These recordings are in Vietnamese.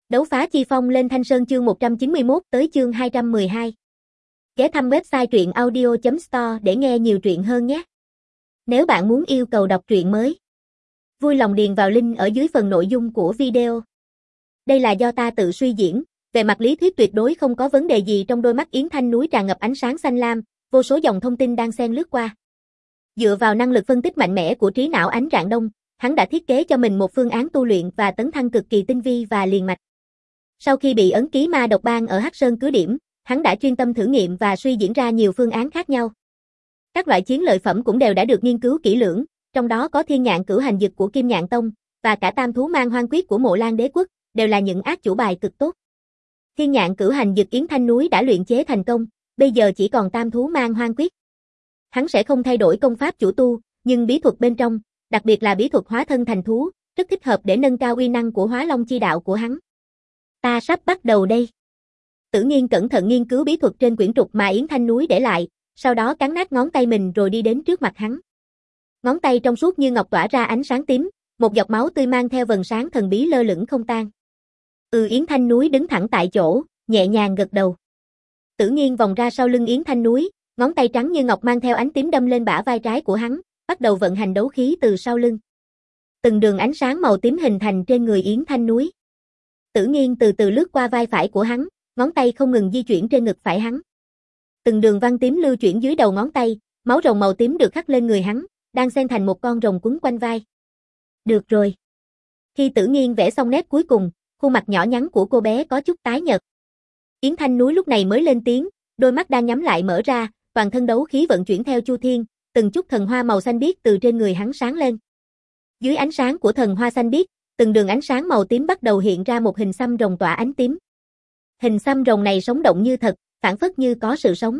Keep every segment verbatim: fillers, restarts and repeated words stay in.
Đấu phá chi phong lên Thanh Sơn chương một trăm chín mươi mốt tới chương hai trăm mười hai. Ghé thăm website truyện audio chấm store để nghe nhiều truyện hơn nhé. Nếu bạn muốn yêu cầu đọc truyện mới, vui lòng điền vào link ở dưới phần nội dung của video. Đây là do ta tự suy diễn, về mặt lý thuyết tuyệt đối không có vấn đề gì trong đôi mắt Yến Thanh Núi tràn ngập ánh sáng xanh lam, vô số dòng thông tin đang xen lướt qua. Dựa vào năng lực phân tích mạnh mẽ của trí não Ánh Rạng Đông, hắn đã thiết kế cho mình một phương án tu luyện và tấn thăng cực kỳ tinh vi và liền mạch. Sau khi bị ấn ký ma độc ban ở Hắc Sơn cứ điểm, hắn đã chuyên tâm thử nghiệm và suy diễn ra nhiều phương án khác nhau. Các loại chiến lợi phẩm cũng đều đã được nghiên cứu kỹ lưỡng, trong đó có thiên nhạn cửu hành dực của Kim Nhạn Tông và cả tam thú mang hoang quyết của Mộ Lan Đế Quốc, đều là những ác chủ bài cực tốt. Thiên nhạn cửu hành dực Yến Thanh Núi đã luyện chế thành công, bây giờ chỉ còn tam thú mang hoang quyết. Hắn sẽ không thay đổi công pháp chủ tu, nhưng bí thuật bên trong, đặc biệt là bí thuật hóa thân thành thú, rất thích hợp để nâng cao uy năng của Hóa Long chi đạo của hắn. Ta sắp bắt đầu đây. Tử Nghiên cẩn thận nghiên cứu bí thuật trên quyển trục mà Yến Thanh Núi để lại, sau đó cắn nát ngón tay mình rồi đi đến trước mặt hắn. Ngón tay trong suốt như ngọc tỏa ra ánh sáng tím, một giọt máu tươi mang theo vầng sáng thần bí lơ lửng không tan. Ừ, Yến Thanh Núi đứng thẳng tại chỗ, nhẹ nhàng gật đầu. Tử Nghiên vòng ra sau lưng Yến Thanh Núi, ngón tay trắng như ngọc mang theo ánh tím đâm lên bả vai trái của hắn, bắt đầu vận hành đấu khí từ sau lưng. Từng đường ánh sáng màu tím hình thành trên người Yến Thanh Núi. Tử Nghiên từ từ lướt qua vai phải của hắn, ngón tay không ngừng di chuyển trên ngực phải hắn. Từng đường văn tím lưu chuyển dưới đầu ngón tay, máu rồng màu tím được khắc lên người hắn, đang xen thành một con rồng quấn quanh vai. Được rồi. Khi Tử Nghiên vẽ xong nét cuối cùng, khuôn mặt nhỏ nhắn của cô bé có chút tái nhợt. Yến Thanh Núi lúc này mới lên tiếng, đôi mắt đang nhắm lại mở ra, toàn thân đấu khí vận chuyển theo chu thiên, từng chút thần hoa màu xanh biếc từ trên người hắn sáng lên. Dưới ánh sáng của thần hoa xanh biếc, từng đường ánh sáng màu tím bắt đầu hiện ra một hình xăm rồng tỏa ánh tím. Hình xăm rồng này sống động như thật, phảng phất như có sự sống.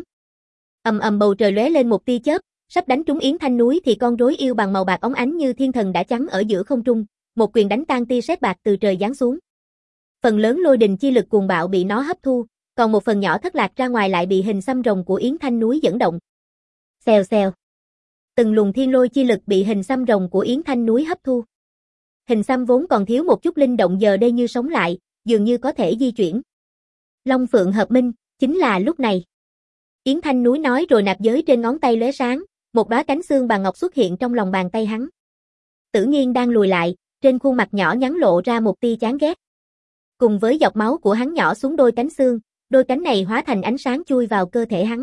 Ầm ầm bầu trời lóe lên một tia chớp, sắp đánh trúng Yến Thanh Núi thì con rối yêu bằng màu bạc óng ánh như thiên thần đã chắn ở giữa không trung, một quyền đánh tan tia sét bạc từ trời giáng xuống. Phần lớn lôi đình chi lực cuồng bạo bị nó hấp thu, còn một phần nhỏ thất lạc ra ngoài lại bị hình xăm rồng của Yến Thanh Núi dẫn động. Xèo xèo. Từng luồng thiên lôi chi lực bị hình xăm rồng của Yến Thanh Núi hấp thu. Hình xăm vốn còn thiếu một chút linh động giờ đây như sống lại, dường như có thể di chuyển. Long Phượng hợp minh, chính là lúc này. Yến Thanh Núi nói rồi nạp giới trên ngón tay lóe sáng, một đóa cánh xương bằng ngọc xuất hiện trong lòng bàn tay hắn. Tử Nghiên đang lùi lại, trên khuôn mặt nhỏ nhắn lộ ra một tia chán ghét. Cùng với giọt máu của hắn nhỏ xuống đôi cánh xương, đôi cánh này hóa thành ánh sáng chui vào cơ thể hắn.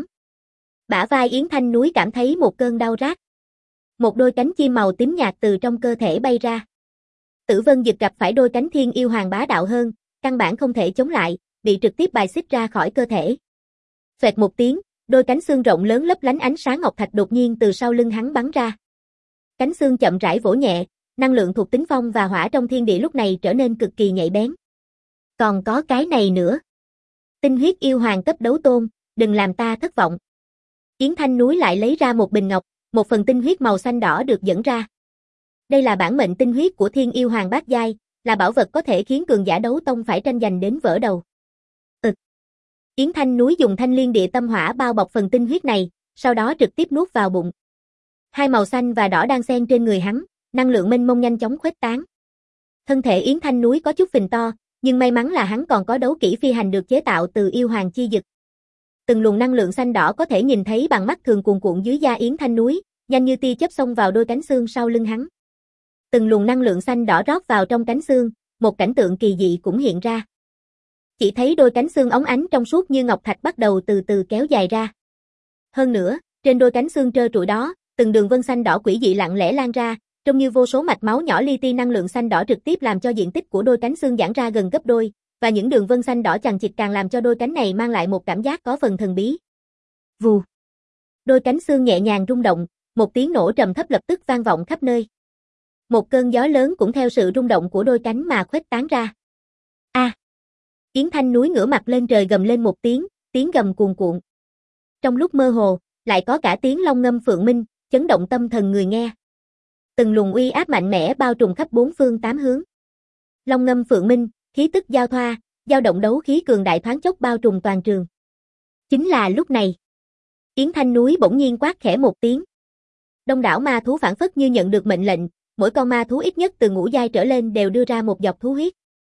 Bả vai Yến Thanh Núi cảm thấy một cơn đau rát. Một đôi cánh chim màu tím nhạt từ trong cơ thể bay ra. Tử Vân Dực gặp phải đôi cánh thiên yêu hoàng bá đạo hơn, căn bản không thể chống lại, bị trực tiếp bài xích ra khỏi cơ thể. Phệt một tiếng, đôi cánh xương rộng lớn lấp lánh ánh sáng ngọc thạch đột nhiên từ sau lưng hắn bắn ra. Cánh xương chậm rãi vỗ nhẹ, năng lượng thuộc tính phong và hỏa trong thiên địa lúc này trở nên cực kỳ nhạy bén. Còn có cái này nữa. Tinh huyết yêu hoàng cấp đấu tôn, đừng làm ta thất vọng. Yến Thanh Núi lại lấy ra một bình ngọc, một phần tinh huyết màu xanh đỏ được dẫn ra. Đây là bản mệnh tinh huyết của thiên yêu hoàng bát giai, là bảo vật có thể khiến cường giả đấu tông phải tranh giành đến vỡ đầu. Ừ. Yến Thanh Núi dùng thanh liên địa tâm hỏa bao bọc phần tinh huyết này, sau đó trực tiếp nuốt vào bụng. Hai màu xanh và đỏ đang xen trên người hắn, năng lượng mênh mông nhanh chóng khuếch tán. Thân thể Yến Thanh Núi có chút phình to, nhưng may mắn là hắn còn có đấu kỹ phi hành được chế tạo từ yêu hoàng chi dực. Từng luồng năng lượng xanh đỏ có thể nhìn thấy bằng mắt thường cuồn cuộn dưới da Yến Thanh Núi, nhanh như tia chớp xông vào đôi cánh xương sau lưng hắn. Từng luồng năng lượng xanh đỏ rót vào trong cánh xương, một cảnh tượng kỳ dị cũng hiện ra. Chỉ thấy đôi cánh xương óng ánh trong suốt như ngọc thạch bắt đầu từ từ kéo dài ra. Hơn nữa, trên đôi cánh xương trơ trụi đó, từng đường vân xanh đỏ quỷ dị lặng lẽ lan ra, trông như vô số mạch máu nhỏ li ti năng lượng xanh đỏ trực tiếp làm cho diện tích của đôi cánh xương giãn ra gần gấp đôi, và những đường vân xanh đỏ chằng chịt càng làm cho đôi cánh này mang lại một cảm giác có phần thần bí. Vù. Đôi cánh xương nhẹ nhàng rung động, một tiếng nổ trầm thấp lập tức vang vọng khắp nơi. Một cơn gió lớn cũng theo sự rung động của đôi cánh mà khuếch tán ra. A! À. Yến Thanh Núi ngửa mặt lên trời gầm lên một tiếng, tiếng gầm cuồn cuộn. Trong lúc mơ hồ, lại có cả tiếng long ngâm phượng minh, chấn động tâm thần người nghe. Từng luồng uy áp mạnh mẽ bao trùm khắp bốn phương tám hướng. Long ngâm phượng minh, khí tức giao thoa, dao động đấu khí cường đại thoáng chốc bao trùm toàn trường. Chính là lúc này, Yến Thanh Núi bỗng nhiên quát khẽ một tiếng. Đông đảo ma thú phản phất như nhận được mệnh lệnh, mỗi con ma thú ít nhất từ ngũ giai trở lên đều đưa ra một giọt thú huyết.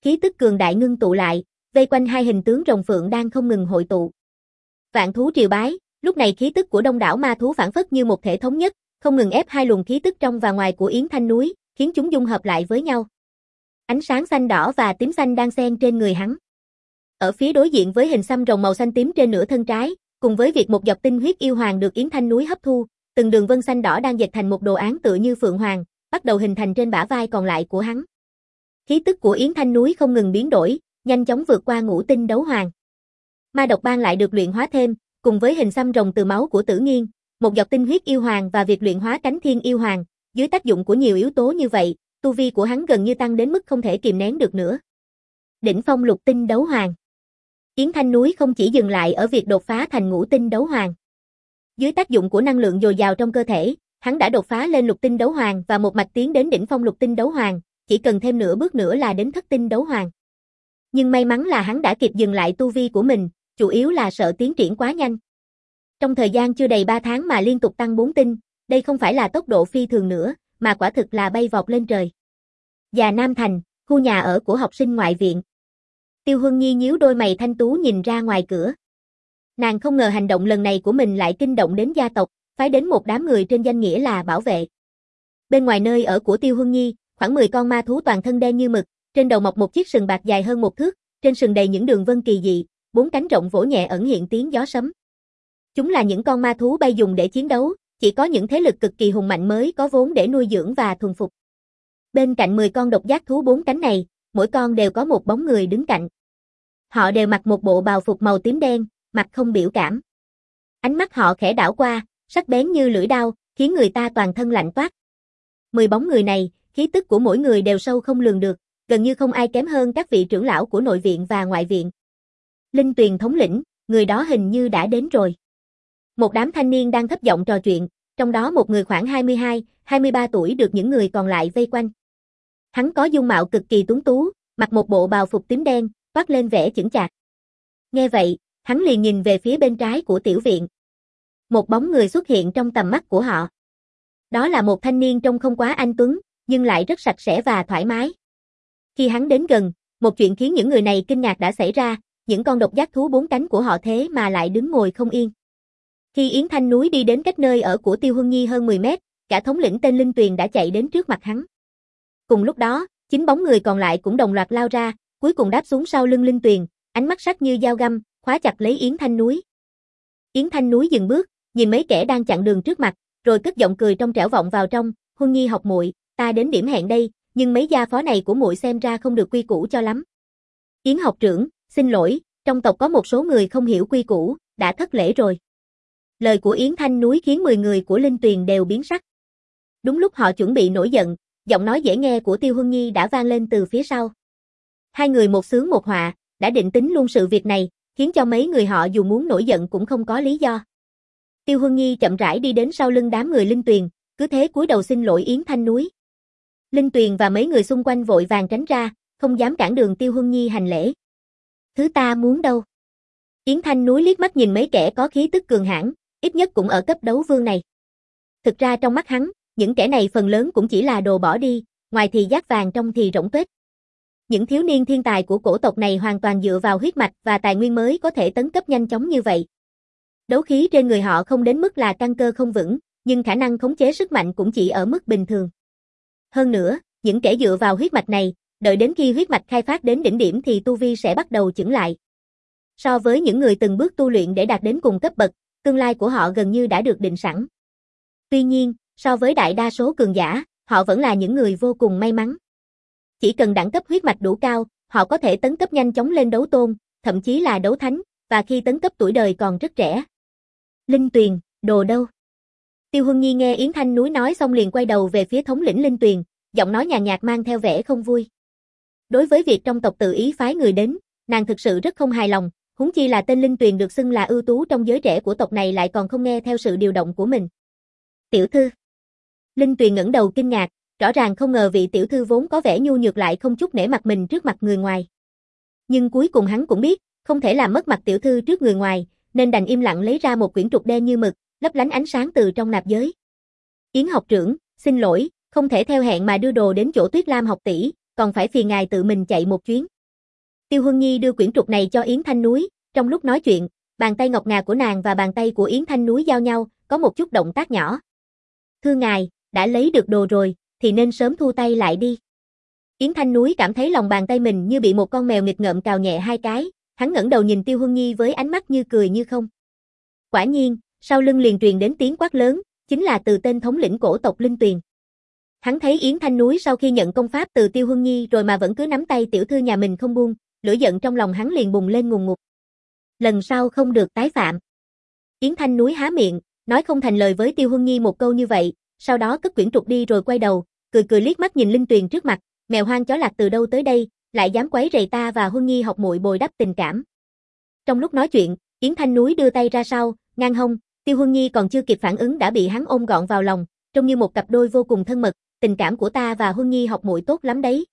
Khí tức cường đại ngưng tụ lại, vây quanh hai hình tướng rồng phượng đang không ngừng hội tụ. Vạn thú triều bái, lúc này khí tức của đông đảo ma thú phản phất như một thể thống nhất, không ngừng ép hai luồng khí tức trong và ngoài của Yến Thanh núi, khiến chúng dung hợp lại với nhau. Ánh sáng xanh đỏ và tím xanh đang xen trên người hắn. Ở phía đối diện với hình xăm rồng màu xanh tím trên nửa thân trái, cùng với việc một giọt tinh huyết yêu hoàng được Yến Thanh núi hấp thu, từng đường vân xanh đỏ đang dệt thành một đồ án tựa như phượng hoàng, bắt đầu hình thành trên bả vai còn lại của hắn. Khí tức của Yến Thanh núi không ngừng biến đổi, nhanh chóng vượt qua ngũ tinh đấu hoàng. Ma độc ban lại được luyện hóa thêm, cùng với hình xăm rồng từ máu của Tử Nghiên, một giọt tinh huyết yêu hoàng và việc luyện hóa cánh thiên yêu hoàng, dưới tác dụng của nhiều yếu tố như vậy, tu vi của hắn gần như tăng đến mức không thể kìm nén được nữa. Đỉnh phong lục tinh đấu hoàng. Yến Thanh núi không chỉ dừng lại ở việc đột phá thành ngũ tinh đấu hoàng. Dưới tác dụng của năng lượng dồi dào trong cơ thể, hắn đã đột phá lên lục tinh đấu hoàng và một mạch tiến đến đỉnh phong lục tinh đấu hoàng, chỉ cần thêm nửa bước nữa là đến thất tinh đấu hoàng. Nhưng may mắn là hắn đã kịp dừng lại tu vi của mình, chủ yếu là sợ tiến triển quá nhanh. Trong thời gian chưa đầy ba tháng mà liên tục tăng bốn tinh, đây không phải là tốc độ phi thường nữa, mà quả thực là bay vọt lên trời. Già Nam Thành, khu nhà ở của học sinh ngoại viện. Tiêu Huân Nhi nhíu đôi mày thanh tú nhìn ra ngoài cửa. Nàng không ngờ hành động lần này của mình lại kinh động đến gia tộc, phái đến một đám người trên danh nghĩa là bảo vệ. Bên ngoài nơi ở của Tiêu Huân Nhi, khoảng mười con ma thú toàn thân đen như mực, trên đầu mọc một chiếc sừng bạc dài hơn một thước, trên sừng đầy những đường vân kỳ dị, bốn cánh rộng vỗ nhẹ ẩn hiện tiếng gió sấm. Chúng là những con ma thú bay dùng để chiến đấu, chỉ có những thế lực cực kỳ hùng mạnh mới có vốn để nuôi dưỡng và thuần phục. Bên cạnh mười con độc giác thú bốn cánh này, mỗi con đều có một bóng người đứng cạnh. Họ đều mặc một bộ bào phục màu tím đen, mặt không biểu cảm. Ánh mắt họ khẽ đảo qua, sắc bén như lưỡi đao, khiến người ta toàn thân lạnh toát. Mười bóng người này, khí tức của mỗi người đều sâu không lường được, gần như không ai kém hơn các vị trưởng lão của nội viện và ngoại viện. Linh Tuyền thống lĩnh, người đó hình như đã đến rồi. Một đám thanh niên đang thấp giọng trò chuyện, trong đó một người khoảng hai mươi hai, hai mươi ba tuổi được những người còn lại vây quanh. Hắn có dung mạo cực kỳ tuấn tú, mặc một bộ bào phục tím đen, toát lên vẻ chững chạc. Nghe vậy, hắn liền nhìn về phía bên trái của tiểu viện. Một bóng người xuất hiện trong tầm mắt của họ. Đó là một thanh niên trông không quá anh tuấn, nhưng lại rất sạch sẽ và thoải mái. Khi hắn đến gần, một chuyện khiến những người này kinh ngạc đã xảy ra, những con độc giác thú bốn cánh của họ thế mà lại đứng ngồi không yên. Khi Yến Thanh núi đi đến cách nơi ở của Tiêu Huân Nhi hơn mười mét, cả thống lĩnh tên Linh Tuyền đã chạy đến trước mặt hắn. Cùng lúc đó, chín bóng người còn lại cũng đồng loạt lao ra, cuối cùng đáp xuống sau lưng Linh Tuyền, ánh mắt sắc như dao găm, khóa chặt lấy Yến Thanh núi. Yến Thanh núi dừng bước, nhìn mấy kẻ đang chặn đường trước mặt, rồi cất giọng cười trong trẻo vọng vào trong, "Huân Nhi học muội, ta đến điểm hẹn đây, nhưng mấy gia phó này của muội xem ra không được quy củ cho lắm." "Yến học trưởng, xin lỗi, trong tộc có một số người không hiểu quy củ, đã thất lễ rồi." Lời của Yến Thanh núi khiến mười người của Linh Tuyền đều biến sắc. Đúng lúc họ chuẩn bị nổi giận, giọng nói dễ nghe của Tiêu Huân Nhi đã vang lên từ phía sau. Hai người một xướng một họa, đã định tính luôn sự việc này, khiến cho mấy người họ dù muốn nổi giận cũng không có lý do. Tiêu Huân Nhi chậm rãi đi đến sau lưng đám người Linh Tuyền, cứ thế cúi đầu xin lỗi Yến Thanh núi. Linh Tuyền và mấy người xung quanh vội vàng tránh ra, không dám cản đường Tiêu Huân Nhi hành lễ. "Thứ ta muốn đâu?" Yến Thanh núi liếc mắt nhìn mấy kẻ có khí tức cường hãn, ít nhất cũng ở cấp đấu vương này. Thực ra trong mắt hắn, những kẻ này phần lớn cũng chỉ là đồ bỏ đi, ngoài thì giác vàng trong thì rỗng tuếch. Những thiếu niên thiên tài của cổ tộc này hoàn toàn dựa vào huyết mạch và tài nguyên mới có thể tấn cấp nhanh chóng như vậy. Đấu khí trên người họ không đến mức là căn cơ không vững, nhưng khả năng khống chế sức mạnh cũng chỉ ở mức bình thường. Hơn nữa, những kẻ dựa vào huyết mạch này, đợi đến khi huyết mạch khai phát đến đỉnh điểm thì tu vi sẽ bắt đầu chững lại. So với những người từng bước tu luyện để đạt đến cùng cấp bậc, tương lai của họ gần như đã được định sẵn. Tuy nhiên, so với đại đa số cường giả, họ vẫn là những người vô cùng may mắn. Chỉ cần đẳng cấp huyết mạch đủ cao, họ có thể tấn cấp nhanh chóng lên đấu tôn, thậm chí là đấu thánh, và khi tấn cấp tuổi đời còn rất trẻ. Linh Tuyền, đồ đâu? Tiêu Huân Nhi nghe Yến Thanh núi nói xong liền quay đầu về phía thống lĩnh Linh Tuyền, giọng nói nhàn nhạt mang theo vẻ không vui. Đối với việc trong tộc tự ý phái người đến, nàng thực sự rất không hài lòng, huống chi là tên Linh Tuyền được xưng là ưu tú trong giới trẻ của tộc này lại còn không nghe theo sự điều động của mình. "Tiểu thư." Linh Tuyền ngẩng đầu kinh ngạc, rõ ràng không ngờ vị tiểu thư vốn có vẻ nhu nhược lại không chút nể mặt mình trước mặt người ngoài. Nhưng cuối cùng hắn cũng biết, không thể làm mất mặt tiểu thư trước người ngoài, nên đành im lặng lấy ra một quyển trục đen như mực, lấp lánh ánh sáng từ trong nạp giới. "Yến học trưởng, xin lỗi, không thể theo hẹn mà đưa đồ đến chỗ Tuyết Lam học tỷ, còn phải phiền ngài tự mình chạy một chuyến." Tiêu Huân Nhi đưa quyển trục này cho Yến Thanh Núi, trong lúc nói chuyện, bàn tay ngọc ngà của nàng và bàn tay của Yến Thanh Núi giao nhau, có một chút động tác nhỏ. Thưa ngài, đã lấy được đồ rồi, thì nên sớm thu tay lại đi. Yến Thanh Núi cảm thấy lòng bàn tay mình như bị một con mèo nghịch ngợm cào nhẹ hai cái, hắn ngẩng đầu nhìn Tiêu Huân Nhi với ánh mắt như cười như không. Quả nhiên, sau lưng liền truyền đến tiếng quát lớn, chính là từ tên thống lĩnh cổ tộc Linh Tuyền. Hắn thấy Yến Thanh Núi sau khi nhận công pháp từ Tiêu Huân Nhi rồi mà vẫn cứ nắm tay tiểu thư nhà mình không buông, lửa giận trong lòng hắn liền bùng lên ngùn ngụt. Lần sau không được tái phạm. Yến Thanh Núi há miệng, nói không thành lời với Tiêu Huân Nhi một câu như vậy, sau đó cất quyển trục đi rồi quay đầu, cười cười liếc mắt nhìn Linh Tuyền trước mặt, mèo hoang chó lạc từ đâu tới đây, lại dám quấy rầy ta và Huân Nhi học muội bồi đắp tình cảm. Trong lúc nói chuyện, Yến Thanh Núi đưa tay ra sau, ngang hông, Tiêu Huân Nhi còn chưa kịp phản ứng đã bị hắn ôm gọn vào lòng, trông như một cặp đôi vô cùng thân mật, tình cảm của ta và Huân Nhi học muội tốt lắm đấy.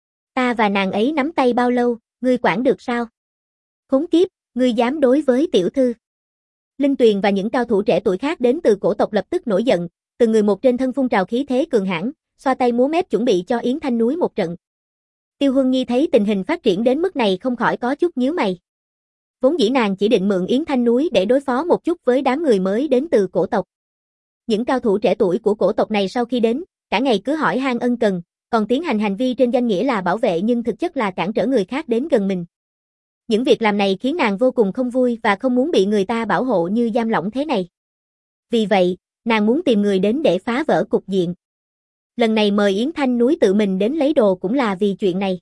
Ta và nàng ấy nắm tay bao lâu, ngươi quản được sao? Khốn kiếp, ngươi dám đối với tiểu thư. Linh Tuyền và những cao thủ trẻ tuổi khác đến từ cổ tộc lập tức nổi giận, từng người một trên thân phun trào khí thế cường hãn, xoa tay múa mép chuẩn bị cho Yến Thanh Núi một trận. Tiêu Huân Nhi thấy tình hình phát triển đến mức này không khỏi có chút nhíu mày. Vốn dĩ nàng chỉ định mượn Yến Thanh Núi để đối phó một chút với đám người mới đến từ cổ tộc. Những cao thủ trẻ tuổi của cổ tộc này sau khi đến, cả ngày cứ hỏi han ân cần, còn tiến hành hành vi trên danh nghĩa là bảo vệ nhưng thực chất là cản trở người khác đến gần mình. Những việc làm này khiến nàng vô cùng không vui và không muốn bị người ta bảo hộ như giam lỏng thế này. Vì vậy, nàng muốn tìm người đến để phá vỡ cục diện. Lần này mời Yến Thanh Núi tự mình đến lấy đồ cũng là vì chuyện này.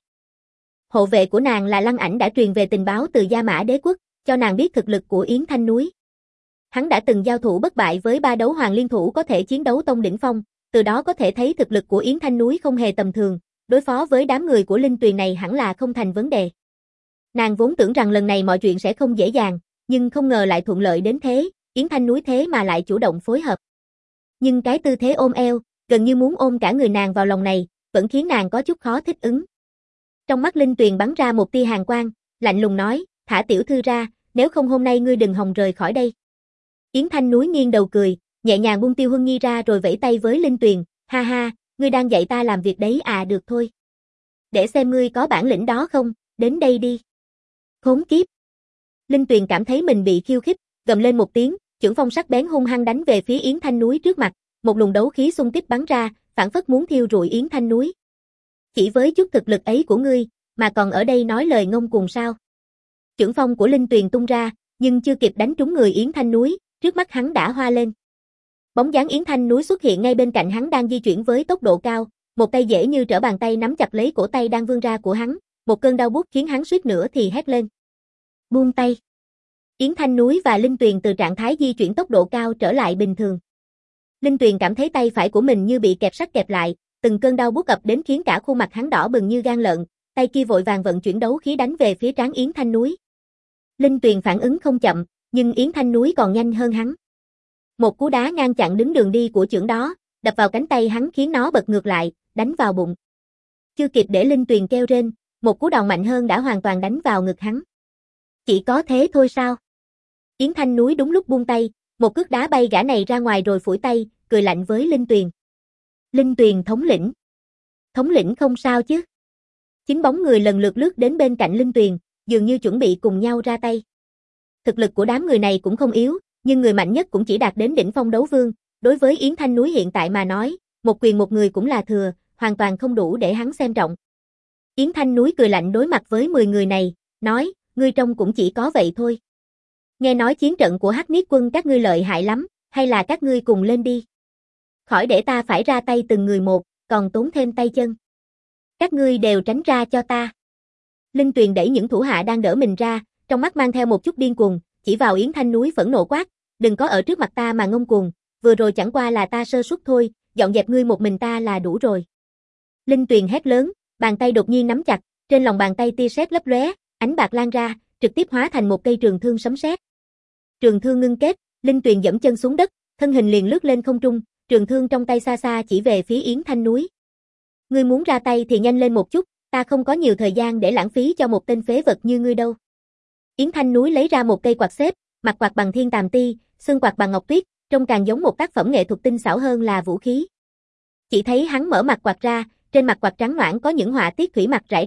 Hộ vệ của nàng là Lăng Ảnh đã truyền về tình báo từ Gia Mã Đế Quốc, cho nàng biết thực lực của Yến Thanh Núi. Hắn đã từng giao thủ bất bại với ba đấu hoàng liên thủ có thể chiến đấu tông đỉnh phong, từ đó có thể thấy thực lực của Yến Thanh Núi không hề tầm thường, đối phó với đám người của Linh Tuyền này hẳn là không thành vấn đề. Nàng vốn tưởng rằng lần này mọi chuyện sẽ không dễ dàng, nhưng không ngờ lại thuận lợi đến thế, Yến Thanh Núi thế mà lại chủ động phối hợp. Nhưng cái tư thế ôm eo, gần như muốn ôm cả người nàng vào lòng này, vẫn khiến nàng có chút khó thích ứng. Trong mắt Linh Tuyền bắn ra một tia hàn quang, lạnh lùng nói, thả tiểu thư ra, nếu không hôm nay ngươi đừng hòng rời khỏi đây. Yến Thanh Núi nghiêng đầu cười, nhẹ nhàng buông Tiêu Huân Nhi ra rồi vẫy tay với Linh Tuyền, ha ha, ngươi đang dạy ta làm việc đấy à, được thôi. Để xem ngươi có bản lĩnh đó không, đến đây đi. Khốn kiếp. Linh Tuyền cảm thấy mình bị khiêu khích, gầm lên một tiếng, chưởng phong sắc bén hung hăng đánh về phía Yến Thanh Núi trước mặt, một luồng đấu khí xung kích bắn ra, phảng phất muốn thiêu rụi Yến Thanh Núi. Chỉ với chút thực lực ấy của ngươi, mà còn ở đây nói lời ngông cuồng sao? Chưởng phong của Linh Tuyền tung ra, nhưng chưa kịp đánh trúng người Yến Thanh Núi, trước mắt hắn đã hoa lên. Bóng dáng Yến Thanh Núi xuất hiện ngay bên cạnh hắn đang di chuyển với tốc độ cao, một tay dễ như trở bàn tay nắm chặt lấy cổ tay đang vươn ra của hắn, một cơn đau buốt khiến hắn suýt nữa thì hét lên. Buông tay. Yến Thanh Núi và Linh Tuyền từ trạng thái di chuyển tốc độ cao trở lại bình thường. Linh Tuyền cảm thấy tay phải của mình như bị kẹp sắt kẹp lại, từng cơn đau buốt ập đến khiến cả khuôn mặt hắn đỏ bừng như gan lợn, tay kia vội vàng vận chuyển đấu khí đánh về phía trán Yến Thanh Núi. Linh Tuyền phản ứng không chậm, nhưng Yến Thanh Núi còn nhanh hơn hắn. Một cú đá ngăn chặn đứng đường đi của chưởng đó, đập vào cánh tay hắn khiến nó bật ngược lại, đánh vào bụng. Chưa kịp để Linh Tuyền kêu rên, một cú đòn mạnh hơn đã hoàn toàn đánh vào ngực hắn. Chỉ có thế thôi sao? Yến Thanh Núi đúng lúc buông tay, một cước đá bay gã này ra ngoài rồi phủi tay, cười lạnh với Linh Tuyền. Linh Tuyền thống lĩnh. Thống lĩnh không sao chứ? Chín bóng người lần lượt lướt đến bên cạnh Linh Tuyền, dường như chuẩn bị cùng nhau ra tay. Thực lực của đám người này cũng không yếu, nhưng người mạnh nhất cũng chỉ đạt đến đỉnh phong đấu vương, đối với Yến Thanh Núi hiện tại mà nói, một quyền một người cũng là thừa, hoàn toàn không đủ để hắn xem trọng. Yến Thanh Núi cười lạnh đối mặt với mười người này, nói, ngươi trông cũng chỉ có vậy thôi. Nghe nói chiến trận của Hắc Niết quân các ngươi lợi hại lắm, hay là các ngươi cùng lên đi. Khỏi để ta phải ra tay từng người một, còn tốn thêm tay chân. Các ngươi đều tránh ra cho ta. Linh Tuyền đẩy những thủ hạ đang đỡ mình ra, trong mắt mang theo một chút điên cuồng, chỉ vào Yến Thanh Núi phẫn nộ quát, đừng có ở trước mặt ta mà ngông cuồng, vừa rồi chẳng qua là ta sơ suất thôi, dọn dẹp ngươi một mình ta là đủ rồi. Linh Tuyền hét lớn, bàn tay đột nhiên nắm chặt, trên lòng bàn tay tia sét lấp lóe, ánh bạc lan ra, trực tiếp hóa thành một cây trường thương sấm sét. Trường thương ngưng kết, Linh Tuyền giẫm chân xuống đất, thân hình liền lướt lên không trung, trường thương trong tay xa xa chỉ về phía Yến Thanh Núi. Ngươi muốn ra tay thì nhanh lên một chút, ta không có nhiều thời gian để lãng phí cho một tên phế vật như ngươi đâu. Yến Thanh Núi lấy ra một cây quạt xếp, mặt quạt bằng thiên tàm ti, xương quạt bằng ngọc tuyết, trông càng giống một tác phẩm nghệ thuật tinh xảo hơn là vũ khí. Chỉ thấy hắn mở mặt quạt ra, trên mặt quạt trắng noãn có những họa tiết thủy mặc rải rác,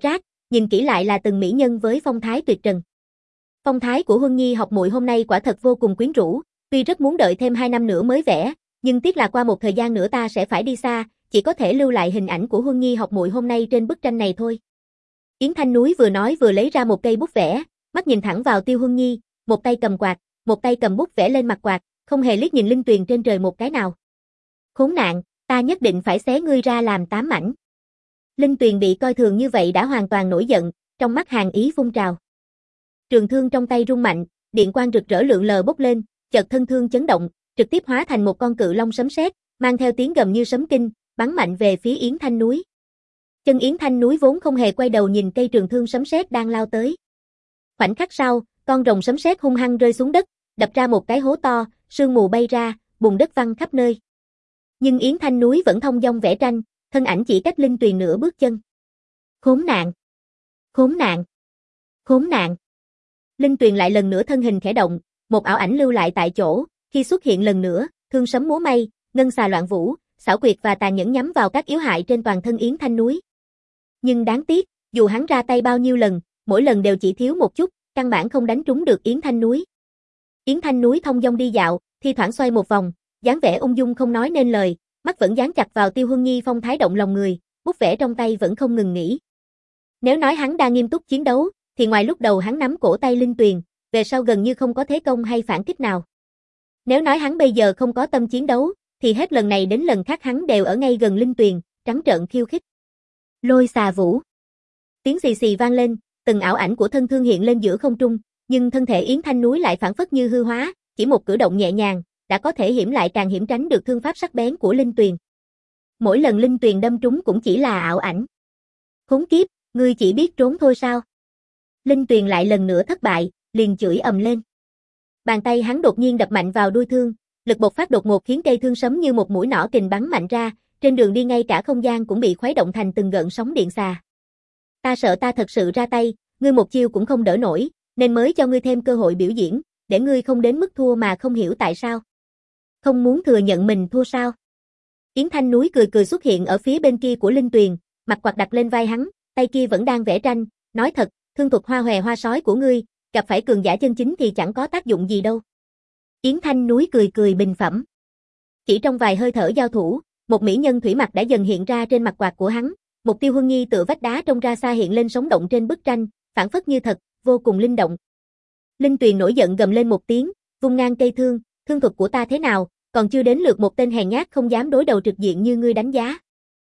nhìn kỹ lại là từng mỹ nhân với phong thái tuyệt trần. Phong thái của Huân Nhi học muội hôm nay quả thật vô cùng quyến rũ, tuy rất muốn đợi thêm hai năm nữa mới vẽ, nhưng tiếc là qua một thời gian nữa ta sẽ phải đi xa, chỉ có thể lưu lại hình ảnh của Huân Nhi học muội hôm nay trên bức tranh này thôi. Yến Thanh Núi vừa nói vừa lấy ra một cây bút vẽ, mắt nhìn thẳng vào Tiêu Huân Nhi, một tay cầm quạt, một tay cầm bút vẽ lên mặt quạt, không hề liếc nhìn Linh Tuyền trên trời một cái nào. Khốn nạn, ta nhất định phải xé ngươi ra làm tám mảnh. Linh Tuyền bị coi thường như vậy đã hoàn toàn nổi giận, trong mắt hàn ý phun trào. Trường thương trong tay rung mạnh, điện quang rực rỡ lượn lờ bốc lên, chợt thân thương chấn động, trực tiếp hóa thành một con cự long sấm sét, mang theo tiếng gầm như sấm kinh, bắn mạnh về phía Yến Thanh Núi. Chân Yến Thanh Núi vốn không hề quay đầu nhìn cây trường thương sấm sét đang lao tới. Khoảnh khắc sau, con rồng sấm sét hung hăng rơi xuống đất, đập ra một cái hố to, sương mù bay ra, bùn đất văng khắp nơi. Nhưng Yến Thanh Núi vẫn thông dong vẽ tranh, thân ảnh chỉ cách Linh Tuyền nửa bước chân. Khốn nạn! Khốn nạn! Khốn nạn! Linh Tuyền lại lần nữa thân hình khẽ động, một ảo ảnh lưu lại tại chỗ, khi xuất hiện lần nữa, thương sấm múa may, ngân xà loạn vũ, xảo quyệt và tàn nhẫn nhắm vào các yếu hại trên toàn thân Yến Thanh Núi. Nhưng đáng tiếc, dù hắn ra tay bao nhiêu lần, mỗi lần đều chỉ thiếu một chút, căn bản không đánh trúng được Yến Thanh Núi. Yến Thanh Núi thông dong đi dạo, thi thoảng xoay một vòng, dáng vẻ ung dung không nói nên lời, mắt vẫn dán chặt vào Tiêu Huân Nhi phong thái động lòng người, bút vẽ trong tay vẫn không ngừng nghỉ. Nếu nói hắn đang nghiêm túc chiến đấu, thì ngoài lúc đầu hắn nắm cổ tay Linh Tuyền, về sau gần như không có thế công hay phản kích nào. Nếu nói hắn bây giờ không có tâm chiến đấu, thì hết lần này đến lần khác hắn đều ở ngay gần Linh Tuyền, trắng trợn khiêu khích. Lôi xà vũ. Tiếng xì xì vang lên, từng ảo ảnh của thân thương hiện lên giữa không trung, nhưng thân thể Yến Thanh Núi lại phản phất như hư hóa, chỉ một cử động nhẹ nhàng, đã có thể hiểm lại càng hiểm tránh được thương pháp sắc bén của Linh Tuyền. Mỗi lần Linh Tuyền đâm trúng cũng chỉ là ảo ảnh. Khốn kiếp, ngươi chỉ biết trốn thôi sao? Linh Tuyền lại lần nữa thất bại, liền chửi ầm lên. Bàn tay hắn đột nhiên đập mạnh vào đuôi thương, lực bộc phát đột ngột khiến cây thương sấm như một mũi nỏ kình bắn mạnh ra, trên đường đi ngay cả không gian cũng bị khuấy động thành từng gợn sóng điện xà. Ta sợ ta thật sự ra tay, ngươi một chiêu cũng không đỡ nổi, nên mới cho ngươi thêm cơ hội biểu diễn, để ngươi không đến mức thua mà không hiểu tại sao. Không muốn thừa nhận mình thua sao? Yến Thanh Núi cười cười xuất hiện ở phía bên kia của Linh Tuyền, mặt quạt đặt lên vai hắn, tay kia vẫn đang vẽ tranh, nói thật, thương thuật hoa hòe hoa sói của ngươi, gặp phải cường giả chân chính thì chẳng có tác dụng gì đâu. Yến Thanh Núi cười cười bình phẩm. Chỉ trong vài hơi thở giao thủ, một mỹ nhân thủy mặc đã dần hiện ra trên mặt quạt của hắn, một Tiêu Huân Nhi tựa vách đá trông ra xa hiện lên sống động trên bức tranh, phản phất như thật, vô cùng linh động. Linh Tuyền nổi giận gầm lên một tiếng, vung ngang cây thương, thương thuật của ta thế nào, còn chưa đến lượt một tên hèn nhát không dám đối đầu trực diện như ngươi đánh giá.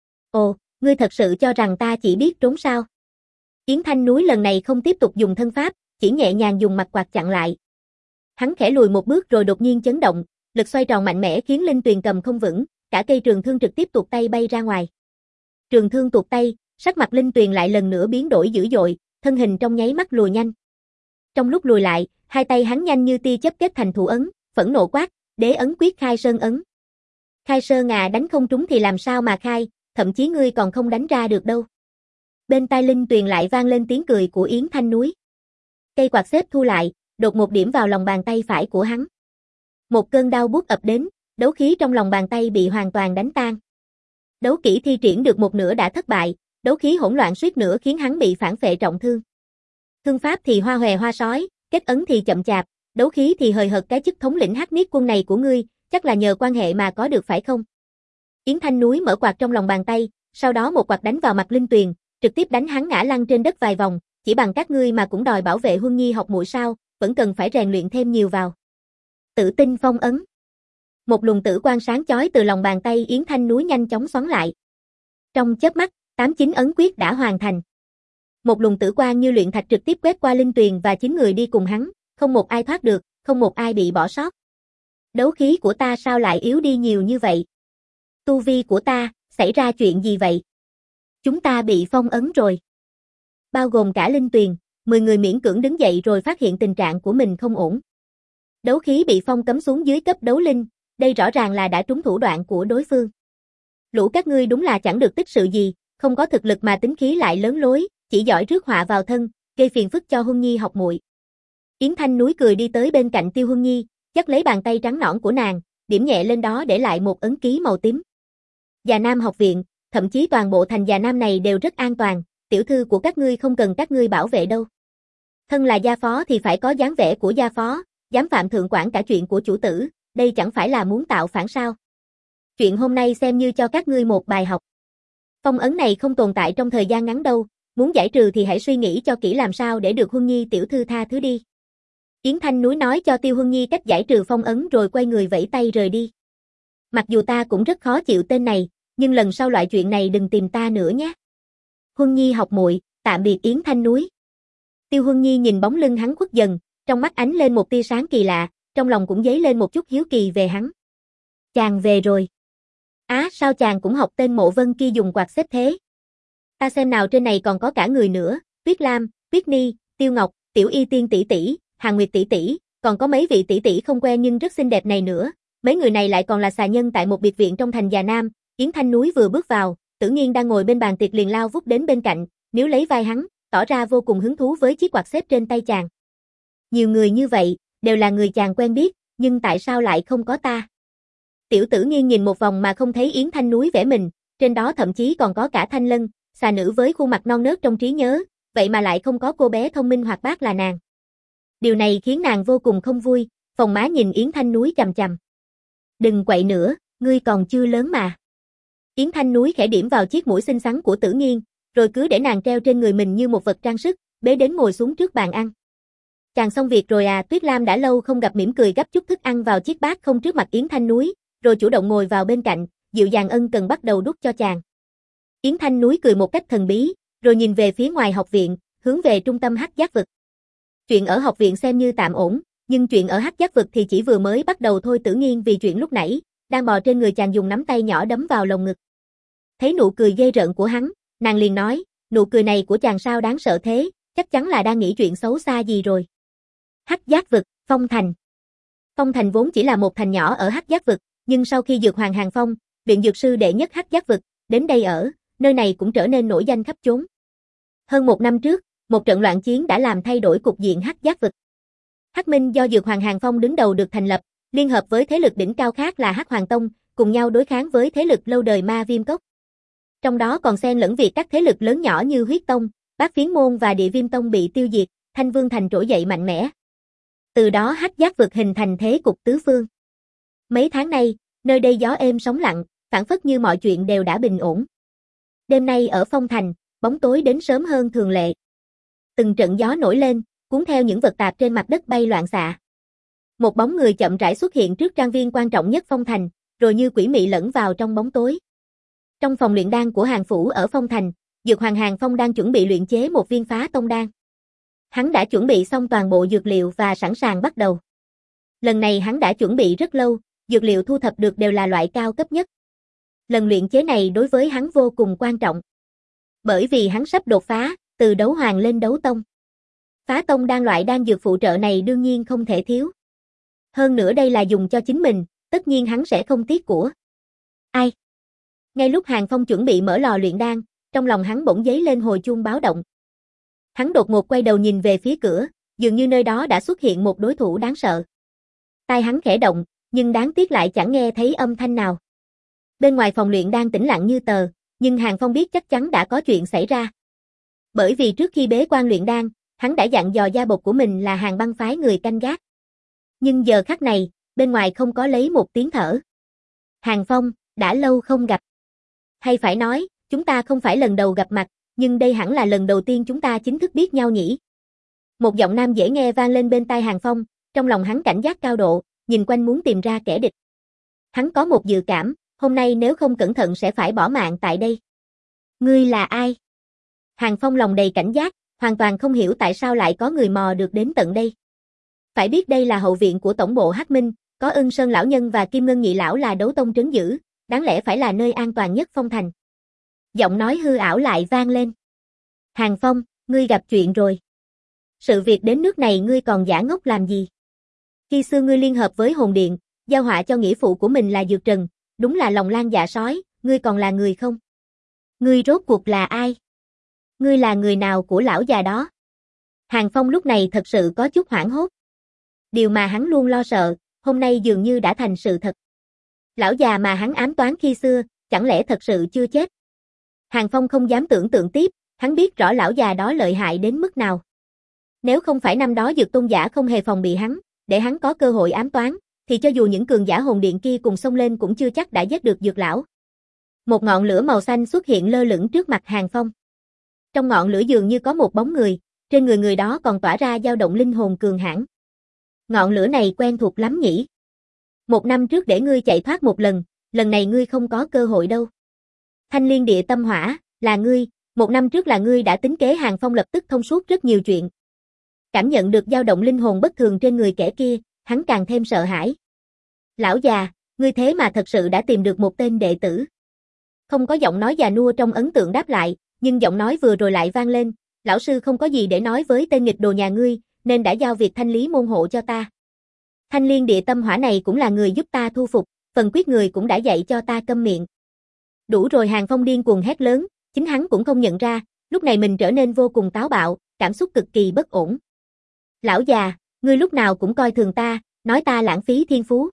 Ồ, ngươi thật sự cho rằng ta chỉ biết trốn sao? Yến Thanh Núi lần này không tiếp tục dùng thân pháp, chỉ nhẹ nhàng dùng mặt quạt chặn lại. Hắn khẽ lùi một bước rồi đột nhiên chấn động, lực xoay tròn mạnh mẽ khiến Linh Tuyền cầm không vững, cả cây trường thương trực tiếp tuột tay bay ra ngoài. Trường thương tuột tay, sắc mặt Linh Tuyền lại lần nữa biến đổi dữ dội, thân hình trong nháy mắt lùi nhanh. Trong lúc lùi lại, hai tay hắn nhanh như tia chớp kết thành thủ ấn, phẫn nộ quát, đế ấn quyết khai sơn ấn. Khai sơn à, đánh không trúng thì làm sao mà khai, thậm chí ngươi còn không đánh ra được đâu. Bên tai Linh Tuyền lại vang lên tiếng cười của Yến Thanh Núi. Cây quạt xếp thu lại, đột một điểm vào lòng bàn tay phải của hắn. Một cơn đau buốt ập đến, đấu khí trong lòng bàn tay bị hoàn toàn đánh tan. Đấu kỹ thi triển được một nửa đã thất bại, đấu khí hỗn loạn suýt nữa khiến hắn bị phản phệ trọng thương. Thương pháp thì hoa hòe hoa sói, kết ấn thì chậm chạp, đấu khí thì hời hợt, cái chức thống lĩnh Hắc Niết quân này của ngươi, chắc là nhờ quan hệ mà có được phải không? Yến Thanh Núi mở quạt trong lòng bàn tay, sau đó một quạt đánh vào mặt Linh Tuyền, trực tiếp đánh hắn ngã lăn trên đất vài vòng, chỉ bằng các ngươi mà cũng đòi bảo vệ Huân Nhi học muội sao, vẫn cần phải rèn luyện thêm nhiều vào. Tử tinh phong ấn. Một luồng tử quang sáng chói từ lòng bàn tay Yến Thanh Núi nhanh chóng xoắn lại. Trong chớp mắt, tám chín ấn quyết đã hoàn thành. Một luồng tử quang như luyện thạch trực tiếp quét qua Linh Tuyền và chín người đi cùng hắn, không một ai thoát được, không một ai bị bỏ sót. Đấu khí của ta sao lại yếu đi nhiều như vậy? Tu vi của ta, xảy ra chuyện gì vậy? Chúng ta bị phong ấn rồi. Bao gồm cả Linh Tuyền, mười người miễn cưỡng đứng dậy rồi phát hiện tình trạng của mình không ổn. Đấu khí bị phong cấm xuống dưới cấp đấu linh, đây rõ ràng là đã trúng thủ đoạn của đối phương. Lũ các ngươi đúng là chẳng được tích sự gì, không có thực lực mà tính khí lại lớn lối, chỉ giỏi rước họa vào thân, gây phiền phức cho Huân Nhi học muội. Yến Thanh Núi cười đi tới bên cạnh Tiêu Huân Nhi, dắt lấy bàn tay trắng nõn của nàng, điểm nhẹ lên đó để lại một ấn ký màu tím. Già Nam học viện, thậm chí toàn bộ thành Già Nam này đều rất an toàn, tiểu thư của các ngươi không cần các ngươi bảo vệ đâu. Thân là gia phó thì phải có dáng vẻ của gia phó, dám phạm thượng quản cả chuyện của chủ tử, đây chẳng phải là muốn tạo phản sao. Chuyện hôm nay xem như cho các ngươi một bài học. Phong ấn này không tồn tại trong thời gian ngắn đâu, muốn giải trừ thì hãy suy nghĩ cho kỹ làm sao để được Huân Nhi tiểu thư tha thứ đi. Yến Thanh Núi nói cho Tiêu Huân Nhi cách giải trừ phong ấn rồi quay người vẫy tay rời đi. Mặc dù ta cũng rất khó chịu tên này, nhưng lần sau loại chuyện này đừng tìm ta nữa nhé. Huân Nhi học muội, tạm biệt Yến Thanh Núi. Tiêu Huân Nhi nhìn bóng lưng hắn khuất dần, trong mắt ánh lên một tia sáng kỳ lạ, trong lòng cũng dấy lên một chút hiếu kỳ về hắn. Chàng về rồi. Á, sao chàng cũng học tên Mộ Vân kia dùng quạt xếp thế? Ta xem nào, trên này còn có cả người nữa, Tuyết Lam, Tuyết Ni, Tiêu Ngọc, Tiểu Y Tiên tỷ tỷ, Hàn Nguyệt tỷ tỷ, còn có mấy vị tỷ tỷ không quen nhưng rất xinh đẹp này nữa. Mấy người này lại còn là xà nhân tại một biệt viện trong thành Già Nam. Yến Thanh Núi vừa bước vào, Tử Nghiên đang ngồi bên bàn tiệc liền lao vút đến bên cạnh, níu lấy vai hắn, tỏ ra vô cùng hứng thú với chiếc quạt xếp trên tay chàng. Nhiều người như vậy, đều là người chàng quen biết, nhưng tại sao lại không có ta? Tiểu Tử Nghiên nhìn một vòng mà không thấy Yến Thanh Núi vẽ mình, trên đó thậm chí còn có cả Thanh Lân, xà nữ với khuôn mặt non nớt trong trí nhớ, vậy mà lại không có cô bé thông minh hoạt bát là nàng. Điều này khiến nàng vô cùng không vui, phồng má nhìn Yến Thanh Núi chằm chằm. Đừng quậy nữa, ngươi còn chưa lớn mà. Yến Thanh Núi khẽ điểm vào chiếc mũi xinh xắn của Tử Nghiên, rồi cứ để nàng treo trên người mình như một vật trang sức, bế đến ngồi xuống trước bàn ăn. Chàng xong việc rồi à? Tuyết Lam đã lâu không gặp mỉm cười gấp chút thức ăn vào chiếc bát không trước mặt Yến Thanh Núi, rồi chủ động ngồi vào bên cạnh, dịu dàng ân cần bắt đầu đút cho chàng. Yến Thanh Núi cười một cách thần bí, rồi nhìn về phía ngoài học viện, hướng về trung tâm Hắc Giác Vực. Chuyện ở học viện xem như tạm ổn, nhưng chuyện ở Hắc Giác Vực thì chỉ vừa mới bắt đầu thôi. Tử Nghiên vì chuyện lúc nãy, đang bò trên người chàng dùng nắm tay nhỏ đấm vào lồng ngực. Thấy nụ cười ghê rợn của hắn, nàng liền nói, nụ cười này của chàng sao đáng sợ thế, chắc chắn là đang nghĩ chuyện xấu xa gì rồi. Hắc Giác Vực, Phong Thành. Phong Thành vốn chỉ là một thành nhỏ ở Hắc Giác Vực, nhưng sau khi Dược Hoàng Hàng Phong, luyện dược sư đệ nhất Hắc Giác Vực, đến đây ở, nơi này cũng trở nên nổi danh khắp chốn. Hơn một năm trước, một trận loạn chiến đã làm thay đổi cục diện Hắc Giác Vực. Hắc Minh do Dược Hoàng Hàng Phong đứng đầu được thành lập, liên hợp với thế lực đỉnh cao khác là Hắc Hoàng Tông, cùng nhau đối kháng với thế lực lâu đời Ma Viêm Cốc. Trong đó còn xen lẫn việc các thế lực lớn nhỏ như Huyết Tông, Bát Phiến Môn và Địa Viêm Tông bị tiêu diệt, Thanh Vương Thành trỗi dậy mạnh mẽ. Từ đó Hắc Giác Vực hình thành thế cục tứ phương. Mấy tháng nay, nơi đây gió êm sóng lặng, phảng phất như mọi chuyện đều đã bình ổn. Đêm nay ở Phong Thành, bóng tối đến sớm hơn thường lệ. Từng trận gió nổi lên, cuốn theo những vật tạp trên mặt đất bay loạn xạ. Một bóng người chậm rãi xuất hiện trước trang viên quan trọng nhất Phong Thành, rồi như quỷ mị lẫn vào trong bóng tối. Trong phòng luyện đan của Hàng phủ ở Phong Thành, Dược Hoàng Hàng Phong đang chuẩn bị luyện chế một viên phá tông đan. Hắn đã chuẩn bị xong toàn bộ dược liệu và sẵn sàng bắt đầu. Lần này hắn đã chuẩn bị rất lâu, dược liệu thu thập được đều là loại cao cấp nhất. Lần luyện chế này đối với hắn vô cùng quan trọng. Bởi vì hắn sắp đột phá, từ đấu hoàng lên đấu tông. Phá tông đan loại đan dược phụ trợ này đương nhiên không thể thiếu. Hơn nữa đây là dùng cho chính mình, tất nhiên hắn sẽ không tiếc của ai. Ngay lúc Hàng Phong chuẩn bị mở lò luyện đan, trong lòng hắn bỗng dấy lên hồi chuông báo động. Hắn đột ngột quay đầu nhìn về phía cửa, dường như nơi đó đã xuất hiện một đối thủ đáng sợ. Tai hắn khẽ động, nhưng đáng tiếc lại chẳng nghe thấy âm thanh nào. Bên ngoài phòng luyện đan tĩnh lặng như tờ, nhưng Hàng Phong biết chắc chắn đã có chuyện xảy ra. Bởi vì trước khi bế quan luyện đan, hắn đã dặn dò gia bộc của mình là Hàng Băng phái người canh gác. Nhưng giờ khắc này, bên ngoài không có lấy một tiếng thở. Hàng Phong, đã lâu không gặp. Hay phải nói, chúng ta không phải lần đầu gặp mặt, nhưng đây hẳn là lần đầu tiên chúng ta chính thức biết nhau nhỉ. Một giọng nam dễ nghe vang lên bên tai Hàng Phong, trong lòng hắn cảnh giác cao độ, nhìn quanh muốn tìm ra kẻ địch. Hắn có một dự cảm, hôm nay nếu không cẩn thận sẽ phải bỏ mạng tại đây. Ngươi là ai? Hàng Phong lòng đầy cảnh giác, hoàn toàn không hiểu tại sao lại có người mò được đến tận đây. Phải biết đây là hậu viện của tổng bộ Hắc Minh, có Ân Sơn lão nhân và Kim Ngân nhị lão là đấu tông trấn giữ, đáng lẽ phải là nơi an toàn nhất Phong Thành. Giọng nói hư ảo lại vang lên. Hàng Phong, ngươi gặp chuyện rồi. Sự việc đến nước này ngươi còn giả ngốc làm gì? Khi xưa ngươi liên hợp với hồn điện, giao họa cho nghĩa phụ của mình là Dược Trần, đúng là lòng lang dạ sói, ngươi còn là người không? Ngươi rốt cuộc là ai? Ngươi là người nào của lão già đó? Hàng Phong lúc này thật sự có chút hoảng hốt. Điều mà hắn luôn lo sợ, hôm nay dường như đã thành sự thật. Lão già mà hắn ám toán khi xưa, chẳng lẽ thật sự chưa chết? Hàng Phong không dám tưởng tượng tiếp, Hắn biết rõ lão già đó lợi hại đến mức nào. Nếu không phải năm đó Dược Tôn giả không hề phòng bị hắn, để hắn có cơ hội ám toán, thì cho dù những cường giả hồn điện kia cùng xông lên cũng chưa chắc đã giết được Dược lão. Một ngọn lửa màu xanh xuất hiện lơ lửng trước mặt Hàng Phong. Trong ngọn lửa dường như có một bóng người, trên người người đó còn tỏa ra dao động linh hồn cường hãn. Ngọn lửa này quen thuộc lắm nhỉ? Một năm trước để ngươi chạy thoát một lần, lần này ngươi không có cơ hội đâu. Thanh Liên Địa Tâm Hỏa, là ngươi, một năm trước là ngươi đã tính kế. Hàng Phong lập tức thông suốt rất nhiều chuyện. Cảm nhận được dao động linh hồn bất thường trên người kẻ kia, hắn càng thêm sợ hãi. Lão già, ngươi thế mà thật sự đã tìm được một tên đệ tử. Không có giọng nói già nua trong ấn tượng đáp lại, nhưng giọng nói vừa rồi lại vang lên, lão sư không có gì để nói với tên nghịch đồ nhà ngươi, nên đã giao việc thanh lý môn hộ cho ta. Thanh Liên Địa Tâm Hỏa này cũng là người giúp ta thu phục, phần quyết người cũng đã dạy cho ta câm miệng. Đủ rồi. Hàng Phong điên cuồng hét lớn, chính hắn cũng không nhận ra, lúc này mình trở nên vô cùng táo bạo, cảm xúc cực kỳ bất ổn. Lão già, ngươi lúc nào cũng coi thường ta, nói ta lãng phí thiên phú.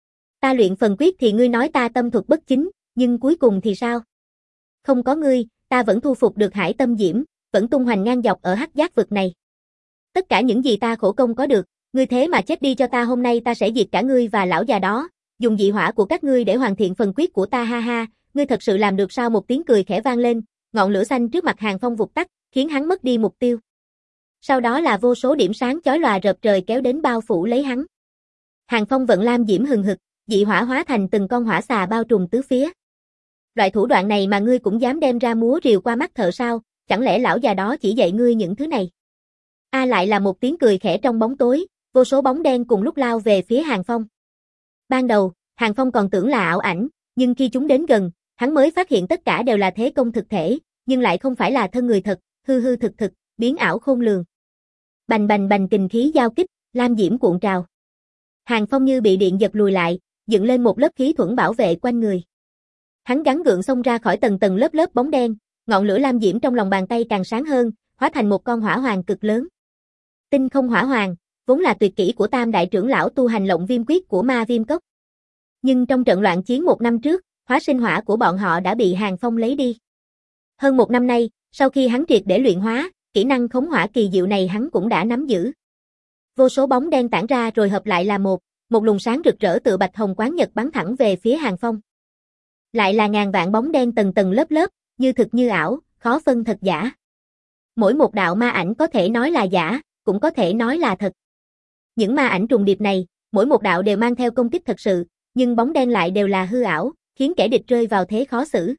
Ta luyện phần quyết thì ngươi nói ta tâm thuật bất chính, nhưng cuối cùng thì sao? Không có ngươi, ta vẫn thu phục được Hải Tâm Diễm, vẫn tung hoành ngang dọc ở Hắc Giác vực này. Tất cả những gì ta khổ công có được, ngươi thế mà chết đi cho ta. Hôm nay ta sẽ diệt cả ngươi và lão già đó, dùng dị hỏa của các ngươi để hoàn thiện phần quyết của ta. Ha ha, ngươi thật sự làm được sao? Một tiếng cười khẽ vang lên, ngọn lửa xanh trước mặt Hàng Phong vụt tắt, khiến hắn mất đi mục tiêu. Sau đó là vô số điểm sáng chói lòa rợp trời kéo đến bao phủ lấy hắn. Hàng Phong vận lam diễm hừng hực, dị hỏa hóa thành từng con hỏa xà bao trùm tứ phía. Loại thủ đoạn này mà ngươi cũng dám đem ra múa rìu qua mắt thợ sao? Chẳng lẽ lão già đó chỉ dạy ngươi những thứ này? A lại là một tiếng cười khẽ trong bóng tối, vô số bóng đen cùng lúc lao về phía Hàng Phong. Ban đầu, Hàng Phong còn tưởng là ảo ảnh, nhưng khi chúng đến gần, hắn mới phát hiện tất cả đều là thế công thực thể, nhưng lại không phải là thân người thật, hư hư thực thực, biến ảo khôn lường. Bành bành bành, kình khí giao kích, lam diễm cuộn trào. Hàng Phong như bị điện giật lùi lại, dựng lên một lớp khí thuẫn bảo vệ quanh người. Hắn gắng gượng xông ra khỏi tầng tầng lớp lớp bóng đen, ngọn lửa lam diễm trong lòng bàn tay càng sáng hơn, hóa thành một con hỏa hoàng cực lớn. Tinh không hỏa hoàng, vốn là tuyệt kỹ của Tam đại trưởng lão tu hành Lộng Viêm quyết của Ma Viêm Cốc. Nhưng trong trận loạn chiến một năm trước, hóa sinh hỏa của bọn họ đã bị Hàng Phong lấy đi. Hơn một năm nay, sau khi hắn triệt để luyện hóa, kỹ năng khống hỏa kỳ diệu này hắn cũng đã nắm giữ. Vô số bóng đen tản ra rồi hợp lại là một, một luồng sáng rực rỡ tựa bạch hồng quán nhật bắn thẳng về phía Hàng Phong. Lại là ngàn vạn bóng đen tầng tầng lớp lớp, như thực như ảo, khó phân thật giả. Mỗi một đạo ma ảnh có thể nói là giả, cũng có thể nói là thật. Những ma ảnh trùng điệp này, mỗi một đạo đều mang theo công kích thật sự, nhưng bóng đen lại đều là hư ảo, khiến kẻ địch rơi vào thế khó xử.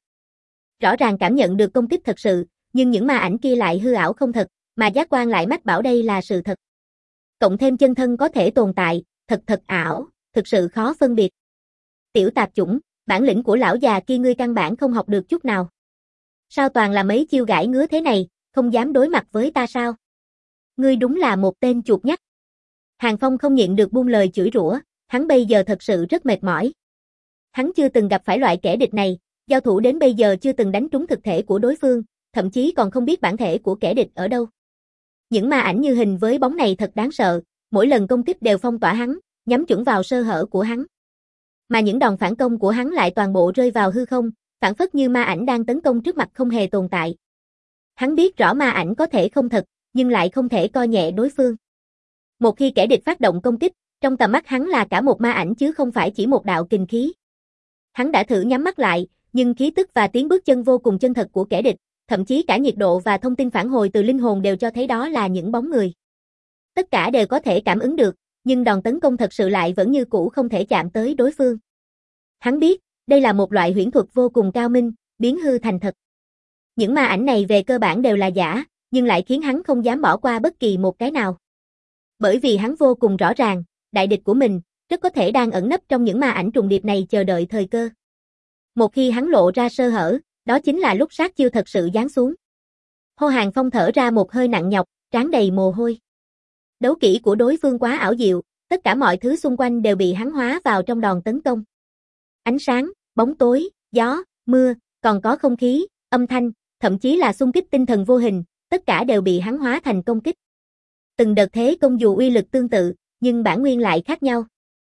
Rõ ràng cảm nhận được công kích thật sự, nhưng những ma ảnh kia lại hư ảo không thật, mà giác quan lại mách bảo đây là sự thật. Cộng thêm chân thân có thể tồn tại, thật thật ảo, thực sự khó phân biệt. Tiểu tạp chủng, bản lĩnh của lão già kia ngươi căn bản không học được chút nào. Sao toàn là mấy chiêu gãi ngứa thế này, không dám đối mặt với ta sao? Ngươi đúng là một tên chuột nhắt. Hàng Phong không nhịn được buông lời chửi rủa, hắn bây giờ thật sự rất mệt mỏi. Hắn chưa từng gặp phải loại kẻ địch này, giao thủ đến bây giờ chưa từng đánh trúng thực thể của đối phương, thậm chí còn không biết bản thể của kẻ địch ở đâu. Những ma ảnh như hình với bóng này thật đáng sợ, mỗi lần công kích đều phong tỏa hắn, nhắm chuẩn vào sơ hở của hắn. Mà những đòn phản công của hắn lại toàn bộ rơi vào hư không, phản phất như ma ảnh đang tấn công trước mặt không hề tồn tại. Hắn biết rõ ma ảnh có thể không thật, nhưng lại không thể coi nhẹ đối phương. Một khi kẻ địch phát động công kích, trong tầm mắt hắn là cả một ma ảnh chứ không phải chỉ một đạo kình khí. Hắn đã thử nhắm mắt lại, nhưng khí tức và tiếng bước chân vô cùng chân thật của kẻ địch, thậm chí cả nhiệt độ và thông tin phản hồi từ linh hồn đều cho thấy đó là những bóng người. Tất cả đều có thể cảm ứng được, nhưng đòn tấn công thật sự lại vẫn như cũ không thể chạm tới đối phương. Hắn biết, đây là một loại huyễn thuật vô cùng cao minh, biến hư thành thật. Những ma ảnh này về cơ bản đều là giả, nhưng lại khiến hắn không dám bỏ qua bất kỳ một cái nào. Bởi vì hắn vô cùng rõ ràng, đại địch của mình, rất có thể đang ẩn nấp trong những ma ảnh trùng điệp này chờ đợi thời cơ. Một khi hắn lộ ra sơ hở, đó chính là lúc sát chiêu thật sự giáng xuống. Hô Hàng Phong thở ra một hơi nặng nhọc, trán đầy mồ hôi. Đấu kỹ của đối phương quá ảo diệu, tất cả mọi thứ xung quanh đều bị hắn hóa vào trong đòn tấn công. Ánh sáng, bóng tối, gió, mưa, còn có không khí, âm thanh, thậm chí là xung kích tinh thần vô hình, tất cả đều bị hắn hóa thành công kích. Từng đợt thế công dù uy lực tương tự, nhưng bản nguyên lại khác nhau.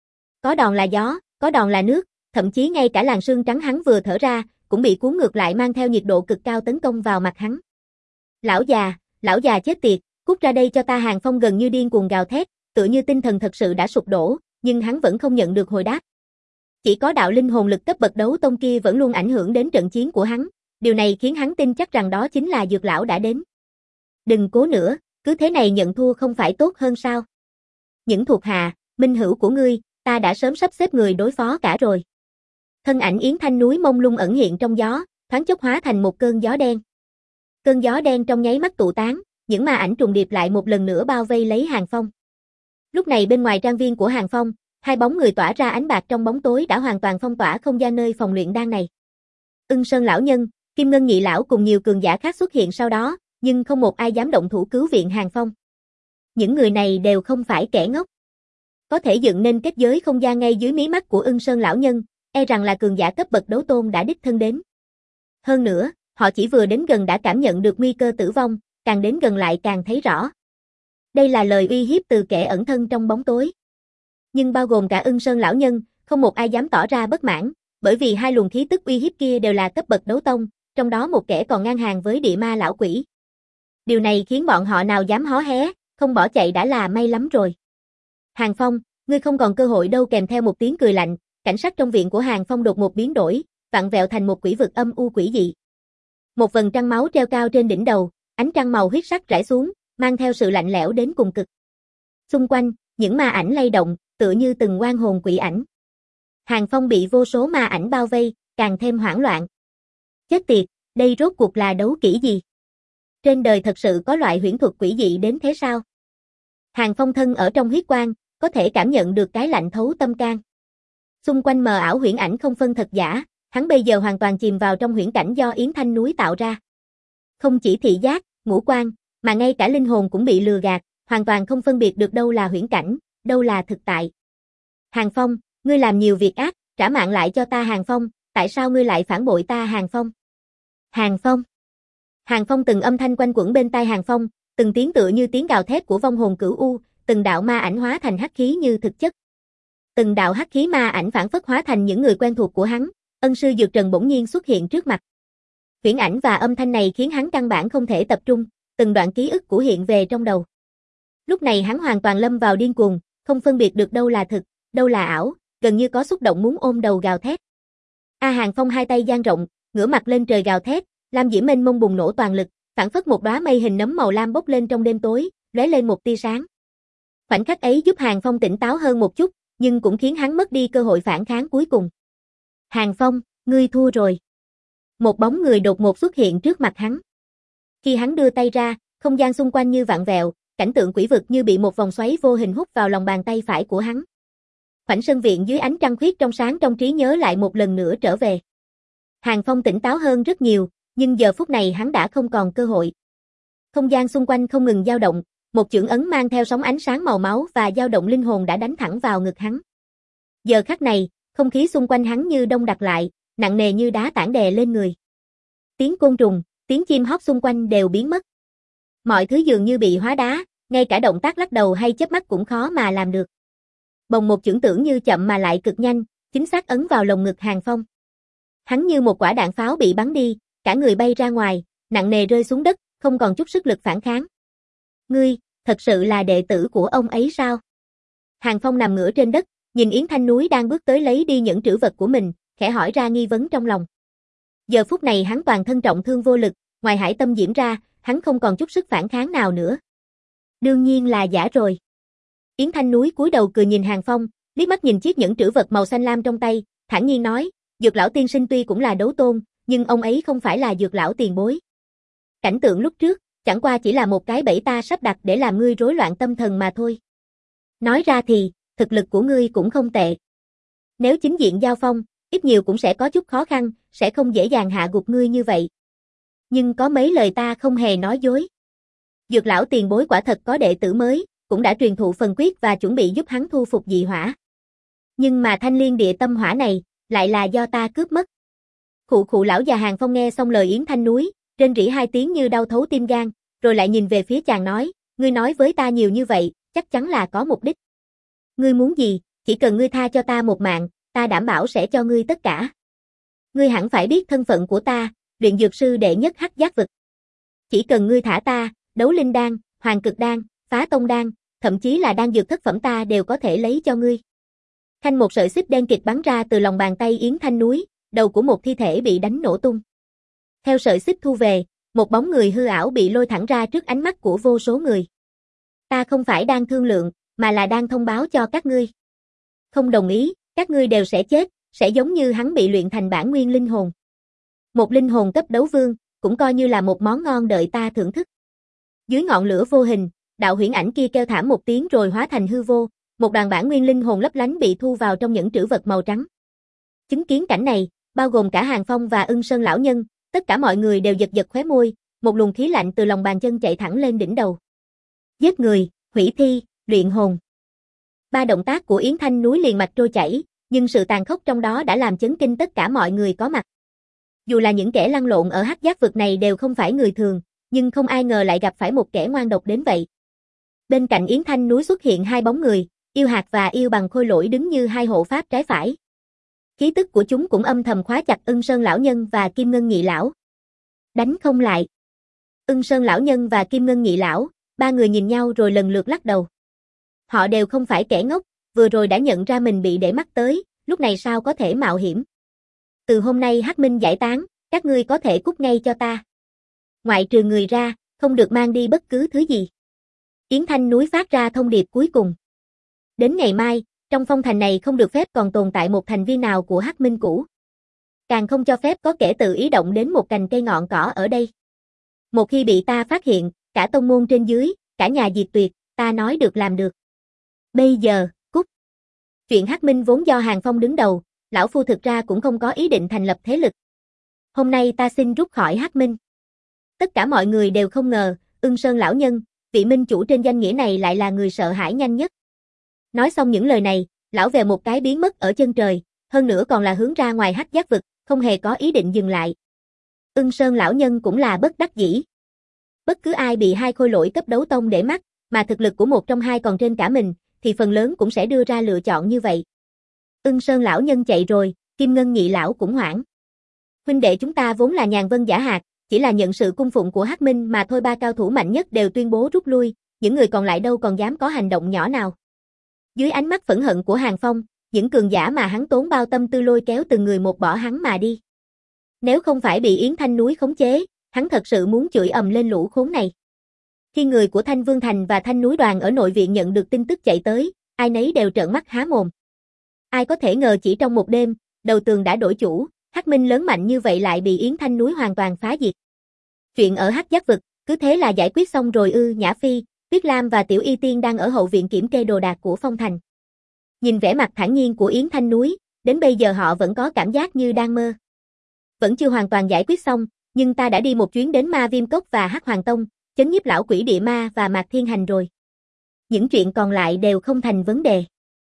Có đòn là gió, có đòn là nước, thậm chí ngay cả làn sương trắng hắn vừa thở ra, cũng bị cuốn ngược lại mang theo nhiệt độ cực cao tấn công vào mặt hắn. Lão già, lão già chết tiệt, cút ra đây cho ta. Hàng Phong gần như điên cuồng gào thét, tựa như tinh thần thật sự đã sụp đổ, nhưng hắn vẫn không nhận được hồi đáp. Chỉ có đạo linh hồn lực cấp bậc đấu tông kia vẫn luôn ảnh hưởng đến trận chiến của hắn, điều này khiến hắn tin chắc rằng đó chính là Dược lão đã đến. Đừng cố nữa, cứ thế này nhận thua không phải tốt hơn sao? Những thuộc hạ, minh hữu của ngươi, ta đã sớm sắp xếp người đối phó cả rồi. Thân ảnh Yến Thanh núi mông lung ẩn hiện trong gió, thoáng chốc hóa thành một cơn gió đen. Cơn gió đen trong nháy mắt tụ tán, những ma ảnh trùng điệp lại một lần nữa bao vây lấy Hàng Phong. Lúc này bên ngoài trang viên của Hàng Phong, hai bóng người tỏa ra ánh bạc trong bóng tối đã hoàn toàn phong tỏa không gian nơi phòng luyện đan này. Ưng Sơn lão nhân, Kim Ngân nhị lão cùng nhiều cường giả khác xuất hiện sau đó, nhưng không một ai dám động thủ cứu viện Hàng Phong. Những người này đều không phải kẻ ngốc. Có thể dựng nên kết giới không gian ngay dưới mí mắt của Ưng Sơn lão nhân, e rằng là cường giả cấp bậc đấu tôn đã đích thân đến. Hơn nữa, họ chỉ vừa đến gần đã cảm nhận được nguy cơ tử vong, càng đến gần lại càng thấy rõ. Đây là lời uy hiếp từ kẻ ẩn thân trong bóng tối. Nhưng bao gồm cả Ưng Sơn lão nhân, không một ai dám tỏ ra bất mãn, bởi vì hai luồng khí tức uy hiếp kia đều là cấp bậc đấu tông, trong đó một kẻ còn ngang hàng với địa ma lão quỷ. Điều này khiến bọn họ nào dám hó hé, không bỏ chạy đã là may lắm rồi. Hàng Phong, ngươi không còn cơ hội đâu. Kèm theo một tiếng cười lạnh, cảnh sắc trong viện của Hàng Phong đột ngột biến đổi, vặn vẹo thành một quỷ vực âm u quỷ dị. Một vầng trăng máu treo cao trên đỉnh đầu, ánh trăng màu huyết sắc rải xuống, mang theo sự lạnh lẽo đến cùng cực. Xung quanh, những ma ảnh lay động, tựa như từng oan hồn quỷ ảnh. Hàng Phong bị vô số ma ảnh bao vây, càng thêm hoảng loạn. Chết tiệt, đây rốt cuộc là đấu kỹ gì? Trên đời thật sự có loại huyễn thuật quỷ dị đến thế sao? Hàng Phong thân ở trong huyết quang, có thể cảm nhận được cái lạnh thấu tâm can. Xung quanh mờ ảo huyễn ảnh không phân thật giả, hắn bây giờ hoàn toàn chìm vào trong huyễn cảnh do Yến Thanh núi tạo ra. Không chỉ thị giác, ngũ quan, mà ngay cả linh hồn cũng bị lừa gạt, hoàn toàn không phân biệt được đâu là huyễn cảnh, đâu là thực tại. Hàng Phong, ngươi làm nhiều việc ác, trả mạng lại cho ta. Hàng Phong, tại sao ngươi lại phản bội ta? Hàng Phong. Hàng Phong. Hàng Phong từng âm thanh quanh quẩn bên tai Hàng Phong, từng tiếng tựa như tiếng gào thét của vong hồn cửu u, từng đạo ma ảnh hóa thành hắc khí như thực chất. Từng đạo hắc khí ma ảnh phản phất hóa thành những người quen thuộc của hắn, ân sư Dược Trần bỗng nhiên xuất hiện trước mặt. Huyễn ảnh và âm thanh này khiến hắn căn bản không thể tập trung, từng đoạn ký ức của hiện về trong đầu. Lúc này hắn hoàn toàn lâm vào điên cuồng, không phân biệt được đâu là thực, đâu là ảo, gần như có xúc động muốn ôm đầu gào thét. A Hàng Phong hai tay dang rộng, ngửa mặt lên trời gào thét, lam diễm mênh mông bùng nổ toàn lực, phản phất một đóa mây hình nấm màu lam bốc lên trong đêm tối, lóe lên một tia sáng. Khoảnh khắc ấy giúp Hàng Phong tỉnh táo hơn một chút, nhưng cũng khiến hắn mất đi cơ hội phản kháng cuối cùng. Hàng Phong, ngươi thua rồi. Một bóng người đột ngột xuất hiện trước mặt hắn. Khi hắn đưa tay ra, không gian xung quanh như vặn vẹo, cảnh tượng quỷ vực như bị một vòng xoáy vô hình hút vào lòng bàn tay phải của hắn. Khoảnh sân viện dưới ánh trăng khuyết trong sáng trong trí nhớ lại một lần nữa trở về. Hàng Phong tỉnh táo hơn rất nhiều, nhưng giờ phút này hắn đã không còn cơ hội. Không gian xung quanh không ngừng dao động, một chưởng ấn mang theo sóng ánh sáng màu máu và dao động linh hồn đã đánh thẳng vào ngực hắn. Giờ khắc này, không khí xung quanh hắn như đông đặc lại, nặng nề như đá tảng đè lên người. Tiếng côn trùng, tiếng chim hót xung quanh đều biến mất. Mọi thứ dường như bị hóa đá, ngay cả động tác lắc đầu hay chớp mắt cũng khó mà làm được. Bồng một chưởng tưởng như chậm mà lại cực nhanh, chính xác ấn vào lồng ngực Hàng Phong. Hắn như một quả đạn pháo bị bắn đi, cả người bay ra ngoài, nặng nề rơi xuống đất, không còn chút sức lực phản kháng. Ngươi, thật sự là đệ tử của ông ấy sao? Hàng Phong nằm ngửa trên đất, nhìn Yến Thanh núi đang bước tới lấy đi những trữ vật của mình, khẽ hỏi ra nghi vấn trong lòng. Giờ phút này hắn toàn thân trọng thương vô lực, ngoài hải tâm diễm ra, hắn không còn chút sức phản kháng nào nữa. Đương nhiên là giả rồi. Yến Thanh núi cúi đầu cười nhìn Hàng Phong, liếc mắt nhìn chiếc nhẫn trữ vật màu xanh lam trong tay, thản nhiên nói, Dược lão tiên sinh tuy cũng là đấu tôn, nhưng ông ấy không phải là Dược lão tiền bối. Cảnh tượng lúc trước, chẳng qua chỉ là một cái bẫy ta sắp đặt để làm ngươi rối loạn tâm thần mà thôi. Nói ra thì, thực lực của ngươi cũng không tệ. Nếu chính diện giao phong, ít nhiều cũng sẽ có chút khó khăn, sẽ không dễ dàng hạ gục ngươi như vậy. Nhưng có mấy lời ta không hề nói dối. Dược lão tiền bối quả thật có đệ tử mới, cũng đã truyền thụ phần quyết và chuẩn bị giúp hắn thu phục dị hỏa. Nhưng mà thanh liên địa tâm hỏa này, lại là do ta cướp mất. Khụ khụ lão già Hàng Phong nghe xong lời Yến Thanh núi, rên rỉ hai tiếng như đau thấu tim gan, rồi lại nhìn về phía chàng nói, ngươi nói với ta nhiều như vậy, chắc chắn là có mục đích. Ngươi muốn gì, chỉ cần ngươi tha cho ta một mạng, ta đảm bảo sẽ cho ngươi tất cả. Ngươi hẳn phải biết thân phận của ta, luyện dược sư đệ nhất Hắc Giác vực. Chỉ cần ngươi thả ta, đấu linh đan, hoàng cực đan, phá tông đan, thậm chí là đan dược thất phẩm ta đều có thể lấy cho ngươi. Thanh một sợi xích đen kịt bắn ra từ lòng bàn tay Yến Thanh Núi, đầu của một thi thể bị đánh nổ tung. Theo sợi xích thu về, một bóng người hư ảo bị lôi thẳng ra trước ánh mắt của vô số người. Ta không phải đang thương lượng, mà là đang thông báo cho các ngươi. Không đồng ý, các ngươi đều sẽ chết, sẽ giống như hắn bị luyện thành bản nguyên linh hồn. Một linh hồn cấp đấu vương, cũng coi như là một món ngon đợi ta thưởng thức. Dưới ngọn lửa vô hình, đạo huyễn ảnh kia kêu thảm một tiếng rồi hóa thành hư vô, một đoàn bản nguyên linh hồn lấp lánh bị thu vào trong những trữ vật màu trắng. Chứng kiến cảnh này, bao gồm cả Hàng Phong và Ưng Sơn lão nhân, tất cả mọi người đều giật giật khóe môi, một luồng khí lạnh từ lòng bàn chân chạy thẳng lên đỉnh đầu. Giết người, hủy thi, luyện hồn. Ba động tác của Yến Thanh Núi liền mạch trôi chảy, nhưng sự tàn khốc trong đó đã làm chấn kinh tất cả mọi người có mặt. Dù là những kẻ lăn lộn ở hắc giác vực này đều không phải người thường, nhưng không ai ngờ lại gặp phải một kẻ ngoan độc đến vậy. Bên cạnh Yến Thanh Núi xuất hiện hai bóng người, Yêu Hạt và Yêu Bằng Khôi Lỗi đứng như hai hộ pháp trái phải. Khí tức của chúng cũng âm thầm khóa chặt Ưng Sơn lão nhân và Kim Ngân nhị lão. Đánh không lại. Ưng Sơn lão nhân và Kim Ngân nhị lão, ba người nhìn nhau rồi lần lượt lắc đầu. Họ đều không phải kẻ ngốc, vừa rồi đã nhận ra mình bị để mắt tới, lúc này sao có thể mạo hiểm. Từ hôm nay Hắc Minh giải tán, các ngươi có thể cút ngay cho ta. Ngoại trừ người ra, không được mang đi bất cứ thứ gì. Yến Thanh Núi phát ra thông điệp cuối cùng. Đến ngày mai, trong phong thành này không được phép còn tồn tại một thành viên nào của Hắc Minh cũ. Càng không cho phép có kẻ tự ý động đến một cành cây ngọn cỏ ở đây. Một khi bị ta phát hiện, cả tông môn trên dưới, cả nhà diệt tuyệt, ta nói được làm được. Bây giờ, cút. Chuyện Hắc Minh vốn do Hàng Phong đứng đầu, lão phu thực ra cũng không có ý định thành lập thế lực. Hôm nay ta xin rút khỏi Hắc Minh. Tất cả mọi người đều không ngờ, Ưng Sơn lão nhân, vị minh chủ trên danh nghĩa này lại là người sợ hãi nhanh nhất. Nói xong những lời này, lão vèo một cái biến mất ở chân trời, hơn nữa còn là hướng ra ngoài hắc giác vực, không hề có ý định dừng lại. Ưng Sơn lão nhân cũng là bất đắc dĩ. Bất cứ ai bị hai khôi lỗi cấp đấu tông để mắt, mà thực lực của một trong hai còn trên cả mình, thì phần lớn cũng sẽ đưa ra lựa chọn như vậy. Ưng Sơn lão nhân chạy rồi, Kim Ngân nhị lão cũng hoảng. Huynh đệ chúng ta vốn là nhàn vân giả hạt, chỉ là nhận sự cung phụng của Hắc Minh mà thôi. Ba cao thủ mạnh nhất đều tuyên bố rút lui, những người còn lại đâu còn dám có hành động nhỏ nào. Dưới ánh mắt phẫn hận của Hàng Phong, những cường giả mà hắn tốn bao tâm tư lôi kéo từng người một bỏ hắn mà đi. Nếu không phải bị Yến Thanh Núi khống chế, hắn thật sự muốn chửi ầm lên lũ khốn này. Khi người của Thanh Vương Thành và Thanh Núi Đoàn ở nội viện nhận được tin tức chạy tới, ai nấy đều trợn mắt há mồm. Ai có thể ngờ chỉ trong một đêm, đầu tường đã đổi chủ, Hắc Minh lớn mạnh như vậy lại bị Yến Thanh Núi hoàn toàn phá diệt. Chuyện ở Hắc Giác vực, cứ thế là giải quyết xong rồi ư? Nhã Phi, Tuyết Lam và Tiểu Y Tiên đang ở hậu viện kiểm kê đồ đạc của Phong Thành. Nhìn vẻ mặt thản nhiên của Yến Thanh Núi, đến bây giờ họ vẫn có cảm giác như đang mơ. Vẫn chưa hoàn toàn giải quyết xong, nhưng ta đã đi một chuyến đến Ma Viêm Cốc và Hắc Hoàng Tông, chấn nhiếp lão quỷ địa ma và Mạc Thiên Hành rồi. Những chuyện còn lại đều không thành vấn đề.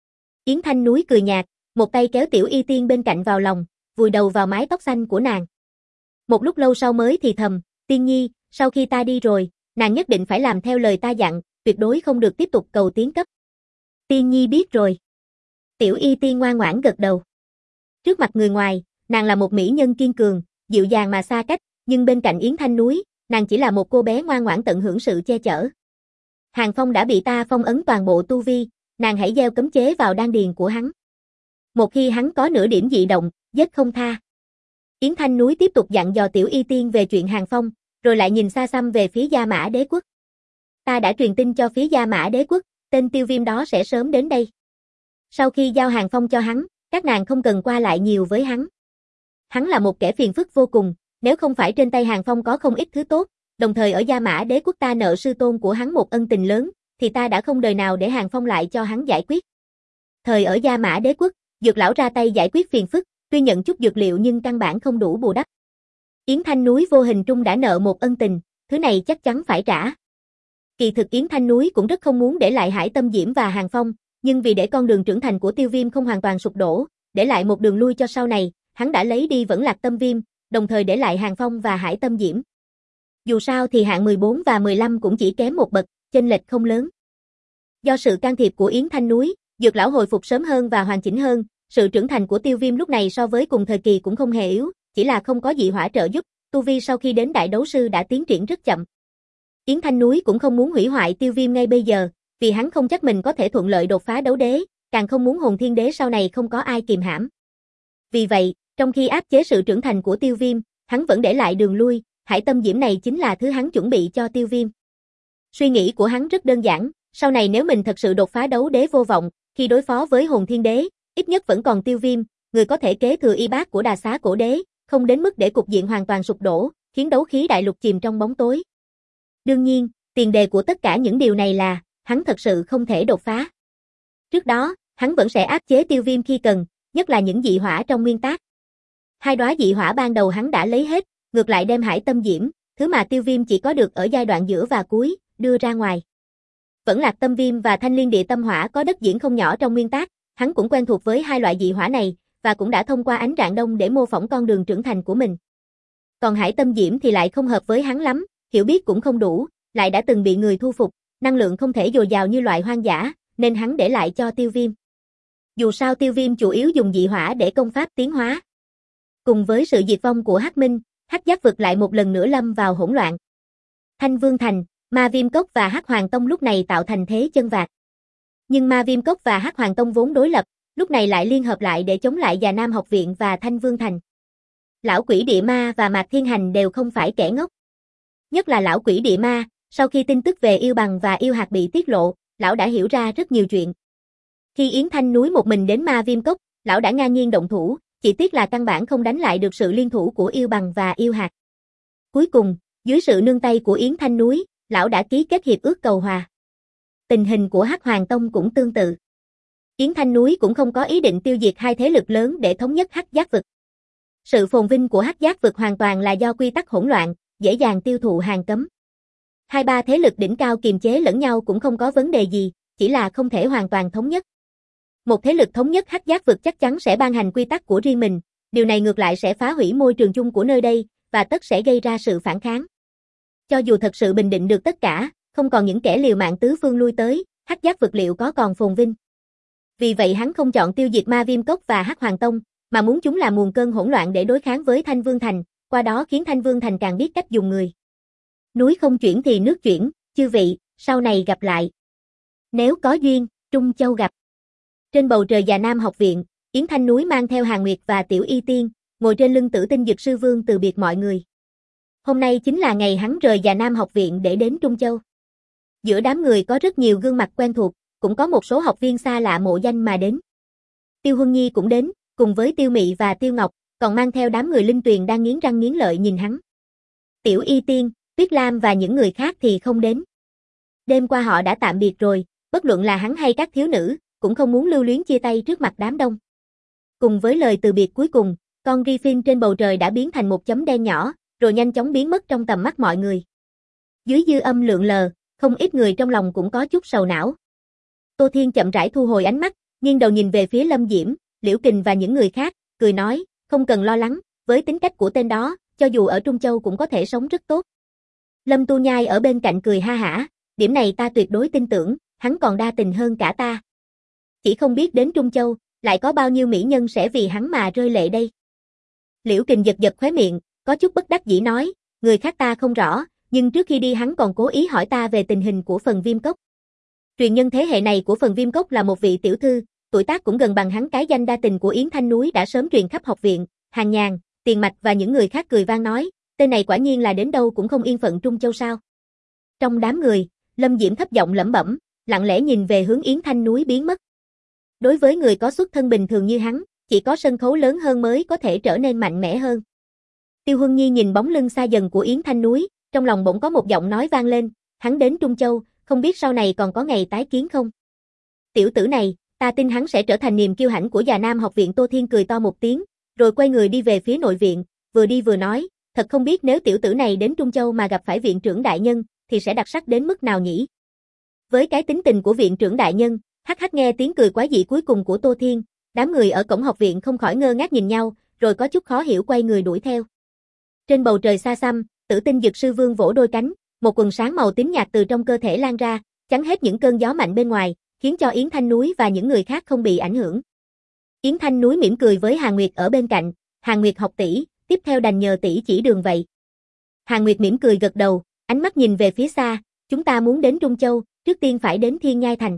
Yến Thanh Núi cười nhạt, một tay kéo Tiểu Y Tiên bên cạnh vào lòng, vùi đầu vào mái tóc xanh của nàng. Một lúc lâu sau mới thì thầm, Tiên Nhi, sau khi ta đi rồi, nàng nhất định phải làm theo lời ta dặn, tuyệt đối không được tiếp tục cầu tiến cấp. Tiên Nhi biết rồi. Tiểu Y Tiên ngoan ngoãn gật đầu. Trước mặt người ngoài, nàng là một mỹ nhân kiên cường, dịu dàng mà xa cách, nhưng bên cạnh Yến Thanh Núi, nàng chỉ là một cô bé ngoan ngoãn tận hưởng sự che chở. Hàng Phong đã bị ta phong ấn toàn bộ tu vi, nàng hãy gieo cấm chế vào đan điền của hắn. Một khi hắn có nửa điểm dị động, giết không tha. Yến Thanh Núi tiếp tục dặn dò Tiểu Y Tiên về chuyện Hàng Phong, rồi lại nhìn xa xăm về phía Gia Mã Đế quốc. Ta đã truyền tin cho phía Gia Mã Đế quốc, tên Tiêu Viêm đó sẽ sớm đến đây. Sau khi giao Hàng Phong cho hắn, các nàng không cần qua lại nhiều với hắn. Hắn là một kẻ phiền phức vô cùng, nếu không phải trên tay Hàng Phong có không ít thứ tốt, đồng thời ở Gia Mã Đế quốc ta nợ sư tôn của hắn một ân tình lớn, thì ta đã không đời nào để Hàng Phong lại cho hắn giải quyết. Thời ở Gia Mã Đế quốc, Dược lão ra tay giải quyết phiền phức, tuy nhận chút dược liệu nhưng căn bản không đủ bù đắp. Yến Thanh Núi vô hình trung đã nợ một ân tình, thứ này chắc chắn phải trả. Kỳ thực Yến Thanh Núi cũng rất không muốn để lại Hải Tâm Diễm và Hàng Phong, nhưng vì để con đường trưởng thành của Tiêu Viêm không hoàn toàn sụp đổ, để lại một đường lui cho sau này, hắn đã lấy đi Vẫn Lạc Tâm Viêm, đồng thời để lại Hàng Phong và Hải Tâm Diễm. Dù sao thì hạng mười bốn và mười lăm cũng chỉ kém một bậc, chênh lệch không lớn. Do sự can thiệp của Yến Thanh Núi, Dược lão hồi phục sớm hơn và hoàn chỉnh hơn, sự trưởng thành của Tiêu Viêm lúc này so với cùng thời kỳ cũng không hề yếu, chỉ là không có dị hỏa trợ giúp, tu vi sau khi đến đại đấu sư đã tiến triển rất chậm. Yến Thanh Núi cũng không muốn hủy hoại Tiêu Viêm ngay bây giờ, vì hắn không chắc mình có thể thuận lợi đột phá đấu đế, càng không muốn Hồn Thiên Đế sau này không có ai kìm hãm. Vì vậy, trong khi áp chế sự trưởng thành của Tiêu Viêm, hắn vẫn để lại đường lui, Hải Tâm Diễm này chính là thứ hắn chuẩn bị cho Tiêu Viêm. Suy nghĩ của hắn rất đơn giản, sau này nếu mình thật sự đột phá đấu đế vô vọng, khi đối phó với Hồn Thiên Đế, ít nhất vẫn còn Tiêu Viêm, người có thể kế thừa y bát của Đà Xá Cổ Đế, không đến mức để cục diện hoàn toàn sụp đổ, khiến đấu khí đại lục chìm trong bóng tối. Đương nhiên, tiền đề của tất cả những điều này là, hắn thật sự không thể đột phá. Trước đó, hắn vẫn sẽ áp chế Tiêu Viêm khi cần, nhất là những dị hỏa trong nguyên tác. Hai đóa dị hỏa ban đầu hắn đã lấy hết, ngược lại đem Hải Tâm Diễm, thứ mà Tiêu Viêm chỉ có được ở giai đoạn giữa và cuối, đưa ra ngoài. Vẫn Lạc Tâm Viêm và Thanh Liên Địa Tâm Hỏa có đất diễn không nhỏ trong nguyên tác, hắn cũng quen thuộc với hai loại dị hỏa này, và cũng đã thông qua ánh rạng đông để mô phỏng con đường trưởng thành của mình. Còn Hải Tâm Diễm thì lại không hợp với hắn lắm, hiểu biết cũng không đủ, lại đã từng bị người thu phục, năng lượng không thể dồi dào như loại hoang dã, nên hắn để lại cho Tiêu Viêm. Dù sao Tiêu Viêm chủ yếu dùng dị hỏa để công pháp tiến hóa. Cùng với sự diệt vong của Hắc Minh, Hắc Giác Vực lại một lần nữa lâm vào hỗn loạn. Thanh Vương Thành, Ma Viêm Cốc và Hắc Hoàng Tông lúc này tạo thành thế chân vạc. Nhưng Ma Viêm Cốc và Hắc Hoàng Tông vốn đối lập, lúc này lại liên hợp lại để chống lại Già Nam Học Viện và Thanh Vương Thành. Lão Quỷ Địa Ma và Mạc Thiên Hành đều không phải kẻ ngốc. Nhất là Lão Quỷ Địa Ma, sau khi tin tức về Yêu Bằng và Yêu Hạt bị tiết lộ, lão đã hiểu ra rất nhiều chuyện. Khi Yến Thanh Núi một mình đến Ma Viêm Cốc, lão đã ngang nhiên động thủ, chỉ tiếc là căn bản không đánh lại được sự liên thủ của Yêu Bằng và Yêu Hạt. Cuối cùng, dưới sự nương tay của Yến Thanh Núi, lão đã ký kết hiệp ước cầu hòa. Tình hình của Hắc Hoàng Tông cũng tương tự. Yến Thanh Núi cũng không có ý định tiêu diệt hai thế lực lớn để thống nhất Hắc Giác Vực. Sự phồn vinh của Hắc Giác Vực hoàn toàn là do quy tắc hỗn loạn, dễ dàng tiêu thụ hàng cấm. Hai ba thế lực đỉnh cao kiềm chế lẫn nhau cũng không có vấn đề gì, chỉ là không thể hoàn toàn thống nhất. Một thế lực thống nhất Hắc Giác Vực chắc chắn sẽ ban hành quy tắc của riêng mình, điều này ngược lại sẽ phá hủy môi trường chung của nơi đây, và tất sẽ gây ra sự phản kháng. Cho dù thật sự bình định được tất cả, không còn những kẻ liều mạng tứ phương lui tới, Hắc Giác Vực liệu có còn phồn vinh. Vì vậy hắn không chọn tiêu diệt Ma Viêm Cốc và Hắc Hoàng Tông, mà muốn chúng là nguồn cơn hỗn loạn để đối kháng với Thanh Vương Thành, qua đó khiến Thanh Vương Thành càng biết cách dùng người. Núi không chuyển thì nước chuyển, chư vị, sau này gặp lại. Nếu có duyên, Trung Châu gặp. Trên bầu trời Già Nam Học Viện, Yến Thanh Núi mang theo Hàn Nguyệt và Tiểu Y Tiên, ngồi trên lưng Tử Tinh Dực Sư Vương từ biệt mọi người. Hôm nay chính là ngày hắn rời Già Nam Học Viện để đến Trung Châu. Giữa đám người có rất nhiều gương mặt quen thuộc, cũng có một số học viên xa lạ mộ danh mà đến. Tiêu Huân Nhi cũng đến, cùng với Tiêu Mị và Tiêu Ngọc, còn mang theo đám người Linh Tuyền đang nghiến răng nghiến lợi nhìn hắn. Tiểu Y Tiên, Tuyết Lam và những người khác thì không đến. Đêm qua họ đã tạm biệt rồi, bất luận là hắn hay các thiếu nữ, cũng không muốn lưu luyến chia tay trước mặt đám đông. Cùng với lời từ biệt cuối cùng, con Griffin trên bầu trời đã biến thành một chấm đen nhỏ, rồi nhanh chóng biến mất trong tầm mắt mọi người. Dưới dư âm lượn lờ, không ít người trong lòng cũng có chút sầu não. Tô Thiên chậm rãi thu hồi ánh mắt, nghiêng đầu nhìn về phía Lâm Diễm, Liễu Kình và những người khác, cười nói, không cần lo lắng, với tính cách của tên đó, cho dù ở Trung Châu cũng có thể sống rất tốt. Lâm Tu Nhai ở bên cạnh cười ha hả, điểm này ta tuyệt đối tin tưởng, hắn còn đa tình hơn cả ta. Chỉ không biết đến Trung Châu, lại có bao nhiêu mỹ nhân sẽ vì hắn mà rơi lệ đây. Liễu Kình giật giật khóe miệng, có chút bất đắc dĩ nói, người khác ta không rõ, nhưng trước khi đi hắn còn cố ý hỏi ta về tình hình của Phần Viêm Cốc. Truyền nhân thế hệ này của Phần Viêm Cốc là một vị tiểu thư, tuổi tác cũng gần bằng hắn, cái danh đa tình của Yến Thanh Núi đã sớm truyền khắp học viện. Hàng Nhàn, Tiền Mạch và những người khác cười vang nói, tên này quả nhiên là đến đâu cũng không yên phận Trung Châu sao. Trong đám người, Lâm Diễm thấp giọng lẩm bẩm, lặng lẽ nhìn về hướng Yến Thanh Núi biến mất. Đối với người có xuất thân bình thường như hắn, chỉ có sân khấu lớn hơn mới có thể trở nên mạnh mẽ hơn. Tiêu Huân Nhi nhìn bóng lưng xa dần của Yến Thanh Núi, trong lòng bỗng có một giọng nói vang lên, hắn đến Trung Châu, không biết sau này còn có ngày tái kiến không. Tiểu tử này, ta tin hắn sẽ trở thành niềm kiêu hãnh của Già Nam Học Viện. Tô Thiên cười to một tiếng, rồi quay người đi về phía nội viện, vừa đi vừa nói, thật không biết nếu tiểu tử này đến Trung Châu mà gặp phải viện trưởng đại nhân, thì sẽ đặc sắc đến mức nào nhỉ? Với cái tính tình của viện trưởng đại nhân, hắc hắc nghe tiếng cười quái dị cuối cùng của Tô Thiên, đám người ở cổng học viện không khỏi ngơ ngác nhìn nhau, rồi có chút khó hiểu quay người đuổi theo. Trên bầu trời xa xăm, Tử Tinh Dực Sư Vương vỗ đôi cánh, một quần sáng màu tím nhạt từ trong cơ thể lan ra, chắn hết những cơn gió mạnh bên ngoài, khiến cho Yến Thanh Núi và những người khác không bị ảnh hưởng. Yến Thanh Núi mỉm cười với Hàn Nguyệt ở bên cạnh, Hàn Nguyệt học tỷ, tiếp theo đành nhờ tỷ chỉ đường vậy. Hàn Nguyệt mỉm cười gật đầu, Ánh mắt nhìn về phía xa, chúng ta muốn đến Trung Châu, trước tiên phải đến Thiên Nhai Thành.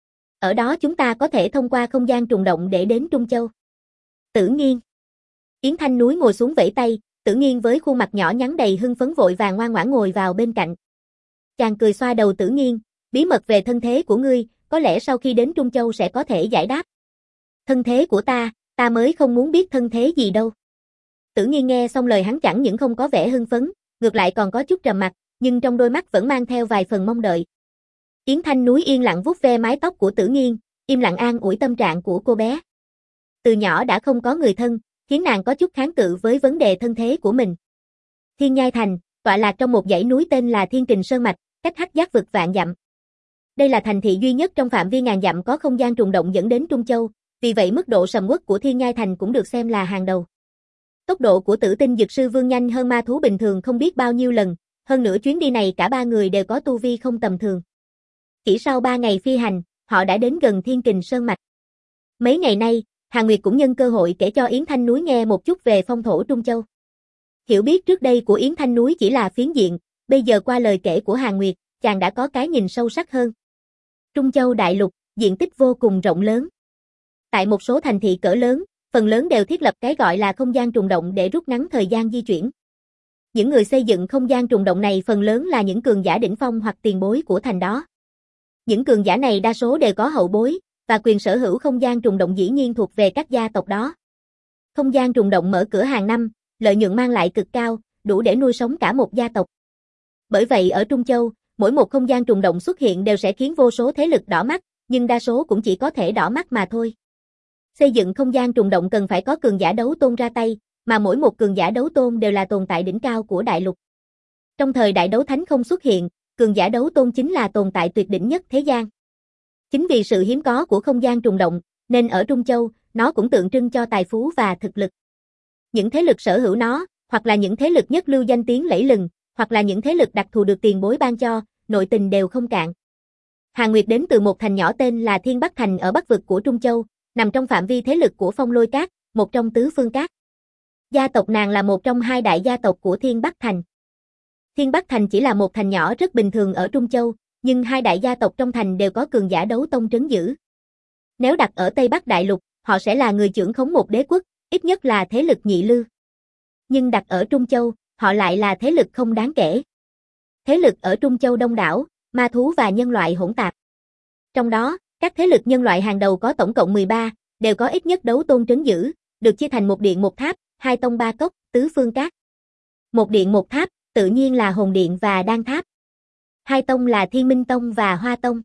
Ở đó chúng ta có thể thông qua không gian trùng động để đến Trung Châu. Tử Nghiên. Yến Thanh Núi ngồi xuống vẫy tay, Tử Nghiên với khuôn mặt nhỏ nhắn đầy hưng phấn vội vàng ngoan ngoãn ngồi vào bên cạnh. Chàng cười xoa đầu Tử Nghiên, bí mật về thân thế của ngươi, có lẽ sau khi đến Trung Châu sẽ có thể giải đáp. Thân thế của ta, ta mới không muốn biết thân thế gì đâu. Tử Nghiên nghe xong lời hắn chẳng những không có vẻ hưng phấn, ngược lại còn có chút trầm mặc, nhưng trong đôi mắt vẫn mang theo vài phần mong đợi. Yến Thanh Núi yên lặng vuốt ve mái tóc của Tử Nghiên, im lặng an ủi tâm trạng của cô bé. Từ nhỏ đã không có người thân, khiến nàng có chút kháng cự với vấn đề thân thế của mình. Thiên Nhai Thành, tọa lạc trong một dãy núi tên là Thiên Kình Sơn Mạch, cách Hắc Giác vực vạn dặm. Đây là thành thị duy nhất trong phạm vi ngàn dặm có không gian trùng động dẫn đến Trung Châu, vì vậy mức độ sầm uất của Thiên Nhai Thành cũng được xem là hàng đầu. Tốc độ của Tử Tinh Dực Sư Vương nhanh hơn ma thú bình thường không biết bao nhiêu lần, hơn nữa chuyến đi này cả ba người đều có tu vi không tầm thường. Chỉ sau ba ngày phi hành, họ đã đến gần Thiên Kình Sơn Mạch. Mấy ngày nay, Hàn Nguyệt cũng nhân cơ hội kể cho Yến Thanh Núi nghe một chút về phong thổ Trung Châu. Hiểu biết trước đây của Yến Thanh Núi chỉ là phiến diện, bây giờ qua lời kể của Hàn Nguyệt, chàng đã có cái nhìn sâu sắc hơn. Trung Châu đại lục, diện tích vô cùng rộng lớn. Tại một số thành thị cỡ lớn, phần lớn đều thiết lập cái gọi là không gian trùng động để rút ngắn thời gian di chuyển. Những người xây dựng không gian trùng động này phần lớn là những cường giả đỉnh phong hoặc tiền bối của thành đó. Những cường giả này đa số đều có hậu bối, và quyền sở hữu không gian trùng động dĩ nhiên thuộc về các gia tộc đó. Không gian trùng động mở cửa hàng năm, lợi nhuận mang lại cực cao, đủ để nuôi sống cả một gia tộc. Bởi vậy ở Trung Châu, mỗi một không gian trùng động xuất hiện đều sẽ khiến vô số thế lực đỏ mắt, nhưng đa số cũng chỉ có thể đỏ mắt mà thôi. Xây dựng không gian trùng động cần phải có cường giả đấu tôn ra tay, mà mỗi một cường giả đấu tôn đều là tồn tại đỉnh cao của đại lục. Trong thời đại đấu thánh không xuất hiện, cường giả đấu tôn chính là tồn tại tuyệt đỉnh nhất thế gian. Chính vì sự hiếm có của không gian trùng động, nên ở Trung Châu, nó cũng tượng trưng cho tài phú và thực lực. Những thế lực sở hữu nó, hoặc là những thế lực nhất lưu danh tiếng lẫy lừng, hoặc là những thế lực đặc thù được tiền bối ban cho, nội tình đều không cạn. Hàn Nguyệt đến từ một thành nhỏ tên là Thiên Bắc Thành ở bắc vực của Trung Châu, nằm trong phạm vi thế lực của Phong Lôi Các, một trong tứ phương các. Gia tộc nàng là một trong hai đại gia tộc của Thiên Bắc Thành. Thiên Bắc Thành chỉ là một thành nhỏ rất bình thường ở Trung Châu, nhưng hai đại gia tộc trong thành đều có cường giả đấu tông trấn giữ. Nếu đặt ở Tây Bắc Đại Lục, họ sẽ là người trưởng khống một đế quốc, ít nhất là thế lực nhị lưu. Nhưng đặt ở Trung Châu, họ lại là thế lực không đáng kể. Thế lực ở Trung Châu đông đảo, ma thú và nhân loại hỗn tạp. Trong đó, các thế lực nhân loại hàng đầu có tổng cộng mười ba, đều có ít nhất đấu tôn trấn giữ, được chia thành một điện một tháp, hai tông ba cốc, tứ phương các. Một điện một tháp, tự nhiên là Hồn Điện và Đan Tháp. Hai tông là Thiên Minh Tông và Hoa Tông.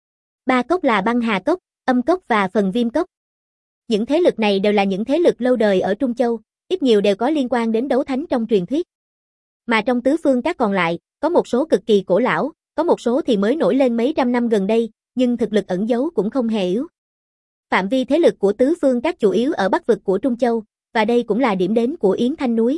Ba cốc là Băng Hà Cốc, Âm Cốc và Phần Viêm Cốc. Những thế lực này đều là những thế lực lâu đời ở Trung Châu, ít nhiều đều có liên quan đến đấu thánh trong truyền thuyết. Mà trong tứ phương các còn lại, có một số cực kỳ cổ lão, có một số thì mới nổi lên mấy trăm năm gần đây, nhưng thực lực ẩn giấu cũng không hề yếu. Phạm vi thế lực của tứ phương các chủ yếu ở bắc vực của Trung Châu, và đây cũng là điểm đến của Yến Thanh Núi.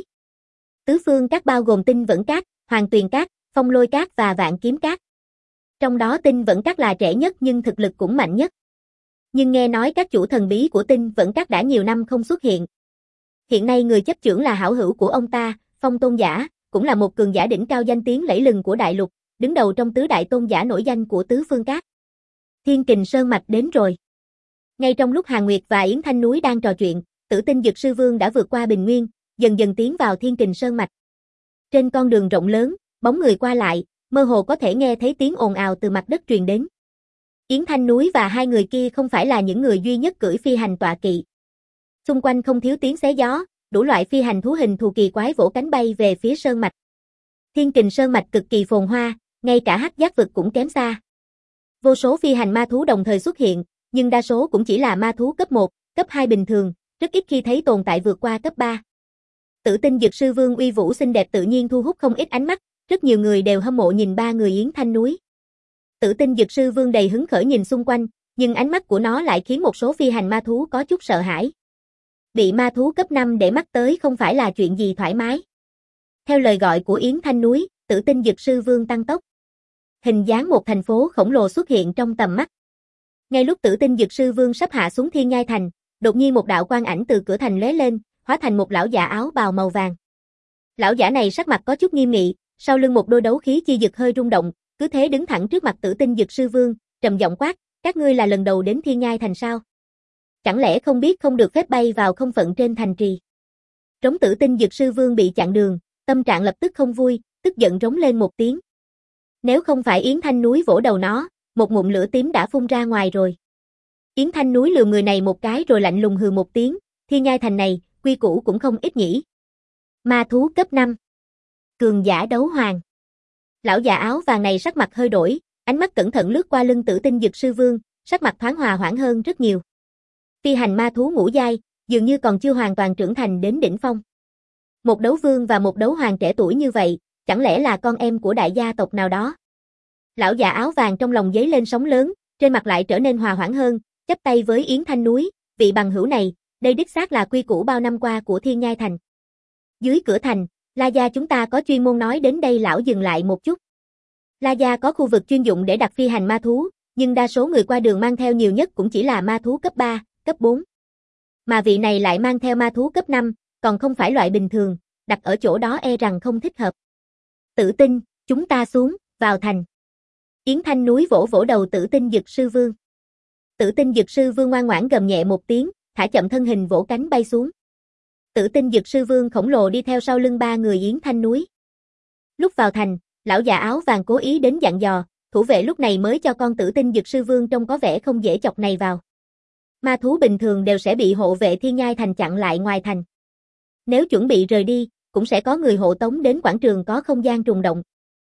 Tứ phương các bao gồm Tinh Vẫn Các, Hoàng Tuyền Các, Phong Lôi Các và Vạn Kiếm Các. Trong đó Tinh Vẫn Các là trẻ nhất nhưng thực lực cũng mạnh nhất. Nhưng nghe nói các chủ thần bí của Tinh Vẫn Các đã nhiều năm không xuất hiện. Hiện nay người chấp chưởng là hảo hữu của ông ta, Phong Tôn Giả, cũng là một cường giả đỉnh cao danh tiếng lẫy lừng của đại lục, đứng đầu trong tứ đại tôn giả nổi danh của tứ phương các. Thiên Kình Sơn Mạch đến rồi. Ngay trong lúc Hàn Nguyệt và Yến Thanh Núi đang trò chuyện, Tử Tinh Dực Sư Vương đã vượt qua bình nguyên, dần dần tiến vào Thiên Kình Sơn Mạch. Trên con đường rộng lớn, bóng người qua lại, mơ hồ có thể nghe thấy tiếng ồn ào từ mặt đất truyền đến. Yến Thanh Núi và hai người kia không phải là những người duy nhất cưỡi phi hành tọa kỵ. Xung quanh không thiếu tiếng xé gió, đủ loại phi hành thú hình thù kỳ quái vỗ cánh bay về phía sơn mạch. Thiên Kình Sơn Mạch cực kỳ phồn hoa, ngay cả Hắc Giác vực cũng kém xa. Vô số phi hành ma thú đồng thời xuất hiện, nhưng đa số cũng chỉ là ma thú cấp một, cấp hai bình thường, rất ít khi thấy tồn tại vượt qua cấp ba. Tử Tinh Dực Sư Vương uy vũ xinh đẹp tự nhiên thu hút không ít ánh mắt, rất nhiều người đều hâm mộ nhìn ba người Yến Thanh Núi. Tử Tinh Dực Sư Vương đầy hứng khởi nhìn xung quanh, nhưng ánh mắt của nó lại khiến một số phi hành ma thú có chút sợ hãi. Bị ma thú cấp năm để mắt tới không phải là chuyện gì thoải mái. Theo lời gọi của Yến Thanh Núi, Tử Tinh Dực Sư Vương tăng tốc. Hình dáng một thành phố khổng lồ xuất hiện trong tầm mắt. Ngay lúc Tử Tinh Dực Sư Vương sắp hạ xuống Thiên Nhai Thành, đột nhiên một đạo quang ảnh từ cửa thành lóe lên, hóa thành một lão giả áo bào màu vàng. Lão giả này sắc mặt có chút nghiêm nghị, Sau lưng một đôi đấu khí chi dực hơi rung động, cứ thế đứng thẳng trước mặt Tử Tinh Dực Sư Vương, trầm giọng quát, các ngươi là lần đầu đến Thiên Nhai Thành sao? Chẳng lẽ không biết không được phép bay vào không phận trên thành trì? Trống Tử Tinh Dực Sư Vương bị chặn đường, tâm trạng lập tức không vui, tức giận rống lên một tiếng. Nếu không phải Yến Thanh Núi vỗ đầu nó, một ngụm lửa tím đã phun ra ngoài rồi. Yến Thanh Núi lườm người này một cái rồi lạnh lùng hừ một tiếng, Thiên Nhai Thành này, quy củ cũng không ít nhỉ. Ma thú cấp năm. Cường giả đấu hoàng. Lão già áo vàng này sắc mặt hơi đổi, ánh mắt cẩn thận lướt qua lưng Tử Tinh Dực Sư Vương, sắc mặt thoáng hòa hoãn hơn rất nhiều. Phi hành ma thú ngũ giai, dường như còn chưa hoàn toàn trưởng thành đến đỉnh phong. Một đấu vương và một đấu hoàng trẻ tuổi như vậy, chẳng lẽ là con em của đại gia tộc nào đó? Lão già áo vàng trong lòng dấy lên sóng lớn, trên mặt lại trở nên hòa hoãn hơn, chắp tay với Yến Thanh Núi, vị bằng hữu này, đây đích xác là quy củ bao năm qua của Thiên Nhai Thành. Dưới cửa thành, La Gia chúng ta có chuyên môn nói đến đây lão dừng lại một chút. La Gia có khu vực chuyên dụng để đặt phi hành ma thú, nhưng đa số người qua đường mang theo nhiều nhất cũng chỉ là ma thú cấp ba, cấp bốn. Mà vị này lại mang theo ma thú cấp năm, còn không phải loại bình thường, đặt ở chỗ đó e rằng không thích hợp. Tử Tinh, chúng ta xuống, vào thành. Yến Thanh Núi vỗ vỗ đầu Tử Tinh Dực Sư Vương. Tử Tinh Dực Sư Vương ngoan ngoãn gầm nhẹ một tiếng, thả chậm thân hình vỗ cánh bay xuống. Tử Tinh Dực Sư Vương khổng lồ đi theo sau lưng ba người Yến Thanh Núi. Lúc vào thành, lão già áo vàng cố ý đến dặn dò, thủ vệ lúc này mới cho con Tử Tinh Dực Sư Vương trông có vẻ không dễ chọc này vào. Ma thú bình thường đều sẽ bị hộ vệ Thiên Nhai Thành chặn lại ngoài thành. Nếu chuẩn bị rời đi, cũng sẽ có người hộ tống đến quảng trường có không gian trùng động.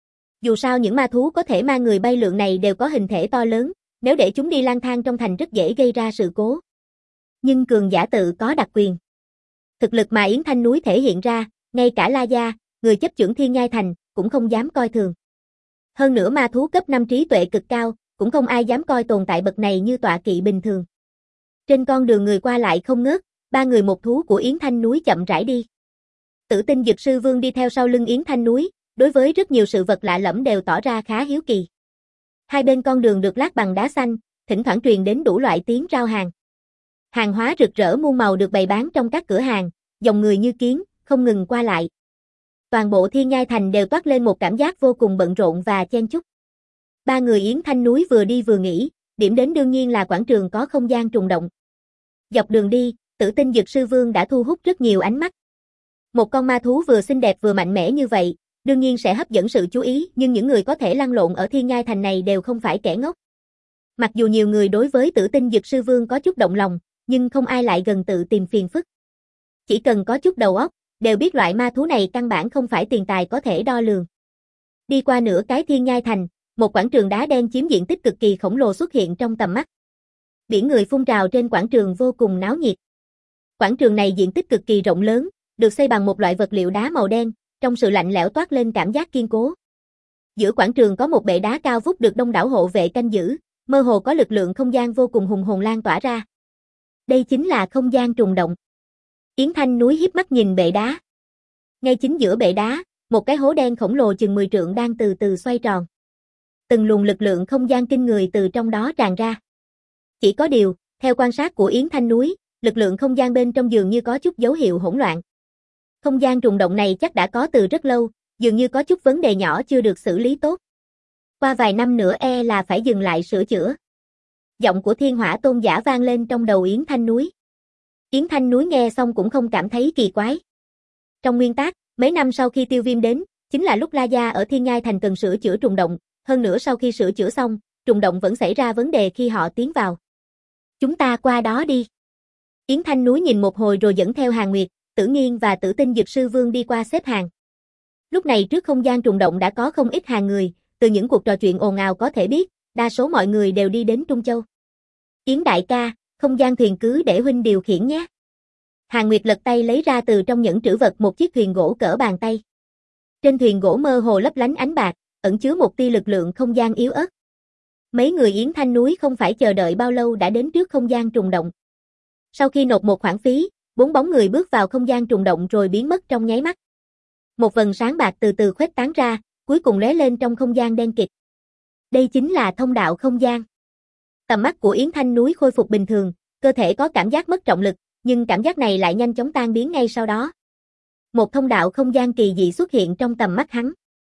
Dù sao những ma thú có thể mang người bay lượn này đều có hình thể to lớn, nếu để chúng đi lang thang trong thành rất dễ gây ra sự cố. Nhưng cường giả tự có đặc quyền. Thực lực mà Yến Thanh Núi thể hiện ra, ngay cả La Gia, người chấp chưởng Thiên Nhai Thành, cũng không dám coi thường. Hơn nữa ma thú cấp năm trí tuệ cực cao, cũng không ai dám coi tồn tại bậc này như tọa kỵ bình thường. Trên con đường người qua lại không ngớt, ba người một thú của Yến Thanh Núi chậm rãi đi. Tử Tinh Dực Sư Vương đi theo sau lưng Yến Thanh Núi, đối với rất nhiều sự vật lạ lẫm đều tỏ ra khá hiếu kỳ. Hai bên con đường được lát bằng đá xanh, thỉnh thoảng truyền đến đủ loại tiếng rao hàng. Hàng hóa rực rỡ muôn màu được bày bán trong các cửa hàng, dòng người như kiến, không ngừng qua lại. Toàn bộ Thiên Nhai Thành đều toát lên một cảm giác vô cùng bận rộn và chen chúc. Ba người Yến Thanh Núi vừa đi vừa nghĩ, điểm đến đương nhiên là quảng trường có không gian trùng động. Dọc đường đi, Tử Tinh Dực Sư Vương đã thu hút rất nhiều ánh mắt. Một con ma thú vừa xinh đẹp vừa mạnh mẽ như vậy, đương nhiên sẽ hấp dẫn sự chú ý, nhưng những người có thể lăn lộn ở Thiên Nhai Thành này đều không phải kẻ ngốc. Mặc dù nhiều người đối với Tử Tinh Dực Sư Vương có chút động lòng, nhưng không ai lại gần tự tìm phiền phức. Chỉ cần có chút đầu óc, đều biết loại ma thú này căn bản không phải tiền tài có thể đo lường. Đi qua nửa cái Thiên Nhai Thành, một quảng trường đá đen chiếm diện tích cực kỳ khổng lồ xuất hiện trong tầm mắt. Biển người phun trào trên quảng trường vô cùng náo nhiệt. Quảng trường này diện tích cực kỳ rộng lớn, được xây bằng một loại vật liệu đá màu đen, trong sự lạnh lẽo toát lên cảm giác kiên cố. Giữa quảng trường có một bệ đá cao vút được đông đảo hộ vệ canh giữ, mơ hồ có lực lượng không gian vô cùng hùng hồn lan tỏa ra. Đây chính là không gian trùng động. Yến Thanh Núi híp mắt nhìn bệ đá. Ngay chính giữa bệ đá, một cái hố đen khổng lồ chừng mười trượng đang từ từ xoay tròn. Từng luồng lực lượng không gian kinh người từ trong đó tràn ra. Chỉ có điều, theo quan sát của Yến Thanh Núi, lực lượng không gian bên trong dường như có chút dấu hiệu hỗn loạn. Không gian trùng động này chắc đã có từ rất lâu, dường như có chút vấn đề nhỏ chưa được xử lý tốt. Qua vài năm nữa e là phải dừng lại sửa chữa. Giọng của Thiên Hỏa Tôn Giả vang lên trong đầu Yến Thanh Núi. Yến Thanh Núi nghe xong cũng không cảm thấy kỳ quái. Trong nguyên tắc, mấy năm sau khi Tiêu Viêm đến, chính là lúc La Gia ở Thiên Nhai Thành cần sửa chữa trùng động, hơn nữa sau khi sửa chữa xong, trùng động vẫn xảy ra vấn đề khi họ tiến vào. Chúng ta qua đó đi. Yến Thanh Núi nhìn một hồi rồi dẫn theo Hàn Nguyệt, Tử Nghiên và Tử Tinh Dực Sư Vương đi qua xếp hàng. Lúc này trước không gian trùng động đã có không ít hàng người, từ những cuộc trò chuyện ồn ào có thể biết, đa số mọi người đều đi đến Trung Châu. Yến đại ca, không gian thuyền cứ để huynh điều khiển nhé. Hàn Nguyệt lật tay lấy ra từ trong nhẫn trữ vật một chiếc thuyền gỗ cỡ bàn tay. Trên thuyền gỗ mơ hồ lấp lánh ánh bạc, ẩn chứa một tia lực lượng không gian yếu ớt. Mấy người Yến Thanh Núi không phải chờ đợi bao lâu đã đến trước không gian trùng động. Sau khi nộp một khoản phí, bốn bóng người bước vào không gian trùng động rồi biến mất trong nháy mắt. Một vầng sáng bạc từ từ khuếch tán ra, cuối cùng lóe lên trong không gian đen kịt. Đây chính là thông đạo không gian. Tầm mắt của Yến Thanh Núi khôi phục bình thường, cơ thể có cảm giác mất trọng lực, nhưng cảm giác này lại nhanh chóng tan biến ngay sau đó. Một thông đạo không gian kỳ dị xuất hiện trong tầm mắt hắn.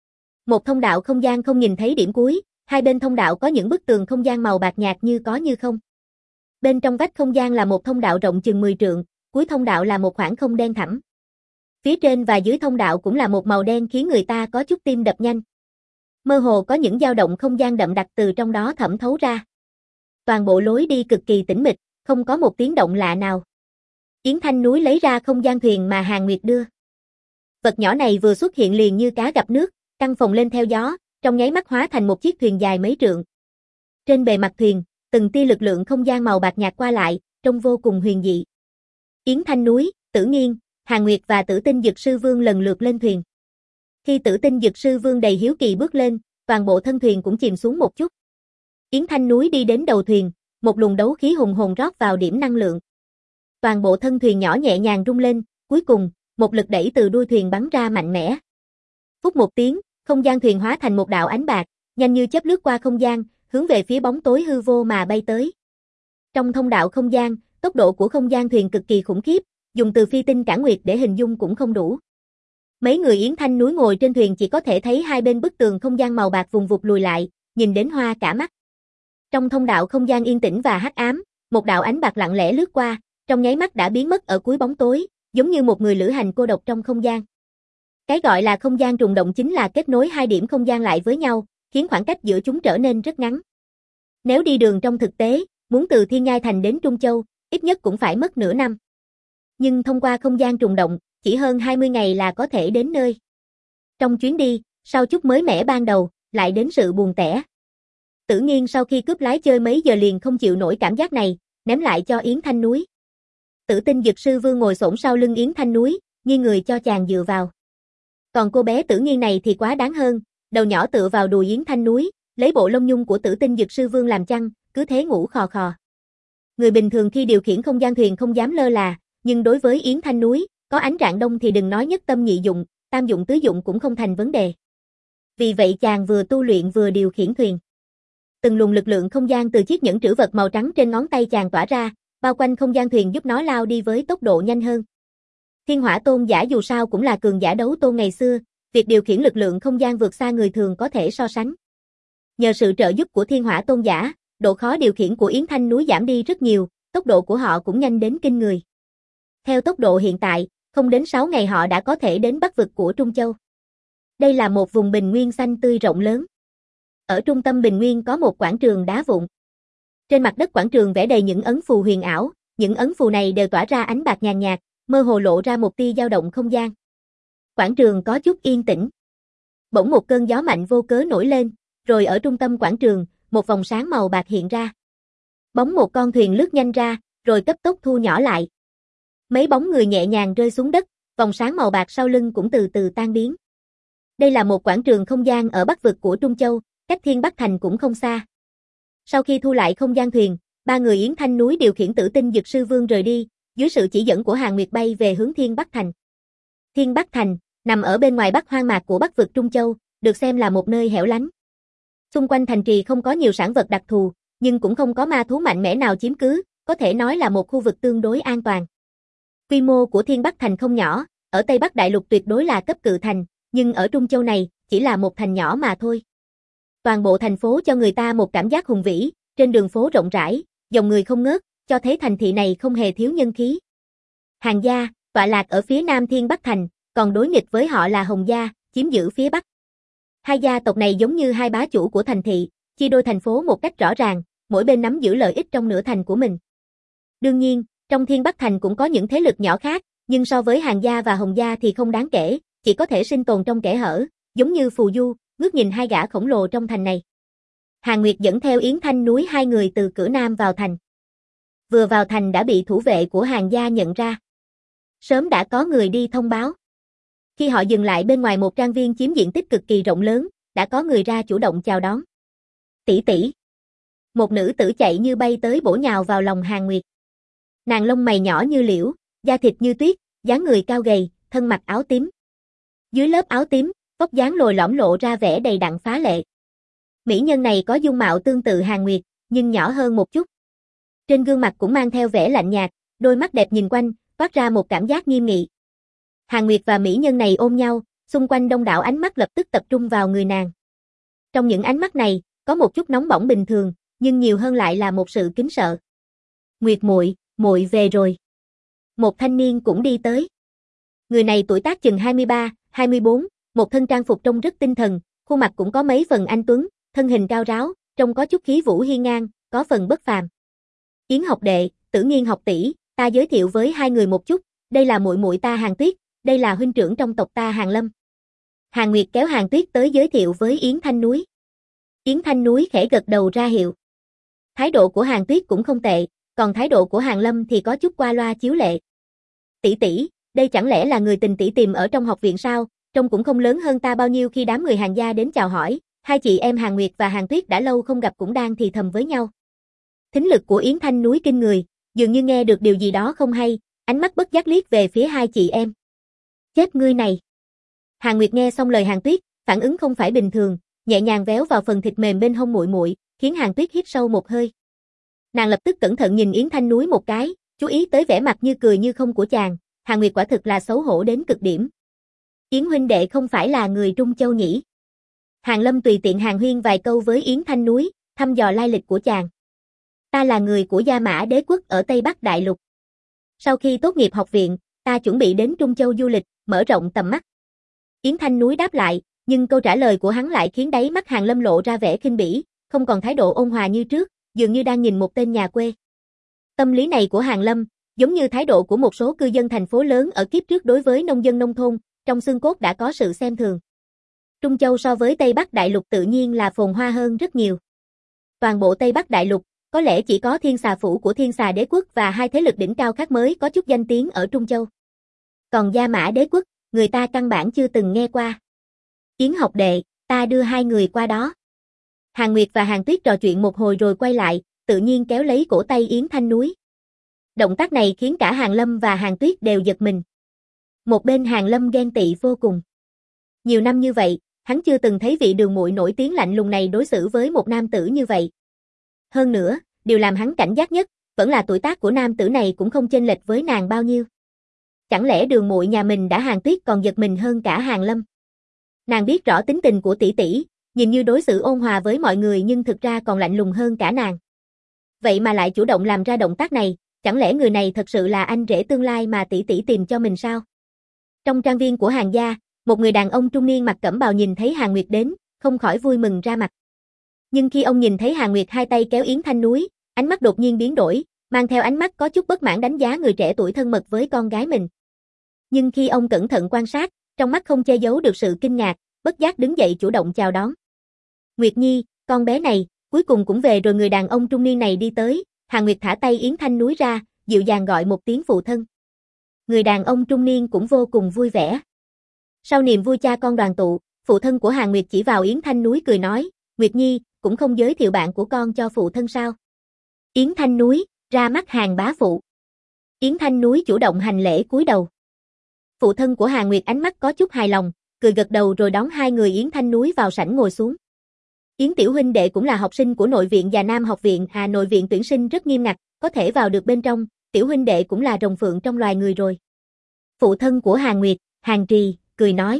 Một thông đạo không gian không nhìn thấy điểm cuối, hai bên thông đạo có những bức tường không gian màu bạc nhạt như có như không. Bên trong vách không gian là một thông đạo rộng chừng mười trượng, cuối thông đạo là một khoảng không đen thẳm. Phía trên và dưới thông đạo cũng là một màu đen khiến người ta có chút tim đập nhanh. Mơ hồ có những dao động không gian đậm đặc từ trong đó thẩm thấu ra. Toàn bộ lối đi cực kỳ tĩnh mịch, không có một tiếng động lạ nào. Yến Thanh Núi lấy ra không gian thuyền mà Hàn Nguyệt đưa. Vật nhỏ này vừa xuất hiện liền như cá gặp nước, căng phồng lên theo gió, trong nháy mắt hóa thành một chiếc thuyền dài mấy trượng. Trên bề mặt thuyền, từng tia lực lượng không gian màu bạc nhạt qua lại, trông vô cùng huyền dị. Yến Thanh Núi, Tử Nghiên, Hàn Nguyệt và Tử Tinh Dực Sư Vương lần lượt lên thuyền. Khi Tử Tinh Dực Sư Vương đầy hiếu kỳ bước lên, toàn bộ thân thuyền cũng chìm xuống một chút. Yến Thanh Núi đi đến đầu thuyền, một luồng đấu khí hùng hồn rót vào điểm năng lượng. Toàn bộ thân thuyền nhỏ nhẹ nhàng rung lên, cuối cùng, một lực đẩy từ đuôi thuyền bắn ra mạnh mẽ. Phút một tiếng, không gian thuyền hóa thành một đạo ánh bạc, nhanh như chớp lướt qua không gian, hướng về phía bóng tối hư vô mà bay tới. Trong thông đạo không gian, tốc độ của không gian thuyền cực kỳ khủng khiếp, dùng từ phi tinh cản nguyệt để hình dung cũng không đủ. Mấy người Yến Thanh Núi ngồi trên thuyền chỉ có thể thấy hai bên bức tường không gian màu bạc vùng vụt lùi lại, nhìn đến hoa cả mắt. Trong thông đạo không gian yên tĩnh và hắc ám, một đạo ánh bạc lặng lẽ lướt qua, trong nháy mắt đã biến mất ở cuối bóng tối, giống như một người lữ hành cô độc trong không gian. Cái gọi là không gian trùng động chính là kết nối hai điểm không gian lại với nhau, khiến khoảng cách giữa chúng trở nên rất ngắn. Nếu đi đường trong thực tế, muốn từ Thiên Nhai Thành đến Trung Châu, ít nhất cũng phải mất nửa năm. Nhưng thông qua không gian trùng động, chỉ hơn hai mươi ngày là có thể đến nơi. Trong chuyến đi, sau chút mới mẻ ban đầu, lại đến sự buồn tẻ. Tử Nghiên sau khi cướp lái chơi mấy giờ liền không chịu nổi cảm giác này, ném lại cho Yến Thanh Núi. Tử Tinh Dực Sư Vương ngồi xổm sau lưng Yến Thanh Núi, nghiêng người cho chàng dựa vào. Còn cô bé Tử Nghiên này thì quá đáng hơn, đầu nhỏ tựa vào đùi Yến Thanh Núi, lấy bộ lông nhung của Tử Tinh Dực Sư Vương làm chăn, cứ thế ngủ khò khò. Người bình thường khi điều khiển không gian thuyền không dám lơ là, nhưng đối với Yến Thanh Núi, có ánh rạng đông thì đừng nói nhất tâm nhị dụng, tam dụng tứ dụng cũng không thành vấn đề. Vì vậy chàng vừa tu luyện vừa điều khiển thuyền. Từng luồng lực lượng không gian từ chiếc nhẫn trữ vật màu trắng trên ngón tay chàng tỏa ra, bao quanh không gian thuyền giúp nó lao đi với tốc độ nhanh hơn. Thiên Hỏa Tôn giả dù sao cũng là cường giả đấu tôn ngày xưa, việc điều khiển lực lượng không gian vượt xa người thường có thể so sánh. Nhờ sự trợ giúp của Thiên Hỏa Tôn giả, độ khó điều khiển của Yến Thanh Núi giảm đi rất nhiều, tốc độ của họ cũng nhanh đến kinh người. Theo tốc độ hiện tại, không đến sáu ngày họ đã có thể đến bắc vực của Trung Châu. Đây là một vùng bình nguyên xanh tươi rộng lớn. Ở trung tâm bình nguyên có một quảng trường đá vụn. Trên mặt đất quảng trường vẽ đầy những ấn phù huyền ảo, những ấn phù này đều tỏa ra ánh bạc nhàn nhạt, mơ hồ lộ ra một tia dao động không gian. Quảng trường có chút yên tĩnh. Bỗng một cơn gió mạnh vô cớ nổi lên, rồi ở trung tâm quảng trường, một vòng sáng màu bạc hiện ra. Bóng một con thuyền lướt nhanh ra, rồi cấp tốc thu nhỏ lại. Mấy bóng người nhẹ nhàng rơi xuống đất, vòng sáng màu bạc sau lưng cũng từ từ tan biến. Đây là một quảng trường không gian ở bắc vực của Trung Châu, cách Thiên Bắc Thành cũng không xa. Sau khi thu lại không gian thuyền, ba người Yến Thanh Núi điều khiển Tử Tinh Dực Sư Vương rời đi, dưới sự chỉ dẫn của Hàn Nguyệt bay về hướng Thiên Bắc Thành. Thiên Bắc Thành, nằm ở bên ngoài bắc hoang mạc của bắc vực Trung Châu, được xem là một nơi hẻo lánh. Xung quanh thành trì không có nhiều sản vật đặc thù, nhưng cũng không có ma thú mạnh mẽ nào chiếm cứ, có thể nói là một khu vực tương đối an toàn. Quy mô của Thiên Bắc Thành không nhỏ, ở Tây Bắc Đại Lục tuyệt đối là cấp cự thành, nhưng ở Trung Châu này, chỉ là một thành nhỏ mà thôi. Toàn bộ thành phố cho người ta một cảm giác hùng vĩ, trên đường phố rộng rãi, dòng người không ngớt, cho thấy thành thị này không hề thiếu nhân khí. Hàn gia, tọa lạc ở phía nam Thiên Bắc Thành, còn đối nghịch với họ là Hồng gia, chiếm giữ phía bắc. Hai gia tộc này giống như hai bá chủ của thành thị, chia đôi thành phố một cách rõ ràng, mỗi bên nắm giữ lợi ích trong nửa thành của mình. Đương nhiên, trong Thiên Bắc Thành cũng có những thế lực nhỏ khác, nhưng so với Hàn gia và Hồng gia thì không đáng kể, chỉ có thể sinh tồn trong kẽ hở, giống như phù du, ngước nhìn hai gã khổng lồ trong thành này. Hàn Nguyệt dẫn theo Yến Thanh Núi hai người từ cửa nam vào thành. Vừa vào thành đã bị thủ vệ của Hàn gia nhận ra. Sớm đã có người đi thông báo. Khi họ dừng lại bên ngoài một trang viên chiếm diện tích cực kỳ rộng lớn, đã có người ra chủ động chào đón. Tỷ tỷ. Một nữ tử chạy như bay tới bổ nhào vào lòng Hàn Nguyệt. Nàng lông mày nhỏ như liễu, da thịt như tuyết, dáng người cao gầy, thân mặc áo tím. Dưới lớp áo tím, vóc dáng lồi lõm lộ ra vẻ đầy đặn phá lệ. Mỹ nhân này có dung mạo tương tự Hàn Nguyệt, nhưng nhỏ hơn một chút. Trên gương mặt cũng mang theo vẻ lạnh nhạt, đôi mắt đẹp nhìn quanh, toát ra một cảm giác nghiêm nghị. Hàn Nguyệt và mỹ nhân này ôm nhau, xung quanh đông đảo ánh mắt lập tức tập trung vào người nàng. Trong những ánh mắt này, có một chút nóng bỏng bình thường, nhưng nhiều hơn lại là một sự kính sợ. Nguyệt muội, muội về rồi. Một thanh niên cũng đi tới. Người này tuổi tác chừng hai mươi ba, hai mươi bốn, một thân trang phục trông rất tinh thần, khuôn mặt cũng có mấy phần anh tuấn, thân hình cao ráo, trông có chút khí vũ hiên ngang, có phần bất phàm. Yến học đệ, Tử Nghiên học tỷ, ta giới thiệu với hai người một chút, đây là muội muội ta Hàn Tuyết, đây là huynh trưởng trong tộc ta Hàn Lâm. Hàn Nguyệt kéo Hàn Tuyết tới giới thiệu với Yến Thanh Núi. Yến Thanh Núi khẽ gật đầu ra hiệu. Thái độ của Hàn Tuyết cũng không tệ, còn thái độ của Hàn Lâm thì có chút qua loa chiếu lệ. Tỷ tỷ, đây chẳng lẽ là người tình tỷ tìm ở trong học viện sao, trông cũng không lớn hơn ta bao nhiêu. Khi đám người Hàn gia đến chào hỏi, hai chị em Hàn Nguyệt và Hàn Tuyết đã lâu không gặp cũng đang thì thầm với nhau. Thính lực của Yến Thanh Núi kinh người, dường như nghe được điều gì đó không hay, ánh mắt bất giác liếc về phía hai chị em. Chết ngươi này. Hàn Nguyệt nghe xong lời Hàn Tuyết, phản ứng không phải bình thường, nhẹ nhàng véo vào phần thịt mềm bên hông muội muội, khiến Hàn Tuyết hít sâu một hơi. Nàng lập tức cẩn thận nhìn Yến Thanh Núi một cái, chú ý tới vẻ mặt như cười như không của chàng, Hàn Nguyệt quả thực là xấu hổ đến cực điểm. Yến huynh đệ không phải là người Trung Châu nhỉ? Hàn Lâm tùy tiện hàn huyên vài câu với Yến Thanh Núi, thăm dò lai lịch của chàng. Ta là người của Gia Mã Đế quốc ở Tây Bắc Đại Lục. Sau khi tốt nghiệp học viện, ta chuẩn bị đến Trung Châu du lịch, mở rộng tầm mắt. Yến Thanh Núi đáp lại, nhưng câu trả lời của hắn lại khiến đáy mắt Hàn Lâm lộ ra vẻ khinh bỉ, không còn thái độ ôn hòa như trước, dường như đang nhìn một tên nhà quê. Tâm lý này của Hàn Lâm, giống như thái độ của một số cư dân thành phố lớn ở kiếp trước đối với nông dân nông thôn, trong xương cốt đã có sự xem thường. Trung Châu so với Tây Bắc Đại Lục tự nhiên là phồn hoa hơn rất nhiều. Toàn bộ Tây Bắc Đại Lục, có lẽ chỉ có Thiên Xà Phủ của Thiên Xà Đế quốc và hai thế lực đỉnh cao khác mới có chút danh tiếng ở Trung Châu. Còn Gia Mã Đế quốc, người ta căn bản chưa từng nghe qua. Yến học đệ, ta đưa hai người qua đó. Hàn Nguyệt và Hàn Tuyết trò chuyện một hồi rồi quay lại, tự nhiên kéo lấy cổ tay Yến Thanh Núi. Động tác này khiến cả Hàn Lâm và Hàn Tuyết đều giật mình. Một bên Hàn Lâm ghen tị vô cùng. Nhiều năm như vậy, hắn chưa từng thấy vị đường muội nổi tiếng lạnh lùng này đối xử với một nam tử như vậy. Hơn nữa, điều làm hắn cảnh giác nhất, vẫn là tuổi tác của nam tử này cũng không chênh lệch với nàng bao nhiêu. Chẳng lẽ đường muội nhà mình đã Hàn Tuyết còn giật mình hơn cả Hàn Lâm. Nàng biết rõ tính tình của tỷ tỷ, nhìn như đối xử ôn hòa với mọi người nhưng thực ra còn lạnh lùng hơn cả nàng. Vậy mà lại chủ động làm ra động tác này, chẳng lẽ người này thật sự là anh rể tương lai mà tỷ tỷ tìm cho mình sao? Trong trang viên của Hàn gia, một người đàn ông trung niên mặc cẩm bào nhìn thấy Hàn Nguyệt đến, không khỏi vui mừng ra mặt. Nhưng khi ông nhìn thấy Hàn Nguyệt hai tay kéo Yến Thanh Núi, ánh mắt đột nhiên biến đổi, mang theo ánh mắt có chút bất mãn đánh giá người trẻ tuổi thân mật với con gái mình. Nhưng khi ông cẩn thận quan sát, trong mắt không che giấu được sự kinh ngạc, bất giác đứng dậy chủ động chào đón. Nguyệt Nhi, con bé này, cuối cùng cũng về rồi. Người đàn ông trung niên này đi tới, Hàn Nguyệt thả tay Yến Thanh Núi ra, dịu dàng gọi một tiếng phụ thân. Người đàn ông trung niên cũng vô cùng vui vẻ. Sau niềm vui cha con đoàn tụ, phụ thân của Hàn Nguyệt chỉ vào Yến Thanh Núi cười nói, Nguyệt Nhi, cũng không giới thiệu bạn của con cho phụ thân sao? Yến Thanh Núi, ra mắt Hàn bá phụ. Yến Thanh Núi chủ động hành lễ cúi đầu. Phụ thân của Hàn Nguyệt ánh mắt có chút hài lòng, cười gật đầu rồi đón hai người Yến Thanh Núi vào sảnh ngồi xuống. Yến tiểu huynh đệ cũng là học sinh của nội viện Già Nam học viện, à nội viện tuyển sinh rất nghiêm ngặt, có thể vào được bên trong, tiểu huynh đệ cũng là rồng phượng trong loài người rồi. Phụ thân của Hàn Nguyệt, Hàn Trì, cười nói.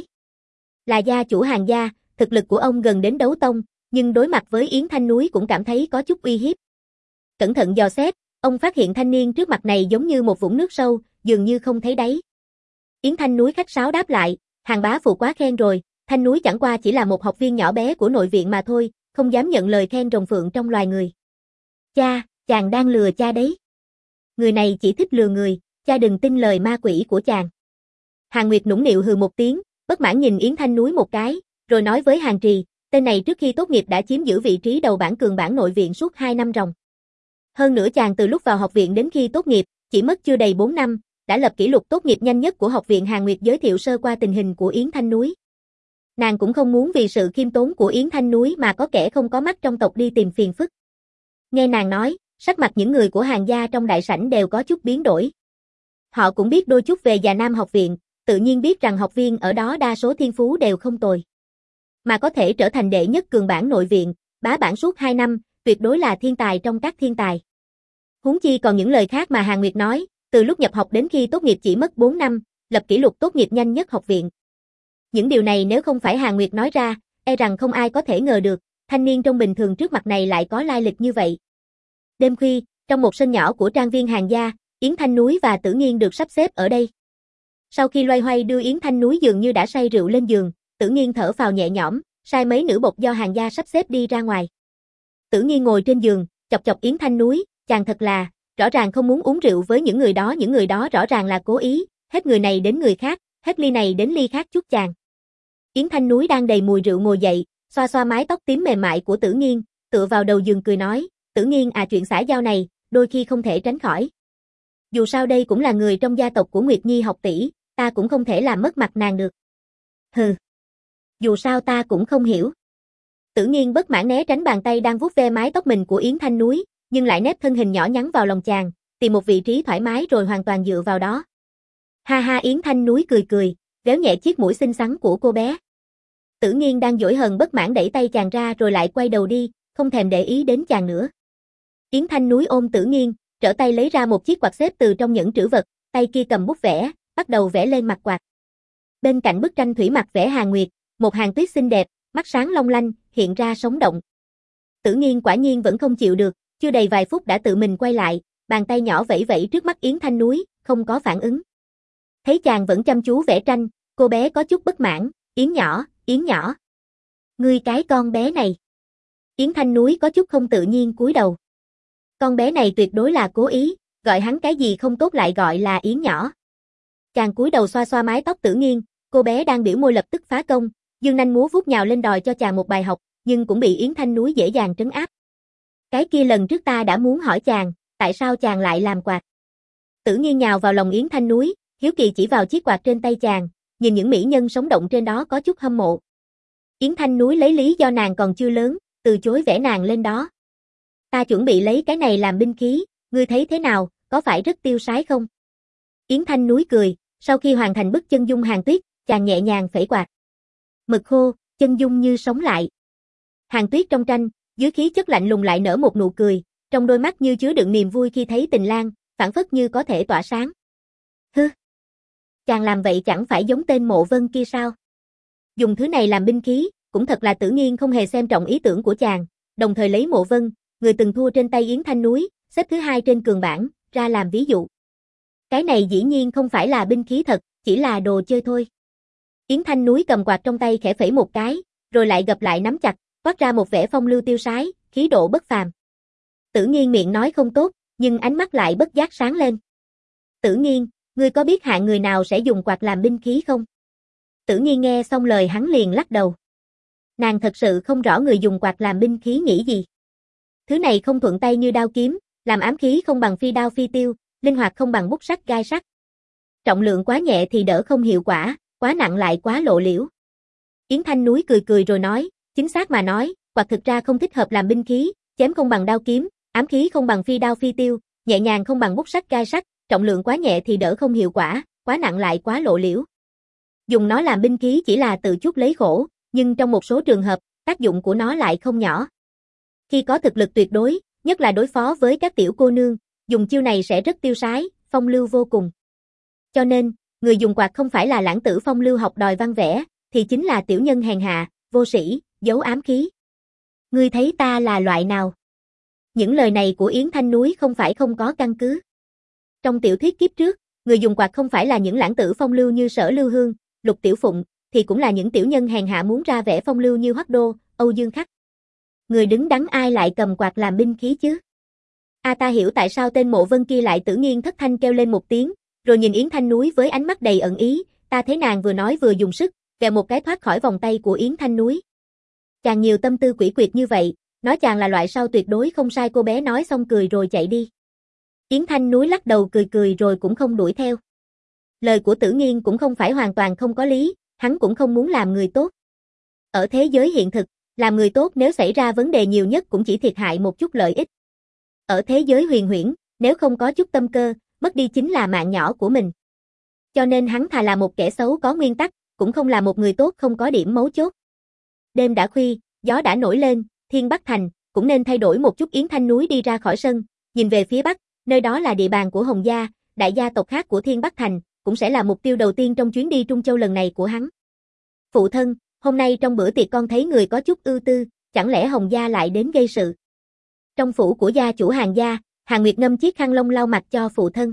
Là gia chủ Hàn gia, thực lực của ông gần đến đấu tông, nhưng đối mặt với Yến Thanh Núi cũng cảm thấy có chút uy hiếp. Cẩn thận dò xét, ông phát hiện thanh niên trước mặt này giống như một vũng nước sâu, dường như không thấy đáy. Yến Thanh Núi khách sáo đáp lại, Hàn bá phụ quá khen rồi, Thanh Núi chẳng qua chỉ là một học viên nhỏ bé của nội viện mà thôi, không dám nhận lời khen rồng phượng trong loài người. Cha, chàng đang lừa cha đấy. Người này chỉ thích lừa người, cha đừng tin lời ma quỷ của chàng. Hàn Nguyệt nũng nịu hừ một tiếng, bất mãn nhìn Yến Thanh Núi một cái, rồi nói với Hàn Trì, tên này trước khi tốt nghiệp đã chiếm giữ vị trí đầu bảng cường bảng nội viện suốt hai năm ròng. Hơn nữa chàng từ lúc vào học viện đến khi tốt nghiệp, chỉ mất chưa đầy bốn năm, đã lập kỷ lục tốt nghiệp nhanh nhất của học viện. Hàn Nguyệt giới thiệu sơ qua tình hình của Yến Thanh Núi. Nàng cũng không muốn vì sự khiêm tốn của Yến Thanh Núi mà có kẻ không có mắt trong tộc đi tìm phiền phức. Nghe nàng nói, sắc mặt những người của Hàn gia trong đại sảnh đều có chút biến đổi. Họ cũng biết đôi chút về Già Nam học viện, tự nhiên biết rằng học viên ở đó đa số thiên phú đều không tồi. Mà có thể trở thành đệ nhất cường bảng nội viện, bá bảng suốt hai năm, tuyệt đối là thiên tài trong các thiên tài. Huống chi còn những lời khác mà Hàn Nguyệt nói, từ lúc nhập học đến khi tốt nghiệp chỉ mất bốn năm, lập kỷ lục tốt nghiệp nhanh nhất học viện. Những điều này nếu không phải Hàn Nguyệt nói ra, e rằng không ai có thể ngờ được, thanh niên trông bình thường trước mặt này lại có lai lịch như vậy. Đêm khuya, trong một sân nhỏ của trang viên Hàn gia, Yến Thanh Núi và Tử Nghiên được sắp xếp ở đây. Sau khi loay hoay đưa Yến Thanh Núi dường như đã say rượu lên giường, Tử Nghiên thở phào nhẹ nhõm, sai mấy nữ bộc do Hàn gia sắp xếp đi ra ngoài. Tử Nghiên ngồi trên giường, chọc chọc Yến Thanh Núi, chàng thật là, rõ ràng không muốn uống rượu với những người đó, những người đó rõ ràng là cố ý, hết người này đến người khác, hết ly này đến ly khác chút chàng. Yến Thanh Núi đang đầy mùi rượu ngồi dậy, xoa xoa mái tóc tím mềm mại của Tử Nghiên, tựa vào đầu giường cười nói, Tử Nghiên à, chuyện xã giao này, đôi khi không thể tránh khỏi. Dù sao đây cũng là người trong gia tộc của Nguyệt Nhi học tỷ, ta cũng không thể làm mất mặt nàng được. Hừ. Dù sao ta cũng không hiểu. Tử Nghiên bất mãn né tránh bàn tay đang vuốt ve mái tóc mình của Yến Thanh Núi, nhưng lại nép thân hình nhỏ nhắn vào lòng chàng, tìm một vị trí thoải mái rồi hoàn toàn dựa vào đó. Ha ha, Yến Thanh Núi cười cười, véo nhẹ chiếc mũi xinh xắn của cô bé. Tử Nghiên đang dỗi hờn bất mãn đẩy tay chàng ra rồi lại quay đầu đi, không thèm để ý đến chàng nữa. Yến Thanh Núi ôm Tử Nghiên, trở tay lấy ra một chiếc quạt xếp từ trong nhẫn trữ vật, tay kia cầm bút vẽ, bắt đầu vẽ lên mặt quạt. Bên cạnh bức tranh thủy mặc vẽ Hàn Nguyệt, một hàng tuyết xinh đẹp, mắt sáng long lanh, hiện ra sống động. Tử Nghiên quả nhiên vẫn không chịu được, chưa đầy vài phút đã tự mình quay lại, bàn tay nhỏ vẫy vẫy trước mắt Yến Thanh Núi, không có phản ứng. Thấy chàng vẫn chăm chú vẽ tranh, cô bé có chút bất mãn, Yến nhỏ, Yến nhỏ. Ngươi cái con bé này. Yến Thanh Núi có chút không tự nhiên cúi đầu. Con bé này tuyệt đối là cố ý, gọi hắn cái gì không tốt lại gọi là Yến nhỏ. Chàng cúi đầu xoa xoa mái tóc Tử Nghiên, cô bé đang biểu môi lập tức phá công, dương nanh múa vuốt nhào lên đòi cho chàng một bài học, nhưng cũng bị Yến Thanh Núi dễ dàng trấn áp. Cái kia lần trước ta đã muốn hỏi chàng, tại sao chàng lại làm quạt? Tử Nghiên nhào vào lòng Yến Thanh Núi, hiếu kỳ chỉ vào chiếc quạt trên tay chàng, nhìn những mỹ nhân sống động trên đó có chút hâm mộ. Yến Thanh Núi lấy lý do nàng còn chưa lớn, từ chối vẽ nàng lên đó. Ta chuẩn bị lấy cái này làm binh khí, ngươi thấy thế nào, có phải rất tiêu sái không? Yến Thanh Núi cười, sau khi hoàn thành bức chân dung Hàn Tuyết, chàng nhẹ nhàng phẩy quạt. Mực khô, chân dung như sống lại. Hàn Tuyết trong tranh, dưới khí chất lạnh lùng lại nở một nụ cười, trong đôi mắt như chứa đựng niềm vui khi thấy Tình Lang, phảng phất như có thể tỏa sáng. Hứ! Chàng làm vậy chẳng phải giống tên Mộ Vân kia sao? Dùng thứ này làm binh khí, cũng thật là Tử Nghiên không hề xem trọng ý tưởng của chàng, đồng thời lấy Mộ Vân, người từng thua trên tay Yến Thanh Núi, xếp thứ hai trên cường bảng, ra làm ví dụ. Cái này dĩ nhiên không phải là binh khí thật, chỉ là đồ chơi thôi. Yến Thanh Núi cầm quạt trong tay khẽ phẩy một cái, rồi lại gập lại nắm chặt, toát ra một vẻ phong lưu tiêu sái, khí độ bất phàm. Tử Nghiên miệng nói không tốt, nhưng ánh mắt lại bất giác sáng lên. Tử Nghiên, ngươi có biết hạng người nào sẽ dùng quạt làm binh khí không? Tử Nghiên nghe xong lời hắn liền lắc đầu. Nàng thật sự không rõ người dùng quạt làm binh khí nghĩ gì. Thứ này không thuận tay như đao kiếm, làm ám khí không bằng phi đao phi tiêu, linh hoạt không bằng bút sắt gai sắt. Trọng lượng quá nhẹ thì đỡ không hiệu quả, quá nặng lại quá lộ liễu. Yến Thanh Núi cười cười rồi nói, chính xác mà nói, quạt thực ra không thích hợp làm binh khí, chém không bằng đao kiếm, ám khí không bằng phi đao phi tiêu, nhẹ nhàng không bằng bút sắt gai sắt, trọng lượng quá nhẹ thì đỡ không hiệu quả, quá nặng lại quá lộ liễu. Dùng nó làm binh khí chỉ là tự chuốc lấy khổ, nhưng trong một số trường hợp, tác dụng của nó lại không nhỏ. Khi có thực lực tuyệt đối, nhất là đối phó với các tiểu cô nương, dùng chiêu này sẽ rất tiêu sái, phong lưu vô cùng. Cho nên, người dùng quạt không phải là lãng tử phong lưu học đòi văn vẽ, thì chính là tiểu nhân hèn hạ, vô sĩ, giấu ám khí. Ngươi thấy ta là loại nào? Những lời này của Yến Thanh Núi không phải không có căn cứ. Trong tiểu thuyết kiếp trước, người dùng quạt không phải là những lãng tử phong lưu như Sở Lưu Hương, Lục Tiểu Phụng, thì cũng là những tiểu nhân hèn hạ muốn ra vẻ phong lưu như Hoắc Đô, Âu Dương Khắc. Người đứng đắn ai lại cầm quạt làm binh khí chứ? A à, ta hiểu tại sao tên Mộ Vân kia lại. Tử Nghiên thất thanh kêu lên một tiếng, rồi nhìn Yến Thanh Núi với ánh mắt đầy ẩn ý, ta thấy nàng vừa nói vừa dùng sức, vèo một cái thoát khỏi vòng tay của Yến Thanh Núi. Chàng nhiều tâm tư quỷ quyệt như vậy, nói chàng là loại sau tuyệt đối không sai. Cô bé nói xong cười rồi chạy đi. Yến Thanh Núi lắc đầu cười cười rồi cũng không đuổi theo. Lời của Tử Nghiên cũng không phải hoàn toàn không có lý, hắn cũng không muốn làm người tốt. Ở thế giới hiện thực, làm người tốt nếu xảy ra vấn đề nhiều nhất cũng chỉ thiệt hại một chút lợi ích. Ở thế giới huyền huyễn, nếu không có chút tâm cơ, mất đi chính là mạng nhỏ của mình. Cho nên hắn thà là một kẻ xấu có nguyên tắc, cũng không là một người tốt không có điểm mấu chốt. Đêm đã khuya, gió đã nổi lên, Thiên Bắc Thành, cũng nên thay đổi một chút. Yến Thanh Núi đi ra khỏi sân, nhìn về phía Bắc, nơi đó là địa bàn của Hồng Gia, đại gia tộc khác của Thiên Bắc Thành, cũng sẽ là mục tiêu đầu tiên trong chuyến đi Trung Châu lần này của hắn. Phụ thân, hôm nay trong bữa tiệc con thấy người có chút ưu tư, chẳng lẽ Hồng gia lại đến gây sự? Trong phủ của gia chủ Hàn gia, Hàn Nguyệt ngâm chiếc khăn lông lau mặt cho phụ thân.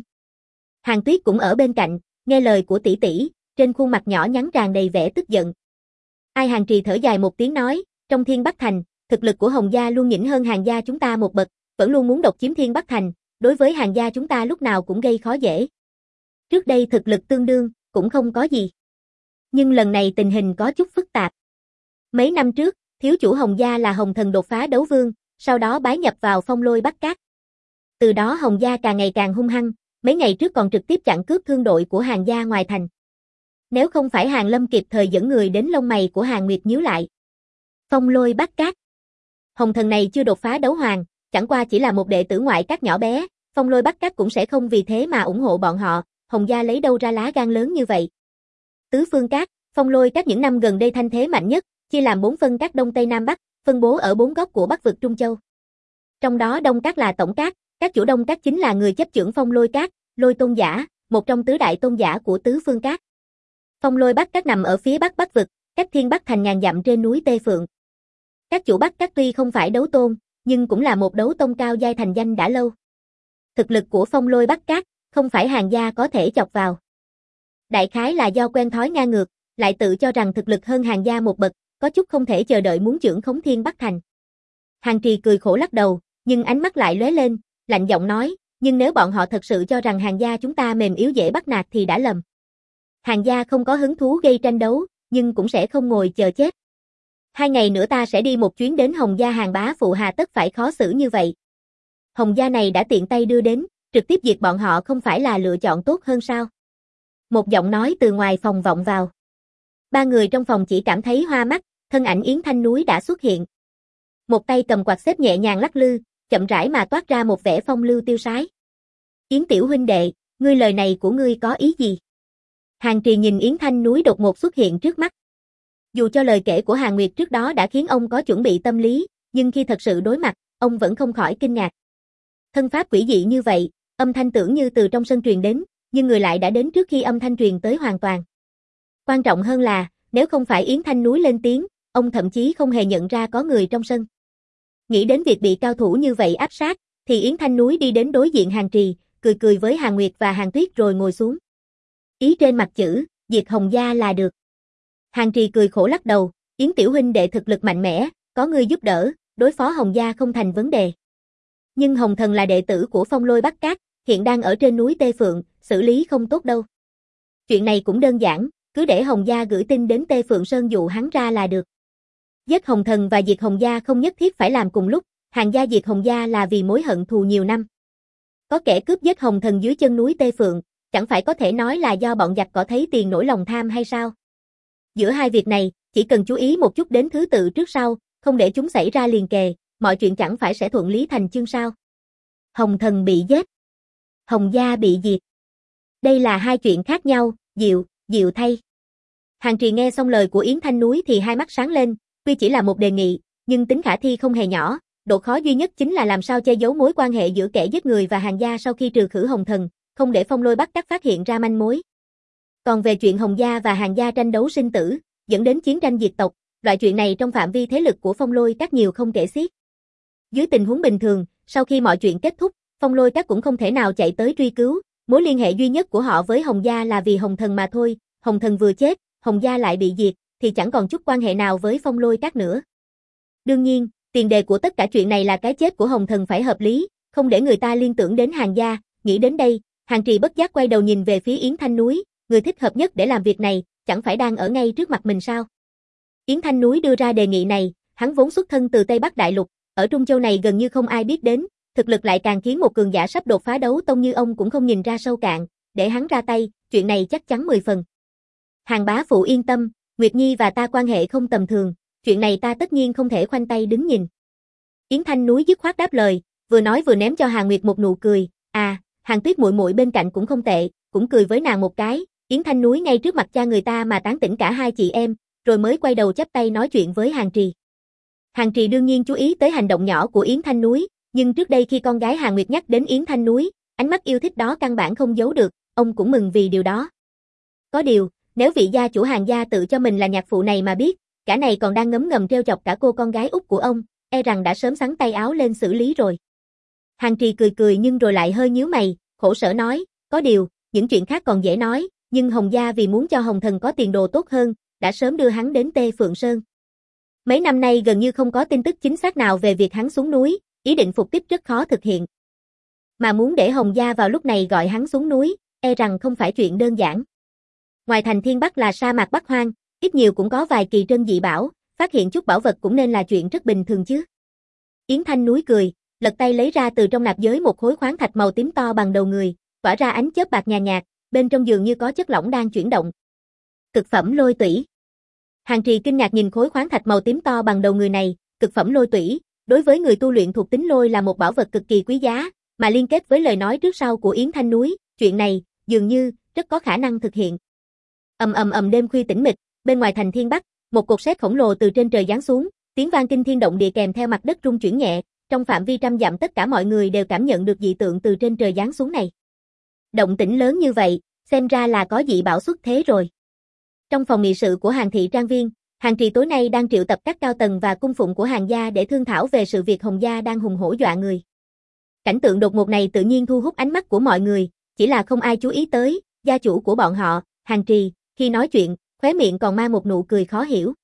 Hàn Tuyết cũng ở bên cạnh, nghe lời của tỷ tỷ, trên khuôn mặt nhỏ nhắn tràn đầy vẻ tức giận. Ai Hàn Trì thở dài một tiếng nói, trong Thiên Bắc Thành, thực lực của Hồng gia luôn nhỉnh hơn Hàn gia chúng ta một bậc, vẫn luôn muốn độc chiếm Thiên Bắc Thành, đối với Hàn gia chúng ta lúc nào cũng gây khó dễ. Trước đây thực lực tương đương, cũng không có gì. Nhưng lần này tình hình có chút phức tạp. Mấy năm trước, thiếu chủ Hồng gia là Hồng Thần đột phá đấu vương, sau đó bái nhập vào Phong Lôi Bắc Các. Từ đó Hồng gia càng ngày càng hung hăng, mấy ngày trước còn trực tiếp chặn cướp thương đội của Hàn gia ngoài thành. Nếu không phải Hàn Lâm kịp thời dẫn người đến, lông mày của Hàn Nguyệt nhíu lại. Phong Lôi Bắc Các. Hồng Thần này chưa đột phá đấu hoàng, chẳng qua chỉ là một đệ tử ngoại các nhỏ bé, Phong Lôi Bắc Các cũng sẽ không vì thế mà ủng hộ bọn họ, Hồng gia lấy đâu ra lá gan lớn như vậy. Tứ Phương Các, Phong Lôi Các những năm gần đây thanh thế mạnh nhất, chia làm bốn phân các Đông Tây Nam Bắc, phân bố ở bốn góc của Bắc vực Trung Châu. Trong đó Đông Các là tổng các, các chủ Đông Các chính là người chấp chưởng Phong Lôi Các, Lôi Tôn giả, một trong tứ đại tôn giả của Tứ Phương Các. Phong Lôi Bắc Các nằm ở phía Bắc Bắc vực, cách Thiên Bắc Thành ngàn dặm trên núi Tê Phượng. Các chủ Bắc Các tuy không phải đấu tôn, nhưng cũng là một đấu tông cao giai thành danh đã lâu. Thực lực của Phong Lôi Bắc Các, không phải Hàn gia có thể chọc vào. Đại khái là do quen thói ngang ngược, lại tự cho rằng thực lực hơn Hàn gia một bậc, có chút không thể chờ đợi muốn chưởng khống Thiên Bắc Thành. Hàn Trì cười khổ lắc đầu, nhưng ánh mắt lại lóe lên, lạnh giọng nói, nhưng nếu bọn họ thật sự cho rằng Hàn gia chúng ta mềm yếu dễ bắt nạt thì đã lầm. Hàn gia không có hứng thú gây tranh đấu, nhưng cũng sẽ không ngồi chờ chết. Hai ngày nữa ta sẽ đi một chuyến đến Hồng gia Hàn bá phụ, hà tất phải khó xử như vậy. Hồng gia này đã tiện tay đưa đến, trực tiếp diệt bọn họ không phải là lựa chọn tốt hơn sao? Một giọng nói từ ngoài phòng vọng vào. Ba người trong phòng chỉ cảm thấy hoa mắt, thân ảnh Yến Thanh Núi đã xuất hiện. Một tay cầm quạt xếp nhẹ nhàng lắc lư, chậm rãi mà toát ra một vẻ phong lưu tiêu sái. Yến tiểu huynh đệ, ngươi lời này của ngươi có ý gì? Hàn Trì nhìn Yến Thanh Núi đột ngột xuất hiện trước mắt. Dù cho lời kể của Hàn Nguyệt trước đó đã khiến ông có chuẩn bị tâm lý, nhưng khi thật sự đối mặt, ông vẫn không khỏi kinh ngạc. Thân pháp quỷ dị như vậy, âm thanh tưởng như từ trong sân truyền đến, nhưng người lại đã đến trước khi âm thanh truyền tới hoàn toàn. Quan trọng hơn là, nếu không phải Yến Thanh Núi lên tiếng, ông thậm chí không hề nhận ra có người trong sân. Nghĩ đến việc bị cao thủ như vậy áp sát, thì Yến Thanh Núi đi đến đối diện Hàn Trì, cười cười với Hàn Nguyệt và Hàn Tuyết rồi ngồi xuống. Ý trên mặt chữ, diệt Hồng gia là được. Hàn Trì cười khổ lắc đầu, Yến tiểu huynh đệ thực lực mạnh mẽ, có người giúp đỡ, đối phó Hồng gia không thành vấn đề. Nhưng Hồng Thần là đệ tử của Phong Lôi Bắc Các, hiện đang ở trên núi Tê Phượng, xử lý không tốt đâu. Chuyện này cũng đơn giản, cứ để Hồng gia gửi tin đến Tê Phượng Sơn dụ hắn ra là được. Giết Hồng Thần và diệt Hồng gia không nhất thiết phải làm cùng lúc, Hàn gia diệt Hồng gia là vì mối hận thù nhiều năm. Có kẻ cướp giết Hồng Thần dưới chân núi Tê Phượng, chẳng phải có thể nói là do bọn giặc cỏ thấy tiền nổi lòng tham hay sao? Giữa hai việc này, chỉ cần chú ý một chút đến thứ tự trước sau, không để chúng xảy ra liền kề, mọi chuyện chẳng phải sẽ thuận lý thành chương sao? Hồng Thần bị giết, Hồng gia bị diệt. Đây là hai chuyện khác nhau, diệu, diệu thay. Hàn Trì nghe xong lời của Yến Thanh Núi thì hai mắt sáng lên, tuy chỉ là một đề nghị, nhưng tính khả thi không hề nhỏ, độ khó duy nhất chính là làm sao che giấu mối quan hệ giữa kẻ giết người và Hàn gia sau khi trừ khử Hồng Thần, không để Phong Lôi Bắc Các phát hiện ra manh mối. Còn về chuyện Hồng gia và Hàn gia tranh đấu sinh tử, dẫn đến chiến tranh diệt tộc, loại chuyện này trong phạm vi thế lực của Phong Lôi Các nhiều không kể xiết. Dưới tình huống bình thường, sau khi mọi chuyện kết thúc, Phong Lôi Các cũng không thể nào chạy tới truy cứu, mối liên hệ duy nhất của họ với Hồng gia là vì Hồng Thần mà thôi, Hồng Thần vừa chết, Hồng gia lại bị diệt, thì chẳng còn chút quan hệ nào với Phong Lôi Các nữa. Đương nhiên, tiền đề của tất cả chuyện này là cái chết của Hồng Thần phải hợp lý, không để người ta liên tưởng đến Hàn gia. Nghĩ đến đây, Hàn Trì bất giác quay đầu nhìn về phía Yến Thanh Núi, người thích hợp nhất để làm việc này, chẳng phải đang ở ngay trước mặt mình sao? Yến Thanh Núi đưa ra đề nghị này, hắn vốn xuất thân từ Tây Bắc Đại Lục, ở Trung Châu này gần như không ai biết đến, thực lực lại càng khiến một cường giả sắp đột phá đấu tông như ông cũng không nhìn ra sâu cạn, để hắn ra tay, chuyện này chắc chắn mười phần. Hàn bá phụ yên tâm, Nguyệt Nhi và ta quan hệ không tầm thường, chuyện này ta tất nhiên không thể khoanh tay đứng nhìn. Yến Thanh Núi dứt khoát đáp lời, vừa nói vừa ném cho Hàn Nguyệt một nụ cười, à, Hàn Tuyết muội muội bên cạnh cũng không tệ, cũng cười với nàng một cái. Yến Thanh Núi ngay trước mặt cha người ta mà tán tỉnh cả hai chị em, rồi mới quay đầu chắp tay nói chuyện với Hàn Trì. Hàn Trì đương nhiên chú ý tới hành động nhỏ của Yến Thanh Núi, nhưng trước đây khi con gái Hàn Nguyệt nhắc đến Yến Thanh Núi, ánh mắt yêu thích đó căn bản không giấu được, ông cũng mừng vì điều đó. Có điều, nếu vị gia chủ Hàn gia tự cho mình là nhạc phụ này mà biết, cả này còn đang ngấm ngầm trêu chọc cả cô con gái út của ông, e rằng đã sớm xắn tay áo lên xử lý rồi. Hàn Trì cười cười nhưng rồi lại hơi nhíu mày, khổ sở nói, có điều, những chuyện khác còn dễ nói, nhưng Hồng gia vì muốn cho Hồng Thần có tiền đồ tốt hơn, đã sớm đưa hắn đến Tê Phượng Sơn. Mấy năm nay gần như không có tin tức chính xác nào về việc hắn xuống núi, ý định phục tiếp rất khó thực hiện. Mà muốn để Hồng gia vào lúc này gọi hắn xuống núi, e rằng không phải chuyện đơn giản. Ngoài thành Thiên Bắc là sa mạc Bắc Hoang, ít nhiều cũng có vài kỳ trân dị bảo, phát hiện chút bảo vật cũng nên là chuyện rất bình thường chứ. Yến Thanh núi cười, lật tay lấy ra từ trong nạp giới một khối khoáng thạch màu tím to bằng đầu người, tỏa ra ánh chớp bạc nhàn nhạt, bên trong dường như có chất lỏng đang chuyển động. Cực phẩm lôi tủy. Hàn Trì kinh ngạc nhìn khối khoáng thạch màu tím to bằng đầu người này, cực phẩm lôi tủy, đối với người tu luyện thuộc tính lôi là một bảo vật cực kỳ quý giá, mà liên kết với lời nói trước sau của Yến Thanh núi, chuyện này dường như rất có khả năng thực hiện. Ầm ầm ầm đêm khuya tĩnh mịch, bên ngoài thành Thiên Bắc, một cột sét khổng lồ từ trên trời giáng xuống, tiếng vang kinh thiên động địa kèm theo mặt đất rung chuyển nhẹ, trong phạm vi trăm dặm tất cả mọi người đều cảm nhận được dị tượng từ trên trời giáng xuống này. Động tĩnh lớn như vậy, xem ra là có dị bảo xuất thế rồi. Trong phòng nghị sự của Hàn thị trang viên, Hàn Trì tối nay đang triệu tập các cao tầng và cung phụng của Hàn gia để thương thảo về sự việc Hồng gia đang hùng hổ dọa người. Cảnh tượng đột ngột này tự nhiên thu hút ánh mắt của mọi người, chỉ là không ai chú ý tới, gia chủ của bọn họ, Hàn Trì, khi nói chuyện, khóe miệng còn mang một nụ cười khó hiểu.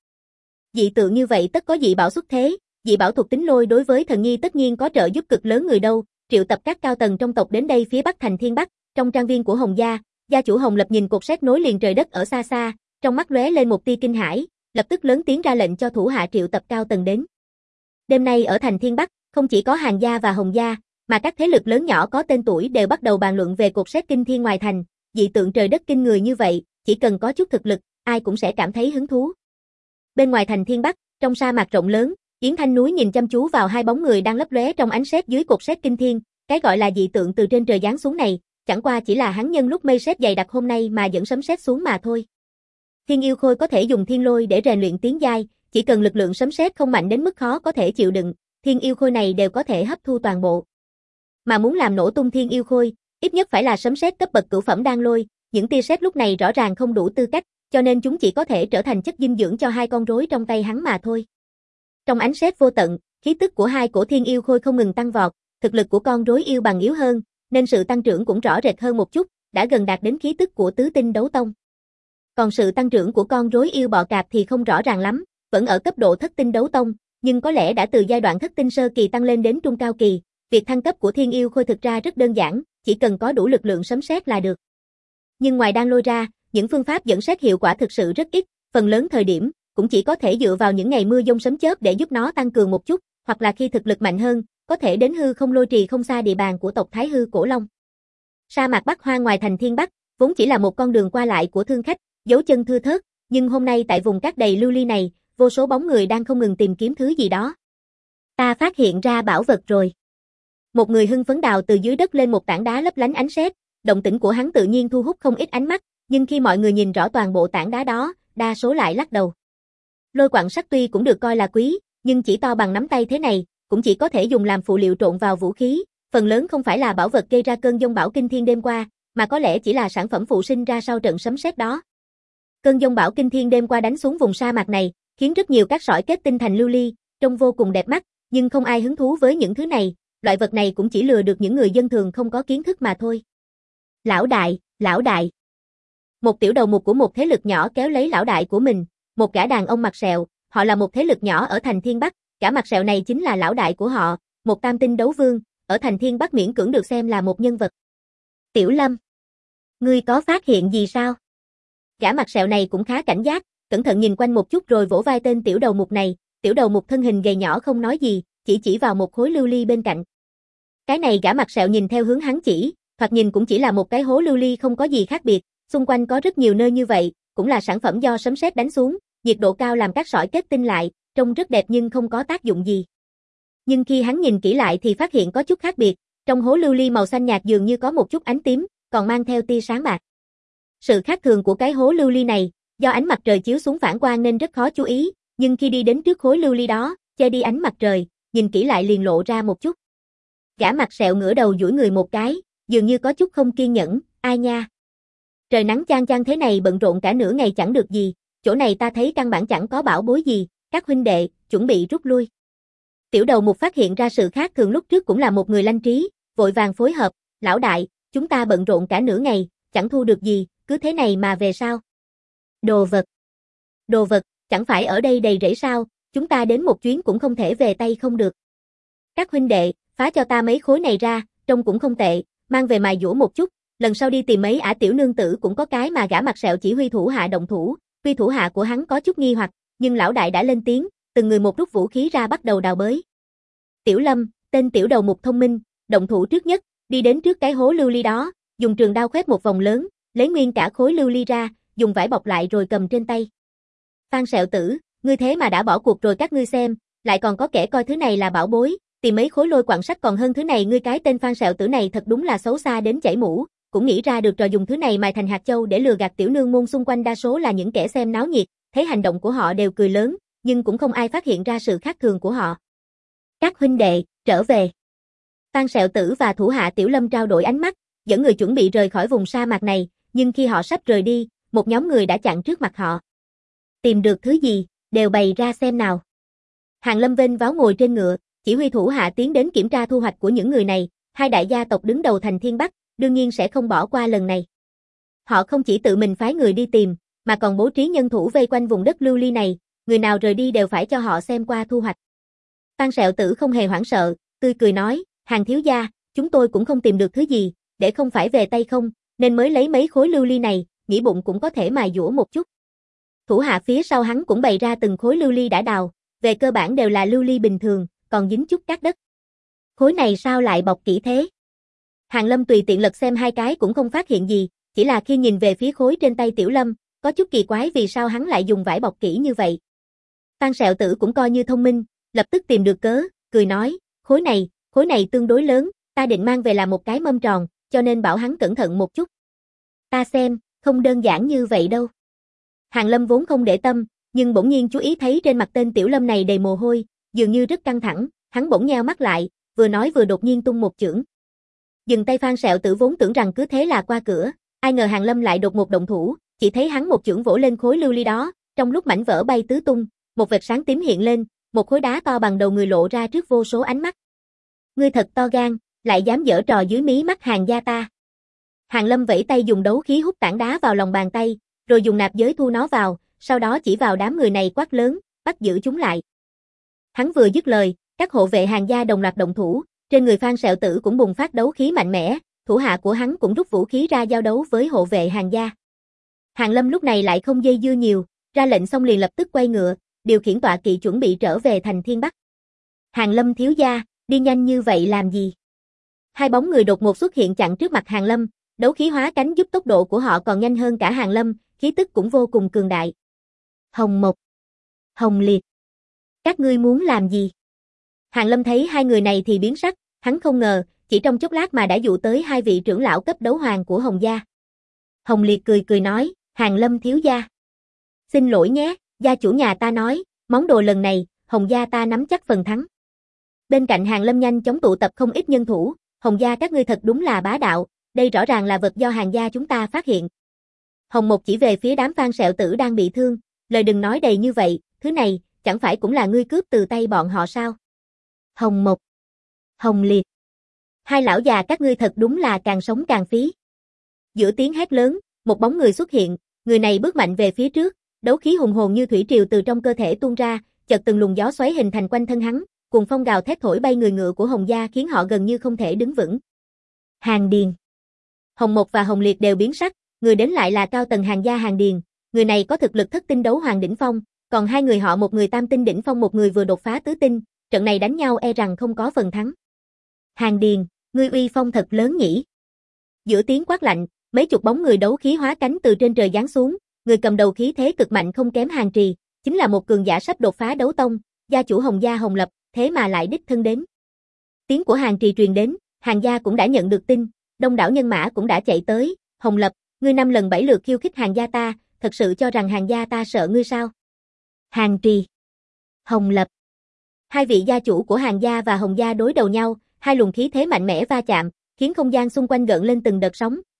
Dị tượng như vậy tất có dị bảo xuất thế, dị bảo thuộc tính lôi đối với thần nhi tất nhiên có trợ giúp cực lớn người đâu, triệu tập các cao tầng trong tộc đến đây phía bắc thành Thiên Bắc, trong trang viên của Hồng gia, gia chủ Hồng Lập nhìn cột sét nối liền trời đất ở xa xa, trong mắt lóe lên một tia kinh hãi, lập tức lớn tiếng ra lệnh cho thủ hạ triệu tập cao tầng đến. Đêm nay ở thành Thiên Bắc, không chỉ có Hàn gia và Hồng gia, mà các thế lực lớn nhỏ có tên tuổi đều bắt đầu bàn luận về cột sét kinh thiên ngoài thành, dị tượng trời đất kinh người như vậy, chỉ cần có chút thực lực, ai cũng sẽ cảm thấy hứng thú. Bên ngoài thành Thiên Bắc, trong sa mạc rộng lớn, Yến Thanh núi nhìn chăm chú vào hai bóng người đang lấp lóe trong ánh sét dưới cột sét kinh thiên, cái gọi là dị tượng từ trên trời giáng xuống này, chẳng qua chỉ là hắn nhân lúc mây sét dày đặc hôm nay mà dẫn sấm sét xuống mà thôi. Thiên yêu khôi có thể dùng thiên lôi để rèn luyện tiến giai, chỉ cần lực lượng sấm sét không mạnh đến mức khó có thể chịu đựng, thiên yêu khôi này đều có thể hấp thu toàn bộ. Mà muốn làm nổ tung thiên yêu khôi, ít nhất phải là sấm sét cấp bậc cửu phẩm đan lôi, những tia sét lúc này rõ ràng không đủ tư cách, cho nên chúng chỉ có thể trở thành chất dinh dưỡng cho hai con rối trong tay hắn mà thôi. Trong ánh sét vô tận, khí tức của hai cổ thiên yêu khôi không ngừng tăng vọt, thực lực của con rối yêu bằng yếu hơn, nên sự tăng trưởng cũng rõ rệt hơn một chút, đã gần đạt đến khí tức của tứ tinh đấu tông. Còn sự tăng trưởng của con rối yêu bọ cạp thì không rõ ràng lắm, vẫn ở cấp độ thất tinh đấu tông, nhưng có lẽ đã từ giai đoạn thất tinh sơ kỳ tăng lên đến trung cao kỳ. Việc thăng cấp của thiên yêu khôi thực ra rất đơn giản, chỉ cần có đủ lực lượng sấm sét là được. Nhưng ngoài đan lôi ra, những phương pháp dẫn sét hiệu quả thực sự rất ít, phần lớn thời điểm cũng chỉ có thể dựa vào những ngày mưa dông sấm chớp để giúp nó tăng cường một chút, hoặc là khi thực lực mạnh hơn, có thể đến hư không lôi trì không xa địa bàn của tộc Thái Hư Cổ Long. Sa mạc Bắc Hoang ngoài thành Thiên Bắc, vốn chỉ là một con đường qua lại của thương khách, dấu chân thưa thớt, nhưng hôm nay tại vùng cát đầy lưu ly này, vô số bóng người đang không ngừng tìm kiếm thứ gì đó. Ta phát hiện ra bảo vật rồi. Một người hưng phấn đào từ dưới đất lên một tảng đá lấp lánh ánh sét, động tĩnh của hắn tự nhiên thu hút không ít ánh mắt, nhưng khi mọi người nhìn rõ toàn bộ tảng đá đó, đa số lại lắc đầu. Lôi quặng sắt tuy cũng được coi là quý, nhưng chỉ to bằng nắm tay thế này, cũng chỉ có thể dùng làm phụ liệu trộn vào vũ khí, phần lớn không phải là bảo vật gây ra cơn giông bão kinh thiên đêm qua, mà có lẽ chỉ là sản phẩm phụ sinh ra sau trận sấm sét đó. Cơn giông bão kinh thiên đêm qua đánh xuống vùng sa mạc này, khiến rất nhiều các sỏi kết tinh thành lưu ly, trông vô cùng đẹp mắt, nhưng không ai hứng thú với những thứ này, loại vật này cũng chỉ lừa được những người dân thường không có kiến thức mà thôi. Lão đại, lão đại. Một tiểu đầu mục của một thế lực nhỏ kéo lấy lão đại của mình, một gã đàn ông mặt sẹo, họ là một thế lực nhỏ ở thành Thiên Bắc, gã mặt sẹo này chính là lão đại của họ, một tam tinh đấu vương, ở thành Thiên Bắc miễn cưỡng được xem là một nhân vật. Tiểu Lâm, ngươi có phát hiện gì sao? Gã mặt sẹo này cũng khá cảnh giác, cẩn thận nhìn quanh một chút rồi vỗ vai tên tiểu đầu mục này, tiểu đầu mục thân hình gầy nhỏ không nói gì, chỉ chỉ vào một khối lưu ly bên cạnh. Cái này gã mặt sẹo nhìn theo hướng hắn chỉ, thoạt nhìn cũng chỉ là một cái hố lưu ly không có gì khác biệt, xung quanh có rất nhiều nơi như vậy, cũng là sản phẩm do sấm sét đánh xuống, nhiệt độ cao làm các sỏi kết tinh lại, trông rất đẹp nhưng không có tác dụng gì. Nhưng khi hắn nhìn kỹ lại thì phát hiện có chút khác biệt, trong hố lưu ly màu xanh nhạt dường như có một chút ánh tím, còn mang theo tia sáng bạc. Sự khác thường của cái hố lưu ly này, do ánh mặt trời chiếu xuống phản quang nên rất khó chú ý, nhưng khi đi đến trước khối lưu ly đó, che đi ánh mặt trời, nhìn kỹ lại liền lộ ra một chút. Gã mặt sẹo ngửa đầu duỗi người một cái, dường như có chút không kiên nhẫn, ai nha. Trời nắng chang chang thế này bận rộn cả nửa ngày chẳng được gì, chỗ này ta thấy căn bản chẳng có bảo bối gì, các huynh đệ, chuẩn bị rút lui. Tiểu đầu mục phát hiện ra sự khác thường lúc trước cũng là một người lanh trí, vội vàng phối hợp, lão đại, chúng ta bận rộn cả nửa ngày, chẳng thu được gì, cứ thế này mà về sao? Đồ vật. Đồ vật, chẳng phải ở đây đầy rẫy sao, chúng ta đến một chuyến cũng không thể về tay không được. Các huynh đệ, phá cho ta mấy khối này ra, trông cũng không tệ, mang về mài dũa một chút, lần sau đi tìm mấy ả tiểu nương tử cũng có cái mà gã mặt sẹo chỉ huy thủ hạ động thủ, tuy thủ hạ của hắn có chút nghi hoặc, nhưng lão đại đã lên tiếng, từng người một rút vũ khí ra bắt đầu đào bới. Tiểu Lâm, tên tiểu đầu mục thông minh, động thủ trước nhất, đi đến trước cái hố lưu ly đó, dùng trường đao khoét một vòng lớn, lấy nguyên cả khối lưu ly ra, dùng vải bọc lại rồi cầm trên tay. Phan Sẹo Tử, ngươi thế mà đã bỏ cuộc rồi, các ngươi xem, lại còn có kẻ coi thứ này là bảo bối, tìm mấy khối lôi quặng sắt còn hơn thứ này, ngươi cái tên Phan Sẹo Tử này thật đúng là xấu xa đến chảy mũ, cũng nghĩ ra được trò dùng thứ này mài thành hạt châu để lừa gạt tiểu nương môn xung quanh, đa số là những kẻ xem náo nhiệt, thấy hành động của họ đều cười lớn, nhưng cũng không ai phát hiện ra sự khác thường của họ. Các huynh đệ, trở về. Phan Sẹo Tử và thủ hạ Tiểu Lâm trao đổi ánh mắt, dẫn người chuẩn bị rời khỏi vùng sa mạc này, nhưng khi họ sắp rời đi, một nhóm người đã chặn trước mặt họ. Tìm được thứ gì, đều bày ra xem nào. Hàn Lâm vênh váo ngồi trên ngựa, chỉ huy thủ hạ tiến đến kiểm tra thu hoạch của những người này, hai đại gia tộc đứng đầu thành Thiên Bắc, đương nhiên sẽ không bỏ qua lần này. Họ không chỉ tự mình phái người đi tìm, mà còn bố trí nhân thủ vây quanh vùng đất lưu ly này, người nào rời đi đều phải cho họ xem qua thu hoạch. Phan Sẹo Tử không hề hoảng sợ, tươi cười nói, Hàn thiếu gia, chúng tôi cũng không tìm được thứ gì, để không phải về tay không, nên mới lấy mấy khối lưu ly này, nghĩ bụng cũng có thể mài dũa một chút. Thủ hạ phía sau hắn cũng bày ra từng khối lưu ly đã đào, về cơ bản đều là lưu ly bình thường, còn dính chút cát đất. Khối này sao lại bọc kỹ thế? Hàn Lâm tùy tiện lật xem hai cái cũng không phát hiện gì, chỉ là khi nhìn về phía khối trên tay Tiểu Lâm, có chút kỳ quái vì sao hắn lại dùng vải bọc kỹ như vậy. Phan Sẹo Tử cũng coi như thông minh, lập tức tìm được cớ, cười nói, khối này, khối này tương đối lớn, ta định mang về làm một cái mâm tròn, cho nên bảo hắn cẩn thận một chút. Ta xem, không đơn giản như vậy đâu. Hàn Lâm vốn không để tâm, nhưng bỗng nhiên chú ý thấy trên mặt tên Tiểu Lâm này đầy mồ hôi, dường như rất căng thẳng, hắn bỗng nheo mắt lại, vừa nói vừa đột nhiên tung một chưởng. Dừng tay. Phan Sẹo Tử vốn tưởng rằng cứ thế là qua cửa, ai ngờ Hàn Lâm lại đột ngột động thủ, chỉ thấy hắn một chưởng vỗ lên khối lưu ly đó, trong lúc mảnh vỡ bay tứ tung, một vệt sáng tím hiện lên, một khối đá to bằng đầu người lộ ra trước vô số ánh mắt. Ngươi thật to gan, lại dám giở trò dưới mí mắt Hàn gia ta. Hàn Lâm vẫy tay dùng đấu khí hút tảng đá vào lòng bàn tay, rồi dùng nạp giới thu nó vào, sau đó chỉ vào đám người này quát lớn, bắt giữ chúng lại. Hắn vừa dứt lời, các hộ vệ Hàn gia đồng loạt động thủ, trên người Phan Sẹo Tử cũng bùng phát đấu khí mạnh mẽ, thủ hạ của hắn cũng rút vũ khí ra giao đấu với hộ vệ Hàn gia. Hàn Lâm lúc này lại không dây dưa nhiều, ra lệnh xong liền lập tức quay ngựa, điều khiển tọa kỵ chuẩn bị trở về thành Thiên Bắc. Hàn Lâm thiếu gia, đi nhanh như vậy làm gì? Hai bóng người đột ngột xuất hiện chặn trước mặt Hàn Lâm, đấu khí hóa cánh giúp tốc độ của họ còn nhanh hơn cả Hàn Lâm, khí tức cũng vô cùng cường đại. Hồng Mộc, Hồng Liệt, các ngươi muốn làm gì? Hàn Lâm thấy hai người này thì biến sắc, hắn không ngờ, chỉ trong chốc lát mà đã dụ tới hai vị trưởng lão cấp đấu hoàng của Hồng gia. Hồng Liệt cười cười nói, Hàn Lâm thiếu gia. Xin lỗi nhé, gia chủ nhà ta nói, món đồ lần này, Hồng gia ta nắm chắc phần thắng. Bên cạnh Hàn Lâm nhanh chóng tụ tập không ít nhân thủ, Hồng gia các ngươi thật đúng là bá đạo, đây rõ ràng là vật do Hàn gia chúng ta phát hiện. Hồng Mộc chỉ về phía đám Phan Sẹo Tử đang bị thương, lời đừng nói đầy như vậy, thứ này, chẳng phải cũng là ngươi cướp từ tay bọn họ sao? Hồng Mộc, Hồng Liệt, hai lão già các ngươi thật đúng là càng sống càng phí. Giữa tiếng hét lớn, một bóng người xuất hiện, người này bước mạnh về phía trước, đấu khí hùng hồn như thủy triều từ trong cơ thể tuôn ra, chợt từng luồng gió xoáy hình thành quanh thân hắn, cùng phong gào thét thổi bay người ngựa của Hồng gia khiến họ gần như không thể đứng vững. Hàn Điền. Hồng Mộc và Hồng Liệt đều biến sắc, người đến lại là cao tầng Hàn gia Hàn Điền, người này có thực lực thất tinh đấu hoàng đỉnh phong, còn hai người họ một người tam tinh đỉnh phong một người vừa đột phá tứ tinh, trận này đánh nhau e rằng không có phần thắng. Hàn Điền, ngươi uy phong thật lớn nhỉ? Giữa tiếng quát lạnh, mấy chục bóng người đấu khí hóa cánh từ trên trời giáng xuống, người cầm đầu khí thế cực mạnh không kém Hàn Trì, chính là một cường giả sắp đột phá đấu tông, gia chủ Hồng gia Hồng Lập, thế mà lại đích thân đến. Tiếng của Hàn Trì truyền đến, Hàn gia cũng đã nhận được tin, đông đảo nhân mã cũng đã chạy tới, Hồng Lập, ngươi năm lần bảy lượt khiêu khích Hàn gia ta, thật sự cho rằng Hàn gia ta sợ ngươi sao? Hàn Trì, Hồng Lập. Hai vị gia chủ của Hàn gia và Hồng gia đối đầu nhau, hai luồng khí thế mạnh mẽ va chạm, khiến không gian xung quanh gợn lên từng đợt sóng,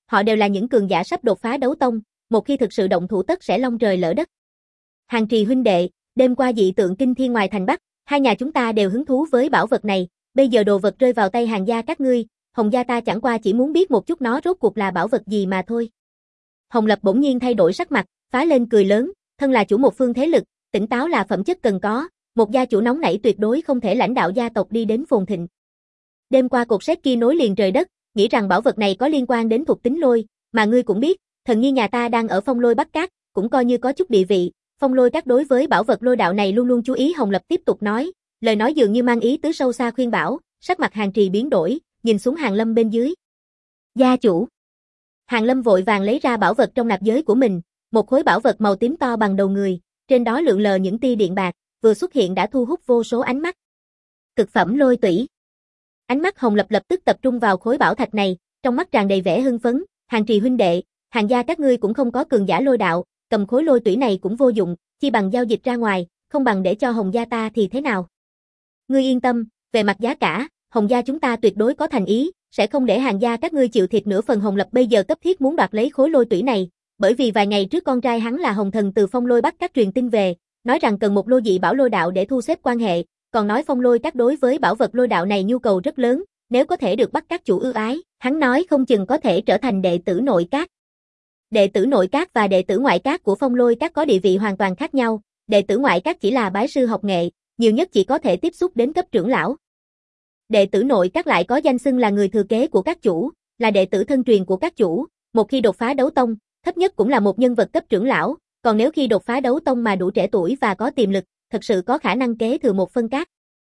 Họ đều là những cường giả sắp đột phá đấu tông, một khi thực sự động thủ tất sẽ long trời lỡ đất. Hàn Trì huynh đệ, đêm qua dị tượng kinh thiên ngoài thành Bắc, hai nhà chúng ta đều hứng thú với bảo vật này, bây giờ đồ vật rơi vào tay Hàn gia các ngươi, Hồng gia ta chẳng qua chỉ muốn biết một chút nó rốt cuộc là bảo vật gì mà thôi. Hồng Lập bỗng nhiên thay đổi sắc mặt, phá lên cười lớn, thân là chủ một phương thế lực, tỉnh táo là phẩm chất cần có, một gia chủ nóng nảy tuyệt đối không thể lãnh đạo gia tộc đi đến phồn thịnh. Đêm qua cột sét kia nối liền trời đất, nghĩ rằng bảo vật này có liên quan đến thuộc tính lôi, mà ngươi cũng biết, thần nhi nhà ta đang ở Phong Lôi Bắc Các, cũng coi như có chút địa vị, Phong Lôi Các đối với bảo vật lôi đạo này luôn luôn chú ý. Hồng Lập tiếp tục nói, lời nói dường như mang ý tứ sâu xa khuyên bảo, sắc mặt Hàn Trì biến đổi, nhìn xuống Hàn Lâm bên dưới. Gia chủ. Hàn Lâm vội vàng lấy ra bảo vật trong nạp giới của mình, một khối bảo vật màu tím to bằng đầu người, trên đó lượn lờ những tia điện bạc, vừa xuất hiện đã thu hút vô số ánh mắt. Cực phẩm lôi tủy. Ánh mắt Hồng Lập lập tức tập trung vào khối bảo thạch này, trong mắt tràn đầy vẻ hưng phấn, Hàn Trì huynh đệ, Hàn gia các ngươi cũng không có cường giả lôi đạo, cầm khối lôi tủy này cũng vô dụng, chi bằng giao dịch ra ngoài, không bằng để cho Hồng gia ta thì thế nào? Ngươi yên tâm, về mặt giá cả, Hồng gia chúng ta tuyệt đối có thành ý, sẽ không để Hàn gia các ngươi chịu thiệt nửa phần. Hồng Lập bây giờ cấp thiết muốn đoạt lấy khối lôi tủy này, bởi vì vài ngày trước con trai hắn là Hồng Thần từ Phong Lôi Bắc Các truyền tin về, nói rằng cần một lô dị bảo lôi đạo để thu xếp quan hệ, còn nói Phong Lôi Các đối với bảo vật lôi đạo này nhu cầu rất lớn, nếu có thể được Bắc Các chủ ưu ái, hắn nói không chừng có thể trở thành đệ tử nội các. Đệ tử nội các và đệ tử ngoại các của Phong Lôi Các có địa vị hoàn toàn khác nhau, đệ tử ngoại các chỉ là bái sư học nghệ, nhiều nhất chỉ có thể tiếp xúc đến cấp trưởng lão. Đệ tử nội các lại có danh xưng là người thừa kế của các chủ, là đệ tử thân truyền của các chủ, một khi đột phá đấu tông, thấp nhất cũng là một nhân vật cấp trưởng lão, còn nếu khi đột phá đấu tông mà đủ trẻ tuổi và có tiềm lực, thật sự có khả năng kế thừa một phân các.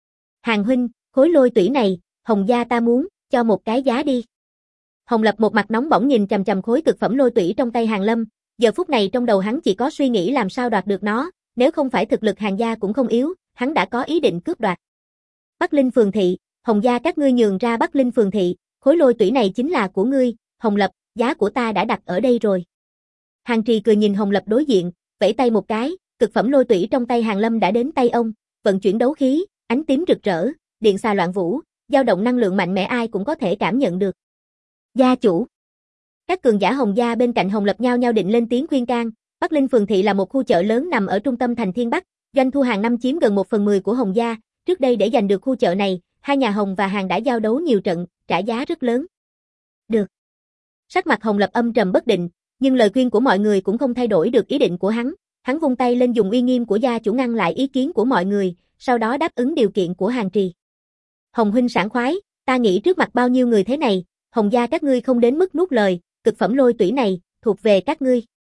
Hàn huynh, khối lôi tủy này, Hồng gia ta muốn, cho một cái giá đi. Hồng Lập một mặt nóng bỏng nhìn chằm chằm khối cực phẩm lôi tủy trong tay Hàn Lâm, giờ phút này trong đầu hắn chỉ có suy nghĩ làm sao đoạt được nó, nếu không phải thực lực Hàn gia cũng không yếu, hắn đã có ý định cướp đoạt. Bắc Linh Phường thị, Hồng gia các ngươi nhường ra Bắc Linh Phường thị, khối lôi tủy này chính là của ngươi, Hồng Lập, giá của ta đã đặt ở đây rồi. Hàn Trì cười nhìn Hồng Lập đối diện, vẫy tay một cái, cực phẩm lôi tủy trong tay Hàn Lâm đã đến tay ông, vận chuyển đấu khí, ánh tím rực rỡ, điện xà loạn vũ, dao động năng lượng mạnh mẽ ai cũng có thể cảm nhận được. Gia chủ. Các cường giả Hồng gia bên cạnh Hồng Lập nhao nhao định lên tiếng khuyên can, Bắc Linh Phường thị là một khu chợ lớn nằm ở trung tâm thành Thiên Bắc, doanh thu hàng năm chiếm gần một phần mười của Hồng gia, trước đây để giành được khu chợ này, hai nhà Hồng và Hàn đã giao đấu nhiều trận, trả giá rất lớn. Được. Sắc mặt Hồng Lập âm trầm bất định, nhưng lời khuyên của mọi người cũng không thay đổi được ý định của hắn, hắn vung tay lên dùng uy nghiêm của gia chủ ngăn lại ý kiến của mọi người, sau đó đáp ứng điều kiện của Hàn Trì. Hồng huynh sảng khoái, ta nghĩ trước mặt bao nhiêu người thế này, Hồng gia các ngươi không đến mức nuốt lời, cực phẩm lôi tủy này, thuộc về các ngươi.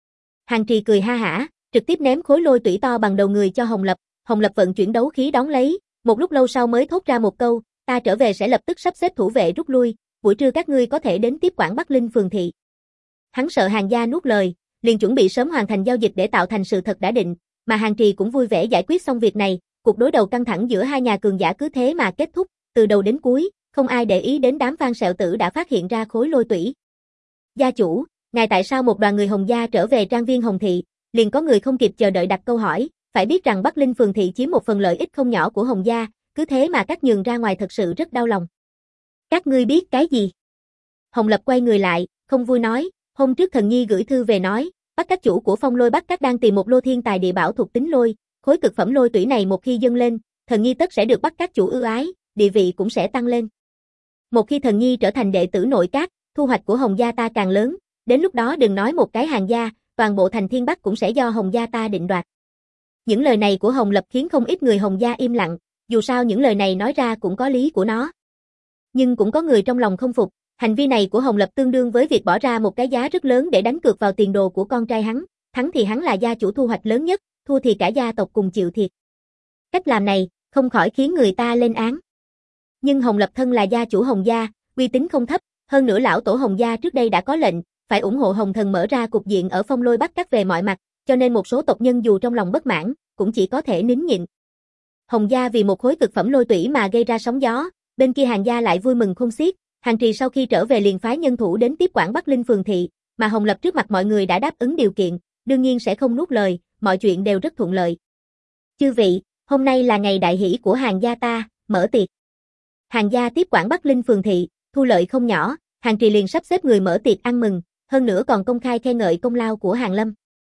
Hàn Trì cười ha hả, trực tiếp ném khối lôi tủy to bằng đầu người cho Hồng Lập, Hồng Lập vận chuyển đấu khí đón lấy, một lúc lâu sau mới thốt ra một câu, ta trở về sẽ lập tức sắp xếp thủ vệ rút lui, buổi trưa các ngươi có thể đến tiếp quản Bắc Linh Phường thị. Hắn sợ Hàn gia nuốt lời, liền chuẩn bị sớm hoàn thành giao dịch để tạo thành sự thật đã định, mà Hàn Trì cũng vui vẻ giải quyết xong việc này, cuộc đối đầu căng thẳng giữa hai nhà cường giả cứ thế mà kết thúc, từ đầu đến cuối, không ai để ý đến đám Phan Sẹo Tử đã phát hiện ra khối lôi tủy. Gia chủ, ngài tại sao một đoàn người Hồng gia trở về trang viên Hồng thị, liền có người không kịp chờ đợi đặt câu hỏi, phải biết rằng Bắc Linh Phường thị chiếm một phần lợi ích không nhỏ của Hồng gia, cứ thế mà cắt nhường ra ngoài thật sự rất đau lòng. Các ngươi biết cái gì? Hồng Lập quay người lại, không vui nói, hôm trước thần nhi gửi thư về nói, Bắc các chủ của Phong Lôi Bắc Các đang tìm một lô thiên tài địa bảo thuộc tính lôi, khối cực phẩm lôi tủy này một khi dâng lên, thần nhi tất sẽ được Bắc các chủ ưu ái, địa vị cũng sẽ tăng lên. Một khi thần nhi trở thành đệ tử nội các, thu hoạch của Hồng gia ta càng lớn, đến lúc đó đừng nói một cái Hàn gia, toàn bộ thành Thiên Bắc cũng sẽ do Hồng gia ta định đoạt. Những lời này của Hồng Lập khiến không ít người Hồng gia im lặng, dù sao những lời này nói ra cũng có lý của nó. Nhưng cũng có người trong lòng không phục, hành vi này của Hồng Lập tương đương với việc bỏ ra một cái giá rất lớn để đánh cược vào tiền đồ của con trai hắn, thắng thì hắn là gia chủ thu hoạch lớn nhất, thua thì cả gia tộc cùng chịu thiệt. Cách làm này, không khỏi khiến người ta lên án. Nhưng Hồng Lập thân là gia chủ Hồng gia, uy tín không thấp, hơn nữa lão tổ Hồng gia trước đây đã có lệnh, phải ủng hộ Hồng Thần mở ra cục diện ở Phong Lôi Bắc Các về mọi mặt, cho nên một số tộc nhân dù trong lòng bất mãn, cũng chỉ có thể nín nhịn. Hồng gia vì một khối cực phẩm lôi tủy mà gây ra sóng gió, bên kia Hàn gia lại vui mừng không xiết, Hàn Trì sau khi trở về liền phái nhân thủ đến tiếp quản Bắc Linh Phường thị, mà Hồng Lập trước mặt mọi người đã đáp ứng điều kiện, đương nhiên sẽ không nuốt lời, mọi chuyện đều rất thuận lợi. Chư vị, hôm nay là ngày đại hỷ của Hàn gia ta, mở tiệc. Hàn gia tiếp quản Bắc Linh Phường thị, thu lợi không nhỏ, Hàn Trì liền sắp xếp người mở tiệc ăn mừng, hơn nữa còn công khai khen ngợi công lao của Hàn Lâm.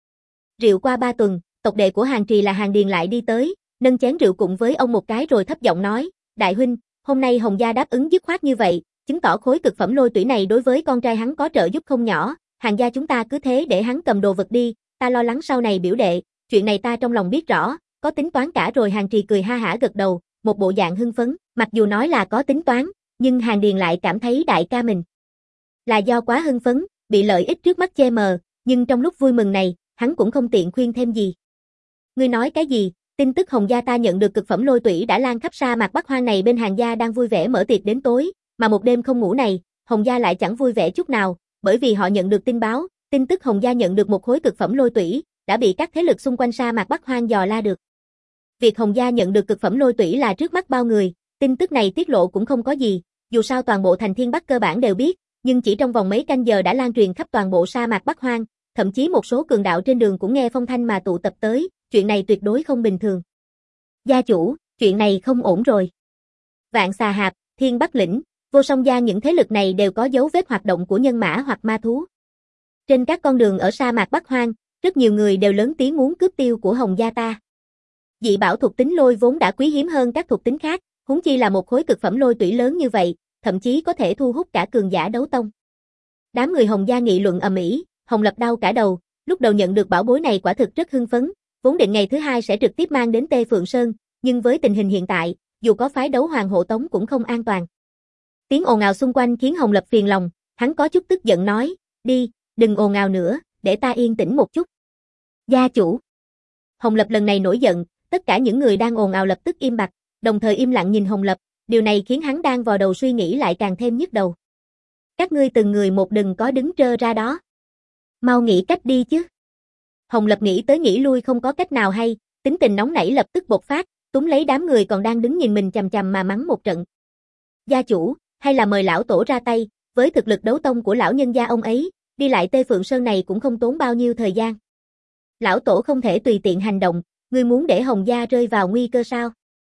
Rượu qua ba tuần, tộc đệ của Hàn Trì là Hàn Điền lại đi tới, nâng chén rượu cùng với ông một cái rồi thấp giọng nói, đại huynh, hôm nay Hồng gia đáp ứng dứt khoát như vậy, chứng tỏ khối cực phẩm lôi tủy này đối với con trai hắn có trợ giúp không nhỏ, Hàn gia chúng ta cứ thế để hắn cầm đồ vật đi, ta lo lắng sau này biểu đệ, chuyện này ta trong lòng biết rõ, có tính toán cả rồi. Hàn Trì cười ha hả gật đầu, một bộ dạng hưng phấn, mặc dù nói là có tính toán, nhưng Hàn Điền lại cảm thấy đại ca mình là do quá hưng phấn, bị lợi ích trước mắt che mờ, nhưng trong lúc vui mừng này, hắn cũng không tiện khuyên thêm gì. Ngươi nói cái gì? Tin tức Hồng gia ta nhận được cực phẩm lôi tủy đã lan khắp sa mạc Bắc Hoang này, bên Hàn gia đang vui vẻ mở tiệc đến tối, mà một đêm không ngủ này, Hồng gia lại chẳng vui vẻ chút nào, bởi vì họ nhận được tin báo, tin tức Hồng gia nhận được một khối cực phẩm lôi tủy, đã bị các thế lực xung quanh sa mạc Bắc Hoang dò la được. Việc Hồng gia nhận được cực phẩm lôi tủy là trước mắt bao người, tin tức này tiết lộ cũng không có gì, dù sao toàn bộ thành Thiên Bắc cơ bản đều biết, nhưng chỉ trong vòng mấy canh giờ đã lan truyền khắp toàn bộ sa mạc Bắc Hoang, thậm chí một số cường đạo trên đường cũng nghe phong thanh mà tụ tập tới, chuyện này tuyệt đối không bình thường. Gia chủ, chuyện này không ổn rồi. Vạn Xà Hạp, Thiên Bắc Lĩnh, Vô Song Gia, những thế lực này đều có dấu vết hoạt động của nhân mã hoặc ma thú. Trên các con đường ở sa mạc Bắc Hoang, rất nhiều người đều lớn tiếng muốn cướp tiêu của Hồng gia ta. Dị bảo thuộc tính lôi vốn đã quý hiếm hơn các thuộc tính khác, huống chi là một khối cực phẩm lôi tủy lớn như vậy, thậm chí có thể thu hút cả cường giả đấu tông. Đám người Hồng gia nghị luận ầm ĩ, Hồng Lập đau cả đầu, lúc đầu nhận được bảo bối này quả thực rất hưng phấn, vốn định ngày thứ hai sẽ trực tiếp mang đến Tê Phượng Sơn, nhưng với tình hình hiện tại, dù có phái đấu hoàng hộ tống cũng không an toàn. Tiếng ồn ào xung quanh khiến Hồng Lập phiền lòng, hắn có chút tức giận nói, đi, đừng ồn ào nữa, để ta yên tĩnh một chút. Gia chủ. Hồng Lập lần này nổi giận, tất cả những người đang ồn ào lập tức im bặt, đồng thời im lặng nhìn Hồng Lập, điều này khiến hắn đang vào đầu suy nghĩ lại càng thêm nhức đầu. Các ngươi từng người một đừng có đứng trơ ra đó. Mau nghĩ cách đi chứ. Hồng Lập nghĩ tới nghĩ lui không có cách nào hay, tính tình nóng nảy lập tức bộc phát, túm lấy đám người còn đang đứng nhìn mình chằm chằm mà mắng một trận. Gia chủ, hay là mời lão tổ ra tay, với thực lực đấu tông của lão nhân gia ông ấy, đi lại Tê Phượng Sơn này cũng không tốn bao nhiêu thời gian. Lão tổ không thể tùy tiện hành động, ngươi muốn để Hồng gia rơi vào nguy cơ sao?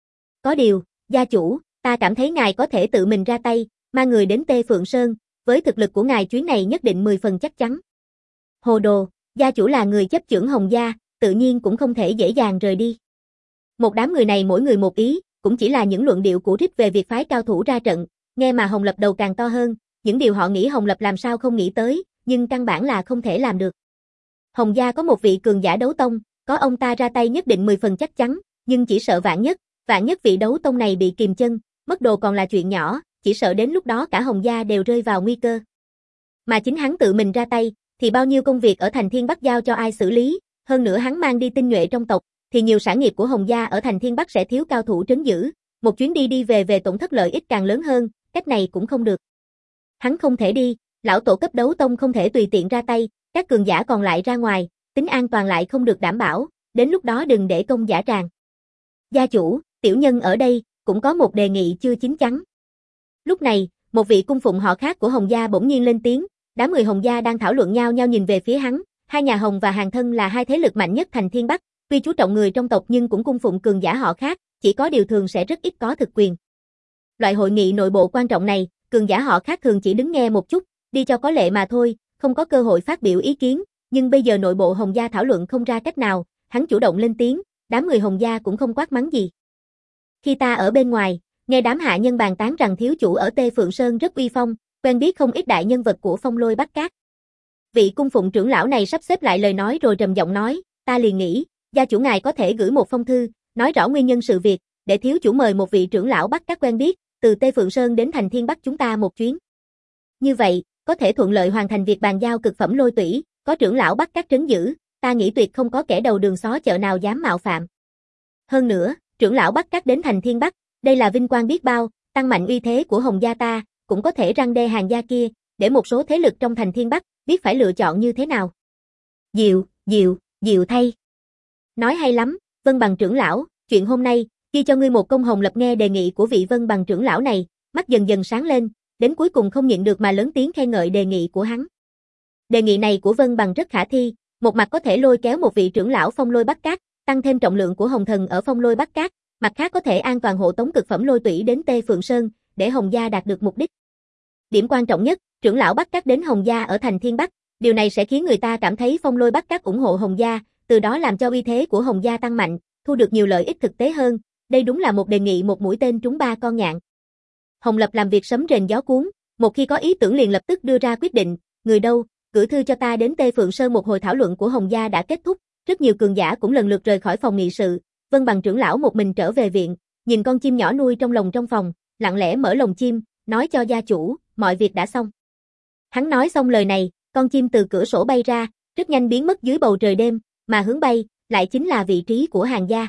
Có điều, gia chủ, ta cảm thấy ngài có thể tự mình ra tay, mang người đến Tê Phượng Sơn, với thực lực của ngài chuyến này nhất định mười phần chắc chắn. Hồ đồ, gia chủ là người chấp chưởng Hồng gia, tự nhiên cũng không thể dễ dàng rời đi. Một đám người này mỗi người một ý, cũng chỉ là những luận điệu cũ rích về việc phái cao thủ ra trận, nghe mà Hồng Lập đầu càng to hơn, những điều họ nghĩ Hồng Lập làm sao không nghĩ tới, nhưng căn bản là không thể làm được. Hồng gia có một vị cường giả đấu tông, có ông ta ra tay nhất định mười phần chắc chắn, nhưng chỉ sợ vạn nhất, vạn nhất vị đấu tông này bị kìm chân, mất đồ còn là chuyện nhỏ, chỉ sợ đến lúc đó cả Hồng gia đều rơi vào nguy cơ. Mà chính hắn tự mình ra tay, thì bao nhiêu công việc ở thành Thiên Bắc giao cho ai xử lý, hơn nữa hắn mang đi tinh nhuệ trong tộc, thì nhiều sản nghiệp của Hồng gia ở thành Thiên Bắc sẽ thiếu cao thủ trấn giữ, một chuyến đi đi về về tổn thất lợi ích càng lớn hơn, cách này cũng không được. Hắn không thể đi, lão tổ cấp đấu tông không thể tùy tiện ra tay, các cường giả còn lại ra ngoài, tính an toàn lại không được đảm bảo, đến lúc đó đừng để công giả tràn. Gia chủ, tiểu nhân ở đây, cũng có một đề nghị chưa chín chắn. Lúc này, một vị cung phụng họ khác của Hồng gia bỗng nhiên lên tiếng, đám người Hồng gia đang thảo luận nhau nhau nhìn về phía hắn, hai nhà Hồng và Hàn thân là hai thế lực mạnh nhất thành Thiên Bắc, tuy chú trọng người trong tộc nhưng cũng cung phụng cường giả họ khác, chỉ có điều thường sẽ rất ít có thực quyền. Loại hội nghị nội bộ quan trọng này, cường giả họ khác thường chỉ đứng nghe một chút, đi cho có lệ mà thôi, không có cơ hội phát biểu ý kiến, nhưng bây giờ nội bộ Hồng gia thảo luận không ra cách nào, hắn chủ động lên tiếng, đám người Hồng gia cũng không quát mắng gì. Khi ta ở bên ngoài, nghe đám hạ nhân bàn tán rằng thiếu chủ ở Tê Phượng Sơn rất uy phong, quen biết không ít đại nhân vật của Phong Lôi Bắc Cát. Vị cung phụng trưởng lão này sắp xếp lại lời nói rồi trầm giọng nói, ta liền nghĩ, gia chủ ngài có thể gửi một phong thư, nói rõ nguyên nhân sự việc, để thiếu chủ mời một vị trưởng lão Bắc Cát quen biết, từ Tê Phượng Sơn đến thành Thiên Bắc chúng ta một chuyến. Như vậy, có thể thuận lợi hoàn thành việc bàn giao cực phẩm lôi tủy, có trưởng lão Bắc Cát trấn giữ, ta nghĩ tuyệt không có kẻ đầu đường xó chợ nào dám mạo phạm. Hơn nữa, trưởng lão Bắc Cát đến thành Thiên Bắc, đây là vinh quang biết bao, tăng mạnh uy thế của Hồng gia ta, cũng có thể răn đe Hàn gia kia, để một số thế lực trong thành Thiên Bắc biết phải lựa chọn như thế nào. Diệu, diệu, diệu thay. Nói hay lắm, Vân Bằng trưởng lão, chuyện hôm nay, ghi cho ngươi một công. Hồng Lập nghe đề nghị của vị Vân Bằng trưởng lão này, mắt dần dần sáng lên, đến cuối cùng không nhịn được mà lớn tiếng khen ngợi đề nghị của hắn. Đề nghị này của Vân Bằng rất khả thi, một mặt có thể lôi kéo một vị trưởng lão Phong Lôi Bắc Cát, tăng thêm trọng lượng của Hồng Thần ở Phong Lôi Bắc Cát, mặt khác có thể an toàn hộ tống cực phẩm lôi tủy đến Tê Phượng Sơn, để Hồng gia đạt được mục đích. Điểm quan trọng nhất, trưởng lão Bắc Cát đến Hồng gia ở thành Thiên Bắc, Điều này sẽ khiến người ta cảm thấy Phong Lôi Bắc Các ủng hộ Hồng gia, từ đó làm cho uy thế của Hồng gia tăng mạnh, thu được nhiều lợi ích thực tế hơn. Đây đúng là một đề nghị một mũi tên trúng ba con nhạn. Hồng Lập làm việc sấm rền gió cuốn, một khi có ý tưởng liền lập tức đưa ra quyết định, người đâu, gửi thư cho ta đến Tê Phượng Sơn. Một hồi thảo luận của Hồng gia đã kết thúc, rất nhiều cường giả cũng lần lượt rời khỏi phòng nghị sự. Vân Bằng trưởng lão một mình trở về viện, nhìn con chim nhỏ nuôi trong lồng trong phòng, lặng lẽ mở lồng chim, nói cho gia chủ, mọi việc đã xong. Hắn nói xong lời này, con chim từ cửa sổ bay ra, rất nhanh biến mất dưới bầu trời đêm, mà hướng bay, lại chính là vị trí của Hàn gia.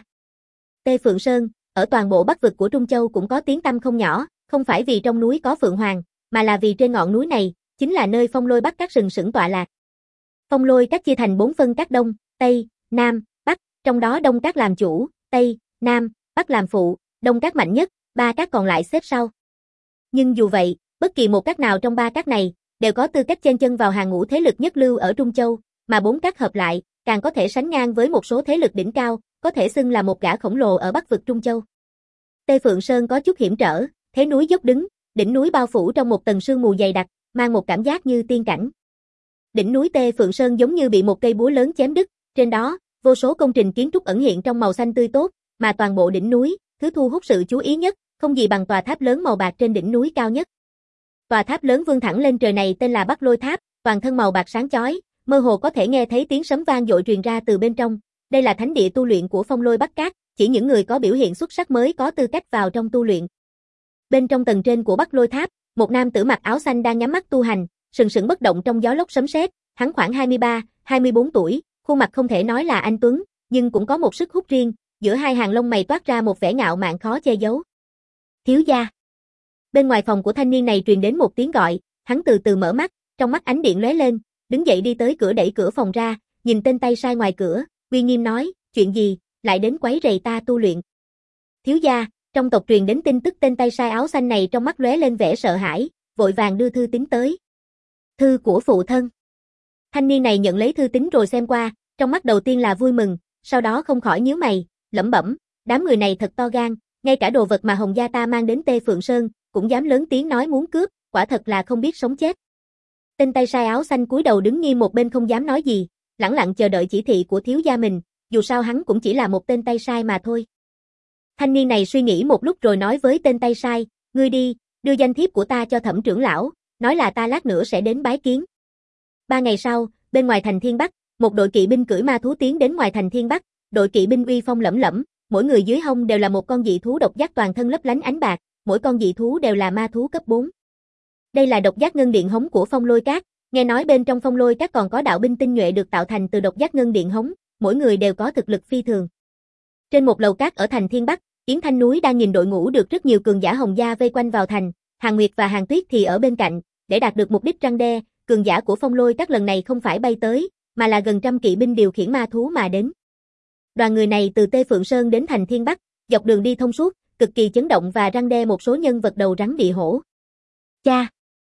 Tê Phượng Sơn, ở toàn bộ Bắc vực của Trung Châu cũng có tiếng tăm không nhỏ, không phải vì trong núi có Phượng Hoàng, mà là vì trên ngọn núi này, chính là nơi Phong Lôi Bắc Các sừng sững tọa lạc. Phong Lôi Các chia thành bốn phân các Đông, Tây, Nam, Bắc, trong đó Đông Các làm chủ, Tây, Nam, Bắc làm phụ, Đông Các mạnh nhất, ba các còn lại xếp sau. Nhưng dù vậy, bất kỳ một các nào trong ba các này, đều có tư cách chen chân vào hàng ngũ thế lực nhất lưu ở Trung Châu, mà bốn các hợp lại, càng có thể sánh ngang với một số thế lực đỉnh cao, có thể xưng là một gã khổng lồ ở Bắc vực Trung Châu. Tê Phượng Sơn có chút hiểm trở, thế núi dốc đứng, đỉnh núi bao phủ trong một tầng sương mù dày đặc, mang một cảm giác như tiên cảnh. Đỉnh núi Tê Phượng Sơn giống như bị một cây búa lớn chém đứt, trên đó, vô số công trình kiến trúc ẩn hiện trong màu xanh tươi tốt, mà toàn bộ đỉnh núi, thứ thu hút sự chú ý nhất, không gì bằng tòa tháp lớn màu bạc trên đỉnh núi cao nhất. Tòa tháp lớn vươn thẳng lên trời này tên là Bắc Lôi Tháp, toàn thân màu bạc sáng chói, mơ hồ có thể nghe thấy tiếng sấm vang dội truyền ra từ bên trong. Đây là thánh địa tu luyện của Phong Lôi Bắc Các, chỉ những người có biểu hiện xuất sắc mới có tư cách vào trong tu luyện. Bên trong tầng trên của Bắc Lôi Tháp, một nam tử mặc áo xanh đang nhắm mắt tu hành, sừng sững bất động trong gió lốc sấm sét. Hắn khoảng hai mươi ba, hai mươi bốn tuổi, khuôn mặt không thể nói là anh tuấn, nhưng cũng có một sức hút riêng, giữa hai hàng lông mày toát ra một vẻ ngạo mạn khó che giấu. Thiếu gia. Bên ngoài phòng của thanh niên này truyền đến một tiếng gọi, hắn từ từ mở mắt, trong mắt ánh điện lóe lên, đứng dậy đi tới cửa đẩy cửa phòng ra, nhìn tên tay sai ngoài cửa, uy nghiêm nói, chuyện gì, lại đến quấy rầy ta tu luyện. Thiếu gia, trong tộc truyền đến tin tức tên tay sai áo xanh này trong mắt lóe lên vẻ sợ hãi, vội vàng đưa thư tín tới. Thư của phụ thân. Thanh niên này nhận lấy thư tín rồi xem qua, trong mắt đầu tiên là vui mừng, sau đó không khỏi nhíu mày, lẩm bẩm, đám người này thật to gan, ngay cả đồ vật mà Hồng gia ta mang đến Tê Phượng Sơn, cũng dám lớn tiếng nói muốn cướp, quả thật là không biết sống chết. Tên tay sai áo xanh cúi đầu đứng nghiêm một bên không dám nói gì, lẳng lặng chờ đợi chỉ thị của thiếu gia mình, dù sao hắn cũng chỉ là một tên tay sai mà thôi. Thanh niên này suy nghĩ một lúc rồi nói với tên tay sai, ngươi đi, đưa danh thiếp của ta cho Thẩm trưởng lão, nói là ta lát nữa sẽ đến bái kiến. Ba ngày sau, bên ngoài thành Thiên Bắc, một đội kỵ binh cưỡi ma thú tiến đến ngoài thành Thiên Bắc, đội kỵ binh uy phong lẫm lẫm, mỗi người dưới hông đều là một con dị thú độc giác toàn thân lấp lánh ánh bạc, mỗi con dị thú đều là ma thú cấp bốn. Đây là độc giác ngân điện hống của Phong Lôi Các, nghe nói bên trong Phong Lôi Các còn có đạo binh tinh nhuệ được tạo thành từ độc giác ngân điện hống, mỗi người đều có thực lực phi thường. Trên một lầu cát ở thành Thiên Bắc, Yến Thanh Núi đang nhìn đội ngũ được rất nhiều cường giả Hồng gia vây quanh vào thành, Hàn Nguyệt và Hàn Tuyết thì ở bên cạnh, để đạt được mục đích răn đe, cường giả của Phong Lôi Các lần này không phải bay tới, mà là gần trăm kỵ binh điều khiển ma thú mà đến. Đoàn người này từ Tê Phượng Sơn đến thành Thiên Bắc, dọc đường đi thông suốt, cực kỳ chấn động và răn đe một số nhân vật đầu rắn địa hổ. Cha!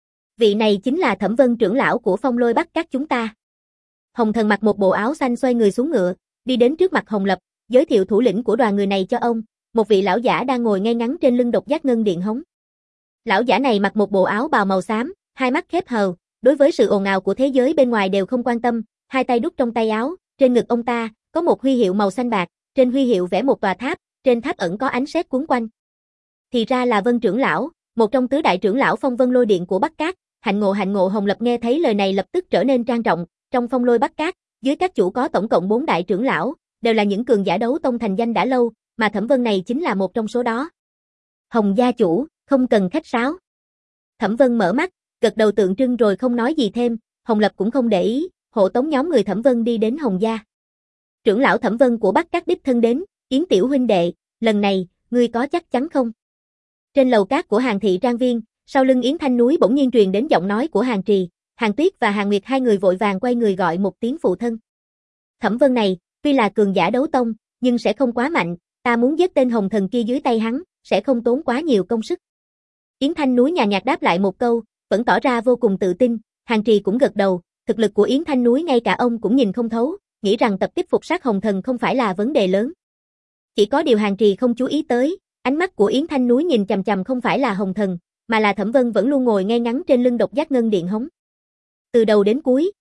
Vị này chính là Thẩm Vân trưởng lão của Phong Lôi Bắc Các chúng ta. Hồng Thần mặc một bộ áo xanh xoay người xuống ngựa, đi đến trước mặt Hồng Lập, giới thiệu thủ lĩnh của đoàn người này cho ông, một vị lão giả đang ngồi ngay ngắn trên lưng độc giác ngân điện hống. Lão giả này mặc một bộ áo bào màu xám, hai mắt khép hờ, đối với sự ồn ào của thế giới bên ngoài đều không quan tâm, hai tay đút trong tay áo, trên ngực ông ta có một huy hiệu màu xanh bạc, trên huy hiệu vẽ một tòa tháp, trên tháp ẩn có ánh sét cuốn quanh. Thì ra là Vân trưởng lão, một trong tứ đại trưởng lão Phong Vân Lôi Điện của Bắc Các. Hạnh ngộ hạnh ngộ. Hồng Lập nghe thấy lời này lập tức trở nên trang trọng, trong Phong Lôi Bắc Các, dưới các chủ có tổng cộng bốn đại trưởng lão, đều là những cường giả đấu tông thành danh đã lâu, mà Thẩm Vân này chính là một trong số đó. Hồng gia chủ, không cần khách sáo. Thẩm Vân mở mắt, gật đầu tượng trưng rồi không nói gì thêm, Hồng Lập cũng không để ý, hộ tống nhóm người Thẩm Vân đi đến Hồng gia. Trưởng lão Thẩm Vân của Bắc Các đích thân đến, Yến tiểu huynh đệ, lần này, ngươi có chắc chắn không? Trên lầu cát của Hàn thị trang viên, sau lưng Yến Thanh Núi bỗng nhiên truyền đến giọng nói của Hàn Trì, Hàn Tuyết và Hàn Nguyệt hai người vội vàng quay người gọi một tiếng phụ thân. Thẩm Vân này, tuy là cường giả đấu tông, nhưng sẽ không quá mạnh, ta muốn giết tên Hồng Thần kia dưới tay hắn, sẽ không tốn quá nhiều công sức. Yến Thanh Núi nhàn nhạt đáp lại một câu, vẫn tỏ ra vô cùng tự tin, Hàn Trì cũng gật đầu, thực lực của Yến Thanh Núi ngay cả ông cũng nhìn không thấu, nghĩ rằng tập tiếp phục sát Hồng Thần không phải là vấn đề lớn. Chỉ có điều Hàn Trì không chú ý tới, ánh mắt của Yến Thanh Núi nhìn chằm chằm không phải là Hồng Thần, mà là Thẩm Vân vẫn luôn ngồi ngay ngắn trên lưng độc giác ngân điện hống. Từ đầu đến cuối,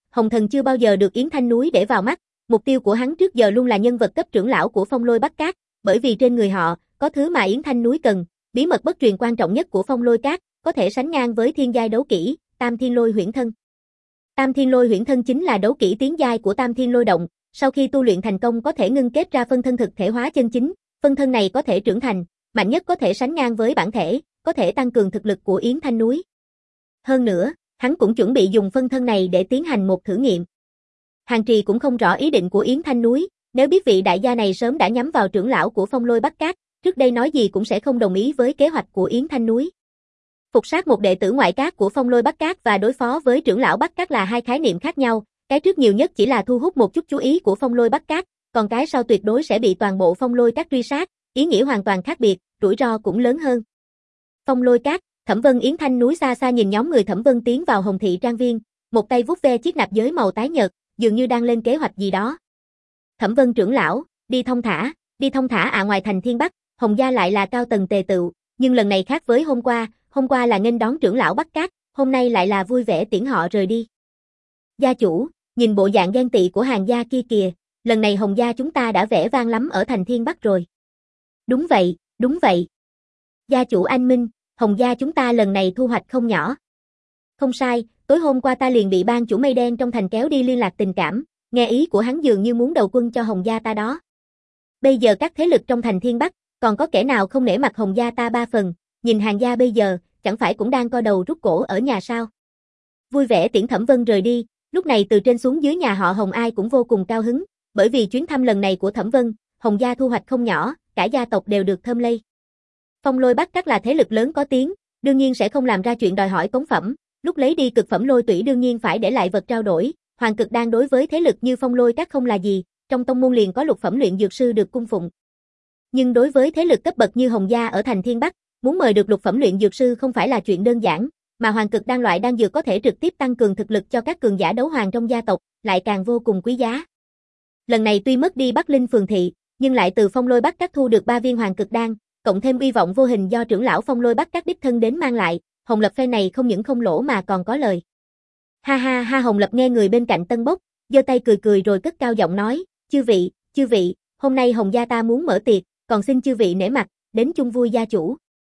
Hồng Thần chưa bao giờ được Yến Thanh Núi để vào mắt, mục tiêu của hắn trước giờ luôn là nhân vật cấp trưởng lão của Phong Lôi Bắc Cát, bởi vì trên người họ có thứ mà Yến Thanh Núi cần, bí mật bất truyền quan trọng nhất của Phong Lôi Cát, có thể sánh ngang với thiên giai đấu kỹ, Tam Thiên Lôi Huyễn Thân. Tam Thiên Lôi Huyễn Thân chính là đấu kỹ tiến giai của Tam Thiên Lôi Động, sau khi tu luyện thành công có thể ngưng kết ra phân thân thực thể hóa chân chính, phân thân này có thể trưởng thành, mạnh nhất có thể sánh ngang với bản thể, có thể tăng cường thực lực của Yến Thanh Núi. Hơn nữa, hắn cũng chuẩn bị dùng phân thân này để tiến hành một thử nghiệm. Hàn Trì cũng không rõ ý định của Yến Thanh Núi, nếu biết vị đại gia này sớm đã nhắm vào trưởng lão của Phong Lôi Bắc Cát, trước đây nói gì cũng sẽ không đồng ý với kế hoạch của Yến Thanh Núi. Phục sát một đệ tử ngoại cát của Phong Lôi Bắc Cát và đối phó với trưởng lão Bắc Cát là hai khái niệm khác nhau, cái trước nhiều nhất chỉ là thu hút một chút chú ý của Phong Lôi Bắc Cát, còn cái sau tuyệt đối sẽ bị toàn bộ Phong Lôi Cát truy sát, ý nghĩa hoàn toàn khác biệt, rủi ro cũng lớn hơn. Phong Lôi Cát, Thẩm Vân Yến Thanh Núi xa xa nhìn nhóm người Thẩm Vân tiến vào Hồng Thị Trang Viên, một tay vuốt ve chiếc nạp giới màu tái nhợt, dường như đang lên kế hoạch gì đó. Thẩm Vân trưởng lão, đi thông thả, đi thông thả ạ à, ngoài thành Thiên Bắc, Hồng gia lại là cao tầng tề tựu, nhưng lần này khác với hôm qua, hôm qua là nghênh đón trưởng lão Bắc Cát, hôm nay lại là vui vẻ tiễn họ rời đi. Gia chủ, nhìn bộ dạng ghen tị của Hàn gia kia kìa, lần này Hồng gia chúng ta đã vẻ vang lắm ở thành Thiên Bắc rồi. Đúng vậy, đúng vậy. Gia chủ anh minh, Hồng gia chúng ta lần này thu hoạch không nhỏ. Không sai, tối hôm qua ta liền bị ban chủ mây đen trong thành kéo đi liên lạc tình cảm, nghe ý của hắn dường như muốn đầu quân cho Hồng gia ta đó. Bây giờ các thế lực trong thành Thiên Bắc, còn có kẻ nào không nể mặt Hồng gia ta ba phần, nhìn Hàn gia bây giờ, chẳng phải cũng đang co đầu rút cổ ở nhà sao. Vui vẻ tiễn Thẩm Vân rời đi, lúc này từ trên xuống dưới nhà họ Hồng ai cũng vô cùng cao hứng, bởi vì chuyến thăm lần này của Thẩm Vân, Hồng gia thu hoạch không nhỏ, cả gia tộc đều được thơm lây. Phong Lôi Bắc Cát là thế lực lớn có tiếng, đương nhiên sẽ không làm ra chuyện đòi hỏi cống phẩm, lúc lấy đi cực phẩm lôi tủy đương nhiên phải để lại vật trao đổi, hoàng cực đan đối với thế lực như Phong Lôi Cát không là gì, trong tông môn liền có lục phẩm luyện dược sư được cung phụng. Nhưng đối với thế lực cấp bậc như Hồng gia ở thành Thiên Bắc, muốn mời được lục phẩm luyện dược sư không phải là chuyện đơn giản, mà hoàng cực đan loại đan dược có thể trực tiếp tăng cường thực lực cho các cường giả đấu hoàng trong gia tộc, lại càng vô cùng quý giá. Lần này tuy mất đi Bắc Linh phường thị, nhưng lại từ Phong Lôi Bắc Cát thu được ba viên hoàng cực đan, cộng thêm uy vọng vô hình do trưởng lão Phong Lôi Bắc Cát đích thân đến mang lại, Hồng Lập phe này không những không lỗ mà còn có lời. Ha ha ha, Hồng Lập nghe người bên cạnh tân bốc, giơ tay cười cười rồi cất cao giọng nói, chư vị, chư vị, hôm nay Hồng gia ta muốn mở tiệc, còn xin chư vị nể mặt, đến chung vui gia chủ.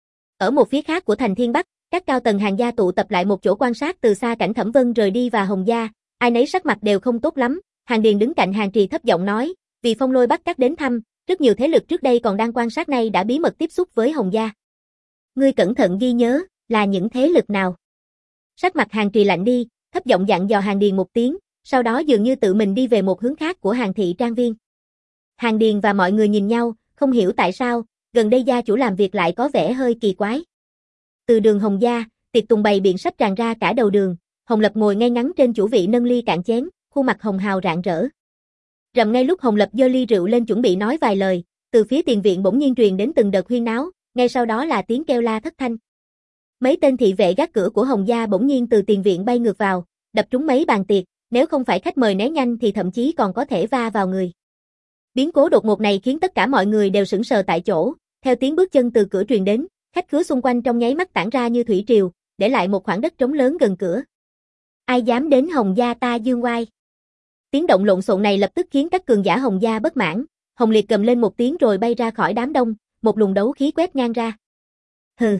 Ở một phía khác của thành Thiên Bắc, các cao tầng Hàn gia tụ tập lại một chỗ quan sát từ xa cảnh Thẩm Vân rời đi và Hồng gia, ai nấy sắc mặt đều không tốt lắm. Hàn Điền đứng cạnh Hàn Trì thấp giọng nói, vì Phong Lôi Bắc Cát đến thăm, rất nhiều thế lực trước đây còn đang quan sát nay đã bí mật tiếp xúc với Hồng gia. Ngươi cẩn thận ghi nhớ, là những thế lực nào? Sắc mặt Hàn Trì lạnh đi, thấp giọng dặn dò Hàn Điền một tiếng, sau đó dường như tự mình đi về một hướng khác của Hàn Thị Trang Viên. Hàn Điền và mọi người nhìn nhau, không hiểu tại sao, gần đây gia chủ làm việc lại có vẻ hơi kỳ quái. Từ đường Hồng gia, tiệc tùng bày biện sách tràn ra cả đầu đường, Hồng Lập ngồi ngay ngắn trên chủ vị nâng ly cạn chén, khuôn mặt hồng hào rạng rỡ. Rầm ngay lúc Hồng Lập giơ ly rượu lên chuẩn bị nói vài lời, từ phía tiền viện bỗng nhiên truyền đến từng đợt huyên náo, ngay sau đó là tiếng kêu la thất thanh. Mấy tên thị vệ gác cửa của Hồng gia bỗng nhiên từ tiền viện bay ngược vào, đập trúng mấy bàn tiệc, nếu không phải khách mời né nhanh thì thậm chí còn có thể va vào người. Biến cố đột ngột này khiến tất cả mọi người đều sững sờ tại chỗ, theo tiếng bước chân từ cửa truyền đến, khách khứa xung quanh trong nháy mắt tản ra như thủy triều, để lại một khoảng đất trống lớn gần cửa. Ai dám đến Hồng gia ta dương oai? Tiếng động lộn xộn này lập tức khiến các cường giả Hồng gia bất mãn, Hồng Liệt gầm lên một tiếng rồi bay ra khỏi đám đông, một luồng đấu khí quét ngang ra. Hừ.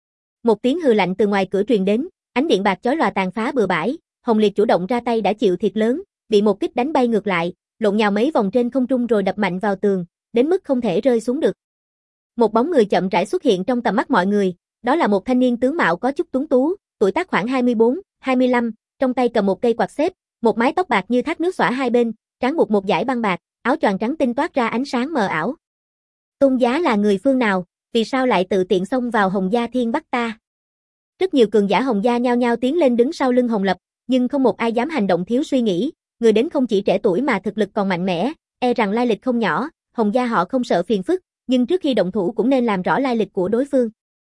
Một tiếng hừ lạnh từ ngoài cửa truyền đến, ánh điện bạc chói lòa tàn phá bừa bãi, Hồng Liệt chủ động ra tay đã chịu thiệt lớn, bị một kích đánh bay ngược lại, lộn nhào mấy vòng trên không trung rồi đập mạnh vào tường, đến mức không thể rơi xuống được. Một bóng người chậm rãi xuất hiện trong tầm mắt mọi người, đó là một thanh niên tướng mạo có chút tuấn tú, tuổi tác khoảng hai mươi bốn, hai mươi lăm, trong tay cầm một cây quạt xếp, một mái tóc bạc như thác nước xõa hai bên, trán buộc một dải băng bạc, áo choàng trắng tinh toát ra ánh sáng mờ ảo. Tôn giá là người phương nào, vì sao lại tự tiện xông vào Hồng gia Thiên Bắc ta? Rất nhiều cường giả Hồng gia nhao nhao tiến lên đứng sau lưng Hồng Lập, nhưng không một ai dám hành động thiếu suy nghĩ, người đến không chỉ trẻ tuổi mà thực lực còn mạnh mẽ, e rằng lai lịch không nhỏ, Hồng gia họ không sợ phiền phức, nhưng trước khi động thủ cũng nên làm rõ lai lịch của đối phương.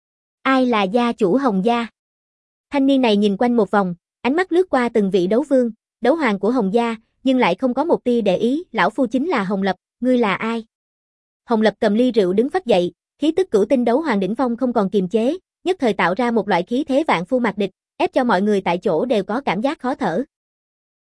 Ai là gia chủ Hồng gia? Thanh niên này nhìn quanh một vòng, ánh mắt lướt qua từng vị đấu vương, đấu hoàng của Hồng gia, nhưng lại không có một tia để ý, lão phu chính là Hồng Lập, ngươi là ai? Hồng Lập cầm ly rượu đứng phách dậy, khí tức cửu tinh đấu hoàng đỉnh phong không còn kiềm chế, nhất thời tạo ra một loại khí thế vạn phu mạc địch, ép cho mọi người tại chỗ đều có cảm giác khó thở.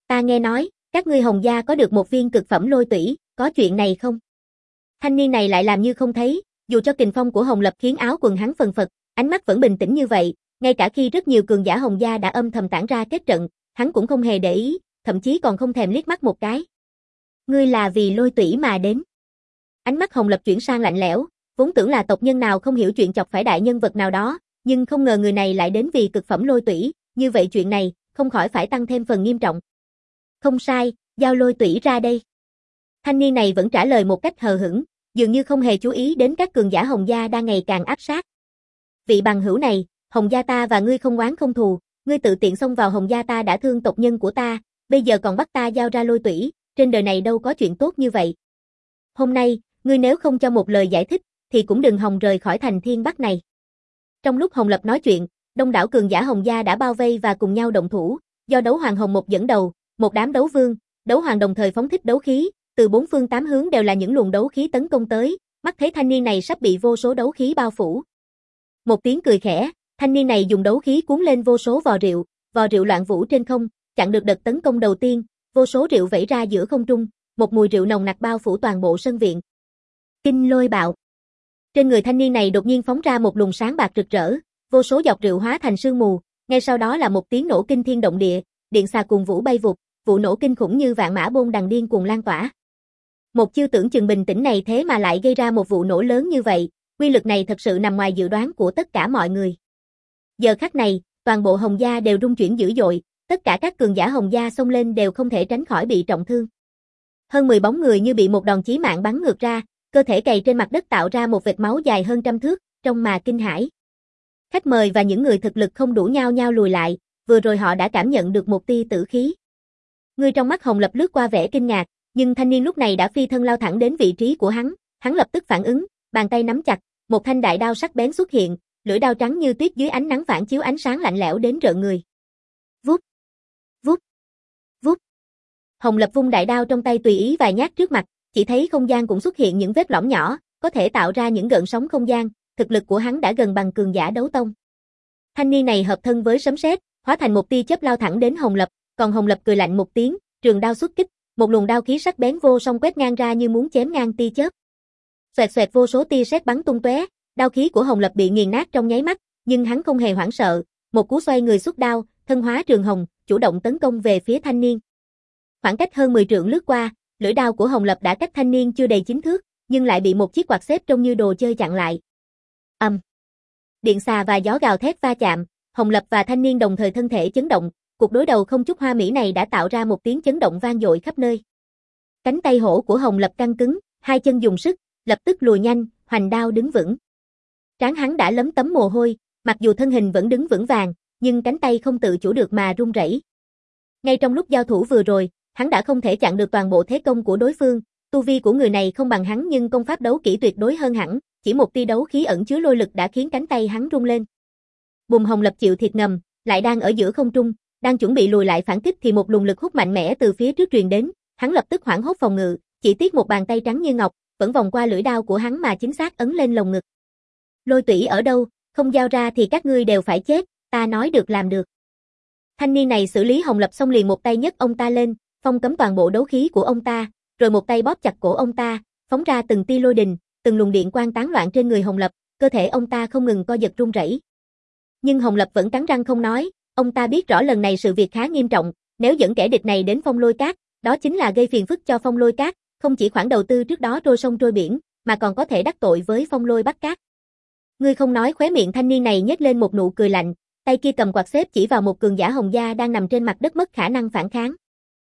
Ta nghe nói, các ngươi Hồng gia có được một viên cực phẩm lôi tủy, có chuyện này không? Thanh niên này lại làm như không thấy, dù cho kình phong của Hồng Lập khiến áo quần hắn phần phật, ánh mắt vẫn bình tĩnh như vậy, ngay cả khi rất nhiều cường giả Hồng gia đã âm thầm tản ra kết trận, hắn cũng không hề để ý, thậm chí còn không thèm liếc mắt một cái. Ngươi là vì lôi tủy mà đến. Ánh mắt Hồng Lập chuyển sang lạnh lẽo, vốn tưởng là tộc nhân nào không hiểu chuyện chọc phải đại nhân vật nào đó, nhưng không ngờ người này lại đến vì cực phẩm lôi tủy, như vậy chuyện này không khỏi phải tăng thêm phần nghiêm trọng. Không sai, giao lôi tủy ra đây. Thanh niên này vẫn trả lời một cách hờ hững, dường như không hề chú ý đến các cường giả Hồng gia đang ngày càng áp sát. Vị bằng hữu này, Hồng gia ta và ngươi không oán không thù, ngươi tự tiện xông vào Hồng gia ta đã thương tộc nhân của ta, bây giờ còn bắt ta giao ra lôi tủy, trên đời này đâu có chuyện tốt như vậy. Hôm nay, ngươi nếu không cho một lời giải thích, thì cũng đừng hòng rời khỏi thành Thiên Bắc này. Trong lúc Hồng Lập nói chuyện, đông đảo cường giả Hồng gia đã bao vây và cùng nhau động thủ, do đấu hoàng Hồng Một dẫn đầu, một đám đấu vương, đấu hoàng đồng thời phóng thích đấu khí, từ bốn phương tám hướng đều là những luồng đấu khí tấn công tới, mắt thấy thanh niên này sắp bị vô số đấu khí bao phủ. Một tiếng cười khẽ, thanh niên này dùng đấu khí cuốn lên vô số vò rượu, vò rượu loạn vũ trên không, chặn được đợt tấn công đầu tiên, vô số rượu vẩy ra giữa không trung, một mùi rượu nồng nặc bao phủ toàn bộ sân viện. Kinh lôi bạo. Trên người thanh niên này đột nhiên phóng ra một luồng sáng bạc rực rỡ, vô số giọt rượu hóa thành sương mù, ngay sau đó là một tiếng nổ kinh thiên động địa, điện xà cuồng vũ bay vụt, vụ nổ kinh khủng như vạn mã bôn đằng điên cuồng lan tỏa. Một chiêu tưởng chừng bình tĩnh này thế mà lại gây ra một vụ nổ lớn như vậy, quy lực này thật sự nằm ngoài dự đoán của tất cả mọi người. Giờ khắc này, toàn bộ Hồng gia đều rung chuyển dữ dội, tất cả các cường giả Hồng gia xông lên đều không thể tránh khỏi bị trọng thương. Hơn mười bóng người như bị một đòn chí mạng bắn ngược ra, cơ thể cày trên mặt đất tạo ra một vệt máu dài hơn trăm thước, trông mà kinh hãi. Khách mời và những người thực lực không đủ nhao nhao lùi lại, vừa rồi họ đã cảm nhận được một tia tử khí. Người trong mắt Hồng Lập lướt qua vẻ kinh ngạc, nhưng thanh niên lúc này đã phi thân lao thẳng đến vị trí của hắn, hắn lập tức phản ứng, bàn tay nắm chặt, một thanh đại đao sắc bén xuất hiện, lưỡi đao trắng như tuyết dưới ánh nắng phản chiếu ánh sáng lạnh lẽo đến rợn người. Vút, vút, vút. Hồng Lập vung đại đao trong tay tùy ý vài nhát trước mặt, chỉ thấy không gian cũng xuất hiện những vết lõm nhỏ, có thể tạo ra những gợn sóng không gian, thực lực của hắn đã gần bằng cường giả đấu tông. Thanh niên này hợp thân với sấm sét, hóa thành một tia chớp lao thẳng đến Hồng Lập, còn Hồng Lập cười lạnh một tiếng, trường đao xuất kích, một luồng đao khí sắc bén vô song quét ngang ra như muốn chém ngang tia chớp. Xoẹt xoẹt vô số tia sét bắn tung tóe, đao khí của Hồng Lập bị nghiền nát trong nháy mắt, nhưng hắn không hề hoảng sợ, một cú xoay người xuất đao, thân hóa trường hồng, chủ động tấn công về phía thanh niên. Khoảng cách hơn mười trượng lướt qua, lưỡi đao của Hồng Lập đã cách thanh niên chưa đầy chín thước, nhưng lại bị một chiếc quạt xếp trông như đồ chơi chặn lại. Ầm. Um. Điện xà và gió gào thét va chạm, Hồng Lập và thanh niên đồng thời thân thể chấn động, cuộc đối đầu không chút hoa mỹ này đã tạo ra một tiếng chấn động vang dội khắp nơi. Cánh tay hổ của Hồng Lập căng cứng, hai chân dùng sức, lập tức lùi nhanh, hoành đao đứng vững. Trán hắn đã lấm tấm mồ hôi, mặc dù thân hình vẫn đứng vững vàng, nhưng cánh tay không tự chủ được mà run rẩy. Ngay trong lúc giao thủ vừa rồi, hắn đã không thể chặn được toàn bộ thế công của đối phương, tu vi của người này không bằng hắn nhưng công pháp đấu kỹ tuyệt đối hơn hẳn, chỉ một tia đấu khí ẩn chứa lôi lực đã khiến cánh tay hắn rung lên. Bùm. Hồng Lập chịu thiệt ngầm, lại đang ở giữa không trung, đang chuẩn bị lùi lại phản kích thì một luồng lực hút mạnh mẽ từ phía trước truyền đến, hắn lập tức hoảng hốt phòng ngự, chỉ tiếc một bàn tay trắng như ngọc, vẫn vòng qua lưỡi đao của hắn mà chính xác ấn lên lồng ngực. Lôi tủy ở đâu, không giao ra thì các ngươi đều phải chết, ta nói được làm được. Thanh niên này xử lý Hồng Lập xong liền một tay nhấc ông ta lên, phong cấm toàn bộ đấu khí của ông ta, rồi một tay bóp chặt cổ ông ta, phóng ra từng tia lôi đình, từng luồng điện quang tán loạn trên người Hồng Lập, cơ thể ông ta không ngừng co giật run rẩy. Nhưng Hồng Lập vẫn cắn răng không nói, ông ta biết rõ lần này sự việc khá nghiêm trọng, nếu dẫn kẻ địch này đến Phong Lôi Cát, đó chính là gây phiền phức cho Phong Lôi Cát, không chỉ khoản đầu tư trước đó trôi sông trôi biển, mà còn có thể đắc tội với Phong Lôi Bắc Cát. Ngươi không nói, khóe miệng thanh niên này nhếch lên một nụ cười lạnh, tay kia cầm quạt xếp chỉ vào một cường giả Hồng gia đang nằm trên mặt đất mất khả năng phản kháng.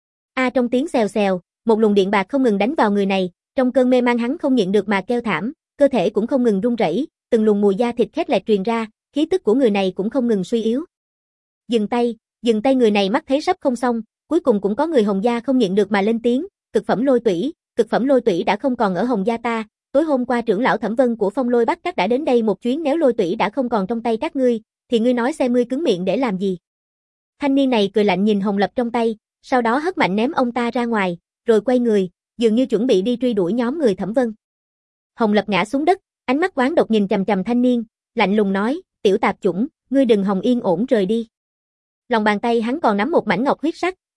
A à, trong tiếng xèo xèo, một luồng điện bạc không ngừng đánh vào người này, trong cơn mê man hắn không nhịn được mà kêu thảm, cơ thể cũng không ngừng run rẩy, từng luồng mùi da thịt khét lẹt truyền ra, khí tức của người này cũng không ngừng suy yếu. Dừng tay, dừng tay, người này mắt thấy sắp không xong, cuối cùng cũng có người Hồng gia không nhịn được mà lên tiếng, cực phẩm lôi tủy, cực phẩm lôi tủy đã không còn ở Hồng gia ta, tối hôm qua trưởng lão Thẩm Vân của Phong Lôi Bắc Các đã đến đây một chuyến, nếu lôi tủy đã không còn trong tay các ngươi, thì ngươi nói xem ngươi cứng miệng để làm gì? Thanh niên này cười lạnh nhìn Hồng Lập trong tay, sau đó hất mạnh ném ông ta ra ngoài, rồi quay người, dường như chuẩn bị đi truy đuổi nhóm người Thẩm Vân. Hồng Lập ngã xuống đất, ánh mắt oán độc nhìn chằm chằm thanh niên, lạnh lùng nói, tiểu tạp chủng, ngươi đừng hòng yên ổn rời đi. Lòng bàn tay hắn còn nắm một mảnh ngọc huyết sắc,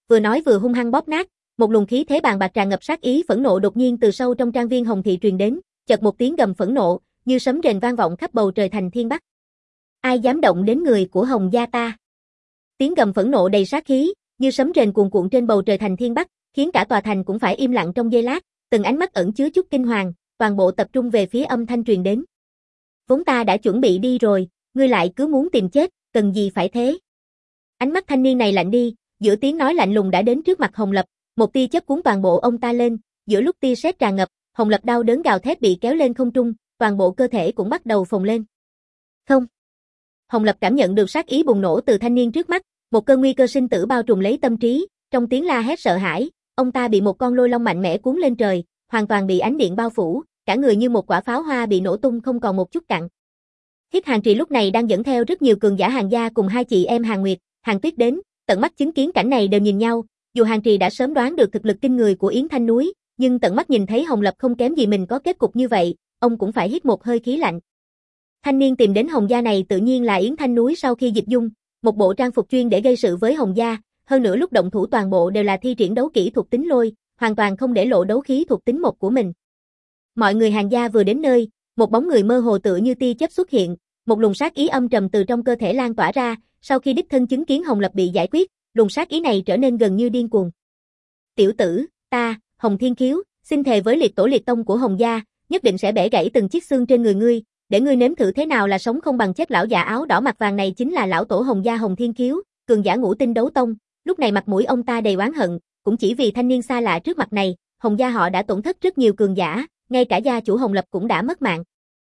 vừa nói vừa hung hăng bóp nát, một luồng khí thế bàn bạc tràn ngập sát ý phẫn nộ đột nhiên từ sâu trong trang viên Hồng thị truyền đến, chợt một tiếng gầm phẫn nộ, như sấm rền vang vọng khắp bầu trời thành Thiên Bắc. Ai dám động đến người của Hồng gia ta? Tiếng gầm phẫn nộ đầy sát khí, như sấm rền cuồn cuộn trên bầu trời thành Thiên Bắc, khiến cả tòa thành cũng phải im lặng trong giây lát, từng ánh mắt ẩn chứa chút kinh hoàng, toàn bộ tập trung về phía âm thanh truyền đến. Vốn ta đã chuẩn bị đi rồi, ngươi lại cứ muốn tìm chết, cần gì phải thế? Ánh mắt thanh niên này lạnh đi, giữa tiếng nói lạnh lùng đã đến trước mặt Hồng Lập, một tia chớp cuốn toàn bộ ông ta lên, giữa lúc tia sét tràn ngập, Hồng Lập đau đớn gào thét bị kéo lên không trung, toàn bộ cơ thể cũng bắt đầu phồng lên. Không. Hồng Lập cảm nhận được sát ý bùng nổ từ thanh niên trước mắt, một cơn nguy cơ sinh tử bao trùm lấy tâm trí, trong tiếng la hét sợ hãi, ông ta bị một con lôi long mạnh mẽ cuốn lên trời, hoàn toàn bị ánh điện bao phủ, cả người như một quả pháo hoa bị nổ tung không còn một chút cặn. Hít Hàng Trì lúc này đang dẫn theo rất nhiều cường giả Hàng gia cùng hai chị em Hàng Nguyệt, Hàng Tuyết đến, tận mắt chứng kiến cảnh này đều nhìn nhau, dù Hàng Trì đã sớm đoán được thực lực kinh người của Yến Thanh Núi, nhưng tận mắt nhìn thấy Hồng Lập không kém gì mình có kết cục như vậy, ông cũng phải hít một hơi khí lạnh. Thanh niên tìm đến Hồng gia này tự nhiên là Yến Thanh Núi sau khi dịch dung, một bộ trang phục chuyên để gây sự với Hồng gia, hơn nữa lúc động thủ toàn bộ đều là thi triển đấu kỹ thuộc tính lôi, hoàn toàn không để lộ đấu khí thuộc tính một của mình. Mọi người Hàng gia vừa đến nơi, một bóng người mơ hồ tựa như tia chớp xuất hiện, một luồng sát ý âm trầm từ trong cơ thể lan tỏa ra, sau khi đích thân chứng kiến Hồng Lập bị giải quyết, luồng sát ý này trở nên gần như điên cuồng. Tiểu tử, ta, Hồng Thiên Khiếu, xin thề với liệt tổ liệt tông của Hồng gia, nhất định sẽ bẻ gãy từng chiếc xương trên người ngươi, để ngươi nếm thử thế nào là sống không bằng chết. Lão già áo đỏ mặt vàng này chính là lão tổ Hồng gia Hồng Thiên Khiếu, cường giả ngũ tinh đấu tông, lúc này mặt mũi ông ta đầy oán hận, cũng chỉ vì thanh niên xa lạ trước mặt này, Hồng gia họ đã tổn thất rất nhiều cường giả, ngay cả gia chủ Hồng Lập cũng đã mất mạng.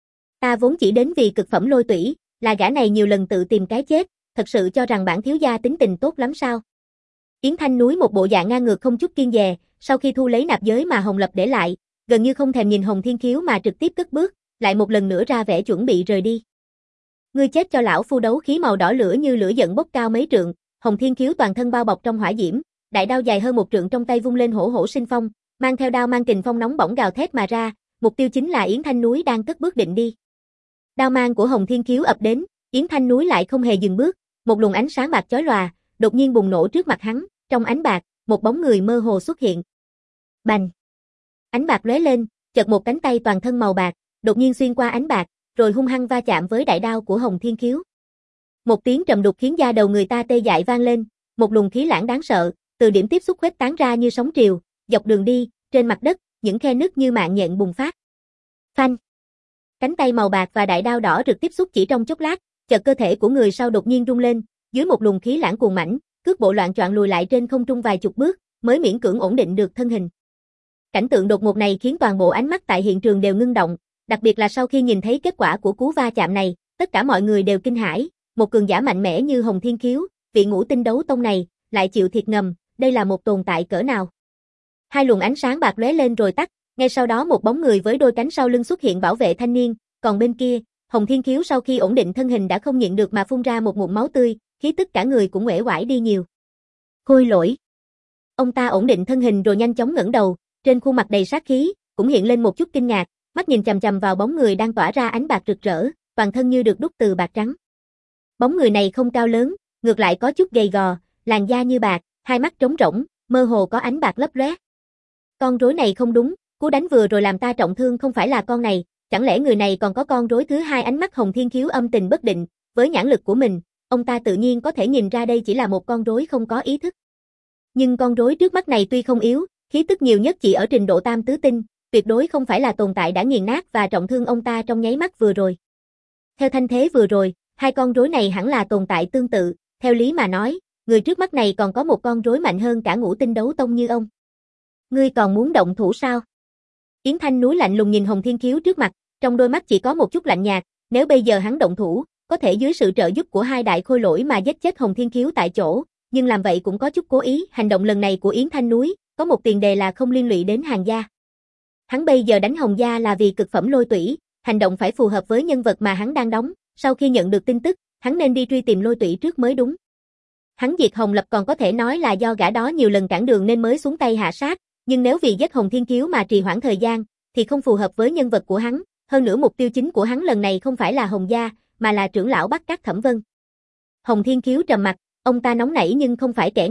Ta vốn chỉ đến vì cực phẩm lôi tủy, là gã này nhiều lần tự tìm cái chết, thật sự cho rằng bản thiếu gia tính tình tốt lắm sao? Yến Thanh Núi một bộ dạng ngang ngược không chút kiêng dè, sau khi thu lấy nạp giới mà Hồng Lập để lại, gần như không thèm nhìn Hồng Thiên Khiếu mà trực tiếp cất bước, lại một lần nữa ra vẻ chuẩn bị rời đi. Ngươi chết cho lão phu. Đấu khí màu đỏ lửa như lửa giận bốc cao mấy trượng, Hồng Thiên Khiếu toàn thân bao bọc trong hỏa diễm, đại đao dài hơn một trượng trong tay vung lên hổ hổ sinh phong, mang theo đao mang kình phong nóng bỏng gào thét mà ra, mục tiêu chính là Yến Thanh Núi đang cất bước định đi. Đao mang của Hồng Thiên Khiếu ập đến, Yến Thanh Núi lại không hề dừng bước, một luồng ánh sáng bạc chói lòa, đột nhiên bùng nổ trước mặt hắn, trong ánh bạc, một bóng người mơ hồ xuất hiện. Bành! Ánh bạc lóe lên, chợt một cánh tay toàn thân màu bạc, đột nhiên xuyên qua ánh bạc, rồi hung hăng va chạm với đại đao của Hồng Thiên Khiếu. Một tiếng trầm đục khiến da đầu người ta tê dại vang lên, một luồng khí lãng đáng sợ, từ điểm tiếp xúc khuếch tán ra như sóng triều, dọc đường đi, trên mặt đất, những khe nứt như mạng nhện bùng phát. Phanh! Cánh tay màu bạc và đại đao đỏ rực tiếp xúc chỉ trong chốc lát, chợt cơ thể của người sau đột nhiên rung lên, dưới một luồng khí lãng cuồng mãnh, cước bộ loạn choạng lùi lại trên không trung vài chục bước, mới miễn cưỡng ổn định được thân hình. Cảnh tượng đột ngột này khiến toàn bộ ánh mắt tại hiện trường đều ngưng động, đặc biệt là sau khi nhìn thấy kết quả của cú va chạm này, tất cả mọi người đều kinh hãi, một cường giả mạnh mẽ như Hồng Thiên Khiếu, vị ngũ tinh đấu tông này, lại chịu thiệt ngầm, đây là một tồn tại cỡ nào. Hai luồng ánh sáng bạc lóe lên rồi tắt, ngay sau đó một bóng người với đôi cánh sau lưng xuất hiện bảo vệ thanh niên, còn bên kia, Hồng Thiên Khiếu sau khi ổn định thân hình đã không nhịn được mà phun ra một ngụm máu tươi, khí tức cả người cũng uể oải đi nhiều. Khôi Lỗi. Ông ta ổn định thân hình rồi nhanh chóng ngẩng đầu, trên khuôn mặt đầy sát khí, cũng hiện lên một chút kinh ngạc, mắt nhìn chằm chằm vào bóng người đang tỏa ra ánh bạc rực rỡ, toàn thân như được đúc từ bạc trắng. Bóng người này không cao lớn, ngược lại có chút gầy gò, làn da như bạc, hai mắt trống rỗng, mơ hồ có ánh bạc lấp lóe. Con rối này không đúng, cú đánh vừa rồi làm ta trọng thương không phải là con này, chẳng lẽ người này còn có con rối thứ hai? Ánh mắt Hồng Thiên Khiếu âm tình bất định, với nhãn lực của mình, ông ta tự nhiên có thể nhìn ra đây chỉ là một con rối không có ý thức. Nhưng con rối trước mắt này tuy không yếu, khí tức nhiều nhất chỉ ở trình độ tam tứ tinh, tuyệt đối không phải là tồn tại đã nghiền nát và trọng thương ông ta trong nháy mắt vừa rồi. Theo thanh thế vừa rồi, hai con rối này hẳn là tồn tại tương tự, theo lý mà nói, người trước mắt này còn có một con rối mạnh hơn cả ngũ tinh đấu tông như ông. Ngươi còn muốn động thủ sao? Yến Thanh Núi lạnh lùng nhìn Hồng Thiên Khiếu trước mặt, trong đôi mắt chỉ có một chút lạnh nhạt, nếu bây giờ hắn động thủ, có thể dưới sự trợ giúp của hai đại khôi lỗi mà giết chết Hồng Thiên Khiếu tại chỗ, nhưng làm vậy cũng có chút cố ý. Hành động lần này của Yến Thanh Núi, có một tiền đề là không liên lụy đến Hàng gia. Hắn bây giờ đánh Hồng gia là vì cực phẩm lôi tủy, hành động phải phù hợp với nhân vật mà hắn đang đóng, sau khi nhận được tin tức, hắn nên đi truy tìm lôi tủy trước mới đúng. Hắn diệt Hồng Lập còn có thể nói là do gã đó nhiều lần cản đường nên mới xuống tay hạ sát, nhưng nếu vì giết Hồng Thiên Khiếu mà trì hoãn thời gian, thì không phù hợp với nhân vật của hắn, hơn nữa mục tiêu chính của hắn lần này không phải là Hồng gia, mà là trưởng lão Bắc Các Thẩm Vân. Hồng Thiên Khiếu trầm mặt, ông ta nóng nảy nhưng không phải kẻ ngốc,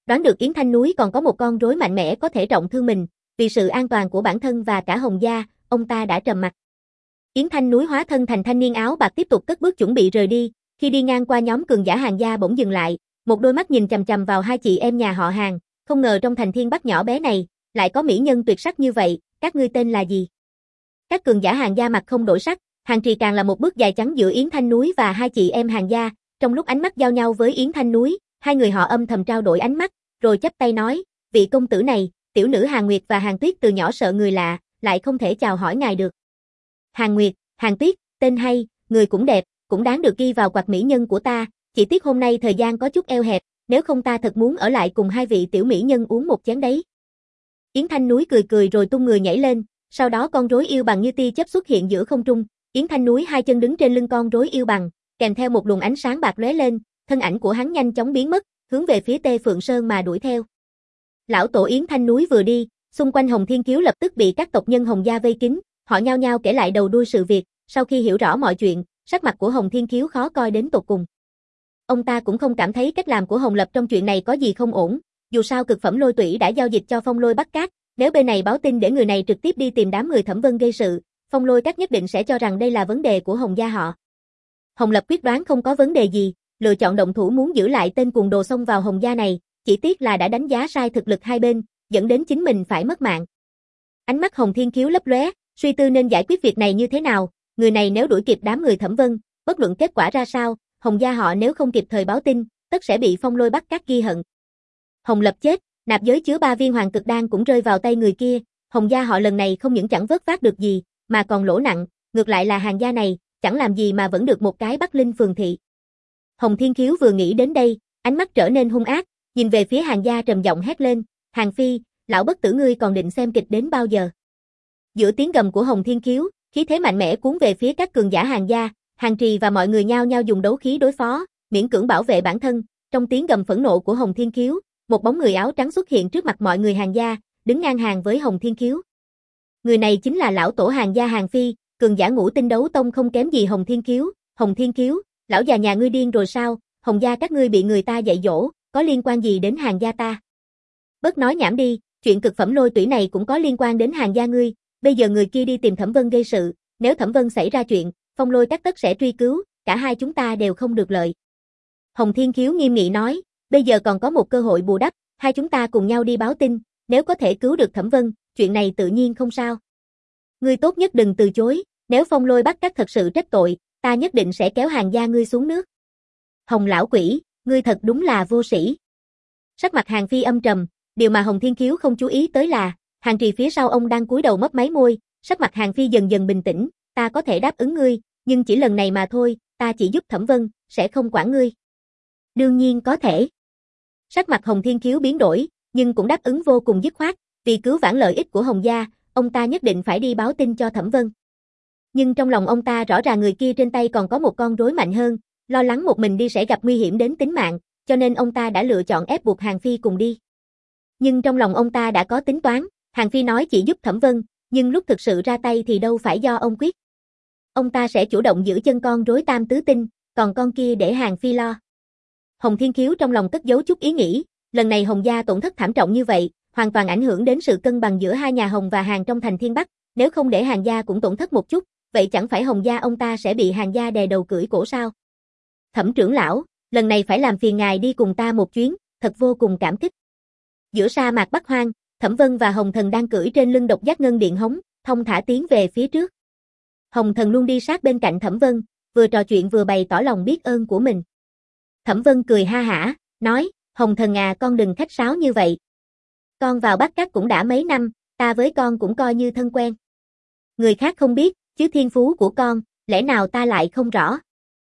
Đoán được Yến Thanh Núi còn có một con rối mạnh mẽ có thể trọng thương mình, vì sự an toàn của bản thân và cả Hồng gia, ông ta đã trầm mặc. Yến Thanh Núi hóa thân thành thanh niên áo bạc tiếp tục cất bước chuẩn bị rời đi, khi đi ngang qua nhóm cường giả Hàn gia bỗng dừng lại, một đôi mắt nhìn chằm chằm vào hai chị em nhà họ Hàn, không ngờ trong thành Thiên Bắc nhỏ bé này, lại có mỹ nhân tuyệt sắc như vậy, các ngươi tên là gì? Các cường giả Hàn gia mặt không đổi sắc, Hàn Trì càng là một bước dài chắn giữa Yến Thanh Núi và hai chị em Hàn gia, trong lúc ánh mắt giao nhau với Yến Thanh Núi, hai người họ âm thầm trao đổi ánh mắt, rồi chắp tay nói, vị công tử này, tiểu nữ Hàn Nguyệt và Hàn Tuyết từ nhỏ sợ người lạ, lại không thể chào hỏi ngài được. Hàn Nguyệt, Hàn Tuyết, tên hay, người cũng đẹp, cũng đáng được ghi vào quạt mỹ nhân của ta, chỉ tiếc hôm nay thời gian có chút eo hẹp, nếu không ta thật muốn ở lại cùng hai vị tiểu mỹ nhân uống một chén đấy. Yến Thanh Núi cười cười rồi tung người nhảy lên, sau đó con rối yêu bằng như tia chớp xuất hiện giữa không trung, Yến Thanh Núi hai chân đứng trên lưng con rối yêu bằng, kèm theo một luồng ánh sáng bạc lóe lên, thân ảnh của hắn nhanh chóng biến mất, hướng về phía Tê Phượng Sơn mà đuổi theo. Lão tổ Yến Thanh Núi vừa đi, xung quanh Hồng Thiên Kiếu lập tức bị các tộc nhân Hồng gia vây kín, họ nhao nhao kể lại đầu đuôi sự việc, sau khi hiểu rõ mọi chuyện, sắc mặt của Hồng Thiên Kiếu khó coi đến tột cùng. Ông ta cũng không cảm thấy cách làm của Hồng Lập trong chuyện này có gì không ổn, dù sao cực phẩm lôi tủy đã giao dịch cho Phong Lôi Bắc Các, nếu bên này báo tin để người này trực tiếp đi tìm đám người Thẩm Vân gây sự, Phong Lôi Các nhất định sẽ cho rằng đây là vấn đề của Hồng gia họ. Hồng Lập quyết đoán không có vấn đề gì, lựa chọn động thủ muốn giữ lại tên cuồng đồ xông vào Hồng gia này, chỉ tiếc là đã đánh giá sai thực lực hai bên, dẫn đến chính mình phải mất mạng. Ánh mắt Hồng Thiên Kiếu lấp lóe, suy tư nên giải quyết việc này như thế nào, người này nếu đuổi kịp đám người Thẩm Vân, bất luận kết quả ra sao, Hồng gia họ nếu không kịp thời báo tin, tất sẽ bị Phong Lôi Bắc Các ghi hận. Hồng Lập chết, nạp giới chứa ba viên hoàng cực đan cũng rơi vào tay người kia, Hồng gia họ lần này không những chẳng vớt vát được gì, mà còn lỗ nặng, ngược lại là Hàn gia này, chẳng làm gì mà vẫn được một cái Bắc Linh phường thị. Hồng Thiên Kiếu vừa nghĩ đến đây, ánh mắt trở nên hung ác, nhìn về phía Hàn gia trầm giọng hét lên, Hàn Phi, lão bất tử ngươi còn định xem kịch đến bao giờ? Giữa tiếng gầm của Hồng Thiên Kiếu, khí thế mạnh mẽ cuốn về phía các cường giả Hàn gia, Hàn Trì và mọi người nhao nhao dùng đấu khí đối phó, miễn cưỡng bảo vệ bản thân, trong tiếng gầm phẫn nộ của Hồng Thiên Kiếu, một bóng người áo trắng xuất hiện trước mặt mọi người Hàn gia, đứng ngang hàng với Hồng Thiên Kiếu. Người này chính là lão tổ Hàn gia Hàn Phi, cường giả ngũ tinh đấu tông không kém gì Hồng Thiên Kiếu. Hồng Thiên Kiếu, lão già nhà ngươi điên rồi sao? Hồng gia các ngươi bị người ta dạy dỗ, có liên quan gì đến Hàn gia ta? Bớt nói nhảm đi, chuyện cực phẩm lôi tủy này cũng có liên quan đến Hàn gia ngươi, bây giờ người kia đi tìm Thẩm Vân gây sự, nếu Thẩm Vân xảy ra chuyện, Phong Lôi Các tất sẽ truy cứu, cả hai chúng ta đều không được lợi. Hồng Thiên Kiếu nghiêm nghị nói, bây giờ còn có một cơ hội bù đắp, hai chúng ta cùng nhau đi báo tin, nếu có thể cứu được Thẩm Vân, chuyện này tự nhiên không sao. Ngươi tốt nhất đừng từ chối, nếu Phong Lôi Bắc Các thật sự trách tội, ta nhất định sẽ kéo Hàn gia ngươi xuống nước. Hồng lão quỷ, ngươi thật đúng là vô sĩ. Sắc mặt Hàn Phi âm trầm, điều mà Hồng Thiên Kiếu không chú ý tới là, Hàn Trì phía sau ông đang cúi đầu mấp máy môi, sắc mặt Hàn Phi dần dần bình tĩnh, ta có thể đáp ứng ngươi, nhưng chỉ lần này mà thôi, ta chỉ giúp Thẩm Vân, sẽ không quản ngươi. Đương nhiên có thể. Sắc mặt Hồng Thiên Kiếu biến đổi, nhưng cũng đáp ứng vô cùng dứt khoát, vì cứu vãn lợi ích của Hồng gia, ông ta nhất định phải đi báo tin cho Thẩm Vân. Nhưng trong lòng ông ta rõ ràng người kia trên tay còn có một con rối mạnh hơn, lo lắng một mình đi sẽ gặp nguy hiểm đến tính mạng, cho nên ông ta đã lựa chọn ép buộc Hàn Phi cùng đi. Nhưng trong lòng ông ta đã có tính toán, Hàn Phi nói chỉ giúp Thẩm Vân, nhưng lúc thực sự ra tay thì đâu phải do ông quyết. Ông ta sẽ chủ động giữ chân con rối tam tứ tinh, còn con kia để Hàn Phi lo. Hồng Thiên Kiếu trong lòng cất giấu chút ý nghĩ, lần này Hồng gia tổn thất thảm trọng như vậy, hoàn toàn ảnh hưởng đến sự cân bằng giữa hai nhà Hồng và Hàn trong thành Thiên Bắc, nếu không để Hàn gia cũng tổn thất một chút, vậy chẳng phải Hồng gia ông ta sẽ bị Hàn gia đè đầu cưỡi cổ sao? Thẩm trưởng lão, lần này phải làm phiền ngài đi cùng ta một chuyến, thật vô cùng cảm kích. Giữa sa mạc Bắc Hoang, Thẩm Vân và Hồng Thần đang cưỡi trên lưng độc giác ngân điện hống, thông thả tiến về phía trước. Hồng Thần luôn đi sát bên cạnh Thẩm Vân, vừa trò chuyện vừa bày tỏ lòng biết ơn của mình. Thẩm Vân cười ha hả, nói, Hồng Thần à, con đừng khách sáo như vậy. Con vào Bắc Các cũng đã mấy năm, ta với con cũng coi như thân quen. Người khác không biết, chứ thiên phú của con, lẽ nào ta lại không rõ.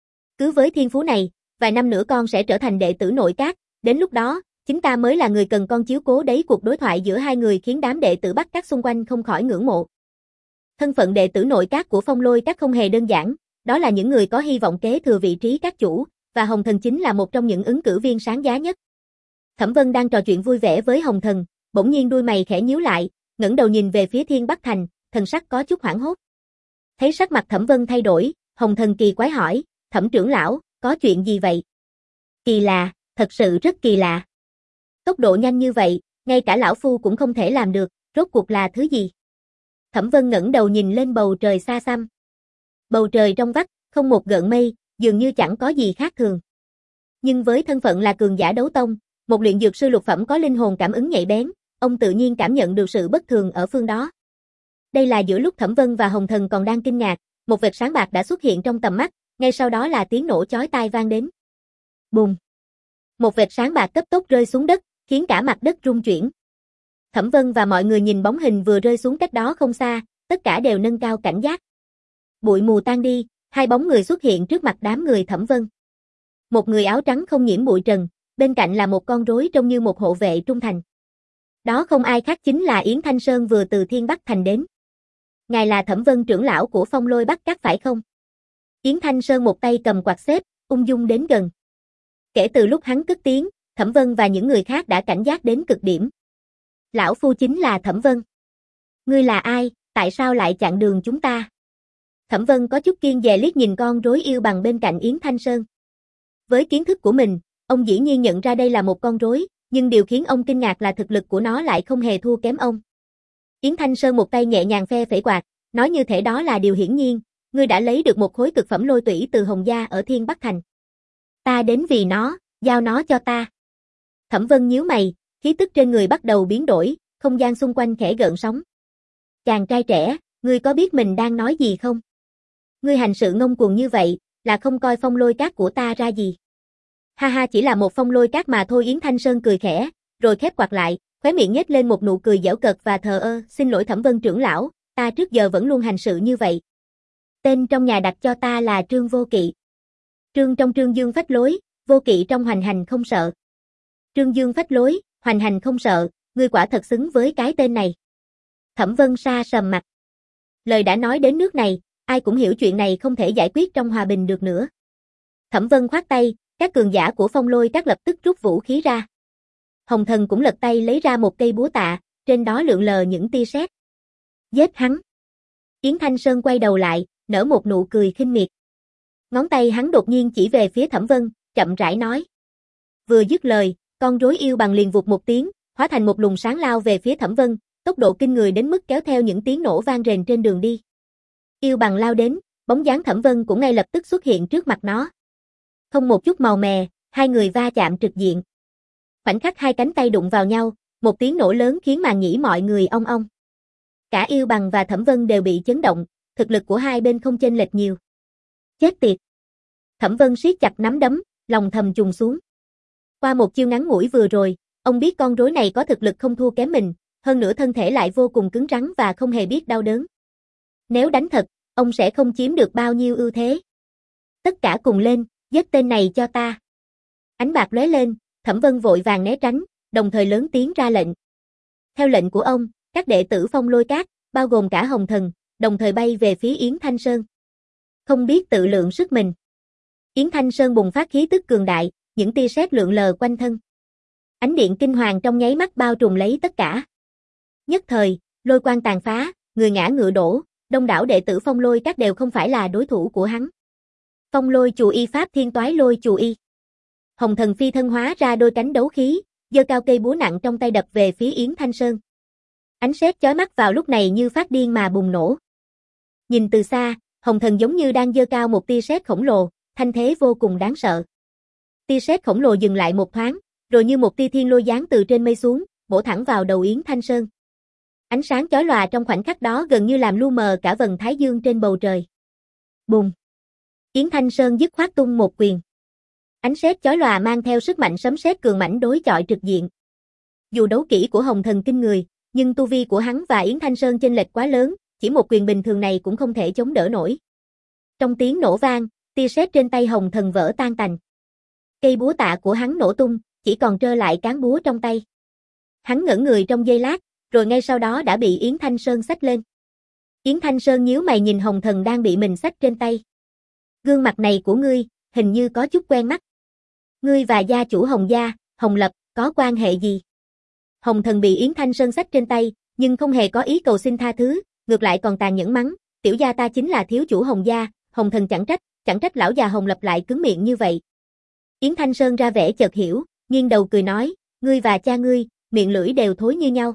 Cứ với thiên phú này, vài năm nữa con sẽ trở thành đệ tử nội các, đến lúc đó, chính ta mới là người cần con chiếu cố đấy. Cuộc đối thoại giữa hai người khiến đám đệ tử Bắc Các xung quanh không khỏi ngưỡng mộ. Thân phận đệ tử nội các của Phong Lôi Các không hề đơn giản, đó là những người có hy vọng kế thừa vị trí các chủ, và Hồng Thần chính là một trong những ứng cử viên sáng giá nhất. Thẩm Vân đang trò chuyện vui vẻ với Hồng Thần, bỗng nhiên đuôi mày khẽ nhíu lại, ngẩng đầu nhìn về phía Thiên Bắc Thành, thần sắc có chút hoảng hốt. Thấy sắc mặt Thẩm Vân thay đổi, Hồng Thần kỳ quái hỏi, Thẩm trưởng lão, có chuyện gì vậy? Kỳ lạ, thật sự rất kỳ lạ. Tốc độ nhanh như vậy, ngay cả lão phu cũng không thể làm được, rốt cuộc là thứ gì? Thẩm Vân ngẩng đầu nhìn lên bầu trời xa xăm. Bầu trời trong vắt, không một gợn mây, dường như chẳng có gì khác thường. Nhưng với thân phận là cường giả đấu tông, một luyện dược sư lục phẩm có linh hồn cảm ứng nhạy bén, ông tự nhiên cảm nhận được sự bất thường ở phương đó. Đây là giữa lúc Thẩm Vân và Hồng Thần còn đang kinh ngạc, một vệt sáng bạc đã xuất hiện trong tầm mắt, ngay sau đó là tiếng nổ chói tai vang đến. Bùng! Một vệt sáng bạc cấp tốc rơi xuống đất, khiến cả mặt đất rung chuyển. Thẩm Vân và mọi người nhìn bóng hình vừa rơi xuống cách đó không xa, tất cả đều nâng cao cảnh giác. Bụi mù tan đi, hai bóng người xuất hiện trước mặt đám người Thẩm Vân. Một người áo trắng không nhiễm bụi trần, bên cạnh là một con rối trông như một hộ vệ trung thành. Đó không ai khác chính là Yến Thanh Sơn vừa từ Thiên Bắc Thành đến. Ngài là Thẩm Vân trưởng lão của Phong Lôi Bắc Các phải không? Yến Thanh Sơn một tay cầm quạt xếp, ung dung đến gần. Kể từ lúc hắn cất tiếng, Thẩm Vân và những người khác đã cảnh giác đến cực điểm. Lão phu chính là Thẩm Vân. Ngươi là ai, tại sao lại chặn đường chúng ta? Thẩm Vân có chút kiêng dè liếc nhìn con rối yêu bằng bên cạnh Yến Thanh Sơn. Với kiến thức của mình, ông dĩ nhiên nhận ra đây là một con rối, nhưng điều khiến ông kinh ngạc là thực lực của nó lại không hề thua kém ông. Yến Thanh Sơn một tay nhẹ nhàng phe phẩy quạt, nói như thể đó là điều hiển nhiên, ngươi đã lấy được một khối cực phẩm lôi tủy từ Hồng gia ở Thiên Bắc Thành. Ta đến vì nó, giao nó cho ta. Thẩm Vân nhíu mày, khí tức trên người bắt đầu biến đổi, không gian xung quanh khẽ gợn sóng. Chàng trai trẻ, ngươi có biết mình đang nói gì không? Ngươi hành sự ngông cuồng như vậy, là không coi Phong Lôi Các của ta ra gì. Ha ha, chỉ là một Phong Lôi Các mà thôi. Yến Thanh Sơn cười khẽ, rồi khép quạt lại, khóe miệng nhếch lên một nụ cười giễu cợt và thờ ơ. Xin lỗi Thẩm Vân trưởng lão, ta trước giờ vẫn luôn hành sự như vậy. Tên trong nhà đặt cho ta là Trương Vô Kỵ. Trương trong Trương Dương phách lối, Vô Kỵ trong Hoành Hành không sợ. Trương Dương phách lối, Hoành Hành không sợ, ngươi quả thật xứng với cái tên này. Thẩm Vân sa sầm mặt. Lời đã nói đến nước này, ai cũng hiểu chuyện này không thể giải quyết trong hòa bình được nữa. Thẩm Vân khoát tay, các cường giả của Phong Lôi Các lập tức rút vũ khí ra. Hồng Thần cũng lật tay lấy ra một cây búa tạ, trên đó lượn lờ những tia sét. Giết hắn. Yến Thanh Sơn quay đầu lại, nở một nụ cười khinh miệt. Ngón tay hắn đột nhiên chỉ về phía Thẩm Vân, chậm rãi nói. Vừa dứt lời, con rối yêu bằng liền vụt một tiếng, hóa thành một luồng sáng lao về phía Thẩm Vân, tốc độ kinh người đến mức kéo theo những tiếng nổ vang rền trên đường đi. Yêu bằng lao đến, bóng dáng Thẩm Vân cũng ngay lập tức xuất hiện trước mặt nó. Không một chút màu mè, hai người va chạm trực diện. Khoảnh khắc hai cánh tay đụng vào nhau, một tiếng nổ lớn khiến màng nhĩ mọi người ong ong. Cả Yêu bằng và Thẩm Vân đều bị chấn động, thực lực của hai bên không chênh lệch nhiều. Chết tiệt! Thẩm Vân siết chặt nắm đấm, lòng thầm trùng xuống. Qua một chiêu ngắn ngủi vừa rồi, ông biết con rối này có thực lực không thua kém mình, hơn nữa thân thể lại vô cùng cứng rắn và không hề biết đau đớn. Nếu đánh thật, ông sẽ không chiếm được bao nhiêu ưu thế. Tất cả cùng lên, giết tên này cho ta. Ánh bạc lóe lên, Thẩm Vân vội vàng né tránh, đồng thời lớn tiếng ra lệnh. Theo lệnh của ông, các đệ tử Phong Lôi Các, bao gồm cả Hồng Thần, đồng thời bay về phía Yến Thanh Sơn. Không biết tự lượng sức mình. Yến Thanh Sơn bùng phát khí tức cường đại, những tia sét lượn lờ quanh thân. Ánh điện kinh hoàng trong nháy mắt bao trùm lấy tất cả. Nhất thời, lôi quang tàn phá, người ngã ngựa đổ, đông đảo đệ tử Phong Lôi Các đều không phải là đối thủ của hắn. Phong Lôi Chù Y pháp thiên toái lôi chù y. Hồng Thần phi thân hóa ra đôi cánh đấu khí, giơ cao cây búa nặng trong tay đập về phía Yến Thanh Sơn. Ánh sét chói mắt vào lúc này như phát điên mà bùng nổ. Nhìn từ xa, Hồng Thần giống như đang giơ cao một tia sét khổng lồ, thanh thế vô cùng đáng sợ. Tia sét khổng lồ dừng lại một thoáng, rồi như một tia thiên lôi giáng từ trên mây xuống, bổ thẳng vào đầu Yến Thanh Sơn. Ánh sáng chói lòa trong khoảnh khắc đó gần như làm lu mờ cả vầng thái dương trên bầu trời. Bùng! Yến Thanh Sơn dứt khoát tung một quyền. Ánh sét chói lòa mang theo sức mạnh sấm sét cường mãnh đối chọi trực diện. Dù đấu kỹ của Hồng Thần kinh người, nhưng tu vi của hắn và Yến Thanh Sơn chênh lệch quá lớn, chỉ một quyền bình thường này cũng không thể chống đỡ nổi. Trong tiếng nổ vang, tia sét trên tay Hồng Thần vỡ tan tành. Cây búa tạ của hắn nổ tung, chỉ còn trơ lại cán búa trong tay. Hắn ngẩn người trong giây lát, rồi ngay sau đó đã bị Yến Thanh Sơn xách lên. Yến Thanh Sơn nhíu mày nhìn Hồng Thần đang bị mình xách trên tay. Gương mặt này của ngươi, hình như có chút quen mắt. Ngươi và gia chủ Hồng gia, Hồng Lập, có quan hệ gì? Hồng Thần bị Yến Thanh Sơn xách trên tay, nhưng không hề có ý cầu xin tha thứ, ngược lại còn tàn nhẫn mắng, tiểu gia ta chính là thiếu chủ Hồng gia. Hồng Thần chẳng trách, chẳng trách lão già Hồng Lập lại cứng miệng như vậy. Yến Thanh Sơn ra vẻ chợt hiểu, nghiêng đầu cười nói, ngươi và cha ngươi, miệng lưỡi đều thối như nhau.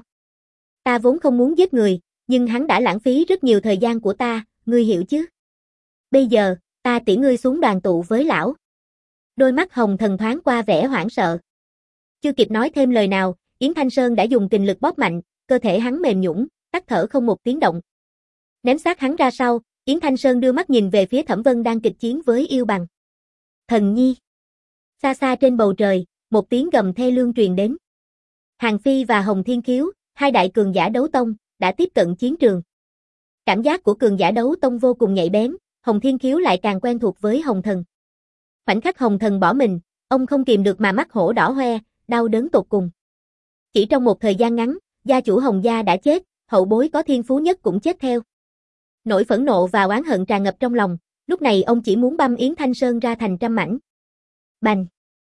Ta vốn không muốn giết người, nhưng hắn đã lãng phí rất nhiều thời gian của ta, ngươi hiểu chứ? Bây giờ, ta tiễn ngươi xuống đoàn tụ với lão. Đôi mắt Hồng Thần thoáng qua vẻ hoảng sợ. Chưa kịp nói thêm lời nào, Yến Thanh Sơn đã dùng kình lực bóp mạnh, cơ thể hắn mềm nhũn, tắt thở không một tiếng động. Ném xác hắn ra sau, Yến Thanh Sơn đưa mắt nhìn về phía Thẩm Vân đang kịch chiến với yêu bằng. Thần nhi. Xa xa trên bầu trời, một tiếng gầm thê lương truyền đến. Hàng Phi và Hồng Thiên Khiếu, hai đại cường giả đấu tông, đã tiếp cận chiến trường. Cảm giác của cường giả đấu tông vô cùng nhạy bén, Hồng Thiên Khiếu lại càng quen thuộc với Hồng Thần. Khoảnh khắc Hồng Thần bỏ mình, ông không kìm được mà mắt hổ đỏ hoe, đau đớn tột cùng. Chỉ trong một thời gian ngắn, gia chủ Hồng gia đã chết, hậu bối có thiên phú nhất cũng chết theo. Nỗi phẫn nộ và oán hận tràn ngập trong lòng, lúc này ông chỉ muốn băm Yến Thanh Sơn ra thành trăm mảnh. Bành!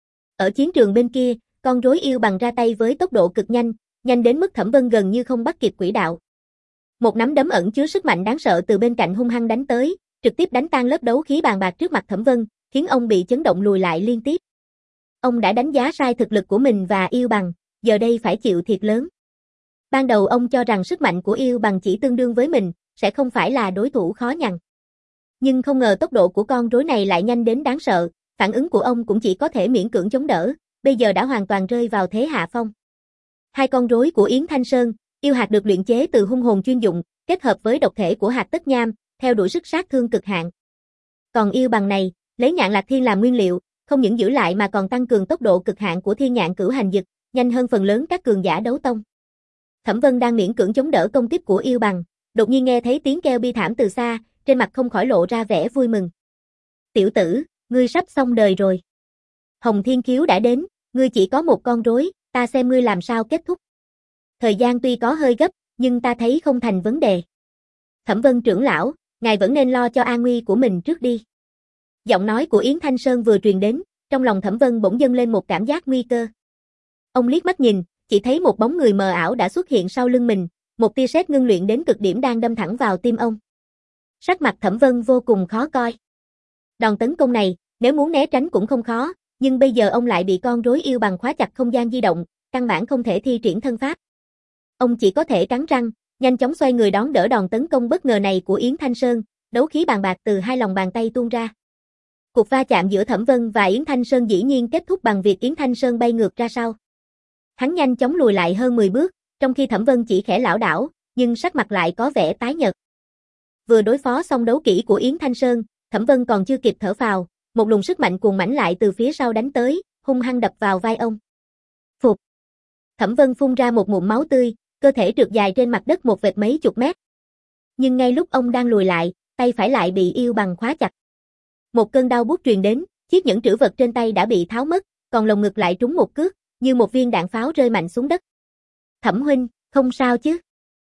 Ở chiến trường bên kia, con rối yêu bằng ra tay với tốc độ cực nhanh, nhanh đến mức Thẩm Vân gần như không bắt kịp quỹ đạo. Một nắm đấm ẩn chứa sức mạnh đáng sợ từ bên cạnh hung hăng đánh tới, trực tiếp đánh tan lớp đấu khí bàn bạc trước mặt Thẩm Vân, khiến ông bị chấn động lùi lại liên tiếp. Ông đã đánh giá sai thực lực của mình và yêu bằng, giờ đây phải chịu thiệt lớn. Ban đầu ông cho rằng sức mạnh của yêu bằng chỉ tương đương với mình, sẽ không phải là đối thủ khó nhằn. Nhưng không ngờ tốc độ của con rối này lại nhanh đến đáng sợ, phản ứng của ông cũng chỉ có thể miễn cưỡng chống đỡ, bây giờ đã hoàn toàn rơi vào thế hạ phong. Hai con rối của Yến Thanh Sơn, yêu hạt được luyện chế từ hung hồn chuyên dụng, kết hợp với độc thể của hạt tất nham, theo đuổi sức sát thương cực hạn. Còn yêu bằng này, lấy nhạn lạc thiên làm nguyên liệu, không những giữ lại mà còn tăng cường tốc độ cực hạn của thiên nhạn cửu hành dực, nhanh hơn phần lớn các cường giả đấu tông. Thẩm Vân đang miễn cưỡng chống đỡ công kích của yêu bằng, đột nhiên nghe thấy tiếng kêu bi thảm từ xa, trên mặt không khỏi lộ ra vẻ vui mừng. Tiểu tử, ngươi sắp xong đời rồi. Hồng Thiên Khiếu đã đến, ngươi chỉ có một con rối, ta xem ngươi làm sao kết thúc. Thời gian tuy có hơi gấp, nhưng ta thấy không thành vấn đề. Thẩm Vân trưởng lão, ngài vẫn nên lo cho an nguy của mình trước đi. Giọng nói của Yến Thanh Sơn vừa truyền đến, trong lòng Thẩm Vân bỗng dâng lên một cảm giác nguy cơ. Ông liếc mắt nhìn, chỉ thấy một bóng người mờ ảo đã xuất hiện sau lưng mình, một tia sét ngưng luyện đến cực điểm đang đâm thẳng vào tim ông. Sắc mặt Thẩm Vân vô cùng khó coi. Đòn tấn công này, nếu muốn né tránh cũng không khó, nhưng bây giờ ông lại bị con rối yêu bằng khóa chặt không gian di động, căn bản không thể thi triển thân pháp. Ông chỉ có thể cắn răng, nhanh chóng xoay người đón đỡ đòn tấn công bất ngờ này của Yến Thanh Sơn, đấu khí bàn bạc từ hai lòng bàn tay tuôn ra. Cuộc va chạm giữa Thẩm Vân và Yến Thanh Sơn dĩ nhiên kết thúc bằng việc Yến Thanh Sơn bay ngược ra sau. Hắn nhanh chóng lùi lại hơn mười bước, trong khi Thẩm Vân chỉ khẽ lảo đảo, nhưng sắc mặt lại có vẻ tái nhợt. Vừa đối phó xong đấu kỹ của Yến Thanh Sơn, Thẩm Vân còn chưa kịp thở phào, một luồng sức mạnh cuồng mãnh lại từ phía sau đánh tới, hung hăng đập vào vai ông. Phụt! Thẩm Vân phun ra một ngụm máu tươi, cơ thể trượt dài trên mặt đất một vệt mấy chục mét. Nhưng ngay lúc ông đang lùi lại, tay phải lại bị yêu bằng khóa chặt. Một cơn đau buốt truyền đến, chiếc nhẫn trữ vật trên tay đã bị tháo mất, còn lồng ngực lại trúng một cước, như một viên đạn pháo rơi mạnh xuống đất. Thẩm huynh, không sao chứ?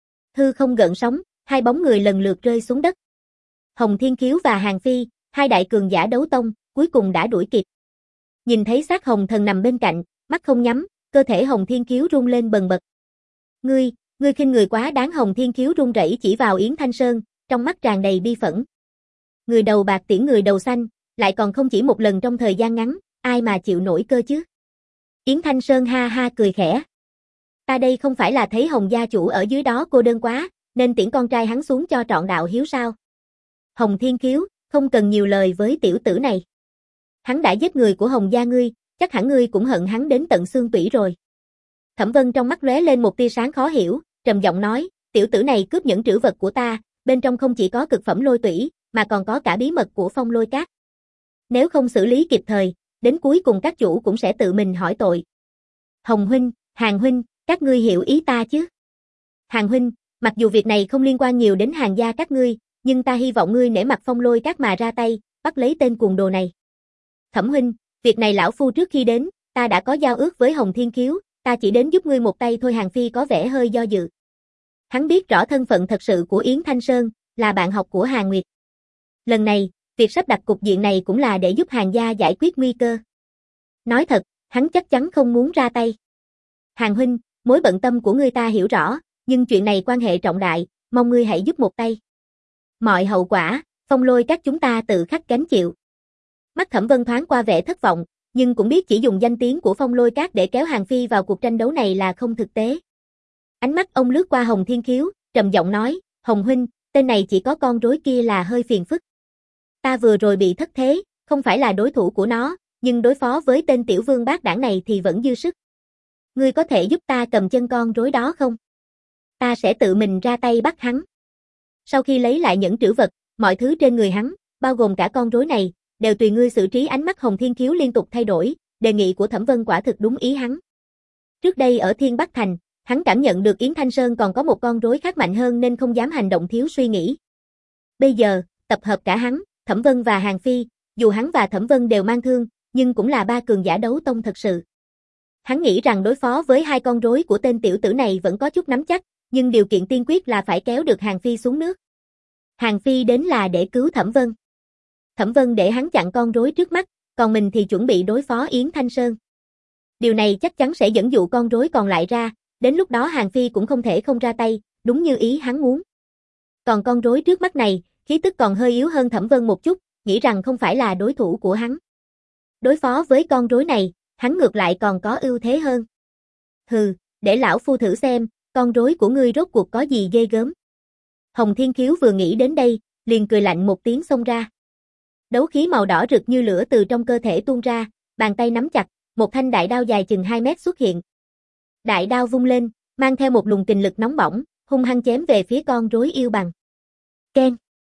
Hư không gợn sóng, hai bóng người lần lượt rơi xuống đất. Hồng Thiên Khiếu và Hàng Phi, hai đại cường giả đấu tông, cuối cùng đã đuổi kịp. Nhìn thấy xác Hồng Thần nằm bên cạnh, mắt không nhắm, cơ thể Hồng Thiên Khiếu rung lên bần bật. Ngươi, ngươi khinh người quá đáng. Hồng Thiên Khiếu run rẩy chỉ vào Yến Thanh Sơn, trong mắt tràn đầy bi phẫn. Người đầu bạc tiễn người đầu xanh, lại còn không chỉ một lần trong thời gian ngắn, ai mà chịu nổi cơ chứ? Yến Thanh Sơn ha ha cười khẽ. Ta đây không phải là thấy Hồng gia chủ ở dưới đó cô đơn quá, nên tiễn con trai hắn xuống cho trọn đạo hiếu sao? Hồng Thiên Khiếu, không cần nhiều lời với tiểu tử này. Hắn đã giết người của Hồng gia ngươi, chắc hẳn ngươi cũng hận hắn đến tận xương tủy rồi. Thẩm Vân trong mắt lóe lên một tia sáng khó hiểu, trầm giọng nói, tiểu tử này cướp nhẫn trữ vật của ta, bên trong không chỉ có cực phẩm lôi tủy, mà còn có cả bí mật của Phong Lôi Các. Nếu không xử lý kịp thời, đến cuối cùng các chủ cũng sẽ tự mình hỏi tội. Hồng huynh, Hàng huynh, các ngươi hiểu ý ta chứ? Hàng huynh, mặc dù việc này không liên quan nhiều đến Hàng gia các ngươi, nhưng ta hy vọng ngươi nể mặt Phong Lôi Các mà ra tay, bắt lấy tên cuồng đồ này. Thẩm huynh, việc này lão phu trước khi đến, ta đã có giao ước với Hồng Thiên Khiếu, ta chỉ đến giúp ngươi một tay thôi. Hàng Phi có vẻ hơi do dự. Hắn biết rõ thân phận thật sự của Yến Thanh Sơn, là bạn học của Hàng Nguyệt. Lần này, việc sắp đặt cục diện này cũng là để giúp Hàng gia giải quyết nguy cơ. Nói thật, hắn chắc chắn không muốn ra tay. Hàng huynh, mối bận tâm của ngươi ta hiểu rõ, nhưng chuyện này quan hệ trọng đại, mong ngươi hãy giúp một tay. Mọi hậu quả, Phong Lôi Các chúng ta tự khắc gánh chịu. Mắt Thẩm Vân thoáng qua vẻ thất vọng, nhưng cũng biết chỉ dùng danh tiếng của Phong Lôi Các để kéo Hàn Phi vào cuộc tranh đấu này là không thực tế. Ánh mắt ông lướt qua Hồng Thiên Khiếu, trầm giọng nói, Hồng huynh, tên này chỉ có con rối kia là hơi phiền phức. Ta vừa rồi bị thất thế, không phải là đối thủ của nó, nhưng đối phó với tên tiểu vương bát đảng này thì vẫn dư sức. Ngươi có thể giúp ta cầm chân con rối đó không? Ta sẽ tự mình ra tay bắt hắn. Sau khi lấy lại những trữ vật, mọi thứ trên người hắn, bao gồm cả con rối này, đều tùy ngươi xử trí. Ánh mắt Hồng Thiên Khiếu liên tục thay đổi, đề nghị của Thẩm Vân quả thực đúng ý hắn. Trước đây ở Thiên Bắc Thành, hắn cảm nhận được Yến Thanh Sơn còn có một con rối khác mạnh hơn nên không dám hành động thiếu suy nghĩ. Bây giờ, tập hợp cả hắn, Thẩm Vân và Hàn Phi, dù hắn và Thẩm Vân đều mang thương, nhưng cũng là ba cường giả đấu tông thật sự. Hắn nghĩ rằng đối phó với hai con rối của tên tiểu tử này vẫn có chút nắm chắc, nhưng điều kiện tiên quyết là phải kéo được Hàn Phi xuống nước. Hàn Phi đến là để cứu Thẩm Vân. Thẩm Vân để hắn chặn con rối trước mắt, còn mình thì chuẩn bị đối phó Yến Thanh Sơn. Điều này chắc chắn sẽ dẫn dụ con rối còn lại ra, đến lúc đó Hàn Phi cũng không thể không ra tay, đúng như ý hắn muốn. Còn con rối trước mắt này, khí tức còn hơi yếu hơn Thẩm Vân một chút, nghĩ rằng không phải là đối thủ của hắn. Đối phó với con rối này, hắn ngược lại còn có ưu thế hơn. Hừ, để lão phu thử xem, con rối của ngươi rốt cuộc có gì ghê gớm. Hồng Thiên Khiếu vừa nghĩ đến đây, liền cười lạnh một tiếng xông ra. Đấu khí màu đỏ rực như lửa từ trong cơ thể tuôn ra, bàn tay nắm chặt, một thanh đại đao dài chừng hai mét xuất hiện. Đại đao vung lên, mang theo một luồng kình lực nóng bỏng, hung hăng chém về phía con rối yêu bằng. Keng!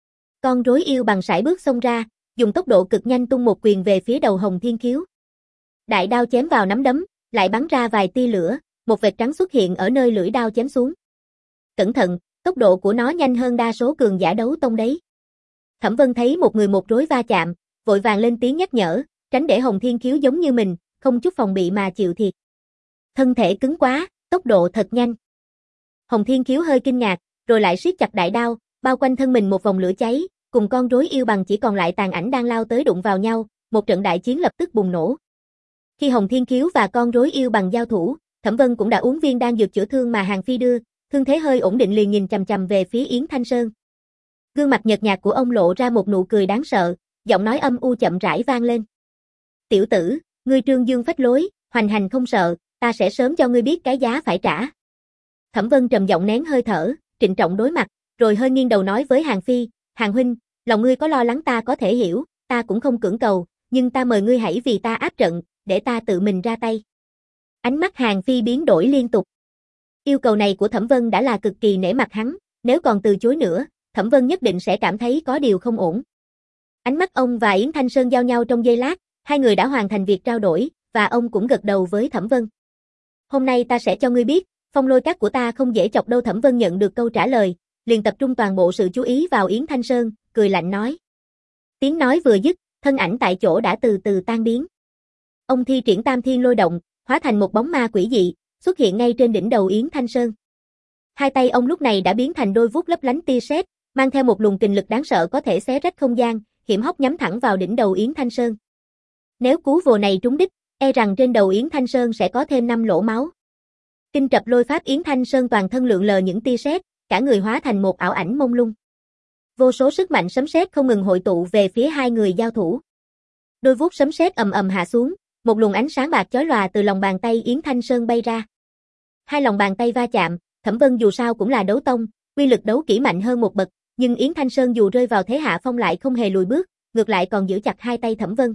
Con rối yêu bằng sải bước xông ra, dùng tốc độ cực nhanh tung một quyền về phía đầu Hồng Thiên Khiếu. Đại đao chém vào nắm đấm, lại bắn ra vài tia lửa, một vệt trắng xuất hiện ở nơi lưỡi đao chém xuống. Cẩn thận, tốc độ của nó nhanh hơn đa số cường giả đấu tông đấy. Thẩm Vân thấy một người một rối va chạm, vội vàng lên tiếng nhắc nhở, tránh để Hồng Thiên Khiếu giống như mình, không chút phòng bị mà chịu thiệt. Thân thể cứng quá, tốc độ thật nhanh. Hồng Thiên Khiếu hơi kinh ngạc, rồi lại siết chặt đại đao, bao quanh thân mình một vòng lửa cháy, cùng con rối yêu bằng chỉ còn lại tàn ảnh đang lao tới đụng vào nhau, một trận đại chiến lập tức bùng nổ. Khi Hồng Thiên Khiếu và con rối yêu bằng giao thủ, Thẩm Vân cũng đã uống viên đan dược chữa thương mà Hàn Phi đưa, thương thế hơi ổn định liền nhìn chằm chằm về phía Yến Thanh Sơn. Gương mặt nhợt nhạt của ông lộ ra một nụ cười đáng sợ, giọng nói âm u chậm rãi vang lên. Tiểu tử, ngươi trương dương phách lối, hoành hành không sợ, ta sẽ sớm cho ngươi biết cái giá phải trả. Thẩm Vân trầm giọng nén hơi thở, trịnh trọng đối mặt, rồi hơi nghiêng đầu nói với Hàn Phi, Hàn huynh, lòng ngươi có lo lắng ta có thể hiểu, ta cũng không cưỡng cầu, nhưng ta mời ngươi hãy vì ta áp trận, để ta tự mình ra tay. Ánh mắt Hàn Phi biến đổi liên tục. Yêu cầu này của Thẩm Vân đã là cực kỳ nể mặt hắn, nếu còn từ chối nữa, Thẩm Vân nhất định sẽ cảm thấy có điều không ổn. Ánh mắt ông và Yến Thanh Sơn giao nhau trong giây lát, hai người đã hoàn thành việc trao đổi, và ông cũng gật đầu với Thẩm Vân. Hôm nay ta sẽ cho ngươi biết, Phong Lôi Các của ta không dễ chọc đâu. Thẩm Vân nhận được câu trả lời, liền tập trung toàn bộ sự chú ý vào Yến Thanh Sơn, cười lạnh nói. Tiếng nói vừa dứt, thân ảnh tại chỗ đã từ từ tan biến. Ông thi triển Tam Thiên Lôi Động, hóa thành một bóng ma quỷ dị, xuất hiện ngay trên đỉnh đầu Yến Thanh Sơn. Hai tay ông lúc này đã biến thành đôi vuốt lấp lánh tia sét, mang theo một luồng kình lực đáng sợ có thể xé rách không gian, hiểm hóc nhắm thẳng vào đỉnh đầu Yến Thanh Sơn. Nếu cú vồ này trúng đích, e rằng trên đầu Yến Thanh Sơn sẽ có thêm năm lỗ máu. Kinh Trập Lôi Pháp. Yến Thanh Sơn toàn thân lượn lờ những tia sét, cả người hóa thành một ảo ảnh mông lung. Vô số sức mạnh sấm sét không ngừng hội tụ về phía hai người giao thủ. Đôi vuốt sấm sét ầm ầm hạ xuống, một luồng ánh sáng bạc chói lòa từ lòng bàn tay Yến Thanh Sơn bay ra. Hai lòng bàn tay va chạm, Thẩm Vân dù sao cũng là đấu tông, uy lực đấu kỹ mạnh hơn một bậc, nhưng Yến Thanh Sơn dù rơi vào thế hạ phong lại không hề lùi bước, ngược lại còn giữ chặt hai tay Thẩm Vân.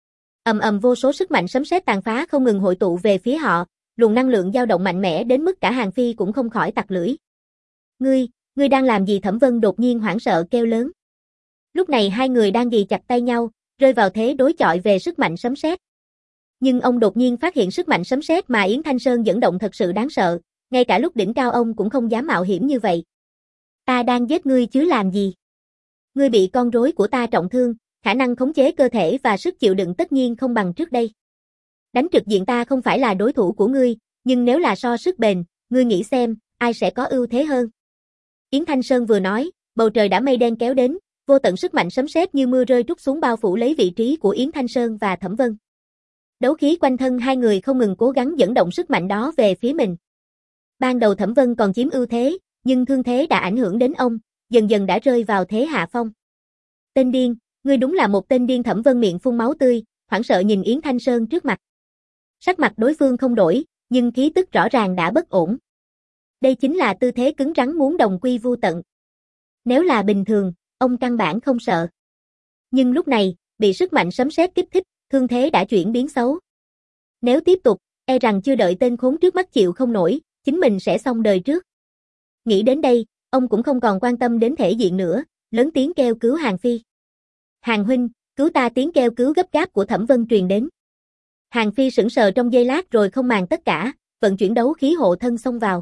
Ầm ầm vô số sức mạnh sấm sét tàn phá không ngừng hội tụ về phía họ, luồng năng lượng dao động mạnh mẽ đến mức cả Hàn Phi cũng không khỏi tặc lưỡi. "Ngươi, ngươi đang làm gì?" Thẩm Vân đột nhiên hoảng sợ kêu lớn. Lúc này hai người đang ghì chặt tay nhau, rơi vào thế đối chọi về sức mạnh sấm sét. Nhưng ông đột nhiên phát hiện sức mạnh sấm sét mà Yến Thanh Sơn dẫn động thật sự đáng sợ, ngay cả lúc đỉnh cao ông cũng không dám mạo hiểm như vậy. "Ta đang giết ngươi chứ làm gì? Ngươi bị con rối của ta trọng thương, khả năng khống chế cơ thể và sức chịu đựng tất nhiên không bằng trước đây. Đánh trực diện ta không phải là đối thủ của ngươi, nhưng nếu là so sức bền, ngươi nghĩ xem, ai sẽ có ưu thế hơn?" Yến Thanh Sơn vừa nói, bầu trời đã mây đen kéo đến, vô tận sức mạnh sấm sét như mưa rơi trút xuống bao phủ lấy vị trí của Yến Thanh Sơn và Thẩm Vân. Đấu khí quanh thân hai người không ngừng cố gắng dẫn động sức mạnh đó về phía mình. Ban đầu Thẩm Vân còn chiếm ưu thế, nhưng thương thế đã ảnh hưởng đến ông, dần dần đã rơi vào thế hạ phong. "Tên điên, ngươi đúng là một tên điên." Thẩm Vân miệng phun máu tươi, hoảng sợ nhìn Yến Thanh Sơn trước mặt. Sắc mặt đối phương không đổi, nhưng khí tức rõ ràng đã bất ổn. Đây chính là tư thế cứng rắn muốn đồng quy vu tận. Nếu là bình thường, ông căn bản không sợ. Nhưng lúc này, bị sức mạnh sấm sét kích thích, thương thế đã chuyển biến xấu. Nếu tiếp tục, e rằng chưa đợi tên khốn trước mắt chịu không nổi, chính mình sẽ xong đời trước. Nghĩ đến đây, ông cũng không còn quan tâm đến thể diện nữa, lớn tiếng kêu cứu Hàn Phi. Hàn huynh, cứu ta, tiếng kêu cứu gấp gáp của Thẩm Vân truyền đến. Hàn Phi sững sờ trong giây lát rồi không màng tất cả, vận chuyển đấu khí hộ thân xông vào.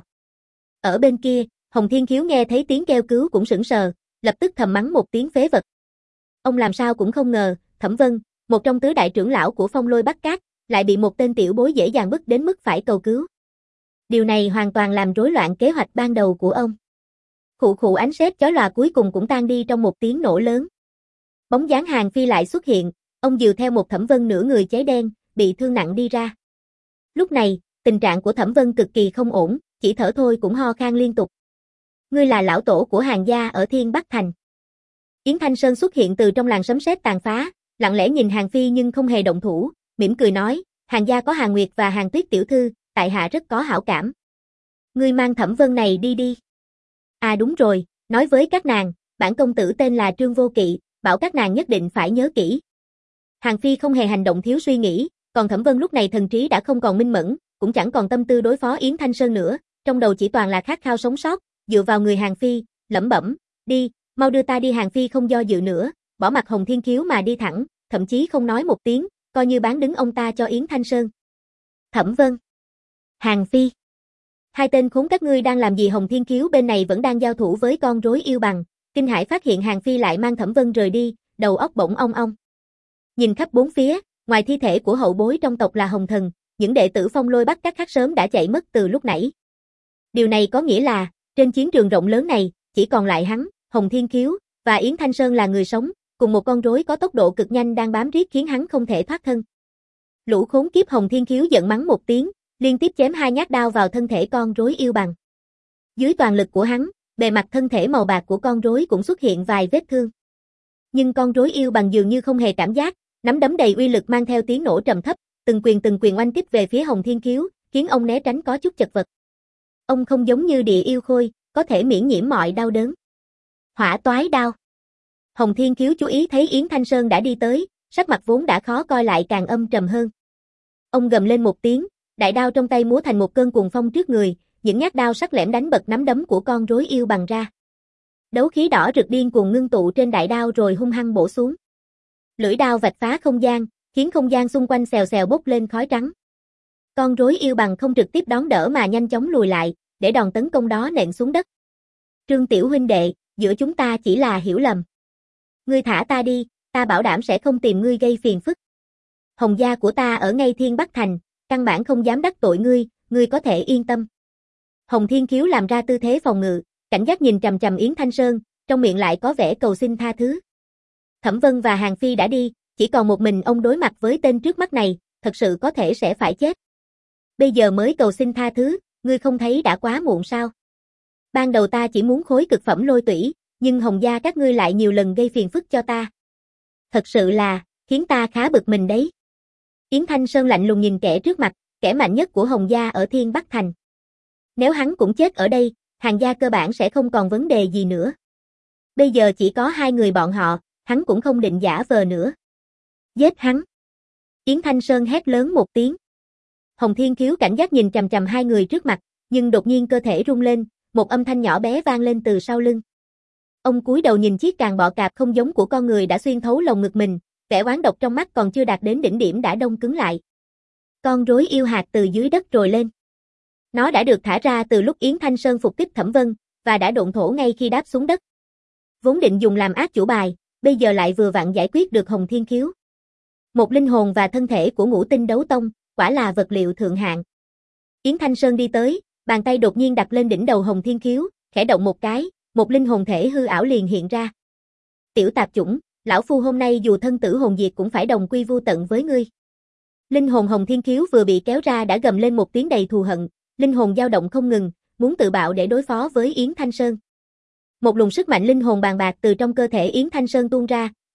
Ở bên kia, Hồng Thiên Khiếu nghe thấy tiếng kêu cứu cũng sững sờ, lập tức thầm mắng một tiếng phế vật. Ông làm sao cũng không ngờ, Thẩm Vân, một trong tứ đại trưởng lão của Phong Lôi Bắc Cát, lại bị một tên tiểu bối dễ dàng bức đến mức phải cầu cứu. Điều này hoàn toàn làm rối loạn kế hoạch ban đầu của ông. Khụ khụ, ánh sét chói lòa cuối cùng cũng tan đi trong một tiếng nổ lớn. Bóng dáng Hàn Phi lại xuất hiện, ông dìu theo một Thẩm Vân nửa người cháy đen, bị thương nặng đi ra. Lúc này, tình trạng của Thẩm Vân cực kỳ không ổn, chỉ thở thôi cũng ho khan liên tục. Ngươi là lão tổ của Hàn gia ở Thiên Bắc Thành. Yến Thanh Sơn xuất hiện từ trong làn sấm sét tàn phá, lặng lẽ nhìn Hàn Phi nhưng không hề động thủ, mỉm cười nói, Hàn gia có Hàn Nguyệt và Hàn Tuyết tiểu thư, tại hạ rất có hảo cảm. Ngươi mang Thẩm Vân này đi đi. À đúng rồi, nói với các nàng, bản công tử tên là Trương Vô Kỵ, bảo các nàng nhất định phải nhớ kỹ. Hàn Phi không hề hành động thiếu suy nghĩ, còn Thẩm Vân lúc này thần trí đã không còn minh mẫn, cũng chẳng còn tâm tư đối phó Yến Thanh Sơn nữa, trong đầu chỉ toàn là khát khao sống sót, dựa vào người Hàn Phi, lẩm bẩm, đi, mau đưa ta đi. Hàn Phi không do dự nữa, bỏ mặt Hồng Thiên Khiếu mà đi thẳng, thậm chí không nói một tiếng, coi như bán đứng ông ta cho Yến Thanh Sơn. Thẩm Vân, Hàn Phi, hai tên khốn các ngươi đang làm gì? Hồng Thiên Khiếu bên này vẫn đang giao thủ với con rối yêu bằng, kinh hãi phát hiện Hàn Phi lại mang Thẩm Vân rời đi, đầu óc bỗng ong ong. Nhìn khắp bốn phía, ngoài thi thể của hậu bối trong tộc là Hồng Thần, những đệ tử Phong Lôi Bắc Cát khác sớm đã chạy mất từ lúc nãy. Điều này có nghĩa là, trên chiến trường rộng lớn này, chỉ còn lại hắn, Hồng Thiên Khiếu, và Yến Thanh Sơn là người sống, cùng một con rối có tốc độ cực nhanh đang bám riết khiến hắn không thể thoát thân. Lũ khốn kiếp! Hồng Thiên Khiếu giận mắng một tiếng, liên tiếp chém hai nhát đao vào thân thể con rối yêu bằng. Dưới toàn lực của hắn, bề mặt thân thể màu bạc của con rối cũng xuất hiện vài vết thương. Nhưng con rối yêu bằng dường như không hề cảm giác, nắm đấm đầy uy lực mang theo tiếng nổ trầm thấp, từng quyền từng quyền oanh kích về phía Hồng Thiên Khiếu, khiến ông né tránh có chút chật vật. Ông không giống như địa yêu khôi, có thể miễn nhiễm mọi đau đớn. Hỏa toái đao. Hồng Thiên Khiếu chú ý thấy Yến Thanh Sơn đã đi tới, sắc mặt vốn đã khó coi lại càng âm trầm hơn. Ông gầm lên một tiếng, đại đao trong tay múa thành một cơn cuồng phong trước người, những nhát đao sắc lẻm đánh bật nắm đấm của con rối yêu bằng ra. Đấu khí đỏ rực điên cuồng ngưng tụ trên đại đao rồi hung hăng bổ xuống. Lưỡi đao vạch phá không gian, khiến không gian xung quanh xèo xèo bốc lên khói trắng. Con rối yêu bằng không trực tiếp đón đỡ mà nhanh chóng lùi lại, để đòn tấn công đó nện xuống đất. Trương tiểu huynh đệ, giữa chúng ta chỉ là hiểu lầm. Ngươi thả ta đi, ta bảo đảm sẽ không tìm ngươi gây phiền phức. Hồng gia của ta ở ngay Thiên Bắc Thành, căn bản không dám đắc tội ngươi, ngươi có thể yên tâm. Hồng Thiên Khiếu làm ra tư thế phòng ngự, cảnh giác nhìn trầm trầm Yến Thanh Sơn, trong miệng lại có vẻ cầu xin tha thứ. Thẩm Vân và Hàn Phi đã đi, chỉ còn một mình ông đối mặt với tên trước mắt này, thật sự có thể sẽ phải chết. Bây giờ mới cầu xin tha thứ, ngươi không thấy đã quá muộn sao? Ban đầu ta chỉ muốn khối cực phẩm lôi tủy, nhưng Hồng gia các ngươi lại nhiều lần gây phiền phức cho ta. Thật sự là, khiến ta khá bực mình đấy. Yến Thanh Sơn lạnh lùng nhìn kẻ trước mặt, kẻ mạnh nhất của Hồng gia ở Thiên Bắc Thành. Nếu hắn cũng chết ở đây, Hàn gia cơ bản sẽ không còn vấn đề gì nữa. Bây giờ chỉ có hai người bọn họ, hắn cũng không định giả vờ nữa. Giết hắn! Yến Thanh Sơn hét lớn một tiếng. Hồng Thiên Khiếu cảnh giác nhìn chằm chằm hai người trước mặt, nhưng đột nhiên cơ thể rung lên, một âm thanh nhỏ bé vang lên từ sau lưng. Ông cúi đầu nhìn chiếc càng bọ cạp không giống của con người đã xuyên thấu lồng ngực mình, vẻ oán độc trong mắt còn chưa đạt đến đỉnh điểm đã đông cứng lại. Con rối yêu hạt từ dưới đất trồi lên. Nó đã được thả ra từ lúc Yến Thanh Sơn phục kích Thẩm Vân, và đã độn thổ ngay khi đáp xuống đất. Vốn định dùng làm ác chủ bài, bây giờ lại vừa vặn giải quyết được Hồng Thiên Khiếu. Một linh hồn và thân thể của ngũ tinh đấu tông, quả là vật liệu thượng hạng. Yến Thanh Sơn đi tới, bàn tay đột nhiên đặt lên đỉnh đầu Hồng Thiên Khiếu, khẽ động một cái, một linh hồn thể hư ảo liền hiện ra. Tiểu tạp chủng, lão phu hôm nay dù thân tử hồn diệt cũng phải đồng quy vu tận với ngươi. Linh hồn Hồng Thiên Khiếu vừa bị kéo ra đã gầm lên một tiếng đầy thù hận, linh hồn dao động không ngừng, muốn tự bạo để đối phó với Yến Thanh Sơn. Một luồng sức mạnh linh hồn bàn bạc từ trong cơ thể Yến Thanh Sơn tuôn ra,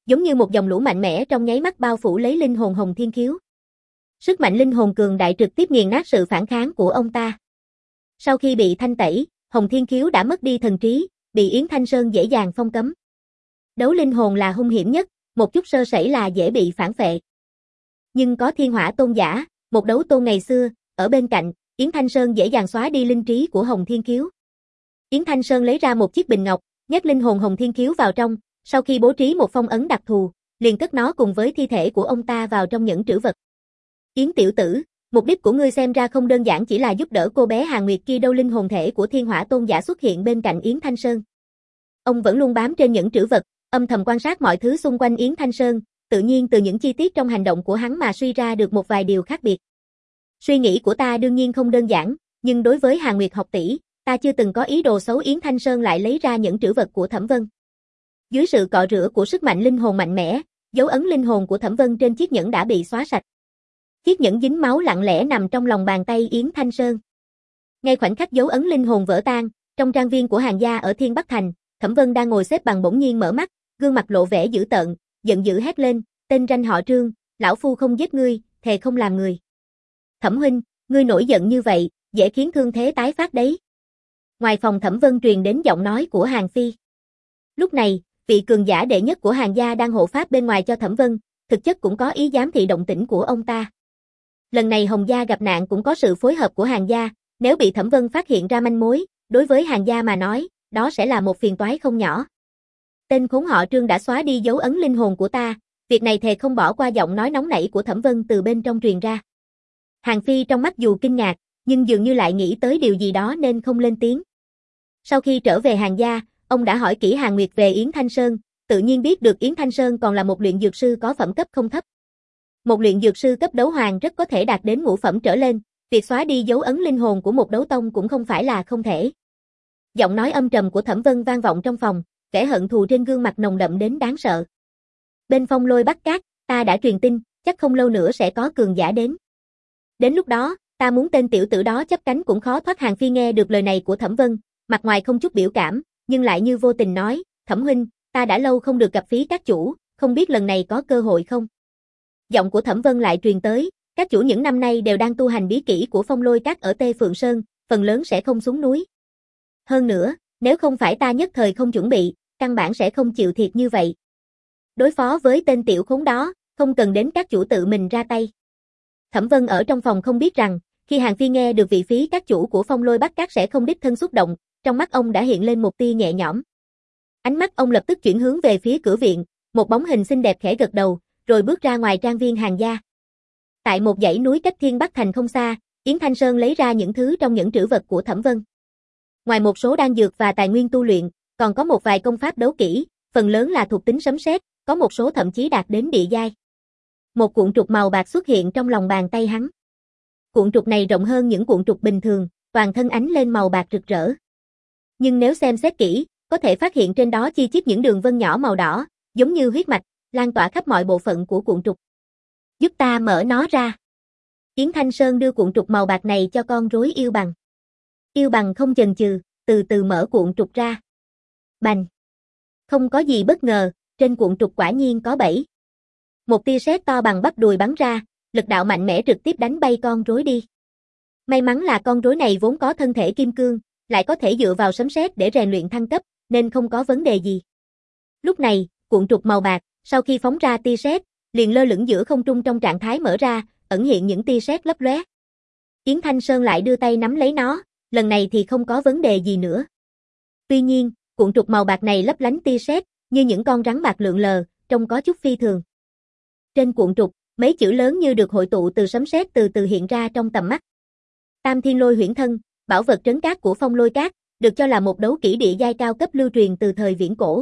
giống như một dòng lũ mạnh mẽ trong nháy mắt bao phủ lấy linh hồn Hồng Thiên Khiếu. Sức mạnh linh hồn cường đại trực tiếp nghiền nát sự phản kháng của ông ta. Sau khi bị thanh tẩy, Hồng Thiên Khiếu đã mất đi thần trí, bị Yến Thanh Sơn dễ dàng phong cấm. Đấu linh hồn là hung hiểm nhất, một chút sơ sẩy là dễ bị phản phệ. Nhưng có Thiên Hỏa Tôn giả, một đấu tôn ngày xưa, ở bên cạnh, Yến Thanh Sơn dễ dàng xóa đi linh trí của Hồng Thiên Khiếu. Yến Thanh Sơn lấy ra một chiếc bình ngọc, nhét linh hồn Hồng Thiên Khiếu vào trong, sau khi bố trí một phong ấn đặc thù, liền cất nó cùng với thi thể của ông ta vào trong nhẫn trữ vật. Yến tiểu tử, mục đích của ngươi xem ra không đơn giản chỉ là giúp đỡ cô bé Hàn Nguyệt kia đâu. Linh hồn thể của Thiên Hỏa Tôn giả xuất hiện bên cạnh Yến Thanh Sơn. Ông vẫn luôn bám trên nhẫn trữ vật, âm thầm quan sát mọi thứ xung quanh Yến Thanh Sơn, tự nhiên từ những chi tiết trong hành động của hắn mà suy ra được một vài điều khác biệt. Suy nghĩ của ta đương nhiên không đơn giản, nhưng đối với Hàn Nguyệt học tỷ, ta chưa từng có ý đồ xấu. Yến Thanh Sơn lại lấy ra nhẫn trữ vật của Thẩm Vân. Dưới sự cọ rửa của sức mạnh linh hồn mạnh mẽ, dấu ấn linh hồn của Thẩm Vân trên chiếc nhẫn đã bị xóa sạch. Chiếc nhẫn dính máu lặng lẽ nằm trong lòng bàn tay Yến Thanh Sơn. Ngay khoảnh khắc dấu ấn linh hồn vỡ tan, trong trang viên của Hàn gia ở Thiên Bắc Thành, Thẩm Vân đang ngồi xếp bằng bỗng nhiên mở mắt, gương mặt lộ vẻ dữ tợn, giận dữ hét lên, tên ranh họ Trương, lão phu không giết ngươi, thề không làm người. Thẩm huynh, ngươi nổi giận như vậy, dễ khiến thương thế tái phát đấy. Ngoài phòng Thẩm Vân truyền đến giọng nói của Hàn Phi. Lúc này, vị cường giả đệ nhất của Hàn gia đang hộ pháp bên ngoài cho Thẩm Vân, thực chất cũng có ý giám thị động tĩnh của ông ta. Lần này Hồng gia gặp nạn cũng có sự phối hợp của Hàn gia, nếu bị Thẩm Vân phát hiện ra manh mối, đối với Hàn gia mà nói, đó sẽ là một phiền toái không nhỏ. Tên khốn họ Trương đã xóa đi dấu ấn linh hồn của ta, việc này thề không bỏ qua. Giọng nói nóng nảy của Thẩm Vân từ bên trong truyền ra. Hàn Phi trong mắt dù kinh ngạc, nhưng dường như lại nghĩ tới điều gì đó nên không lên tiếng. Sau khi trở về Hàn gia, ông đã hỏi kỹ Hàn Nguyệt về Yến Thanh Sơn, tự nhiên biết được Yến Thanh Sơn còn là một luyện dược sư có phẩm cấp không thấp. Một luyện dược sư cấp đấu hoàng rất có thể đạt đến ngũ phẩm trở lên, việc xóa đi dấu ấn linh hồn của một đấu tông cũng không phải là không thể. Giọng nói âm trầm của Thẩm Vân vang vọng trong phòng, vẻ hận thù trên gương mặt nồng đậm đến đáng sợ. Bên Phong Lôi Bắc Cát, ta đã truyền tin, chắc không lâu nữa sẽ có cường giả đến. Đến lúc đó, ta muốn tên tiểu tử đó chấp cánh cũng khó thoát. Hàn Phi nghe được lời này của Thẩm Vân, mặt ngoài không chút biểu cảm, nhưng lại như vô tình nói, Thẩm huynh, ta đã lâu không được gặp Phí các chủ, không biết lần này có cơ hội không? Giọng của Thẩm Vân lại truyền tới, các chủ những năm nay đều đang tu hành bí kỹ của Phong Lôi Các ở Tê Phượng Sơn, phần lớn sẽ không xuống núi. Hơn nữa, nếu không phải ta nhất thời không chuẩn bị, căn bản sẽ không chịu thiệt như vậy. Đối phó với tên tiểu khốn đó, không cần đến các chủ tự mình ra tay. Thẩm Vân ở trong phòng không biết rằng, khi Hàn Phi nghe được vị Phí các chủ của Phong Lôi Bắc Các sẽ không đích thân xúc động, trong mắt ông đã hiện lên một tia nhẹ nhõm. Ánh mắt ông lập tức chuyển hướng về phía cửa viện, một bóng hình xinh đẹp khẽ gật đầu, rồi bước ra ngoài trang viên Hàn gia. Tại một dãy núi cách Thiên Bắc Thành không xa, Yến Thanh Sơn lấy ra những thứ trong nhẫn trữ vật của Thẩm Vân. Ngoài một số đan dược và tài nguyên tu luyện, còn có một vài công pháp đấu kỹ, phần lớn là thuộc tính sấm sét, có một số thậm chí đạt đến địa giai. Một cuộn trục màu bạc xuất hiện trong lòng bàn tay hắn. Cuộn trục này rộng hơn những cuộn trục bình thường, toàn thân ánh lên màu bạc rực rỡ. Nhưng nếu xem xét kỹ, có thể phát hiện trên đó chi chít những đường vân nhỏ màu đỏ, giống như huyết mạch, lan tỏa khắp mọi bộ phận của cuộn trục. Giúp ta mở nó ra. Yến Thanh Sơn đưa cuộn trục màu bạc này cho con rối yêu bằng. Yêu bằng không chần chừ, từ từ mở cuộn trục ra. Bành! Không có gì bất ngờ, trên cuộn trục quả nhiên có bẫy. Một tia sét to bằng bắp đùi bắn ra, lực đạo mạnh mẽ trực tiếp đánh bay con rối đi. May mắn là con rối này vốn có thân thể kim cương, lại có thể dựa vào sấm sét để rèn luyện thăng cấp, nên không có vấn đề gì. Lúc này, cuộn trục màu bạc, sau khi phóng ra tia sét, liền lơ lửng giữa không trung trong trạng thái mở ra, ẩn hiện những tia sét lấp lóe. Yến Thanh Sơn lại đưa tay nắm lấy nó, lần này thì không có vấn đề gì nữa. Tuy nhiên, cuộn trục màu bạc này lấp lánh tia sét, như những con rắn bạc lượn lờ, trông có chút phi thường. Trên cuộn trục, mấy chữ lớn như được hội tụ từ sấm sét từ từ hiện ra trong tầm mắt. Tam Thiên Lôi Huyễn Thân, bảo vật trấn cát của Phong Lôi Các, được cho là một đấu kỹ địa giai cao cấp lưu truyền từ thời viễn cổ.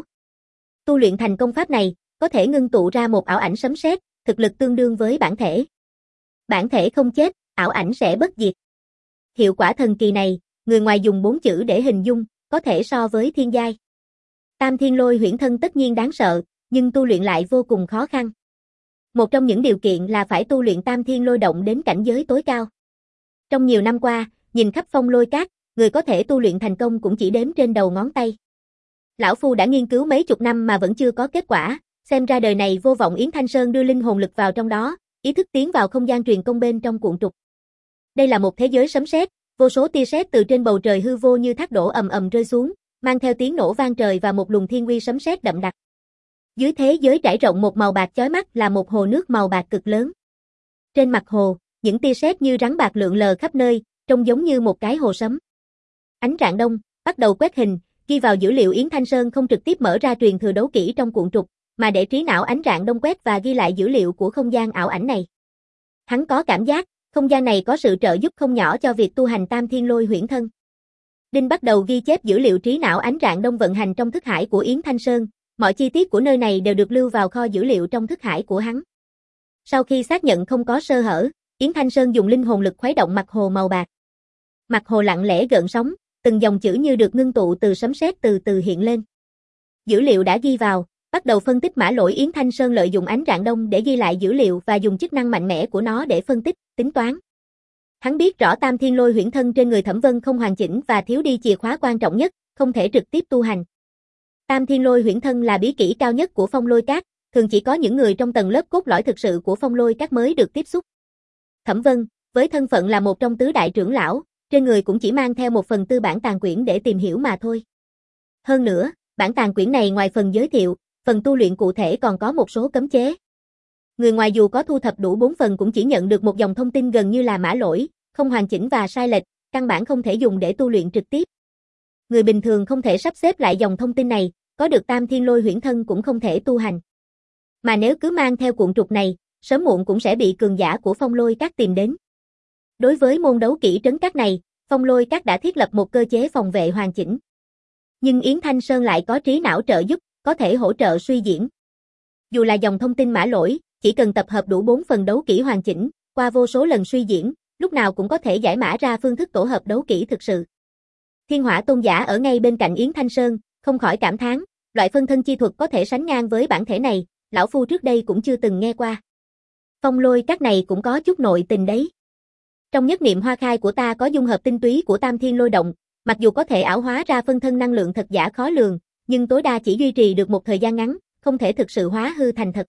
Tu luyện thành công pháp này, có thể ngưng tụ ra một ảo ảnh sấm sét, thực lực tương đương với bản thể. Bản thể không chết, ảo ảnh sẽ bất diệt. Hiệu quả thần kỳ này, người ngoài dùng bốn chữ để hình dung, có thể so với thiên giai. Tam Thiên Lôi Huyễn Thân tất nhiên đáng sợ, nhưng tu luyện lại vô cùng khó khăn. Một trong những điều kiện là phải tu luyện Tam Thiên Lôi Động đến cảnh giới tối cao. Trong nhiều năm qua, nhìn khắp Phong Lôi Các, người có thể tu luyện thành công cũng chỉ đếm trên đầu ngón tay. Lão phu đã nghiên cứu mấy chục năm mà vẫn chưa có kết quả, Xem ra đời này vô vọng. Yến Thanh Sơn đưa linh hồn lực vào trong đó, ý thức tiến vào không gian truyền công bên trong cuộn trục. Đây là một thế giới sấm sét, vô số tia sét từ trên bầu trời hư vô như thác đổ ầm ầm rơi xuống, mang theo tiếng nổ vang trời và một luồng thiên uy sấm sét đậm đặc. Dưới thế giới trải rộng một màu bạc chói mắt là một hồ nước màu bạc cực lớn. Trên mặt hồ, những tia sét như rắn bạc lượn lờ khắp nơi, trông giống như một cái hồ sấm. Ánh rạng đông bắt đầu quét hình, ghi vào dữ liệu. Yến Thanh Sơn không trực tiếp mở ra truyền thừa đấu kỹ trong cuộn trục, mà để trí não ánh rạng đông quét và ghi lại dữ liệu của không gian ảo ảnh này. Hắn có cảm giác, không gian này có sự trợ giúp không nhỏ cho việc tu hành Tam Thiên Lôi Huyễn Thân. Đinh bắt đầu ghi chép dữ liệu trí não ánh rạng đông vận hành trong thức hải của Yến Thanh Sơn, mọi chi tiết của nơi này đều được lưu vào kho dữ liệu trong thức hải của hắn. Sau khi xác nhận không có sơ hở, Yến Thanh Sơn dùng linh hồn lực khuấy động mặt hồ màu bạc. Mặt hồ lặng lẽ gợn sóng, từng dòng chữ như được ngưng tụ từ sấm sét từ từ hiện lên. Dữ liệu đã ghi vào, bắt đầu phân tích mã lỗi. Yến Thanh Sơn lợi dụng ánh rạng đông để ghi lại dữ liệu và dùng chức năng mạnh mẽ của nó để phân tích, tính toán. Hắn biết rõ Tam Thiên Lôi Huyễn Thân trên người Thẩm Vân không hoàn chỉnh và thiếu đi chìa khóa quan trọng nhất, không thể trực tiếp tu hành. Tam Thiên Lôi Huyễn Thân là bí kỹ cao nhất của Phong Lôi Các, thường chỉ có những người trong tầng lớp cốt lõi thực sự của Phong Lôi Các mới được tiếp xúc. Thẩm Vân, với thân phận là một trong tứ đại trưởng lão, trên người cũng chỉ mang theo một phần tư bản tàn quyển để tìm hiểu mà thôi. Hơn nữa, bản tàn quyển này ngoài phần giới thiệu, phần tu luyện cụ thể còn có một số cấm chế. Người ngoài dù có thu thập đủ bốn phần cũng chỉ nhận được một dòng thông tin gần như là mã lỗi, không hoàn chỉnh và sai lệch, căn bản không thể dùng để tu luyện trực tiếp. Người bình thường không thể sắp xếp lại dòng thông tin này, có được Tam Thiên Lôi Huyễn Thân cũng không thể tu hành. Mà nếu cứ mang theo cuộn trục này, sớm muộn cũng sẽ bị cường giả của Phong Lôi Các tìm đến. Đối với môn đấu kỹ trấn các này, Phong Lôi Các đã thiết lập một cơ chế phòng vệ hoàn chỉnh. Nhưng Yến Thanh Sơn lại có trí não trợ giúp, có thể hỗ trợ suy diễn. Dù là dòng thông tin mã lỗi, chỉ cần tập hợp đủ bốn phần đấu kỹ hoàn chỉnh, qua vô số lần suy diễn, lúc nào cũng có thể giải mã ra phương thức tổ hợp đấu kỹ thực sự. Thiên Hỏa Tôn giả ở ngay bên cạnh Yến Thanh Sơn, không khỏi cảm thán, loại phân thân chi thuật có thể sánh ngang với bản thể này, lão phu trước đây cũng chưa từng nghe qua. Phong Lôi Các này cũng có chút nội tình đấy. Trong nhất niệm hoa khai của ta có dung hợp tinh túy của Tam Thiên Lôi Động, mặc dù có thể ảo hóa ra phân thân năng lượng thật giả khó lường, nhưng tối đa chỉ duy trì được một thời gian ngắn, không thể thực sự hóa hư thành thật.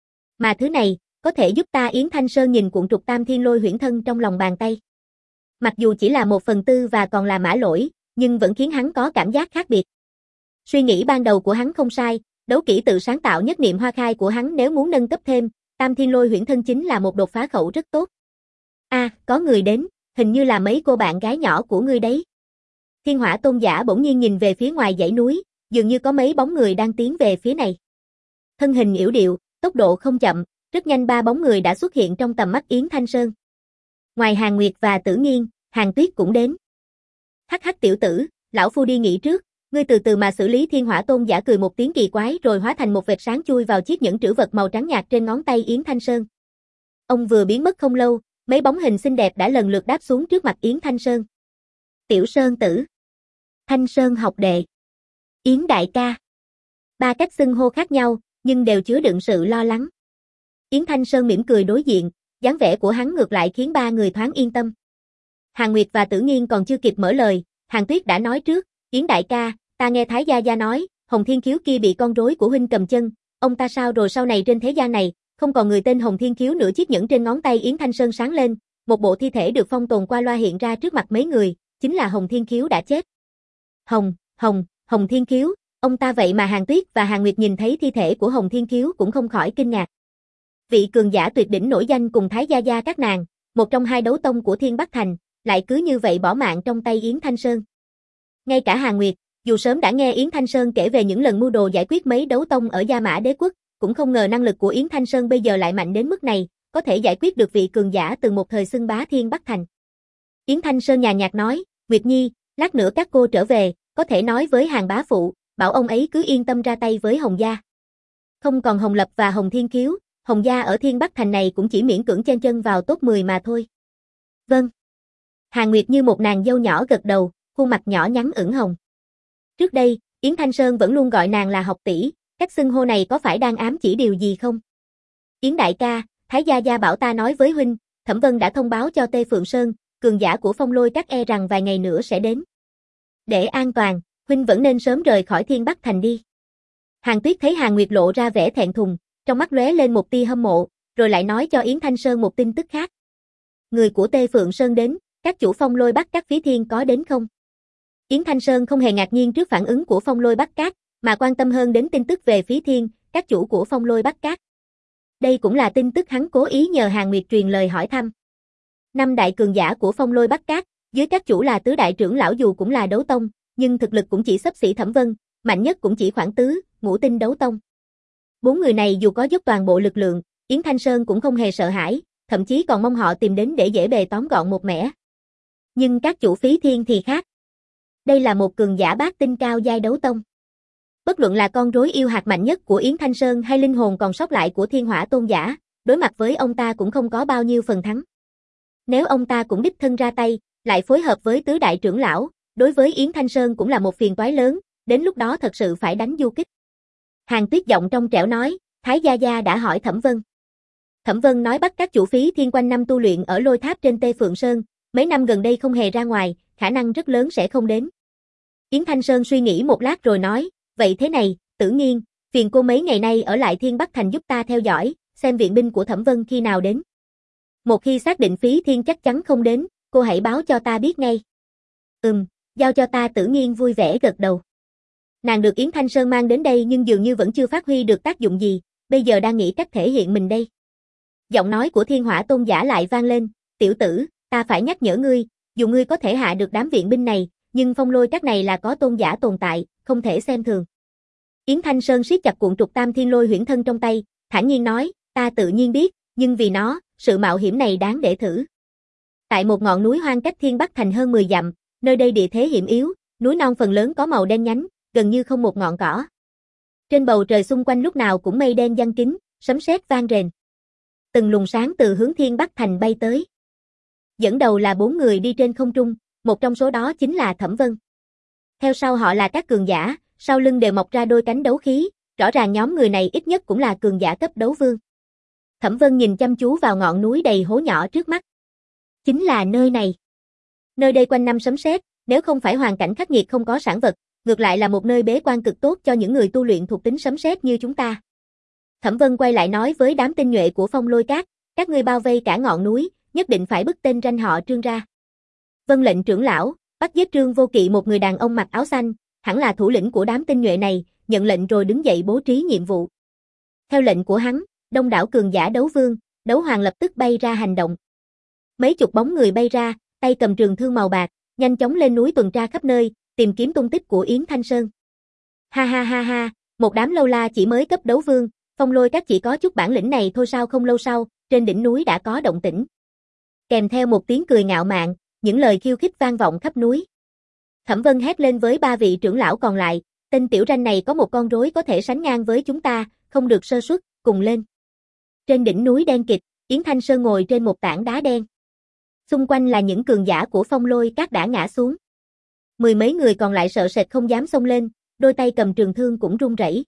Mà thứ này, có thể giúp ta. Yến Thanh Sơn nhìn cuộn trục Tam Thiên Lôi Huyễn Thân trong lòng bàn tay. Mặc dù chỉ là một phần tư và còn là mã lỗi, nhưng vẫn khiến hắn có cảm giác khác biệt. Suy nghĩ ban đầu của hắn không sai, đấu kỹ tự sáng tạo nhất niệm hoa khai của hắn nếu muốn nâng cấp thêm, Tam Thiên Lôi Huyễn Thân chính là một đột phá khẩu rất tốt. A, à, có người đến, hình như là mấy cô bạn gái nhỏ của ngươi đấy. Thiên Hỏa Tôn giả bỗng nhiên nhìn về phía ngoài dãy núi, dường như có mấy bóng người đang tiến về phía này. Thân hình yểu điệu, tốc độ không chậm, rất nhanh ba bóng người đã xuất hiện trong tầm mắt Yến Thanh Sơn. Ngoài Hàn Nguyệt và Tử Nghiên, Hàn Tuyết cũng đến. Hắc hắc tiểu tử, lão phu đi nghỉ trước, ngươi từ từ mà xử lý. Thiên Hỏa Tôn giả cười một tiếng kỳ quái rồi hóa thành một vệt sáng chui vào chiếc nhẫn trữ vật màu trắng nhạt trên ngón tay Yến Thanh Sơn. Ông vừa biến mất không lâu, mấy bóng hình xinh đẹp đã lần lượt đáp xuống trước mặt Yến Thanh Sơn. Tiểu Sơn tử, Thanh Sơn học đệ, Yến đại ca. Ba cách xưng hô khác nhau, nhưng đều chứa đựng sự lo lắng. Yến Thanh Sơn mỉm cười đối diện, dáng vẻ của hắn ngược lại khiến ba người thoáng yên tâm. Hàn Nguyệt và Tử Nghiên còn chưa kịp mở lời, Hàn Tuyết đã nói trước, Yến đại ca, ta nghe Thái Gia Gia nói, Hồng Thiên Khiếu kia bị con rối của huynh cầm chân, ông ta sao rồi? Sau này trên thế gian này, không còn người tên Hồng Thiên Khiếu nữa. Chiếc nhẫn trên ngón tay Yến Thanh Sơn sáng lên, một bộ thi thể được phong tồn qua loa hiện ra trước mặt mấy người, chính là Hồng Thiên Khiếu đã chết. Hồng, Hồng, Hồng Thiên Khiếu, ông ta vậy mà. Hàn Tuyết và Hàn Nguyệt nhìn thấy thi thể của Hồng Thiên Khiếu cũng không khỏi kinh ngạc. Vị cường giả tuyệt đỉnh nổi danh cùng Thái Gia Gia các nàng, một trong hai đấu tông của Thiên Bắc Thành, lại cứ như vậy bỏ mạng trong tay Yến Thanh Sơn. Ngay cả Hàn Nguyệt, dù sớm đã nghe Yến Thanh Sơn kể về những lần mưu đồ giải quyết mấy đấu tông ở Gia Mã Đế Quốc, cũng không ngờ năng lực của Yến Thanh Sơn bây giờ lại mạnh đến mức này, có thể giải quyết được vị cường giả từng một thời xưng bá Thiên Bắc Thành. Yến Thanh Sơn nhàn nhạt nói, Nguyệt Nhi, lát nữa các cô trở về, có thể nói với Hàn bá phụ, bảo ông ấy cứ yên tâm ra tay với Hồng gia. Không còn Hồng Lập và Hồng Thiên Khiếu, Hồng gia ở Thiên Bắc Thành này cũng chỉ miễn cưỡng chen chân vào top mười mà thôi. Vâng. Hàn Nguyệt như một nàng dâu nhỏ gật đầu, khuôn mặt nhỏ nhắn ửng hồng. Trước đây, Yến Thanh Sơn vẫn luôn gọi nàng là học tỷ, cách xưng hô này có phải đang ám chỉ điều gì không? Yến đại ca, Thái Gia Gia bảo ta nói với huynh, Thẩm Vân đã thông báo cho Tê Phượng Sơn, cường giả của Phong Lôi Các e rằng vài ngày nữa sẽ đến. Để an toàn, huynh vẫn nên sớm rời khỏi Thiên Bắc Thành đi. Hàn Tuyết thấy Hàn Nguyệt lộ ra vẻ thẹn thùng, trong mắt lóe lên một tia hâm mộ, rồi lại nói cho Yến Thanh Sơn một tin tức khác. Người của Tê Phượng Sơn đến, các chủ Phong Lôi Bắc Các Phí Thiên có đến không? Yến Thanh Sơn không hề ngạc nhiên trước phản ứng của Phong Lôi Bắc Các, mà quan tâm hơn đến tin tức về Phí Thiên, các chủ của Phong Lôi Bắc Các. Đây cũng là tin tức hắn cố ý nhờ Hàn Nguyệt truyền lời hỏi thăm. Năm đại cường giả của Phong Lôi Bắc Các, dưới các chủ là tứ đại trưởng lão dù cũng là đấu tông, nhưng thực lực cũng chỉ xấp xỉ Thẩm Vân, mạnh nhất cũng chỉ khoảng tứ, ngũ tinh đấu tông. Bốn người này dù có dốc toàn bộ lực lượng, Yến Thanh Sơn cũng không hề sợ hãi, thậm chí còn mong họ tìm đến để dễ bề tóm gọn một mẻ. Nhưng các chủ Phí Thiên thì khác. Đây là một cường giả bát tinh cao giai đấu tông. Bất luận là con rối yêu hạt mạnh nhất của Yến Thanh Sơn hay linh hồn còn sót lại của Thiên Hỏa Tôn giả, đối mặt với ông ta cũng không có bao nhiêu phần thắng. Nếu ông ta cũng đích thân ra tay, lại phối hợp với tứ đại trưởng lão, đối với Yến Thanh Sơn cũng là một phiền toái lớn, đến lúc đó thật sự phải đánh du kích. Hàn Tuyết giọng trong trẻo nói, Thái Gia Gia đã hỏi Thẩm Vân. Thẩm Vân nói bắt các chủ Phí Thiên quanh năm tu luyện ở lôi tháp trên Tê Phượng Sơn, mấy năm gần đây không hề ra ngoài, khả năng rất lớn sẽ không đến. Yến Thanh Sơn suy nghĩ một lát rồi nói, vậy thế này, Tử Nghiên, phiền cô mấy ngày nay ở lại Thiên Bắc Thành giúp ta theo dõi, xem viện binh của Thẩm Vân khi nào đến. Một khi xác định Phí Thiên chắc chắn không đến, cô hãy báo cho ta biết ngay. Ừm, giao cho ta. Tử Nghiên vui vẻ gật đầu. Nàng được Yến Thanh Sơn mang đến đây nhưng dường như vẫn chưa phát huy được tác dụng gì, bây giờ đang nghĩ cách thể hiện mình đây. Giọng nói của Thiên Hỏa Tôn giả lại vang lên, tiểu tử, ta phải nhắc nhở ngươi, dù ngươi có thể hạ được đám viện binh này, nhưng Phong Lôi Các này là có tôn giả tồn tại, không thể xem thường. Yến Thanh Sơn siết chặt cuộn trục Tam Thiên Lôi huyễn thân trong tay, thản nhiên nói, ta tự nhiên biết, nhưng vì nó, sự mạo hiểm này đáng để thử. Tại một ngọn núi hoang cách Thiên Bắc Thành hơn mười dặm, nơi đây địa thế hiểm yếu, núi non phần lớn có màu đen nhánh, gần như không một ngọn cỏ. Trên bầu trời xung quanh lúc nào cũng mây đen giăng kín, sấm sét vang rền. Từng luồng sáng từ hướng Thiên Bắc Thành bay tới. Dẫn đầu là bốn người đi trên không trung, một trong số đó chính là Thẩm Vân. Theo sau họ là các cường giả, sau lưng đều mọc ra đôi cánh đấu khí, rõ ràng nhóm người này ít nhất cũng là cường giả cấp đấu vương. Thẩm Vân nhìn chăm chú vào ngọn núi đầy hố nhỏ trước mắt. Chính là nơi này. Nơi đây quanh năm sấm sét, nếu không phải hoàn cảnh khắc nghiệt không có sản vật, ngược lại là một nơi bế quan cực tốt cho những người tu luyện thuộc tính sấm sét như chúng ta. Thẩm Vân quay lại nói với đám tinh nhuệ của Phong Lôi Các, các ngươi bao vây cả ngọn núi, nhất định phải bức tên ranh họ Trương ra. Vâng lệnh trưởng lão, bắt giết Trương Vô Kỵ. Một người đàn ông mặc áo xanh, hẳn là thủ lĩnh của đám tinh nhuệ này, nhận lệnh rồi đứng dậy bố trí nhiệm vụ. Theo lệnh của hắn, đông đảo cường giả đấu vương, đấu hoàng lập tức bay ra hành động. Mấy chục bóng người bay ra, tay cầm trường thương màu bạc, nhanh chóng lên núi tuần tra khắp nơi, tìm kiếm tung tích của Yến Thanh Sơn. Ha ha ha ha, một đám lâu la chỉ mới cấp đấu vương, Phong Lôi Các chỉ có chút bản lĩnh này thôi sao? Không lâu sau, trên đỉnh núi đã có động tĩnh. Kèm theo một tiếng cười ngạo mạn, những lời khiêu khích vang vọng khắp núi. Thẩm Vân hét lên với ba vị trưởng lão còn lại, tên tiểu ranh này có một con rối có thể sánh ngang với chúng ta, không được sơ suất, cùng lên. Trên đỉnh núi đen kịt, Yến Thanh Sơn ngồi trên một tảng đá đen. Xung quanh là những cường giả của Phong Lôi Các đã ngã xuống. Mười mấy người còn lại sợ sệt không dám xông lên, đôi tay cầm trường thương cũng run rẩy.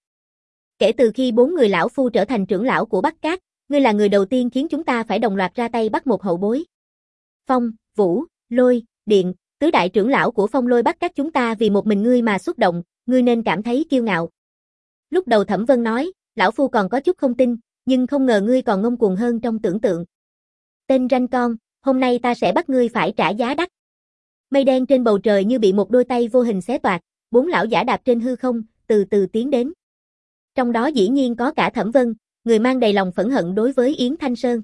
Kể từ khi bốn người lão phu trở thành trưởng lão của Bắc Các, ngươi là người đầu tiên khiến chúng ta phải đồng loạt ra tay bắt một hậu bối. Phong, Vũ, Lôi, Điện, tứ đại trưởng lão của Phong Lôi Bắc Các chúng ta vì một mình ngươi mà xuất động, ngươi nên cảm thấy kiêu ngạo. Lúc đầu Thẩm Vân nói, lão phu còn có chút không tin, nhưng không ngờ ngươi còn ngông cuồng hơn trong tưởng tượng. Tên ranh con, hôm nay ta sẽ bắt ngươi phải trả giá đắt. Mây đen trên bầu trời như bị một đôi tay vô hình xé toạc, bốn lão giả đạp trên hư không, từ từ tiến đến. Trong đó dĩ nhiên có cả Thẩm Vân, người mang đầy lòng phẫn hận đối với Yến Thanh Sơn.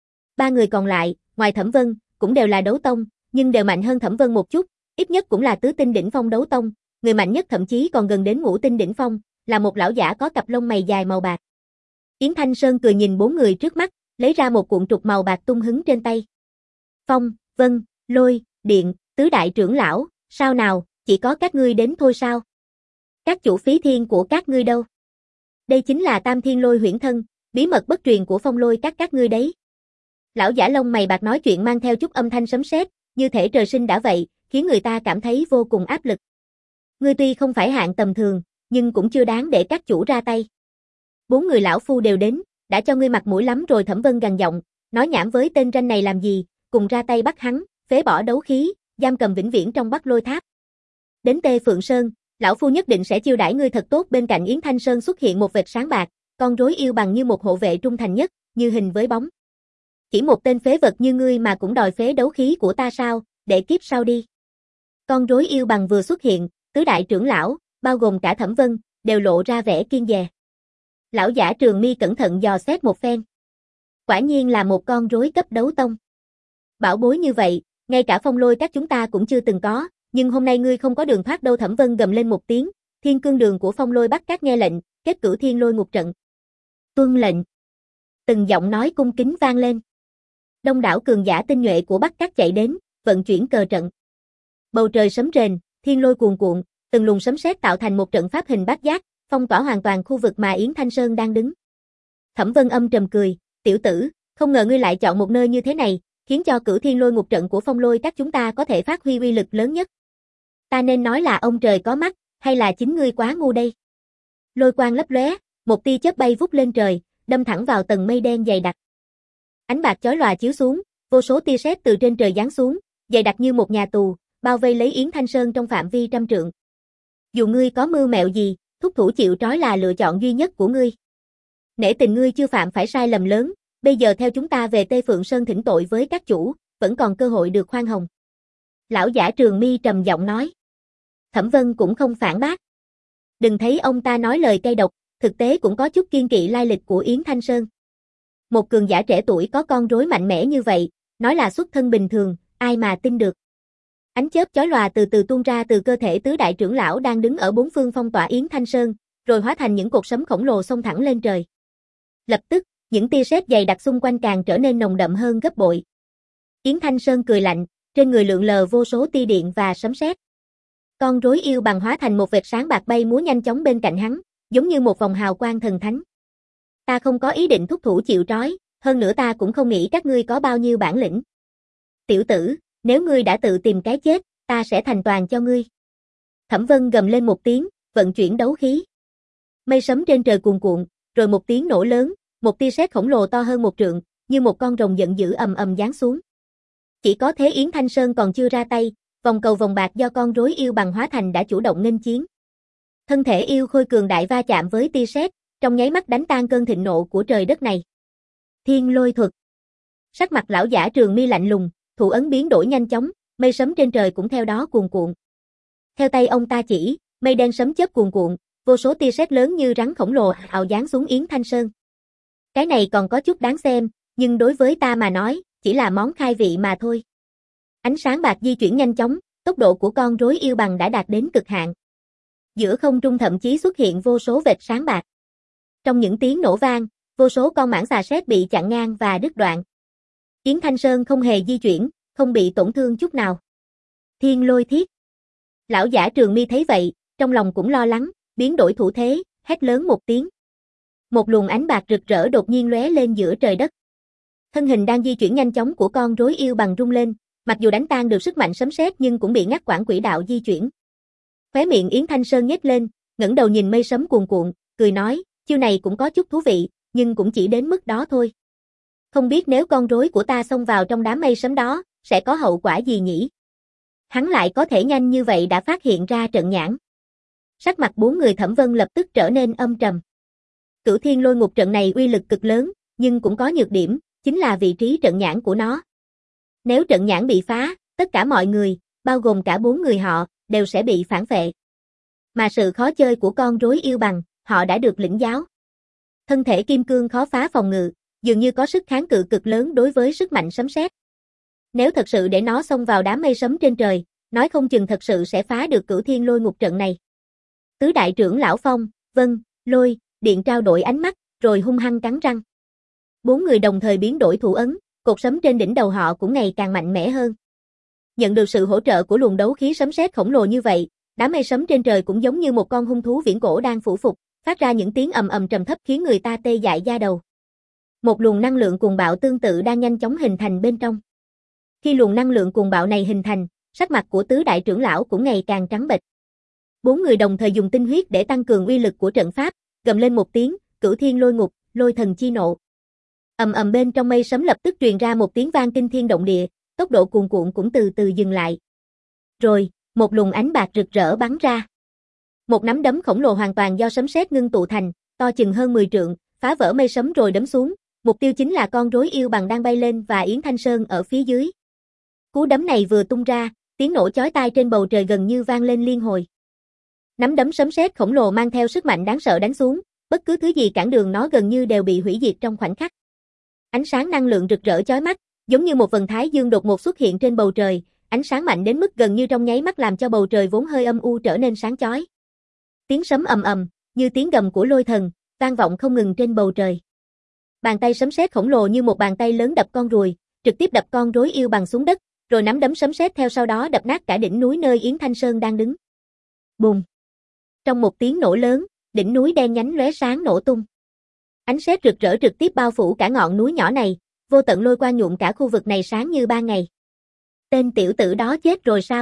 Ba người còn lại, ngoài Thẩm Vân, cũng đều là đấu tông, nhưng đều mạnh hơn Thẩm Vân một chút, ít nhất cũng là tứ tinh đỉnh phong đấu tông, người mạnh nhất thậm chí còn gần đến ngũ tinh đỉnh phong, là một lão giả có cặp lông mày dài màu bạc. Yến Thanh Sơn cười nhìn bốn người trước mắt, lấy ra một cuộn trục màu bạc tung hứng trên tay. Phong, Vân, Lôi, Điện, tứ đại trưởng lão, sao nào, chỉ có các ngươi đến thôi sao? Các chủ Phí Thiên của các ngươi đâu? Đây chính là Tam Thiên Lôi huyễn thân, bí mật bất truyền của Phong Lôi Các các ngươi đấy. Lão giả lông mày bạc nói chuyện mang theo chút âm thanh sấm sét, như thể trời sinh đã vậy, khiến người ta cảm thấy vô cùng áp lực. Ngươi tuy không phải hạng tầm thường, nhưng cũng chưa đáng để các chủ ra tay. Bốn người lão phu đều đến, đã cho ngươi mặt mũi lắm rồi. Thẩm Vân gằn giọng, nói nhảm với tên ranh này làm gì, cùng ra tay bắt hắn, phế bỏ đấu khí, giam cầm vĩnh viễn trong Bắc Lôi Tháp. Đến Tê Phượng Sơn, Lão phu nhất định sẽ chiêu đãi ngươi thật tốt. Bên cạnh Yến Thanh Sơn xuất hiện một vệt sáng bạc, con rối yêu bằng như một hộ vệ trung thành nhất, như hình với bóng. Chỉ một tên phế vật như ngươi mà cũng đòi phế đấu khí của ta sao, để kiếp sau đi. Con rối yêu bằng vừa xuất hiện, tứ đại trưởng lão, bao gồm cả Thẩm Vân, đều lộ ra vẻ kiêng dè. Lão giả Trường Mi cẩn thận dò xét một phen. Quả nhiên là một con rối cấp đấu tông. Bảo bối như vậy, ngay cả Phong Lôi các chúng ta cũng chưa từng có, nhưng hôm nay ngươi không có đường thoát đâu. Thẩm Vân gầm lên một tiếng, Thiên Cương Đường của Phong Lôi Bắc các nghe lệnh, kết cửu thiên lôi ngục trận. Tuân lệnh. Từng giọng nói cung kính vang lên. Đông đảo cường giả tinh nhuệ của Bắc các chạy đến, vận chuyển cờ trận. Bầu trời sấm rền, thiên lôi cuồn cuộn, từng luồng sấm sét tạo thành một trận pháp hình bát giác, phong tỏa hoàn toàn khu vực mà Yến Thanh Sơn đang đứng. Thẩm Vân âm trầm cười, tiểu tử, không ngờ ngươi lại chọn một nơi như thế này, khiến cho cửu thiên lôi ngục trận của Phong Lôi các chúng ta có thể phát huy uy lực lớn nhất. Ta nên nói là ông trời có mắt, hay là chính ngươi quá ngu đây? Lôi quang lấp lóe, một tia chớp bay vút lên trời, đâm thẳng vào tầng mây đen dày đặc. Ánh bạc chói lòa chiếu xuống, vô số tia sét từ trên trời giáng xuống, dày đặc như một nhà tù, bao vây lấy Yến Thanh Sơn trong phạm vi trăm trượng. Dù ngươi có mưu mẹo gì, thúc thủ chịu trói là lựa chọn duy nhất của ngươi. Nể tình ngươi chưa phạm phải sai lầm lớn, bây giờ theo chúng ta về Tây Phượng Sơn thỉnh tội với các chủ, vẫn còn cơ hội được khoan hồng. Lão giả Trường Mi trầm giọng nói. Thẩm Vân cũng không phản bác. Đừng thấy ông ta nói lời cay độc, thực tế cũng có chút kiên kỵ lai lịch của Yến Thanh Sơn. Một cường giả trẻ tuổi có con rối mạnh mẽ như vậy, nói là xuất thân bình thường, ai mà tin được. Ánh chớp chói lòa từ từ tuôn ra từ cơ thể tứ đại trưởng lão đang đứng ở bốn phương phong tỏa Yến Thanh Sơn, rồi hóa thành những cột sấm khổng lồ xông thẳng lên trời. Lập tức, những tia sét dày đặc xung quanh càng trở nên nồng đậm hơn gấp bội. Yến Thanh Sơn cười lạnh, trên người lượn lờ vô số tia điện và sấm sét. Con rối yêu bằng hóa thành một vệt sáng bạc bay múa nhanh chóng bên cạnh hắn, giống như một vòng hào quang thần thánh. Ta không có ý định thúc thủ chịu trói, hơn nữa ta cũng không nghĩ các ngươi có bao nhiêu bản lĩnh. Tiểu tử, nếu ngươi đã tự tìm cái chết, ta sẽ thành toàn cho ngươi. Thẩm Vân gầm lên một tiếng, vận chuyển đấu khí. Mây sấm trên trời cuồn cuộn, rồi một tiếng nổ lớn, một tia sét khổng lồ to hơn một trượng, như một con rồng giận dữ ầm ầm giáng xuống. Chỉ có thế Yến Thanh Sơn còn chưa ra tay, vòng cầu vòng bạc do con rối yêu bằng hóa thành đã chủ động nghênh chiến. Thân thể yêu khôi cường đại va chạm với tia sét, trong nháy mắt đánh tan cơn thịnh nộ của trời đất này. Thiên lôi thuật. Sắc mặt lão giả Trường Mi lạnh lùng, thủ ấn biến đổi nhanh chóng, mây sấm trên trời cũng theo đó cuồn cuộn. Theo tay ông ta chỉ, mây đen sấm chớp cuồn cuộn, vô số tia sét lớn như rắn khổng lồ ào giáng xuống Yến Thanh Sơn. Cái này còn có chút đáng xem, nhưng đối với ta mà nói, chỉ là món khai vị mà thôi. Ánh sáng bạc di chuyển nhanh chóng, tốc độ của con rối yêu bằng đã đạt đến cực hạn. Giữa không trung thậm chí xuất hiện vô số vệt sáng bạc. Trong những tiếng nổ vang, vô số con mãng xà sét bị chặn ngang và đứt đoạn. Yến Thanh Sơn không hề di chuyển, không bị tổn thương chút nào. Thiên lôi thiết. Lão giả Trường Mi thấy vậy, trong lòng cũng lo lắng, biến đổi thủ thế, hét lớn một tiếng. Một luồng ánh bạc rực rỡ đột nhiên lóe lên giữa trời đất. Thân hình đang di chuyển nhanh chóng của con rối yêu bằng rung lên, mặc dù đánh tan được sức mạnh sấm sét nhưng cũng bị ngắt quãng quỹ đạo di chuyển. Khóe miệng Yến Thanh Sơn nhếch lên, ngẩng đầu nhìn mây sấm cuồn cuộn, cười nói, chiêu này cũng có chút thú vị, nhưng cũng chỉ đến mức đó thôi. Không biết nếu con rối của ta xông vào trong đám mây sấm đó, sẽ có hậu quả gì nhỉ? Hắn lại có thể nhanh như vậy đã phát hiện ra trận nhãn. Sắc mặt bốn người Thẩm Vân lập tức trở nên âm trầm. Cửu thiên lôi ngục trận này uy lực cực lớn, nhưng cũng có nhược điểm, chính là vị trí trận nhãn của nó. Nếu trận nhãn bị phá, tất cả mọi người, bao gồm cả bốn người họ, đều sẽ bị phản phệ. Mà sự khó chơi của con rối yêu bằng, họ đã được lĩnh giáo. Thân thể kim cương khó phá phòng ngự, dường như có sức kháng cự cực lớn đối với sức mạnh sấm sét. Nếu thật sự để nó xông vào đám mây sấm trên trời, nói không chừng thật sự sẽ phá được cửu thiên lôi ngục trận này. Tứ đại trưởng lão Phong, Vân, Lôi, Điện trao đổi ánh mắt, rồi hung hăng cắn răng. Bốn người đồng thời biến đổi thủ ấn, cột sấm trên đỉnh đầu họ cũng ngày càng mạnh mẽ hơn. Nhận được sự hỗ trợ của luồng đấu khí sấm sét khổng lồ như vậy, đám mây sấm trên trời cũng giống như một con hung thú viễn cổ đang phủ phục, phát ra những tiếng ầm ầm trầm thấp khiến người ta tê dại da đầu. Một luồng năng lượng cuồng bạo tương tự đang nhanh chóng hình thành bên trong. Khi luồng năng lượng cuồng bạo này hình thành, sắc mặt của tứ đại trưởng lão cũng ngày càng trắng bệch. Bốn người đồng thời dùng tinh huyết để tăng cường uy lực của trận pháp, gầm lên một tiếng, cửu thiên lôi ngục, lôi thần chi nộ. Ầm ầm bên trong mây sấm lập tức truyền ra một tiếng vang kinh thiên động địa, tốc độ cuồn cuộn cũng từ từ dừng lại. Rồi, một luồng ánh bạc rực rỡ bắn ra. Một nắm đấm khổng lồ hoàn toàn do sấm sét ngưng tụ thành, to chừng hơn mười trượng, phá vỡ mây sấm rồi đấm xuống, mục tiêu chính là con rối yêu bằng đang bay lên và Yến Thanh Sơn ở phía dưới. Cú đấm này vừa tung ra, tiếng nổ chói tai trên bầu trời gần như vang lên liên hồi. Nắm đấm sấm sét khổng lồ mang theo sức mạnh đáng sợ đánh xuống, bất cứ thứ gì cản đường nó gần như đều bị hủy diệt trong khoảnh khắc. Ánh sáng năng lượng rực rỡ chói mắt, giống như một vầng thái dương đột ngột xuất hiện trên bầu trời, ánh sáng mạnh đến mức gần như trong nháy mắt làm cho bầu trời vốn hơi âm u trở nên sáng chói. Tiếng sấm ầm ầm, như tiếng gầm của lôi thần, vang vọng không ngừng trên bầu trời. Bàn tay sấm sét khổng lồ như một bàn tay lớn đập con ruồi, trực tiếp đập con rối yêu bằng xuống đất, rồi nắm đấm sấm sét theo sau đó đập nát cả đỉnh núi nơi Yến Thanh Sơn đang đứng. Bùm! Trong một tiếng nổ lớn, đỉnh núi đen nhánh lóe sáng nổ tung. Ánh sét rực rỡ trực tiếp bao phủ cả ngọn núi nhỏ này, vô tận lôi quang nhuộm cả khu vực này sáng như ban ngày. Tên tiểu tử đó chết rồi sao?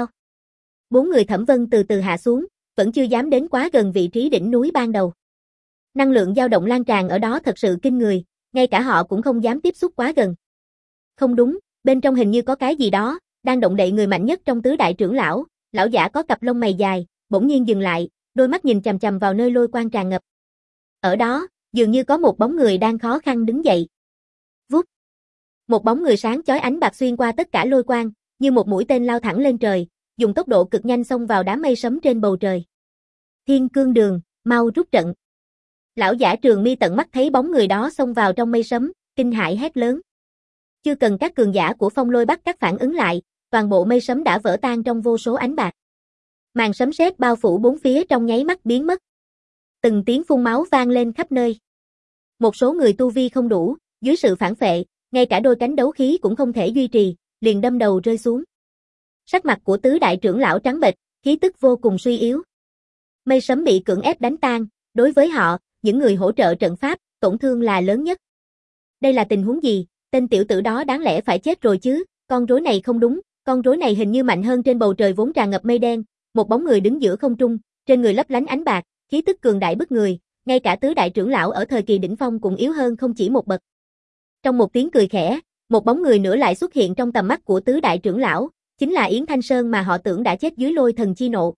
Bốn người Thẩm Vân từ từ hạ xuống, vẫn chưa dám đến quá gần vị trí đỉnh núi ban đầu. Năng lượng dao động lan tràn ở đó thật sự kinh người, ngay cả họ cũng không dám tiếp xúc quá gần. Không đúng, bên trong hình như có cái gì đó, đang động đậy người mạnh nhất trong tứ đại trưởng lão, lão giả có cặp lông mày dài, bỗng nhiên dừng lại, đôi mắt nhìn chằm chằm vào nơi lôi quang tràn ngập. Ở đó, dường như có một bóng người đang khó khăn đứng dậy. Vút. Một bóng người sáng chói ánh bạc xuyên qua tất cả lôi quang, như một mũi tên lao thẳng lên trời, dùng tốc độ cực nhanh xông vào đám mây sấm trên bầu trời. Thiên Cương Đường, mau rút trận. Lão giả Trường Mi tận mắt thấy bóng người đó xông vào trong mây sấm, kinh hãi hét lớn. Chưa cần các cường giả của Phong Lôi Bắc các phản ứng lại, toàn bộ mây sấm đã vỡ tan trong vô số ánh bạc. Màn sấm sét bao phủ bốn phía trong nháy mắt biến mất. Từng tiếng phun máu vang lên khắp nơi. Một số người tu vi không đủ, dưới sự phản phệ, ngay cả đôi cánh đấu khí cũng không thể duy trì, liền đâm đầu rơi xuống. Sắc mặt của tứ đại trưởng lão trắng bệch, khí tức vô cùng suy yếu. Mây sấm bị cưỡng ép đánh tan, đối với họ, những người hỗ trợ trận pháp, tổn thương là lớn nhất. Đây là tình huống gì? Tên tiểu tử đó đáng lẽ phải chết rồi chứ, con rối này không đúng, con rối này hình như mạnh hơn. Trên bầu trời vốn tràn ngập mây đen, một bóng người đứng giữa không trung, trên người lấp lánh ánh bạc, khí tức cường đại bức người, ngay cả tứ đại trưởng lão ở thời kỳ đỉnh phong cũng yếu hơn không chỉ một bậc. Trong một tiếng cười khẽ, một bóng người nữa lại xuất hiện trong tầm mắt của tứ đại trưởng lão, chính là Yến Thanh Sơn mà họ tưởng đã chết dưới lôi thần chi nộ.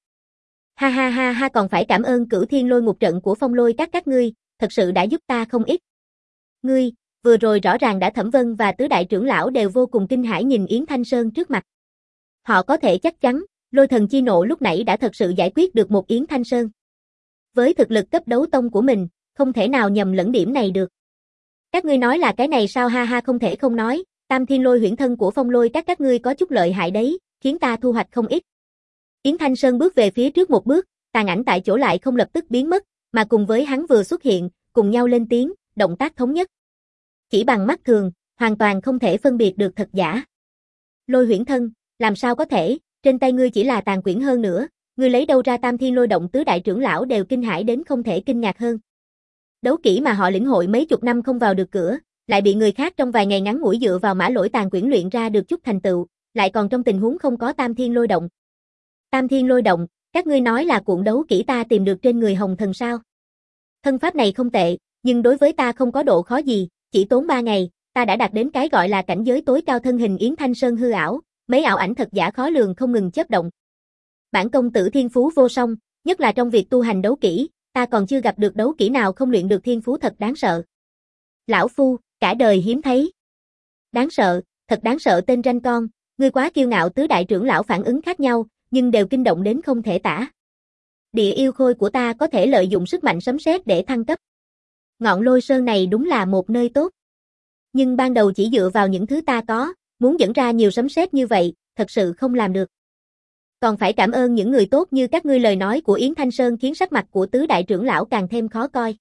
Ha ha ha ha, còn phải cảm ơn Cửu Thiên Lôi Ngục trận của Phong Lôi các các ngươi, thật sự đã giúp ta không ít. Ngươi, vừa rồi rõ ràng đã Thẩm Vân và tứ đại trưởng lão đều vô cùng kinh hãi nhìn Yến Thanh Sơn trước mặt. Họ có thể chắc chắn, lôi thần chi nộ lúc nãy đã thật sự giải quyết được một Yến Thanh Sơn. Với thực lực cấp đấu tông của mình, không thể nào nhầm lẫn điểm này được. Các ngươi nói là cái này sao? Ha ha, không thể không nói, Tam Thiên Lôi huyễn thân của Phong Lôi các các ngươi có chút lợi hại đấy, khiến ta thu hoạch không ít. Yến Thanh Sơn bước về phía trước một bước, tàn ảnh tại chỗ lại không lập tức biến mất, mà cùng với hắn vừa xuất hiện, cùng nhau lên tiếng, động tác thống nhất. Chỉ bằng mắt thường, hoàn toàn không thể phân biệt được thật giả. Lôi huyễn thân, làm sao có thể, trên tay ngươi chỉ là tàn quyển hơn nữa, ngươi lấy đâu ra Tam Thiên Lôi động? Tứ đại trưởng lão đều kinh hãi đến không thể kinh ngạc hơn. Đấu kỹ mà họ lĩnh hội mấy chục năm không vào được cửa, lại bị người khác trong vài ngày ngắn ngủi dựa vào mã lỗi tàn quyển luyện ra được chút thành tựu, lại còn trong tình huống không có Tam Thiên Lôi động. Tam Thiên Lôi động, các ngươi nói là cuộn đấu kỹ ta tìm được trên người Hồng Thần sao? Thân pháp này không tệ, nhưng đối với ta không có độ khó gì, chỉ tốn ba ngày, ta đã đạt đến cái gọi là cảnh giới tối cao. Thân hình Yến Thanh Sơn hư ảo, mấy ảo ảnh thật giả khó lường không ngừng chớp động. Bản công tử thiên phú vô song, nhất là trong việc tu hành đấu kỹ, ta còn chưa gặp được đấu kỹ nào không luyện được, thiên phú thật đáng sợ. Lão phu, cả đời hiếm thấy. Đáng sợ, thật đáng sợ tên ranh con, ngươi quá kiêu ngạo. Tứ đại trưởng lão phản ứng khác nhau, nhưng đều kinh động đến không thể tả. Địa yêu khôi của ta có thể lợi dụng sức mạnh sấm sét để thăng cấp. Ngọn lôi sơn này đúng là một nơi tốt. Nhưng ban đầu chỉ dựa vào những thứ ta có, muốn dẫn ra nhiều sấm sét như vậy, thật sự không làm được. Còn phải cảm ơn những người tốt như các ngươi. Lời nói của Yến Thanh Sơn khiến sắc mặt của tứ đại trưởng lão càng thêm khó coi.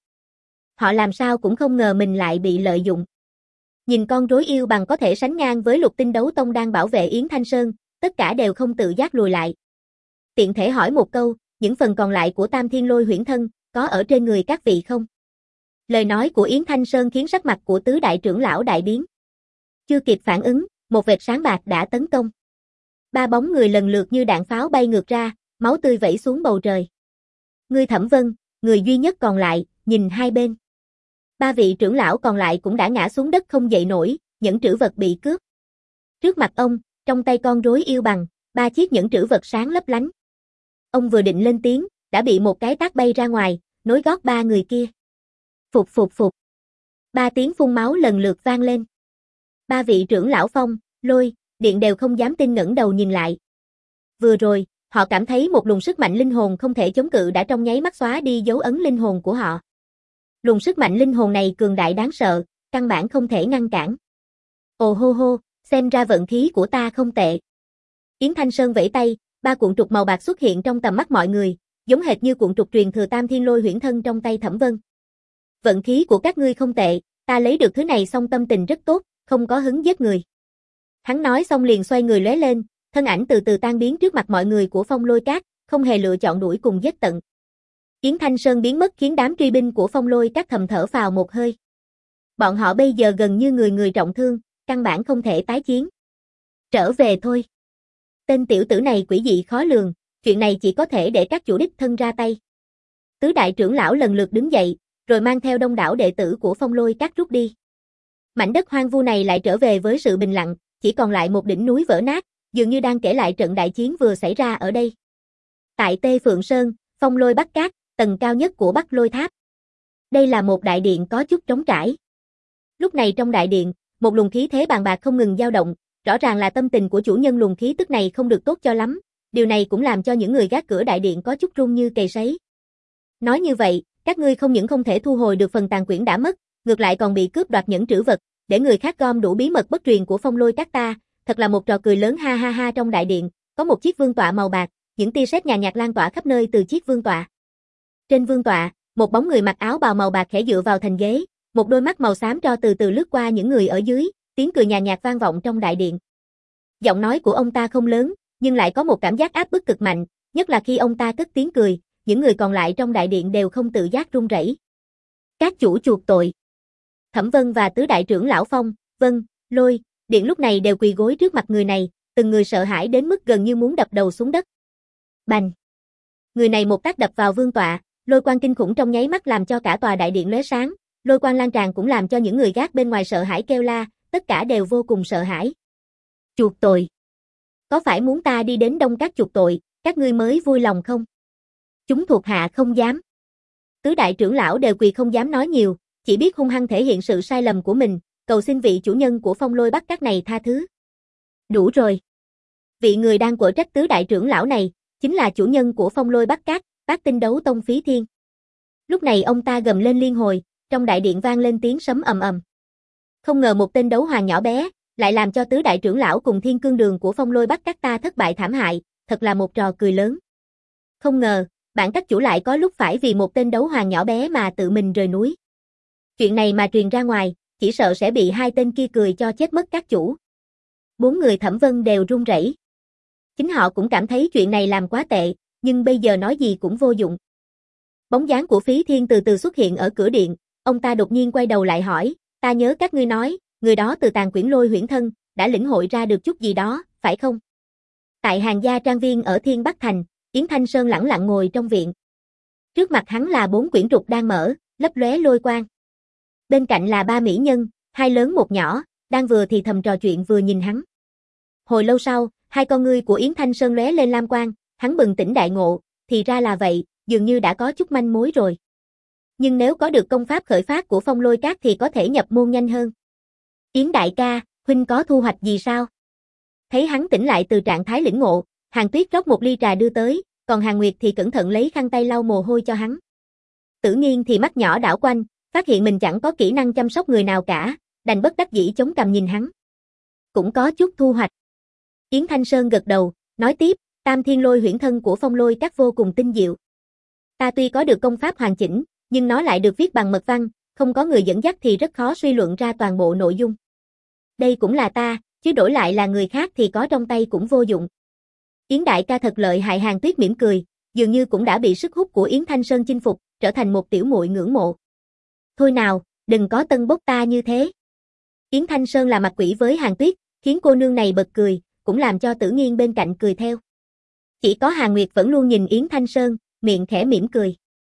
Họ làm sao cũng không ngờ mình lại bị lợi dụng. Nhìn con rối yêu bằng có thể sánh ngang với Lục Tinh Đấu Tông đang bảo vệ Yến Thanh Sơn, tất cả đều không tự giác lùi lại. Tiện thể hỏi một câu, những phần còn lại của Tam Thiên Lôi huyễn thân, có ở trên người các vị không? Lời nói của Yến Thanh Sơn khiến sắc mặt của tứ đại trưởng lão đại biến. Chưa kịp phản ứng, một vệt sáng bạc đã tấn công. Ba bóng người lần lượt như đạn pháo bay ngược ra, máu tươi vẩy xuống bầu trời. Ngươi Thẩm Vân, người duy nhất còn lại, nhìn hai bên. Ba vị trưởng lão còn lại cũng đã ngã xuống đất không dậy nổi, nhẫn trữ vật bị cướp. Trước mặt ông, trong tay con rối yêu bằng, ba chiếc nhẫn trữ vật sáng lấp lánh. Ông vừa định lên tiếng, đã bị một cái tát bay ra ngoài, nối gót ba người kia. Phục phục phục. Ba tiếng phun máu lần lượt vang lên. Ba vị trưởng lão Phong, Lôi, Điện đều không dám tin ngẩng đầu nhìn lại. Vừa rồi, họ cảm thấy một luồng sức mạnh linh hồn không thể chống cự đã trong nháy mắt xóa đi dấu ấn linh hồn của họ. Luồng sức mạnh linh hồn này cường đại đáng sợ, căn bản không thể ngăn cản. Ồ hô hô, xem ra vận khí của ta không tệ. Yến Thanh Sơn vẫy tay, ba cuộn trục màu bạc xuất hiện trong tầm mắt mọi người, giống hệt như cuộn trục truyền thừa Tam Thiên Lôi Huyễn Thân trong tay Thẩm Vân. Vận khí của các ngươi không tệ, ta lấy được thứ này xong tâm tình rất tốt, không có hứng giết người. Hắn nói xong liền xoay người lóe lên, thân ảnh từ từ tan biến trước mặt mọi người của Phong Lôi Các, không hề lựa chọn đuổi cùng giết tận. Yến Thanh Sơn biến mất khiến đám truy binh của Phong Lôi Các thầm thở phào một hơi. Bọn họ bây giờ gần như người người trọng thương, căn bản không thể tái chiến. Trở về thôi. Tên tiểu tử này quỷ dị khó lường, chuyện này chỉ có thể để các chủ đích thân ra tay. Tứ đại trưởng lão lần lượt đứng dậy, rồi mang theo đông đảo đệ tử của Phong Lôi Các rút đi. Mảnh đất hoang vu này lại trở về với sự bình lặng, chỉ còn lại một đỉnh núi vỡ nát, dường như đang kể lại trận đại chiến vừa xảy ra ở đây. Tại Tê Phượng Sơn, Phong Lôi Bắc Các, tầng cao nhất của Bắc Lôi Tháp. Đây là một đại điện có chút trống trải. Lúc này trong đại điện, một luồng khí thế bàn bạc không ngừng dao động, rõ ràng là tâm tình của chủ nhân luồng khí tức này không được tốt cho lắm, điều này cũng làm cho những người gác cửa đại điện có chút run như cầy sấy. Nói như vậy, các ngươi không những không thể thu hồi được phần tàn quyển đã mất, ngược lại còn bị cướp đoạt những trữ vật, để người khác gom đủ bí mật bất truyền của Phong Lôi Các ta, thật là một trò cười lớn ha ha ha. Trong đại điện, có một chiếc vương tọa màu bạc, những tia sét nhàn nhạt lan tỏa khắp nơi từ chiếc vương tọa. Trên vương tọa, một bóng người mặc áo bào màu bạc khẽ dựa vào thành ghế, một đôi mắt màu xám tro từ từ lướt qua những người ở dưới, tiếng cười nhàn nhạt vang vọng trong đại điện. Giọng nói của ông ta không lớn, nhưng lại có một cảm giác áp bức cực mạnh, nhất là khi ông ta cất tiếng cười, những người còn lại trong đại điện đều không tự giác run rẩy. Các chủ chuộc tội. Thẩm Vân và tứ đại trưởng lão Phong, Vân, Lôi, Điện lúc này đều quỳ gối trước mặt người này, từng người sợ hãi đến mức gần như muốn đập đầu xuống đất. Bành! Người này một tác đập vào vương tọa, lôi quang kinh khủng trong nháy mắt làm cho cả tòa đại điện lóe sáng, lôi quang lan tràn cũng làm cho những người gác bên ngoài sợ hãi kêu la, tất cả đều vô cùng sợ hãi. Chuộc tội. Có phải muốn ta đi đến Đông Các chuộc tội, các ngươi mới vui lòng không? Chúng thuộc hạ không dám. Tứ đại trưởng lão đều quỳ không dám nói nhiều, chỉ biết hung hăng thể hiện sự sai lầm của mình, cầu xin vị chủ nhân của Phong Lôi Bắc Các này tha thứ. Đủ rồi. Vị người đang quở trách tứ đại trưởng lão này, chính là chủ nhân của Phong Lôi Bắc Các, Bát Tinh Đấu Tông Phí Thiên. Lúc này ông ta gầm lên liên hồi, trong đại điện vang lên tiếng sấm ầm ầm. Không ngờ một tên đấu hoàng nhỏ bé, lại làm cho tứ đại trưởng lão cùng Thiên Cương Đường của Phong Lôi Bắc Các ta thất bại thảm hại, thật là một trò cười lớn. Không ngờ, bản các chủ lại có lúc phải vì một tên đấu hoàng nhỏ bé mà tự mình rời núi. Chuyện này mà truyền ra ngoài, chỉ sợ sẽ bị hai tên kia cười cho chết mất các chủ. Bốn người Thẩm Vân đều run rẩy. Chính họ cũng cảm thấy chuyện này làm quá tệ, nhưng bây giờ nói gì cũng vô dụng. Bóng dáng của Phí Thiên từ từ xuất hiện ở cửa điện, ông ta đột nhiên quay đầu lại hỏi, ta nhớ các ngươi nói, người đó từ tàn quyển lôi huyễn thân, đã lĩnh hội ra được chút gì đó, phải không? Tại hàng gia trang viên ở Thiên Bắc Thành, Yến Thanh Sơn lẳng lặng ngồi trong viện. Trước mặt hắn là bốn quyển trục đang mở, lấp lóe lôi quang. Bên cạnh là ba mỹ nhân, hai lớn một nhỏ, đang vừa thì thầm trò chuyện vừa nhìn hắn. Hồi lâu sau, hai con ngươi của Yến Thanh Sơn lóe lên lam quang, hắn bừng tỉnh đại ngộ, thì ra là vậy, dường như đã có chút manh mối rồi. Nhưng nếu có được công pháp khởi phát của Phong Lôi Các thì có thể nhập môn nhanh hơn. Yến đại ca, huynh có thu hoạch gì sao? Thấy hắn tỉnh lại từ trạng thái lĩnh ngộ, Hàn Tuyết rót một ly trà đưa tới, còn Hàn Nguyệt thì cẩn thận lấy khăn tay lau mồ hôi cho hắn. Tử Nghiên thì mắt nhỏ đảo quanh, phát hiện mình chẳng có kỹ năng chăm sóc người nào cả, đành bất đắc dĩ chống cằm nhìn hắn. Cũng có chút thu hoạch. Yến Thanh Sơn gật đầu, nói tiếp, Tam Thiên Lôi huyễn thân của Phong Lôi Các vô cùng tinh diệu. Ta tuy có được công pháp hoàn chỉnh, nhưng nó lại được viết bằng mật văn, không có người dẫn dắt thì rất khó suy luận ra toàn bộ nội dung. Đây cũng là ta, chứ đổi lại là người khác thì có trong tay cũng vô dụng. Yến đại ca thật lợi hại. Hàn Tuyết mỉm cười, dường như cũng đã bị sức hút của Yến Thanh Sơn chinh phục, trở thành một tiểu muội ngưỡng mộ. Thôi nào, đừng có tân bốc ta như thế. Yến Thanh Sơn là mặt quỷ với Hàn Tuyết, khiến cô nương này bật cười, cũng làm cho Tử Nghiên bên cạnh cười theo. Chỉ có Hàn Nguyệt vẫn luôn nhìn Yến Thanh Sơn, miệng khẽ mỉm cười.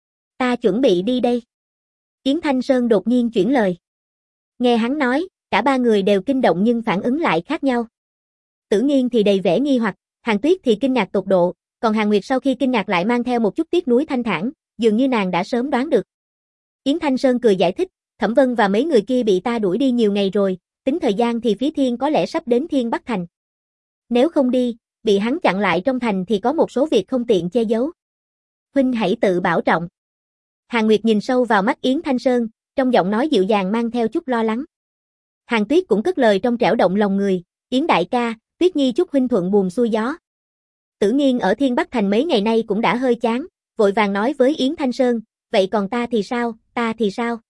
Ta chuẩn bị đi đây. Yến Thanh Sơn đột nhiên chuyển lời. Nghe hắn nói, cả ba người đều kinh động nhưng phản ứng lại khác nhau. Tử Nghiên thì đầy vẻ nghi hoặc, Hàn Tuyết thì kinh ngạc tột độ, còn Hàn Nguyệt sau khi kinh ngạc lại mang theo một chút tiếc nuối thanh thản, dường như nàng đã sớm đoán được. Yến Thanh Sơn cười giải thích, Thẩm Vân và mấy người kia bị ta đuổi đi nhiều ngày rồi, tính thời gian thì Phí Thiên có lẽ sắp đến Thiên Bắc Thành. Nếu không đi, bị hắn chặn lại trong thành thì có một số việc không tiện che giấu. Huynh hãy tự bảo trọng. Hàn Nguyệt nhìn sâu vào mắt Yến Thanh Sơn, trong giọng nói dịu dàng mang theo chút lo lắng. Hàn Tuyết cũng cất lời trong trẻo động lòng người, Yến đại ca, Tuyết Nhi chúc huynh thuận buồm xuôi gió. Tử Nghiên ở Thiên Bắc Thành mấy ngày nay cũng đã hơi chán, vội vàng nói với Yến Thanh Sơn, vậy còn ta thì sao, ta thì sao?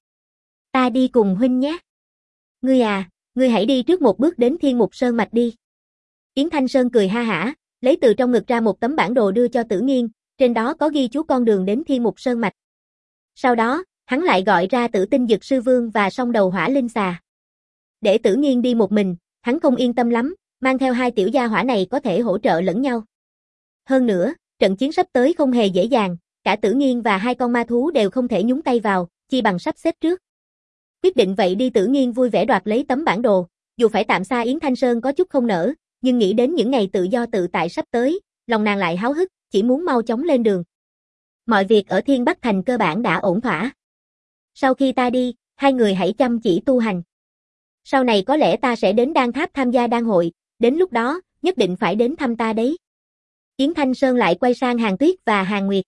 Ta đi cùng huynh nhé. Ngươi à, ngươi hãy đi trước một bước đến Thiên Mục Sơn mạch đi. Yến Thanh Sơn cười ha hả, lấy từ trong ngực ra một tấm bản đồ đưa cho Tử Nghiên, trên đó có ghi chú con đường đến Thiên Mục Sơn mạch. Sau đó, hắn lại gọi ra Tử Tinh Dực Sư Vương và Song Đầu Hỏa Linh Xà. Để Tử Nghiên đi một mình, hắn không yên tâm lắm, mang theo hai tiểu gia hỏa này có thể hỗ trợ lẫn nhau. Hơn nữa, trận chiến sắp tới không hề dễ dàng, cả Tử Nghiên và hai con ma thú đều không thể nhúng tay vào, chi bằng sắp xếp trước. Quyết định vậy đi, Tử Nghiên vui vẻ đoạt lấy tấm bản đồ, dù phải tạm xa Yến Thanh Sơn có chút không nỡ, nhưng nghĩ đến những ngày tự do tự tại sắp tới, lòng nàng lại háo hức, chỉ muốn mau chóng lên đường. Mọi việc ở Thiên Bắc Thành cơ bản đã ổn thỏa. Sau khi ta đi, hai người hãy chăm chỉ tu hành. Sau này có lẽ ta sẽ đến Đan Tháp tham gia đan hội, đến lúc đó, nhất định phải đến thăm ta đấy. Yến Thanh Sơn lại quay sang Hàn Tuyết và Hàn Nguyệt.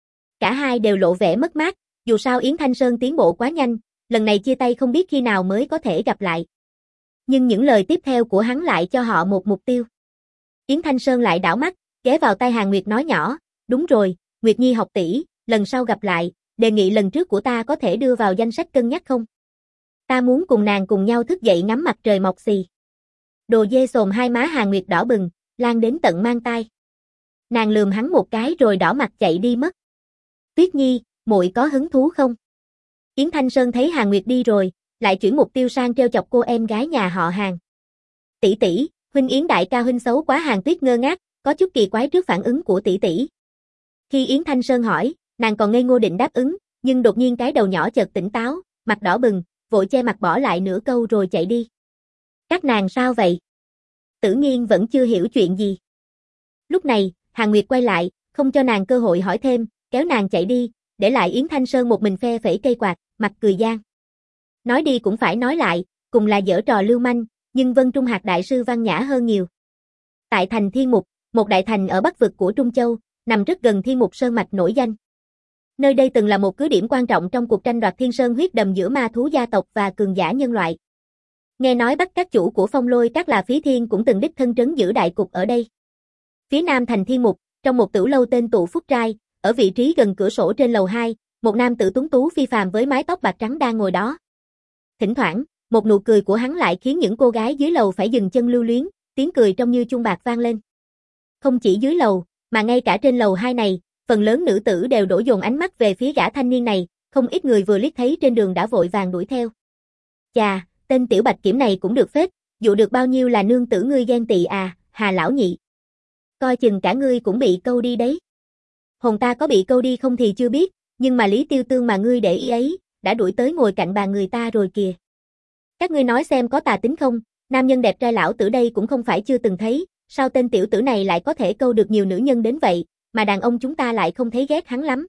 Cả hai đều lộ vẻ mất mát, dù sao Yến Thanh Sơn tiến bộ quá nhanh, lần này chia tay không biết khi nào mới có thể gặp lại. Nhưng những lời tiếp theo của hắn lại cho họ một mục tiêu. Yến Thanh Sơn lại đảo mắt, ghé vào tai Hàn Nguyệt nói nhỏ, đúng rồi, Nguyệt Nhi học tỷ, lần sau gặp lại, đề nghị lần trước của ta có thể đưa vào danh sách cân nhắc không? Ta muốn cùng nàng cùng nhau thức dậy ngắm mặt trời mọc xì. Đồ dê sồm, hai má Hàn Nguyệt đỏ bừng, lan đến tận mang tai. Nàng lườm hắn một cái rồi đỏ mặt chạy đi mất. Tuyết Nhi, muội có hứng thú không? Yến Thanh Sơn thấy Hàn Nguyệt đi rồi, lại chuyển mục tiêu sang trêu chọc cô em gái nhà họ Hàn. Tỷ tỷ, huynh Yến đại ca huynh xấu quá. Hàn Tuyết ngơ ngác, có chút kỳ quái trước phản ứng của tỷ tỷ. Khi Yến Thanh Sơn hỏi, nàng còn ngây ngô định đáp ứng, nhưng đột nhiên cái đầu nhỏ chợt tỉnh táo, mặt đỏ bừng, vội che mặt bỏ lại nửa câu rồi chạy đi. Các nàng sao vậy? Tử Nghiên vẫn chưa hiểu chuyện gì. Lúc này, Hàn Nguyệt quay lại, không cho nàng cơ hội hỏi thêm, kéo nàng chạy đi, để lại Yến Thanh Sơn một mình phe phẩy cây quạt, mặt cười gian. Nói đi cũng phải nói lại, cùng là giở trò lưu manh, nhưng Vân Trung Hạc đại sư văn nhã hơn nhiều. Tại thành Thiên Mục, một đại thành ở bắc vực của Trung Châu, nằm rất gần Thiên Mục Sơn mạch nổi danh. Nơi đây từng là một cứ điểm quan trọng trong cuộc tranh đoạt Thiên Sơn huyết đầm giữa ma thú gia tộc và cường giả nhân loại. Nghe nói Bắc các chủ của Phong Lôi các là Phí Thiên cũng từng đích thân trấn giữ đại cục ở đây. Phía nam thành Thiên Mục, trong một tử lâu tên Tụ Phúc Trai, ở vị trí gần cửa sổ trên lầu hai, một nam tử tuấn tú phi phàm với mái tóc bạc trắng đang ngồi đó. Thỉnh thoảng, một nụ cười của hắn lại khiến những cô gái dưới lầu phải dừng chân lưu luyến, tiếng cười trông như chuông bạc vang lên. Không chỉ dưới lầu, mà ngay cả trên lầu hai này, phần lớn nữ tử đều đổ dồn ánh mắt về phía gã thanh niên này, không ít người vừa liếc thấy trên đường đã vội vàng đuổi theo. Chà, tên tiểu bạch kiểm này cũng được phết, dụ được bao nhiêu là nương tử ngươi ghen tị à, Hà lão nhị. Coi chừng cả ngươi cũng bị câu đi đấy. Hồn ta có bị câu đi không thì chưa biết, nhưng mà Lý Tiêu Tương mà ngươi để ý ấy, đã đuổi tới ngồi cạnh bàn người ta rồi kìa. Các ngươi nói xem có tà tính không, nam nhân đẹp trai lão tử đây cũng không phải chưa từng thấy, sao tên tiểu tử này lại có thể câu được nhiều nữ nhân đến vậy, mà đàn ông chúng ta lại không thấy ghét hắn lắm.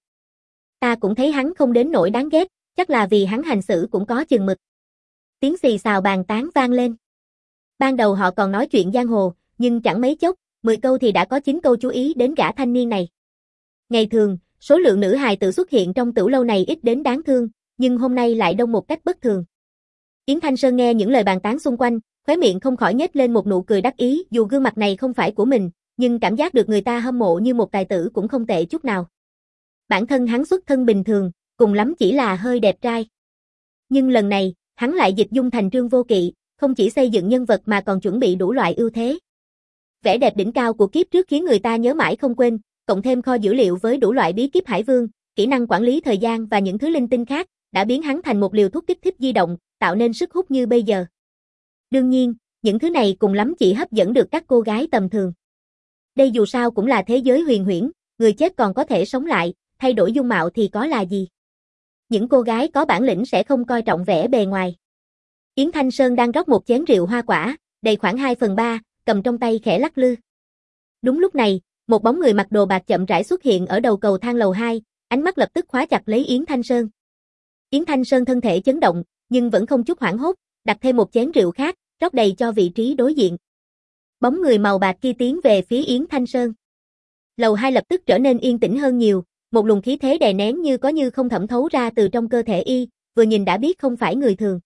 Ta cũng thấy hắn không đến nỗi đáng ghét, chắc là vì hắn hành xử cũng có chừng mực. Tiếng xì xào bàn tán vang lên. Ban đầu họ còn nói chuyện giang hồ, nhưng chẳng mấy chốc, mười câu thì đã có chín câu chú ý đến gã thanh niên này. Ngày thường, số lượng nữ hài tự xuất hiện trong tửu lâu này ít đến đáng thương, nhưng hôm nay lại đông một cách bất thường. Yến Thanh Sơn nghe những lời bàn tán xung quanh, khóe miệng không khỏi nhếch lên một nụ cười đắc ý, dù gương mặt này không phải của mình, nhưng cảm giác được người ta hâm mộ như một tài tử cũng không tệ chút nào. Bản thân hắn xuất thân bình thường, cùng lắm chỉ là hơi đẹp trai. Nhưng lần này, hắn lại dịch dung thành Trương Vô Kỵ, không chỉ xây dựng nhân vật mà còn chuẩn bị đủ loại ưu thế. Vẻ đẹp đỉnh cao của kiếp trước khiến người ta nhớ mãi không quên, cộng thêm kho dữ liệu với đủ loại bí kíp hải vương, kỹ năng quản lý thời gian và những thứ linh tinh khác, đã biến hắn thành một liều thuốc kích thích di động, tạo nên sức hút như bây giờ. Đương nhiên, những thứ này cùng lắm chỉ hấp dẫn được các cô gái tầm thường. Đây dù sao cũng là thế giới huyền huyễn, người chết còn có thể sống lại, thay đổi dung mạo thì có là gì. Những cô gái có bản lĩnh sẽ không coi trọng vẻ bề ngoài. Yến Thanh Sơn đang rót một chén rượu hoa quả, đầy khoảng hai phần ba, cầm trong tay khẽ lắc lư. Đúng lúc này, Một bóng người mặc đồ bạc chậm rãi xuất hiện ở đầu cầu thang lầu hai, ánh mắt lập tức khóa chặt lấy Yến Thanh Sơn. Yến Thanh Sơn thân thể chấn động, nhưng vẫn không chút hoảng hốt, đặt thêm một chén rượu khác, rót đầy cho vị trí đối diện. Bóng người màu bạc kia tiến về phía Yến Thanh Sơn. Lầu hai lập tức trở nên yên tĩnh hơn nhiều, một luồng khí thế đè nén như có như không thẩm thấu ra từ trong cơ thể y, vừa nhìn đã biết không phải người thường.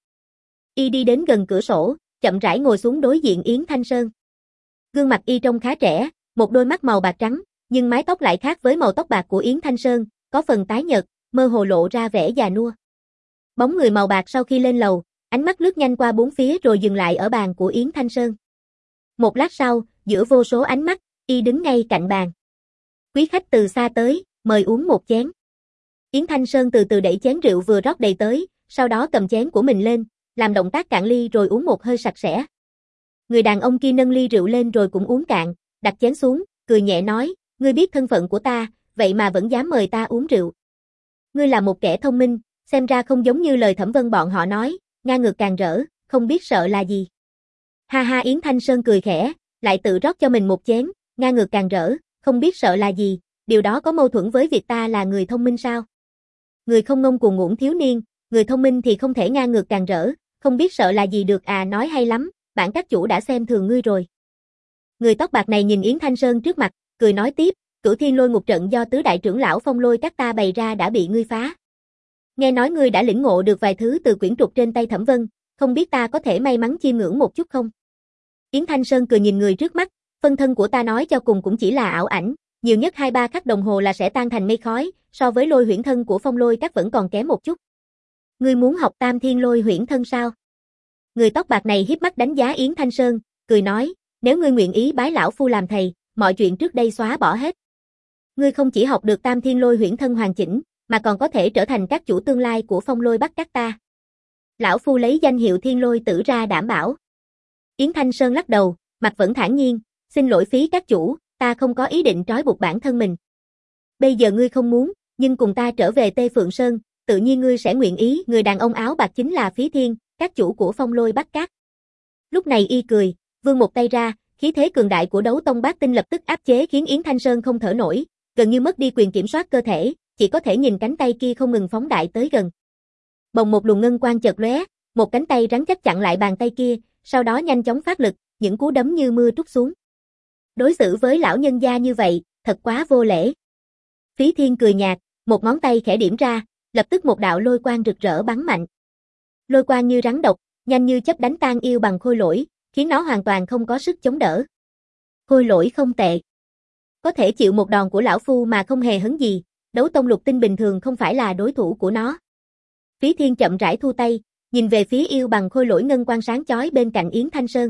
Y đi đến gần cửa sổ, chậm rãi ngồi xuống đối diện Yến Thanh Sơn. Gương mặt y trông khá trẻ, một đôi mắt màu bạc trắng, nhưng mái tóc lại khác với màu tóc bạc của Yến Thanh Sơn, có phần tái nhợt, mơ hồ lộ ra vẻ già nua. Bóng người màu bạc sau khi lên lầu, ánh mắt lướt nhanh qua bốn phía rồi dừng lại ở bàn của Yến Thanh Sơn. Một lát sau, giữa vô số ánh mắt, y đứng ngay cạnh bàn. Quý khách từ xa tới, mời uống một chén. Yến Thanh Sơn từ từ đẩy chén rượu vừa rót đầy tới, sau đó cầm chén của mình lên, làm động tác cạn ly rồi uống một hơi sạch sẽ. Người đàn ông kia nâng ly rượu lên rồi cũng uống cạn, đặt chén xuống, cười nhẹ nói, ngươi biết thân phận của ta, vậy mà vẫn dám mời ta uống rượu. Ngươi là một kẻ thông minh, xem ra không giống như lời Thẩm Vân bọn họ nói, ngang ngược càng rỡ, không biết sợ là gì. Ha ha, Yến Thanh Sơn cười khẽ, lại tự rót cho mình một chén, ngang ngược càng rỡ, không biết sợ là gì, điều đó có mâu thuẫn với việc ta là người thông minh sao? Người không ngông cuồng ngủn thiếu niên, người thông minh thì không thể ngang ngược càng rỡ, không biết sợ là gì được à, nói hay lắm, bản các chủ đã xem thường ngươi rồi. Người tóc bạc này nhìn Yến Thanh Sơn trước mặt, cười nói tiếp, Cửu Thiên Lôi Ngục trận do tứ đại trưởng lão Phong Lôi các ta bày ra đã bị ngươi phá. Nghe nói ngươi đã lĩnh ngộ được vài thứ từ quyển trục trên tay Thẩm Vân, không biết ta có thể may mắn chiêm ngưỡng một chút không? Yến Thanh Sơn cười nhìn người trước mắt, phân thân của ta nói cho cùng cũng chỉ là ảo ảnh, nhiều nhất hai ba khắc đồng hồ là sẽ tan thành mây khói, so với lôi huyễn thân của Phong Lôi các vẫn còn kém một chút. Ngươi muốn học Tam Thiên Lôi huyễn thân sao? Người tóc bạc này hiếp mắt đánh giá Yến Thanh Sơn, cười nói, nếu ngươi nguyện ý bái lão phu làm thầy, mọi chuyện trước đây xóa bỏ hết. Ngươi không chỉ học được Tam Thiên Lôi huyễn thân hoàn chỉnh, mà còn có thể trở thành các chủ tương lai của Phong Lôi Bắc các ta. Lão phu lấy danh hiệu Thiên Lôi Tử ra đảm bảo. Yến Thanh Sơn lắc đầu, mặt vẫn thản nhiên, xin lỗi phí các chủ, ta không có ý định trói buộc bản thân mình. Bây giờ ngươi không muốn, nhưng cùng ta trở về Tê Phượng Sơn, tự nhiên ngươi sẽ nguyện ý. Người đàn ông áo bạc chính là Phí Thiên, các chủ của Phong Lôi Bắc Các. Lúc này y cười, vươn một tay ra, khí thế cường đại của đấu tông bát tinh lập tức áp chế khiến Yến Thanh Sơn không thở nổi, gần như mất đi quyền kiểm soát cơ thể, chỉ có thể nhìn cánh tay kia không ngừng phóng đại tới gần. Bồng một luồng ngân quang chợt lóe, một cánh tay rắn chắc chặn lại bàn tay kia, sau đó nhanh chóng phát lực, những cú đấm như mưa trút xuống. Đối xử với lão nhân gia như vậy, thật quá vô lễ. Phí Thiên cười nhạt, một ngón tay khẽ điểm ra, lập tức một đạo lôi quang rực rỡ bắn mạnh. Lôi quang như rắn độc, nhanh như chớp đánh tan yêu bằng khôi lỗi, khiến nó hoàn toàn không có sức chống đỡ. Khôi lỗi không tệ. Có thể chịu một đòn của lão phu mà không hề hấn gì, đấu tông lục tinh bình thường không phải là đối thủ của nó. Phí Thiên chậm rãi thu tay, nhìn về phía yêu bằng khôi lỗi ngân quang sáng chói bên cạnh Yến Thanh Sơn.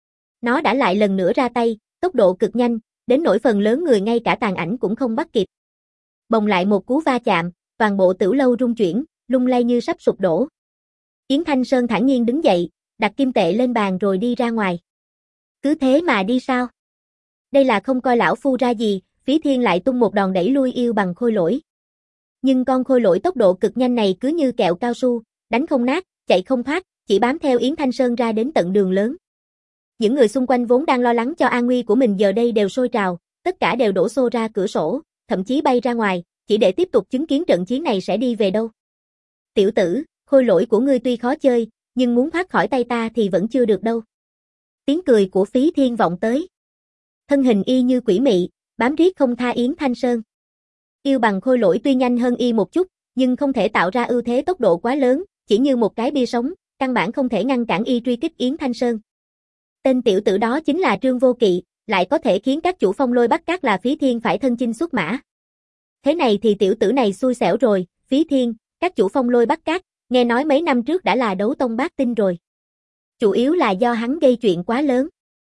Nó đã lại lần nữa ra tay, tốc độ cực nhanh, đến nỗi phần lớn người ngay cả tàn ảnh cũng không bắt kịp. Bồng lại một cú va chạm, toàn bộ Tửu Lâu rung chuyển, lung lay như sắp sụp đổ. Yến Thanh Sơn thản nhiên đứng dậy, đặt kim tệ lên bàn rồi đi ra ngoài. Cứ thế mà đi sao? Đây là không coi lão phu ra gì, Phí Thiên lại tung một đòn đẩy lui yêu bằng khôi lỗi. Nhưng con khôi lỗi tốc độ cực nhanh này cứ như kẹo cao su, đánh không nát, chạy không thoát, chỉ bám theo Yến Thanh Sơn ra đến tận đường lớn. Những người xung quanh vốn đang lo lắng cho an nguy của mình giờ đây đều sôi trào, tất cả đều đổ xô ra cửa sổ, thậm chí bay ra ngoài, chỉ để tiếp tục chứng kiến trận chiến này sẽ đi về đâu. Tiểu tử, khôi lỗi của ngươi tuy khó chơi, nhưng muốn thoát khỏi tay ta thì vẫn chưa được đâu. Tiếng cười của Phí Thiên vọng tới. Thân hình y như quỷ mị, bám riết không tha Yến Thanh Sơn. Yêu bằng khôi lỗi tuy nhanh hơn y một chút, nhưng không thể tạo ra ưu thế tốc độ quá lớn, chỉ như một cái bia sống, căn bản không thể ngăn cản y truy kích Yến Thanh Sơn. Tên tiểu tử đó chính là Trương Vô Kỵ, lại có thể khiến các chủ Phong Lôi Bắc Các là Phí Thiên phải thân chinh xuất mã. Thế này thì tiểu tử này xui xẻo rồi, Phí Thiên, các chủ Phong Lôi Bắc Các, nghe nói mấy năm trước đã là đấu tông bát tinh rồi. Chủ yếu là do hắn gây chuyện quá lớn.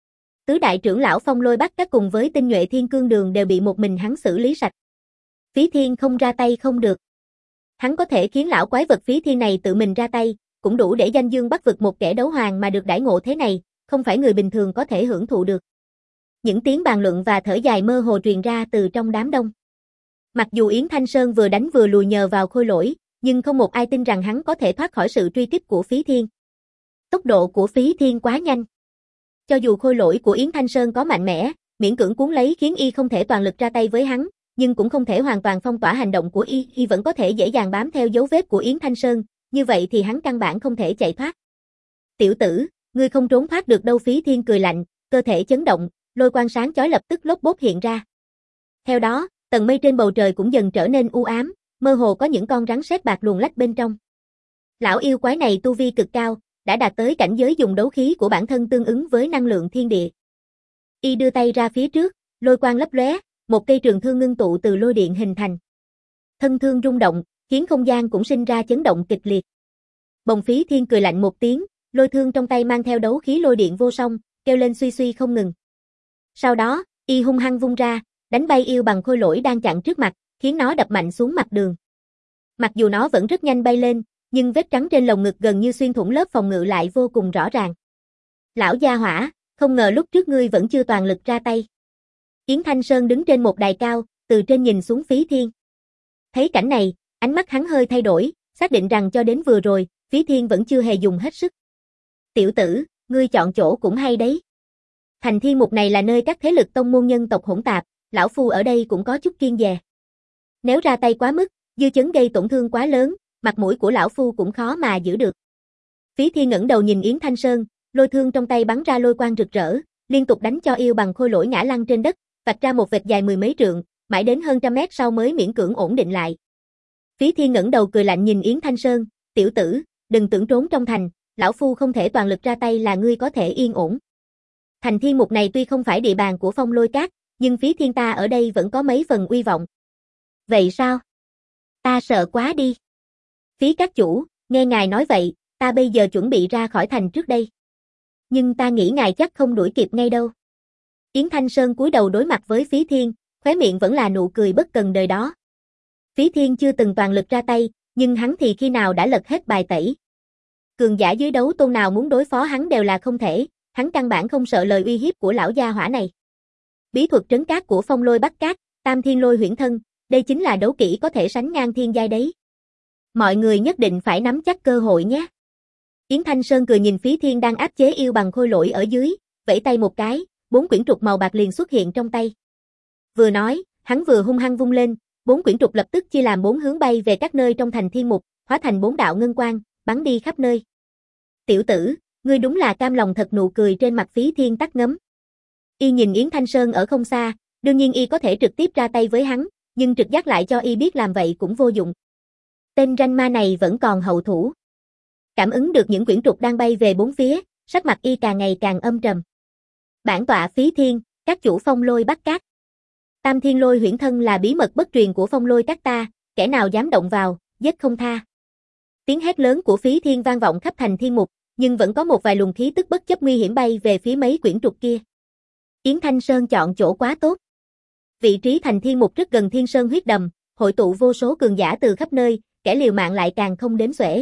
Tứ đại trưởng lão Phong Lôi Bắc Các cùng với tinh nhuệ Thiên Cương Đường đều bị một mình hắn xử lý sạch. Phí Thiên không ra tay không được. Hắn có thể khiến lão quái vật Phí Thiên này tự mình ra tay, cũng đủ để danh dương bắc vực một kẻ đấu hoàng mà được đãi ngộ thế này, không phải người bình thường có thể hưởng thụ được. Những tiếng bàn luận và thở dài mơ hồ truyền ra từ trong đám đông. Mặc dù Yến Thanh Sơn vừa đánh vừa lùi nhờ vào khôi lỗi, nhưng không một ai tin rằng hắn có thể thoát khỏi sự truy kích của Phí Thiên. Tốc độ của Phí Thiên quá nhanh. Cho dù khôi lỗi của Yến Thanh Sơn có mạnh mẽ, miễn cưỡng cuốn lấy khiến y không thể toàn lực ra tay với hắn, nhưng cũng không thể hoàn toàn phong tỏa hành động của y, y vẫn có thể dễ dàng bám theo dấu vết của Yến Thanh Sơn, như vậy thì hắn căn bản không thể chạy thoát. Tiểu tử, ngươi không trốn thoát được đâu. Phí Thiên cười lạnh, cơ thể chấn động, lôi quang sáng chói lập tức lốp bốp hiện ra. Theo đó, tầng mây trên bầu trời cũng dần trở nên u ám, mơ hồ có những con rắn sét bạc luồn lách bên trong. Lão yêu quái này tu vi cực cao, đã đạt tới cảnh giới dùng đấu khí của bản thân tương ứng với năng lượng thiên địa. Y đưa tay ra phía trước, lôi quang lấp lóe, một cây trường thương ngưng tụ từ lôi điện hình thành. Thân thương rung động, khiến không gian cũng sinh ra chấn động kịch liệt. Bồng Phí Thiên cười lạnh một tiếng, lôi thương trong tay mang theo đấu khí lôi điện vô song, kêu lên suy suy không ngừng. Sau đó, y hung hăng vung ra, đánh bay yêu bằng khôi lỗi đang chặn trước mặt, khiến nó đập mạnh xuống mặt đường. Mặc dù nó vẫn rất nhanh bay lên, nhưng vết trắng trên lồng ngực gần như xuyên thủng lớp phòng ngự lại vô cùng rõ ràng. Lão gia hỏa, không ngờ lúc trước ngươi vẫn chưa toàn lực ra tay. Yến Thanh Sơn đứng trên một đài cao, từ trên nhìn xuống Phí Thiên. Thấy cảnh này, ánh mắt hắn hơi thay đổi, xác định rằng cho đến vừa rồi, Phí Thiên vẫn chưa hề dùng hết sức. Tiểu tử, ngươi chọn chỗ cũng hay đấy. Thành Thiên Mục này là nơi các thế lực tông môn nhân tộc hỗn tạp, lão phu ở đây cũng có chút kiêng dè. Nếu ra tay quá mức, dư chấn gây tổn thương quá lớn, mặt mũi của lão phu cũng khó mà giữ được. Phí Thiên ngẩng đầu nhìn Yến Thanh Sơn, lôi thương trong tay bắn ra lôi quang rực rỡ, liên tục đánh cho yêu bằng khôi lỗi ngã lăn trên đất, vạch ra một vệt dài mười mấy trượng, mãi đến hơn trăm mét sau mới miễn cưỡng ổn định lại. Phí Thiên ngẩng đầu cười lạnh nhìn Yến Thanh Sơn, tiểu tử, đừng tưởng trốn trong thành, lão phu không thể toàn lực ra tay là ngươi có thể yên ổn. Thành Thiên Mục này tuy không phải địa bàn của Phong Lôi Các, nhưng Phí Thiên ta ở đây vẫn có mấy phần uy vọng. Vậy sao? Ta sợ quá đi. Phí các chủ, nghe ngài nói vậy, ta bây giờ chuẩn bị ra khỏi thành trước đây. Nhưng ta nghĩ ngài chắc không đuổi kịp ngay đâu. Yến Thanh Sơn cúi đầu đối mặt với Phí Thiên, khóe miệng vẫn là nụ cười bất cần đời đó. Phí Thiên chưa từng toàn lực ra tay, nhưng hắn thì khi nào đã lật hết bài tẩy. Cường giả dưới đấu tôn nào muốn đối phó hắn đều là không thể, hắn căn bản không sợ lời uy hiếp của lão gia hỏa này. Bí thuật trấn cát của Phong Lôi Bắc Cát, Tam Thiên Lôi Huyễn Thân, đây chính là đấu kỹ có thể sánh ngang thiên giai đấy. Mọi người nhất định phải nắm chắc cơ hội nhé. Yến Thanh Sơn cười nhìn Phí Thiên đang áp chế yêu bằng khôi lỗi ở dưới, vẫy tay một cái, bốn quyển trục màu bạc liền xuất hiện trong tay. Vừa nói, hắn vừa hung hăng vung lên, bốn quyển trục lập tức chia làm bốn hướng bay về các nơi trong thành thiên mục, hóa thành bốn đạo ngân quang, bắn đi khắp nơi. Tiểu tử, ngươi đúng là cam lòng thật. Nụ cười trên mặt Phí Thiên tắt ngấm. Y nhìn Yến Thanh Sơn ở không xa, đương nhiên y có thể trực tiếp ra tay với hắn, nhưng trực giác lại cho y biết làm vậy cũng vô dụng. Tên ranh ma này vẫn còn hậu thủ. Cảm ứng được những quyển trục đang bay về bốn phía, sắc mặt y càng ngày càng âm trầm. Bản tọa Phí Thiên, các chủ Phong Lôi Bắc Cát. Tam Thiên Lôi Huyễn Thân là bí mật bất truyền của Phong Lôi Các ta, kẻ nào dám động vào, giết không tha. Tiếng hét lớn của Phí Thiên vang vọng khắp thành thiên mục, nhưng vẫn có một vài luồng khí tức bất chấp nguy hiểm bay về phía mấy quyển trục kia. Yến Thanh Sơn chọn chỗ quá tốt. Vị trí thành thiên mục rất gần Thiên Sơn huyết đầm, hội tụ vô số cường giả từ khắp nơi, kẻ liều mạng lại càng không đếm xuể.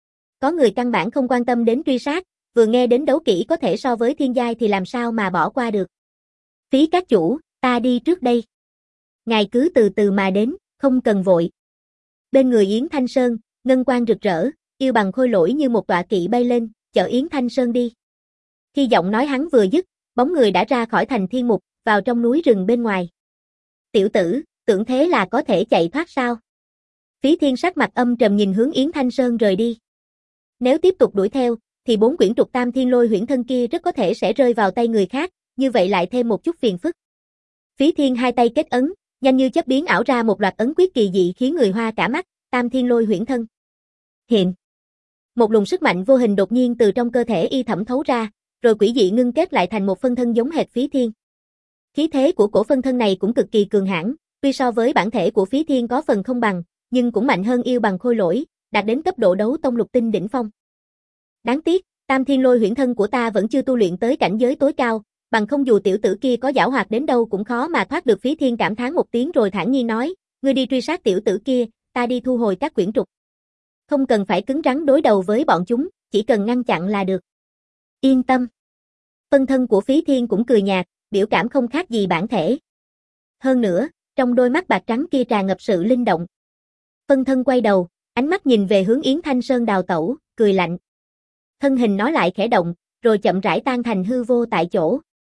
Có người căn bản không quan tâm đến truy sát, vừa nghe đến đấu kỹ có thể so với thiên giai thì làm sao mà bỏ qua được. Phí các chủ, ta đi trước đây. Ngài cứ từ từ mà đến, không cần vội. Bên người Yến Thanh Sơn, ngân quang rực rỡ, yêu bằng khôi lỗi như một tọa kỵ bay lên, chở Yến Thanh Sơn đi. Khi giọng nói hắn vừa dứt, bóng người đã ra khỏi thành thiên mục, vào trong núi rừng bên ngoài. Tiểu tử, tưởng thế là có thể chạy thoát sao? Phí Thiên sắc mặt âm trầm nhìn hướng Yến Thanh Sơn rời đi. Nếu tiếp tục đuổi theo, thì bốn quyển trục Tam Thiên Lôi Huyễn Thân kia rất có thể sẽ rơi vào tay người khác, như vậy lại thêm một chút phiền phức. Phí Thiên hai tay kết ấn, nhanh như chớp biến ảo ra một loạt ấn quyết kỳ dị khiến người hoa cả mắt, Tam Thiên Lôi Huyễn Thân. Hiện. Một luồng sức mạnh vô hình đột nhiên từ trong cơ thể y thẩm thấu ra, rồi quỷ dị ngưng kết lại thành một phân thân giống hệt Phí Thiên. Khí thế của cổ phân thân này cũng cực kỳ cường hãn, tuy so với bản thể của Phí Thiên có phần không bằng, nhưng cũng mạnh hơn yêu bằng khôi lỗi, đạt đến cấp độ đấu tông lục tinh đỉnh phong. Đáng tiếc, Tam Thiên Lôi Huyễn Thân của ta vẫn chưa tu luyện tới cảnh giới tối cao, bằng không dù tiểu tử kia có giảo hoạt đến đâu cũng khó mà thoát được. Phí Thiên cảm thán một tiếng rồi thản nhiên nói, ngươi đi truy sát tiểu tử kia, ta đi thu hồi các quyển trục. Không cần phải cứng rắn đối đầu với bọn chúng, chỉ cần ngăn chặn là được. Yên tâm. Phân thân của Phí Thiên cũng cười nhạt, biểu cảm không khác gì bản thể. Hơn nữa, trong đôi mắt bạc trắng kia tràn ngập sự linh động. Phân thân quay đầu, ánh mắt nhìn về hướng Yến Thanh Sơn đào tẩu, cười lạnh. Thân hình nó lại khẽ động, rồi chậm rãi tan thành hư vô tại chỗ.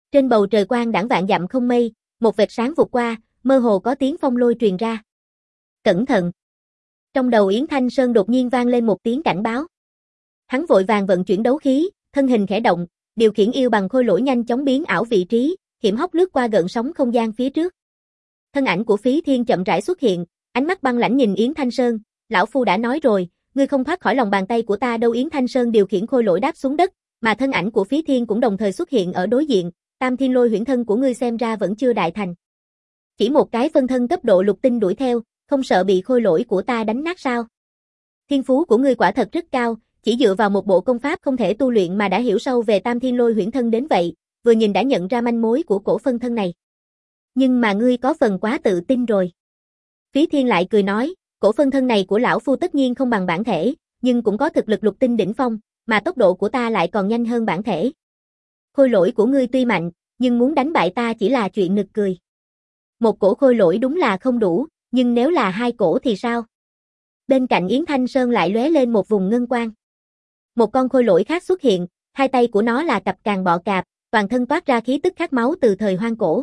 Trên bầu trời quang đãng vạn dặm không mây, một vệt sáng vụt qua, mơ hồ có tiếng phong lôi truyền ra. Cẩn thận! Trong đầu Yến Thanh Sơn đột nhiên vang lên một tiếng cảnh báo. Hắn vội vàng vận chuyển đấu khí, thân hình khẽ động, điều khiển yêu bằng khôi lỗi nhanh chóng biến ảo vị trí, hiểm hóc lướt qua gợn sóng không gian phía trước. Thân ảnh của Phí Thiên chậm rãi xuất hiện, ánh mắt băng lãnh nhìn Yến Thanh Sơn, lão phu đã nói rồi, ngươi không thoát khỏi lòng bàn tay của ta đâu. Yến Thanh Sơn điều khiển khôi lỗi đáp xuống đất, mà thân ảnh của Phí Thiên cũng đồng thời xuất hiện ở đối diện, Tam Thiên Lôi huyễn thân của ngươi xem ra vẫn chưa đại thành. Chỉ một cái phân thân cấp độ lục tinh đuổi theo, không sợ bị khôi lỗi của ta đánh nát sao? Thiên phú của ngươi quả thật rất cao, chỉ dựa vào một bộ công pháp không thể tu luyện mà đã hiểu sâu về Tam Thiên Lôi huyễn thân đến vậy, vừa nhìn đã nhận ra manh mối của cổ phân thân này. Nhưng mà ngươi có phần quá tự tin rồi. Phí Thiên lại cười nói, cổ phân thân này của lão phu tất nhiên không bằng bản thể, nhưng cũng có thực lực lục tinh đỉnh phong, mà tốc độ của ta lại còn nhanh hơn bản thể. Khôi lỗi của ngươi tuy mạnh, nhưng muốn đánh bại ta chỉ là chuyện nực cười. Một cổ khôi lỗi đúng là không đủ, nhưng nếu là hai cổ thì sao? Bên cạnh Yến Thanh Sơn lại lóe lên một vùng ngân quang. Một con khôi lỗi khác xuất hiện, hai tay của nó là cặp càng bọ cạp, toàn thân toát ra khí tức khát máu từ thời hoang cổ.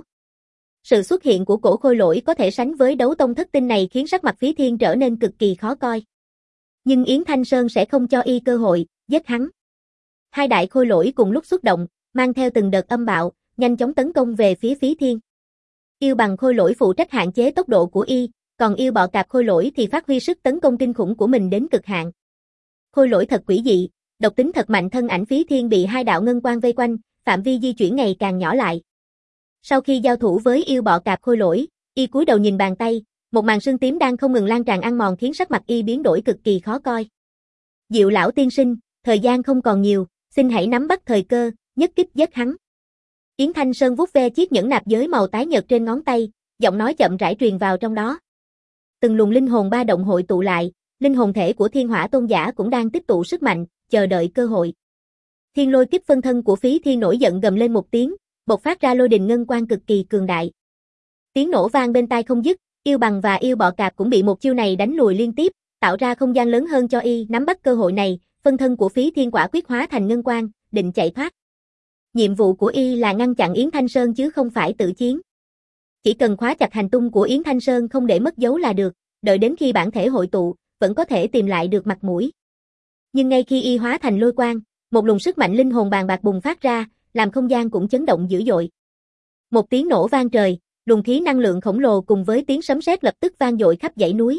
Sự xuất hiện của cổ khôi lỗi có thể sánh với đấu tông thất tinh này khiến sắc mặt Phí Thiên trở nên cực kỳ khó coi. Nhưng Yến Thanh Sơn sẽ không cho y cơ hội, giết hắn. Hai đại khôi lỗi cùng lúc xuất động, mang theo từng đợt âm bạo, nhanh chóng tấn công về phía Phí Thiên. Yêu bằng khôi lỗi phụ trách hạn chế tốc độ của y, còn yêu bọ cạp khôi lỗi thì phát huy sức tấn công kinh khủng của mình đến cực hạn. Khôi lỗi thật quỷ dị, độc tính thật mạnh. Thân ảnh Phí Thiên bị hai đạo ngân quang vây quanh, phạm vi di chuyển ngày càng nhỏ lại. Sau khi giao thủ với yêu bọ cạp khôi lỗi, y cúi đầu nhìn bàn tay, một màn sương tím đang không ngừng lan tràn ăn mòn khiến sắc mặt y biến đổi cực kỳ khó coi. Diệu lão tiên sinh, thời gian không còn nhiều, xin hãy nắm bắt thời cơ, nhất kích giết hắn. Yến Thanh Sơn vuốt ve chiếc nhẫn nạp giới màu tái nhợt trên ngón tay, giọng nói chậm rãi truyền vào trong đó. Từng luồng linh hồn ba động hội tụ lại, linh hồn thể của Thiên Hỏa Tôn giả cũng đang tích tụ sức mạnh, chờ đợi cơ hội. Thiên Lôi Kích phân thân của Phí Thiên nổi giận gầm lên một tiếng, bộc phát ra lôi đình ngân quang cực kỳ cường đại. Tiếng nổ vang bên tai không dứt, yêu bằng và yêu bọ cạp cũng bị một chiêu này đánh lùi liên tiếp, tạo ra không gian lớn hơn cho y. Nắm bắt cơ hội này, phân thân của Phí Thiên quả quyết hóa thành ngân quang, định chạy thoát. Nhiệm vụ của y là ngăn chặn Yến Thanh Sơn chứ không phải tự chiến. Chỉ cần khóa chặt hành tung của Yến Thanh Sơn không để mất dấu là được, đợi đến khi bản thể hội tụ, vẫn có thể tìm lại được mặt mũi. Nhưng ngay khi y hóa thành lôi quang, một luồng sức mạnh linh hồn bàn bạc bùng phát ra, làm không gian cũng chấn động dữ dội. Một tiếng nổ vang trời, luồng khí năng lượng khổng lồ cùng với tiếng sấm sét lập tức vang dội khắp dãy núi.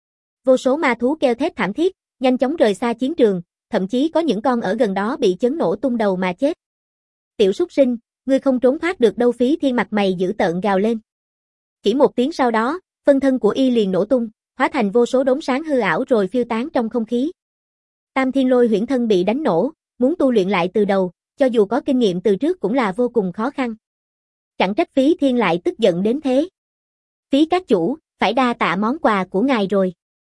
Vô số ma thú kêu thét thảm thiết, nhanh chóng rời xa chiến trường, thậm chí có những con ở gần đó bị chấn nổ tung đầu mà chết. Tiểu súc sinh, ngươi không trốn thoát được đâu. Phí Thiên mặt mày dữ tợn gào lên. Chỉ một tiếng sau đó, phân thân của y liền nổ tung, hóa thành vô số đốm sáng hư ảo rồi phiêu tán trong không khí. Tam Thiên Lôi huyễn thân bị đánh nổ, muốn tu luyện lại từ đầu, cho dù có kinh nghiệm từ trước cũng là vô cùng khó khăn. Chẳng trách Phí Thiên lại tức giận đến thế. Phí các chủ, phải đa tạ món quà của ngài rồi.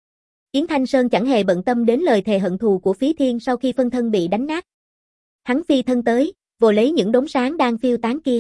Yến Thanh Sơn chẳng hề bận tâm đến lời thề hận thù của Phí Thiên sau khi phân thân bị đánh nát. Hắn phi thân tới, vồ lấy những đốm sáng đang phiêu tán kia.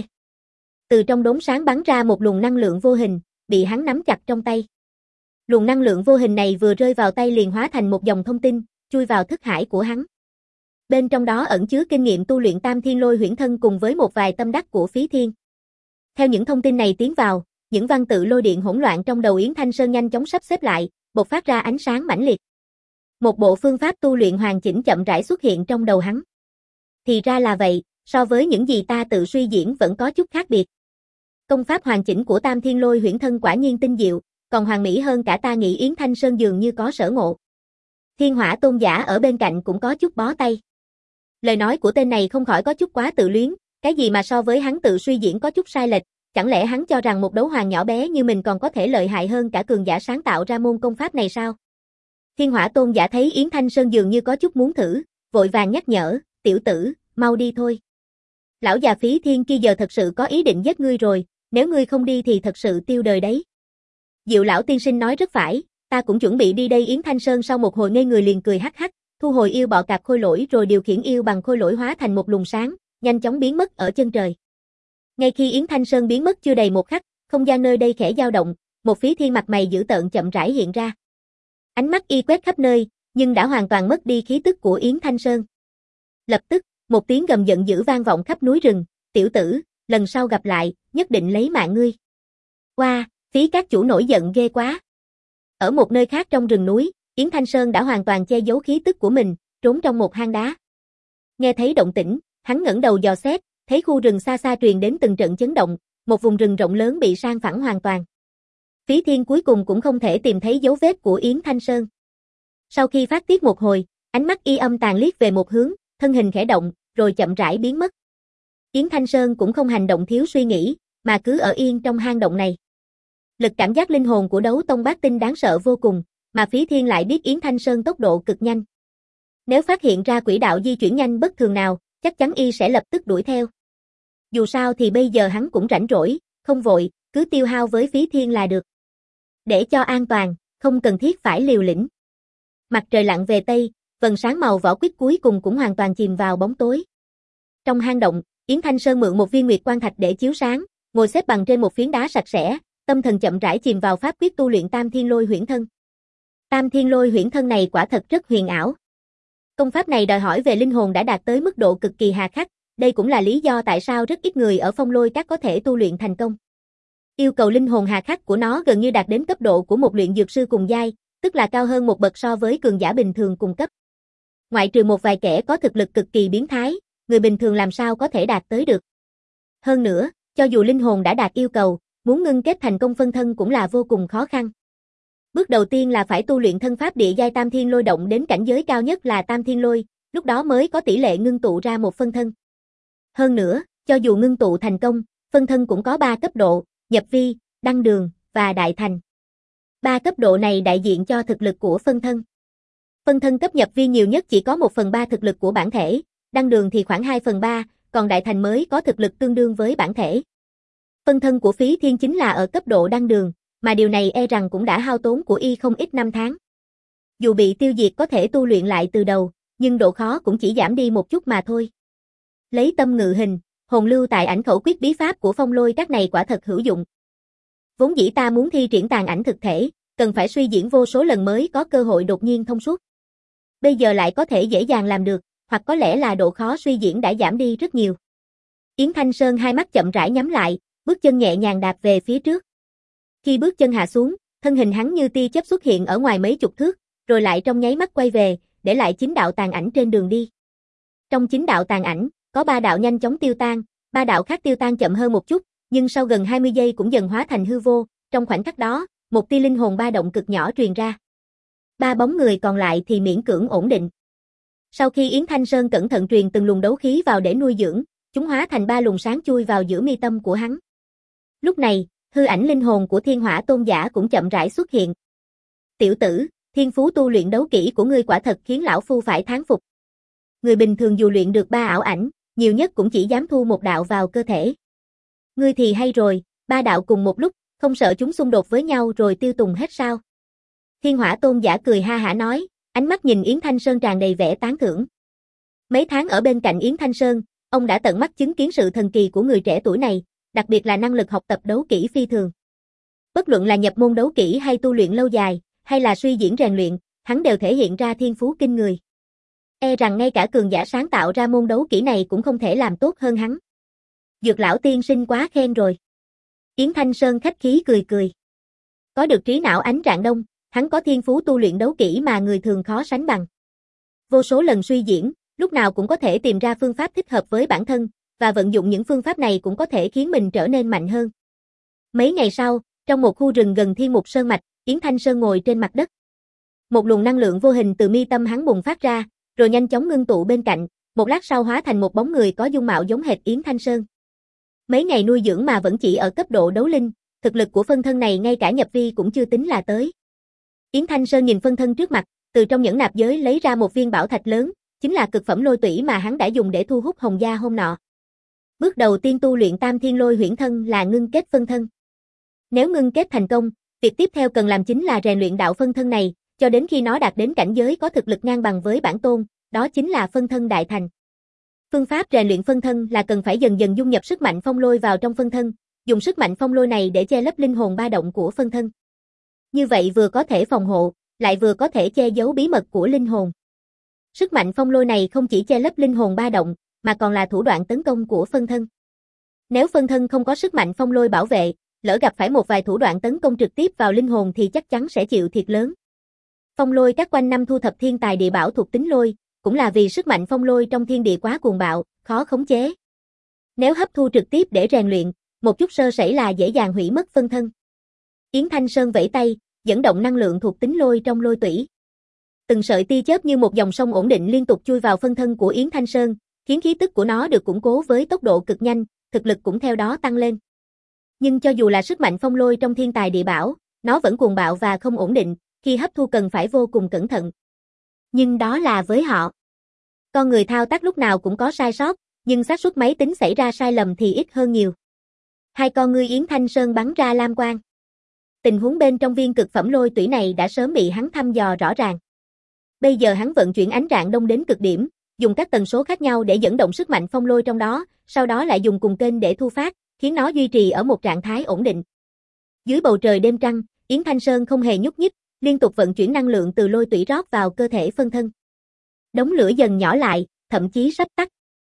Từ trong đốm sáng bắn ra một luồng năng lượng vô hình, bị hắn nắm chặt trong tay. Luồng năng lượng vô hình này vừa rơi vào tay liền hóa thành một dòng thông tin, chui vào thức hải của hắn. Bên trong đó ẩn chứa kinh nghiệm tu luyện Tam Thiên Lôi huyễn thân cùng với một vài tâm đắc của Phí Thiên. Theo những thông tin này tiến vào, những văn tự lôi điện hỗn loạn trong đầu Yến Thanh Sơn nhanh chóng sắp xếp lại, bộc phát ra ánh sáng mãnh liệt. Một bộ phương pháp tu luyện hoàn chỉnh chậm rãi xuất hiện trong đầu hắn. Thì ra là vậy, so với những gì ta tự suy diễn vẫn có chút khác biệt. Công pháp hoàn chỉnh của Tam Thiên Lôi huyễn thân quả nhiên tinh diệu, còn hoàn mỹ hơn cả ta nghĩ. Yến Thanh Sơn dường như có sở ngộ. Thiên Hỏa Tôn giả ở bên cạnh cũng có chút bó tay. Lời nói của tên này không khỏi có chút quá tự luyến, cái gì mà so với hắn tự suy diễn có chút sai lệch, chẳng lẽ hắn cho rằng một đấu hoàng nhỏ bé như mình còn có thể lợi hại hơn cả cường giả sáng tạo ra môn công pháp này sao? Thiên Hỏa Tôn giả thấy Yến Thanh Sơn dường như có chút muốn thử, vội vàng nhắc nhở, tiểu tử, mau đi thôi. Lão già Phí Thiên kia giờ thật sự có ý định giết ngươi rồi, nếu ngươi không đi thì thật sự tiêu đời đấy. Diệu lão tiên sinh nói rất phải, ta cũng chuẩn bị đi đây. Yến Thanh Sơn sau một hồi ngây người liền cười hắc hắc, thu hồi yêu bọ cạp khôi lỗi rồi điều khiển yêu bằng khôi lỗi hóa thành một luồng sáng, nhanh chóng biến mất ở chân trời. Ngay khi Yến Thanh Sơn biến mất chưa đầy một khắc, không gian nơi đây khẽ dao động, một Phí Thiên mặt mày dữ tợn chậm rãi hiện ra. Ánh mắt y quét khắp nơi, nhưng đã hoàn toàn mất đi khí tức của Yến Thanh Sơn. Lập tức, một tiếng gầm giận dữ vang vọng khắp núi rừng, tiểu tử, lần sau gặp lại, nhất định lấy mạng ngươi. Oa, phí các chủ nổi giận ghê quá. Ở một nơi khác trong rừng núi, Yến Thanh Sơn đã hoàn toàn che giấu khí tức của mình, trốn trong một hang đá. Nghe thấy động tĩnh, hắn ngẩng đầu dò xét, thấy khu rừng xa xa truyền đến từng trận chấn động, một vùng rừng rộng lớn bị san phẳng hoàn toàn. Phí Thiên cuối cùng cũng không thể tìm thấy dấu vết của Yến Thanh Sơn. Sau khi phát tiết một hồi, ánh mắt y âm tàn liếc về một hướng, thân hình khẽ động, rồi chậm rãi biến mất. Yến Thanh Sơn cũng không hành động thiếu suy nghĩ, mà cứ ở yên trong hang động này. Lực cảm giác linh hồn của đấu tông bát tinh đáng sợ vô cùng, mà Phí Thiên lại biết Yến Thanh Sơn tốc độ cực nhanh. Nếu phát hiện ra quỹ đạo di chuyển nhanh bất thường nào, chắc chắn y sẽ lập tức đuổi theo. Dù sao thì bây giờ hắn cũng rảnh rỗi, không vội, cứ tiêu hao với Phí Thiên là được. Để cho an toàn, không cần thiết phải liều lĩnh. Mặt trời lặn về Tây, vầng sáng màu vỏ quýt cuối cùng cũng hoàn toàn chìm vào bóng tối. Trong hang động, Yến Thanh Sơn mượn một viên nguyệt quan thạch để chiếu sáng, ngồi xếp bằng trên một phiến đá sạch sẽ, tâm thần chậm rãi chìm vào pháp quyết tu luyện Tam Thiên Lôi Huyễn Thân. Tam Thiên Lôi Huyễn Thân này quả thật rất huyền ảo. Công pháp này đòi hỏi về linh hồn đã đạt tới mức độ cực kỳ hà khắc, đây cũng là lý do tại sao rất ít người ở Phong Lôi Các có thể tu luyện thành công. Yêu cầu linh hồn hà khắc của nó gần như đạt đến cấp độ của một luyện dược sư cùng giai, tức là cao hơn một bậc so với cường giả bình thường cùng cấp. Ngoại trừ một vài kẻ có thực lực cực kỳ biến thái, người bình thường làm sao có thể đạt tới được. Hơn nữa, cho dù linh hồn đã đạt yêu cầu, muốn ngưng kết thành công phân thân cũng là vô cùng khó khăn. Bước đầu tiên là phải tu luyện thân pháp địa giai Tam Thiên Lôi động đến cảnh giới cao nhất là Tam Thiên Lôi, lúc đó mới có tỷ lệ ngưng tụ ra một phân thân. Hơn nữa, cho dù ngưng tụ thành công, phân thân cũng có ba cấp độ, nhập vi, đăng đường, và đại thành. Ba cấp độ này đại diện cho thực lực của phân thân. Phân thân cấp nhập vi nhiều nhất chỉ có một phần ba thực lực của bản thể, đăng đường thì khoảng hai phần ba, còn đại thành mới có thực lực tương đương với bản thể. Phân thân của Phí Thiên chính là ở cấp độ đăng đường, mà điều này e rằng cũng đã hao tốn của y không ít năm tháng. Dù bị tiêu diệt có thể tu luyện lại từ đầu, nhưng độ khó cũng chỉ giảm đi một chút mà thôi. Lấy tâm ngự hình, hồn lưu tại ảnh khẩu quyết bí pháp của Phong Lôi Các này quả thật hữu dụng. Vốn dĩ ta muốn thi triển tàn ảnh thực thể, cần phải suy diễn vô số lần mới có cơ hội đột nhiên thông suốt. Bây giờ lại có thể dễ dàng làm được, hoặc có lẽ là độ khó suy diễn đã giảm đi rất nhiều. Yến Thanh Sơn hai mắt chậm rãi nhắm lại, bước chân nhẹ nhàng đạp về phía trước. Khi bước chân hạ xuống, thân hình hắn như tia chớp xuất hiện ở ngoài mấy chục thước, rồi lại trong nháy mắt quay về, để lại chín đạo tàn ảnh trên đường đi. Trong chín đạo tàn ảnh, có ba đạo nhanh chóng tiêu tan, ba đạo khác tiêu tan chậm hơn một chút, nhưng sau gần hai mươi giây cũng dần hóa thành hư vô, trong khoảnh khắc đó, một tia linh hồn ba động cực nhỏ truyền ra. Ba bóng người còn lại thì miễn cưỡng ổn định. Sau khi Yến Thanh Sơn cẩn thận truyền từng luồng đấu khí vào để nuôi dưỡng, chúng hóa thành ba luồng sáng chui vào giữa mi tâm của hắn. Lúc này, hư ảnh linh hồn của Thiên Hỏa Tôn Giả cũng chậm rãi xuất hiện. Tiểu tử, thiên phú tu luyện đấu kỹ của ngươi quả thật khiến lão phu phải thán phục. Người bình thường dù luyện được ba ảo ảnh, nhiều nhất cũng chỉ dám thu một đạo vào cơ thể. Ngươi thì hay rồi, ba đạo cùng một lúc, không sợ chúng xung đột với nhau rồi tiêu tùng hết sao? Thiên Hỏa Tôn Giả cười ha hả nói, ánh mắt nhìn Yến Thanh Sơn tràn đầy vẻ tán thưởng. Mấy tháng ở bên cạnh Yến Thanh Sơn, ông đã tận mắt chứng kiến sự thần kỳ của người trẻ tuổi này, đặc biệt là năng lực học tập đấu kỹ phi thường. Bất luận là nhập môn đấu kỹ hay tu luyện lâu dài, hay là suy diễn rèn luyện, hắn đều thể hiện ra thiên phú kinh người. E rằng ngay cả cường giả sáng tạo ra môn đấu kỹ này cũng không thể làm tốt hơn hắn. Dược lão tiên sinh quá khen rồi. Yến Thanh Sơn khách khí cười cười. Có được trí não ánh rạng đông, hắn có thiên phú tu luyện đấu kỹ mà người thường khó sánh bằng. Vô số lần suy diễn, lúc nào cũng có thể tìm ra phương pháp thích hợp với bản thân, và vận dụng những phương pháp này cũng có thể khiến mình trở nên mạnh hơn. Mấy ngày sau, trong một khu rừng gần Thiên Mục Sơn Mạch, Yến Thanh Sơn ngồi trên mặt đất. Một luồng năng lượng vô hình từ mi tâm hắn bùng phát ra, rồi nhanh chóng ngưng tụ bên cạnh, một lát sau hóa thành một bóng người có dung mạo giống hệt Yến Thanh Sơn. Mấy ngày nuôi dưỡng mà vẫn chỉ ở cấp độ đấu linh, thực lực của phân thân này ngay cả nhập vi cũng chưa tính là tới. Yến Thanh Sơn nhìn phân thân trước mặt, từ trong nhẫn nạp giới lấy ra một viên bảo thạch lớn, chính là cực phẩm lôi tủy mà hắn đã dùng để thu hút Hồng Gia hôm nọ. Bước đầu tiên tu luyện Tam Thiên Lôi Huyễn Thân là ngưng kết phân thân. Nếu ngưng kết thành công, việc tiếp theo cần làm chính là rèn luyện đạo phân thân này, cho đến khi nó đạt đến cảnh giới có thực lực ngang bằng với bản tôn, đó chính là phân thân đại thành. Phương pháp rèn luyện phân thân là cần phải dần dần dung nhập sức mạnh phong lôi vào trong phân thân, dùng sức mạnh phong lôi này để che lấp linh hồn ba động của phân thân. Như vậy vừa có thể phòng hộ, lại vừa có thể che giấu bí mật của linh hồn. Sức mạnh phong lôi này không chỉ che lấp linh hồn ba động, mà còn là thủ đoạn tấn công của phân thân. Nếu phân thân không có sức mạnh phong lôi bảo vệ, lỡ gặp phải một vài thủ đoạn tấn công trực tiếp vào linh hồn thì chắc chắn sẽ chịu thiệt lớn. Phong lôi các quanh năm thu thập thiên tài địa bảo thuộc tính lôi, cũng là vì sức mạnh phong lôi trong thiên địa quá cuồng bạo, khó khống chế. Nếu hấp thu trực tiếp để rèn luyện, một chút sơ sẩy là dễ dàng hủy mất phân thân. Yến Thanh Sơn vẫy tay, dẫn động năng lượng thuộc tính lôi trong lôi tủy. Từng sợi tia chớp như một dòng sông ổn định liên tục chui vào phân thân của Yến Thanh Sơn, khiến khí tức của nó được củng cố với tốc độ cực nhanh, thực lực cũng theo đó tăng lên. Nhưng cho dù là sức mạnh phong lôi trong thiên tài địa bảo, nó vẫn cuồng bạo và không ổn định, khi hấp thu cần phải vô cùng cẩn thận. Nhưng đó là với họ. Con người thao tác lúc nào cũng có sai sót, nhưng xác suất máy tính xảy ra sai lầm thì ít hơn nhiều. Hai con ngươi Yến Thanh Sơn bắn ra lam quang. Tình huống bên trong viên cực phẩm lôi tủy này đã sớm bị hắn thăm dò rõ ràng. Bây giờ hắn vận chuyển ánh rạng đông đến cực điểm, dùng các tần số khác nhau để dẫn động sức mạnh phong lôi trong đó, sau đó lại dùng cùng kênh để thu phát, khiến nó duy trì ở một trạng thái ổn định. Dưới bầu trời đêm trăng, Yến Thanh Sơn không hề nhúc nhích, liên tục vận chuyển năng lượng từ lôi tủy rót vào cơ thể phân thân. Đống lửa dần nhỏ lại, thậm chí sắp tắt.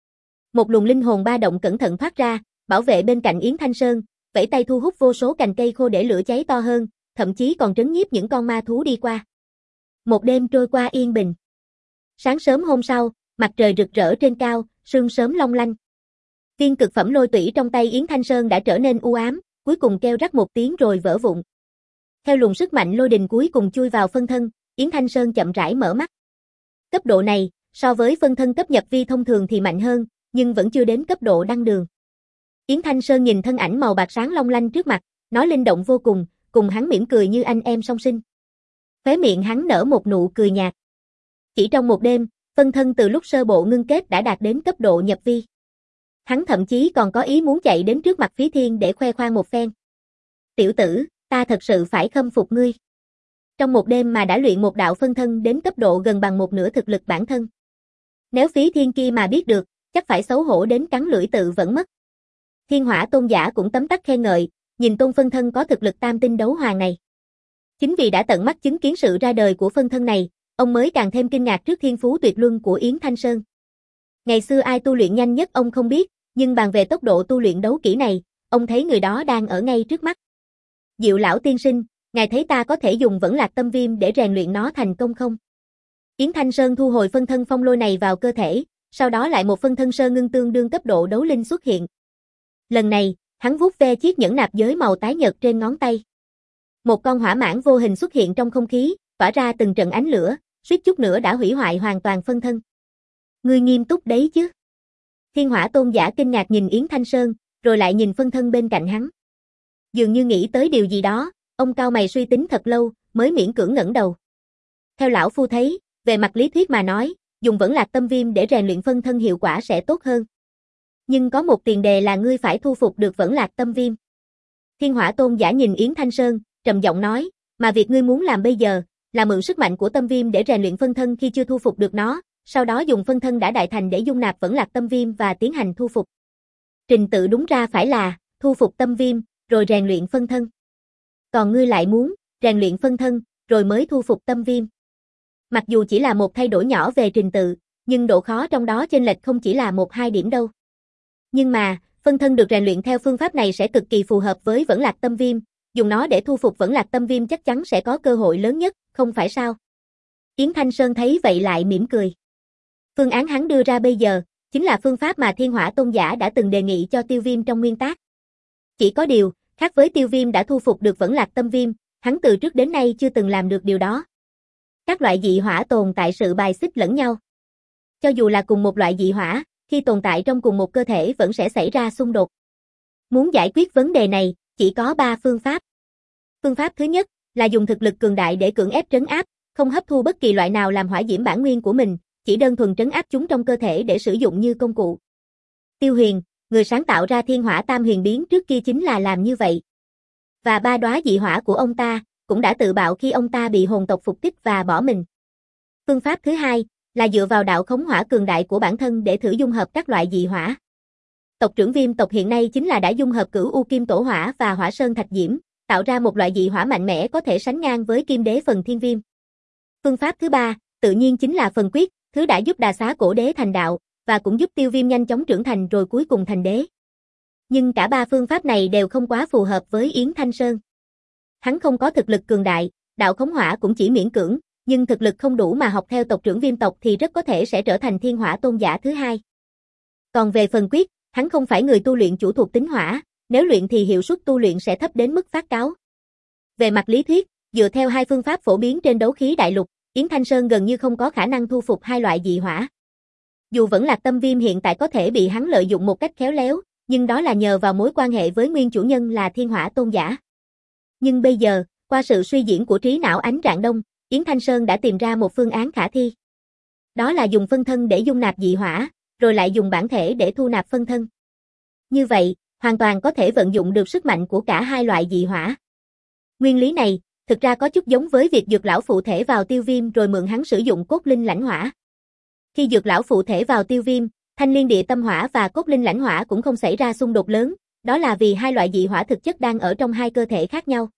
Một luồng linh hồn ba động cẩn thận thoát ra, bảo vệ bên cạnh Yến Thanh Sơn, vẫy tay thu hút vô số cành cây khô để lửa cháy to hơn, thậm chí còn trấn nhiếp những con ma thú đi qua. Một đêm trôi qua yên bình. Sáng sớm hôm sau, mặt trời rực rỡ trên cao, sương sớm long lanh. Viên cực phẩm lôi tủy trong tay Yến Thanh Sơn đã trở nên u ám, cuối cùng kêu rắc một tiếng rồi vỡ vụn. Theo luồng sức mạnh lôi đình cuối cùng chui vào phân thân, Yến Thanh Sơn chậm rãi mở mắt. Cấp độ này, so với phân thân cấp nhập vi thông thường thì mạnh hơn, nhưng vẫn chưa đến cấp độ đăng đường. Yến Thanh Sơn nhìn thân ảnh màu bạc sáng long lanh trước mặt, nó linh động vô cùng, cùng hắn mỉm cười như anh em song sinh. Khóe miệng hắn nở một nụ cười nhạt. Chỉ trong một đêm, phân thân từ lúc sơ bộ ngưng kết đã đạt đến cấp độ nhập vi. Hắn thậm chí còn có ý muốn chạy đến trước mặt Phí Thiên để khoe khoang một phen. Tiểu tử, ta thật sự phải khâm phục ngươi. Trong một đêm mà đã luyện một đạo phân thân đến cấp độ gần bằng một nửa thực lực bản thân. Nếu Phí Thiên kia mà biết được, chắc phải xấu hổ đến cắn lưỡi tự vẫn mất. Thiên Hỏa Tôn giả cũng tấm tắc khen ngợi, nhìn tôn phân thân có thực lực tam tinh đấu hoàng này. Chính vì đã tận mắt chứng kiến sự ra đời của phân thân này, ông mới càng thêm kinh ngạc trước thiên phú tuyệt luân của Yến Thanh Sơn. Ngày xưa ai tu luyện nhanh nhất ông không biết, nhưng bàn về tốc độ tu luyện đấu kỹ này, ông thấy người đó đang ở ngay trước mắt. Diệu lão tiên sinh, ngài thấy ta có thể dùng Vẫn Lạc Tâm Viêm để rèn luyện nó thành công không? Yến Thanh Sơn thu hồi phân thân phong lôi này vào cơ thể, sau đó lại một phân thân sơ ngưng tương đương cấp độ đấu linh xuất hiện. Lần này, hắn vuốt ve chiếc nhẫn nạp giới màu tái nhợt trên ngón tay. Một con hỏa mãng vô hình xuất hiện trong không khí, tỏa ra từng trận ánh lửa, suýt chút nữa đã hủy hoại hoàn toàn phân thân. Ngươi nghiêm túc đấy chứ? Thiên Hỏa Tôn giả kinh ngạc nhìn Yến Thanh Sơn, rồi lại nhìn phân thân bên cạnh hắn. Dường như nghĩ tới điều gì đó, ông cau mày suy tính thật lâu, mới miễn cưỡng ngẩng đầu. Theo lão phu thấy, về mặt lý thuyết mà nói, dùng Vẫn Lạc Tâm Viêm để rèn luyện phân thân hiệu quả sẽ tốt hơn. Nhưng có một tiền đề là ngươi phải thu phục được Vẫn Lạc Tâm Viêm. Thiên Hỏa Tôn giả nhìn Yến Thanh Sơn, trầm giọng nói, mà việc ngươi muốn làm bây giờ, là mượn sức mạnh của tâm viêm để rèn luyện phân thân khi chưa thu phục được nó, sau đó dùng phân thân đã đại thành để dung nạp Vẫn Lạc Tâm Viêm và tiến hành thu phục. Trình tự đúng ra phải là, thu phục tâm viêm, rồi rèn luyện phân thân. Còn ngươi lại muốn, rèn luyện phân thân, rồi mới thu phục tâm viêm. Mặc dù chỉ là một thay đổi nhỏ về trình tự, nhưng độ khó trong đó chênh lệch không chỉ là một hai điểm đâu. Nhưng mà, phân thân được rèn luyện theo phương pháp này sẽ cực kỳ phù hợp với Vẫn Lạc Tâm Viêm, dùng nó để thu phục Vẫn Lạc Tâm Viêm chắc chắn sẽ có cơ hội lớn nhất, không phải sao? Yến Thanh Sơn thấy vậy lại mỉm cười. Phương án hắn đưa ra bây giờ, chính là phương pháp mà Thiên Hỏa Tôn giả đã từng đề nghị cho Tiêu Viêm trong nguyên tác. Chỉ có điều, khác với Tiêu Viêm đã thu phục được Vẫn Lạc Tâm Viêm, hắn từ trước đến nay chưa từng làm được điều đó. Các loại dị hỏa tồn tại sự bài xích lẫn nhau. Cho dù là cùng một loại dị hỏa, khi tồn tại trong cùng một cơ thể vẫn sẽ xảy ra xung đột. Muốn giải quyết vấn đề này, chỉ có ba phương pháp. Phương pháp thứ nhất là dùng thực lực cường đại để cưỡng ép trấn áp, không hấp thu bất kỳ loại nào làm hỏa diễm bản nguyên của mình, chỉ đơn thuần trấn áp chúng trong cơ thể để sử dụng như công cụ. Tiêu Huyền, người sáng tạo ra Thiên Hỏa Tam Huyền Biến trước kia chính là làm như vậy. Và ba đóa dị hỏa của ông ta cũng đã tự bạo khi ông ta bị hồn tộc phục kích và bỏ mình. Phương pháp thứ hai là dựa vào đạo khống hỏa cường đại của bản thân để thử dung hợp các loại dị hỏa. Tộc trưởng Viêm tộc hiện nay chính là đã dung hợp Cửu U Kim Tổ Hỏa và Hỏa Sơn Thạch Diễm, tạo ra một loại dị hỏa mạnh mẽ có thể sánh ngang với Kim Đế Phần Thiên Viêm. Phương pháp thứ ba, tự nhiên chính là Phần Quyết, thứ đã giúp Đà Xá Cổ Đế thành đạo, và cũng giúp Tiêu Viêm nhanh chóng trưởng thành rồi cuối cùng thành đế. Nhưng cả ba phương pháp này đều không quá phù hợp với Yến Thanh Sơn. Hắn không có thực lực cường đại, đạo khống hỏa cũng chỉ miễn cưỡng, nhưng thực lực không đủ mà học theo tộc trưởng Viêm tộc thì rất có thể sẽ trở thành thiên hỏa tôn giả thứ hai. Còn về phần quyết, hắn không phải người tu luyện chủ thuộc tính hỏa, nếu luyện thì hiệu suất tu luyện sẽ thấp đến mức phát cáu. Về mặt lý thuyết, dựa theo hai phương pháp phổ biến trên đấu khí đại lục, Yến Thanh Sơn gần như không có khả năng thu phục hai loại dị hỏa. Dù Vẫn Lạc Tâm Viêm hiện tại có thể bị hắn lợi dụng một cách khéo léo, nhưng đó là nhờ vào mối quan hệ với nguyên chủ nhân là thiên hỏa tôn giả. Nhưng bây giờ, qua sự suy diễn của trí não Ánh Rạng Đông, Yến Thanh Sơn đã tìm ra một phương án khả thi. Đó là dùng phân thân để dung nạp dị hỏa, rồi lại dùng bản thể để thu nạp phân thân. Như vậy, hoàn toàn có thể vận dụng được sức mạnh của cả hai loại dị hỏa. Nguyên lý này, thực ra có chút giống với việc Dược lão phụ thể vào Tiêu Viêm rồi mượn hắn sử dụng cốt linh lãnh hỏa. Khi Dược lão phụ thể vào Tiêu Viêm, Thanh Liên Địa Tâm Hỏa và cốt linh lãnh hỏa cũng không xảy ra xung đột lớn, đó là vì hai loại dị hỏa thực chất đang ở trong hai cơ thể khác nhau.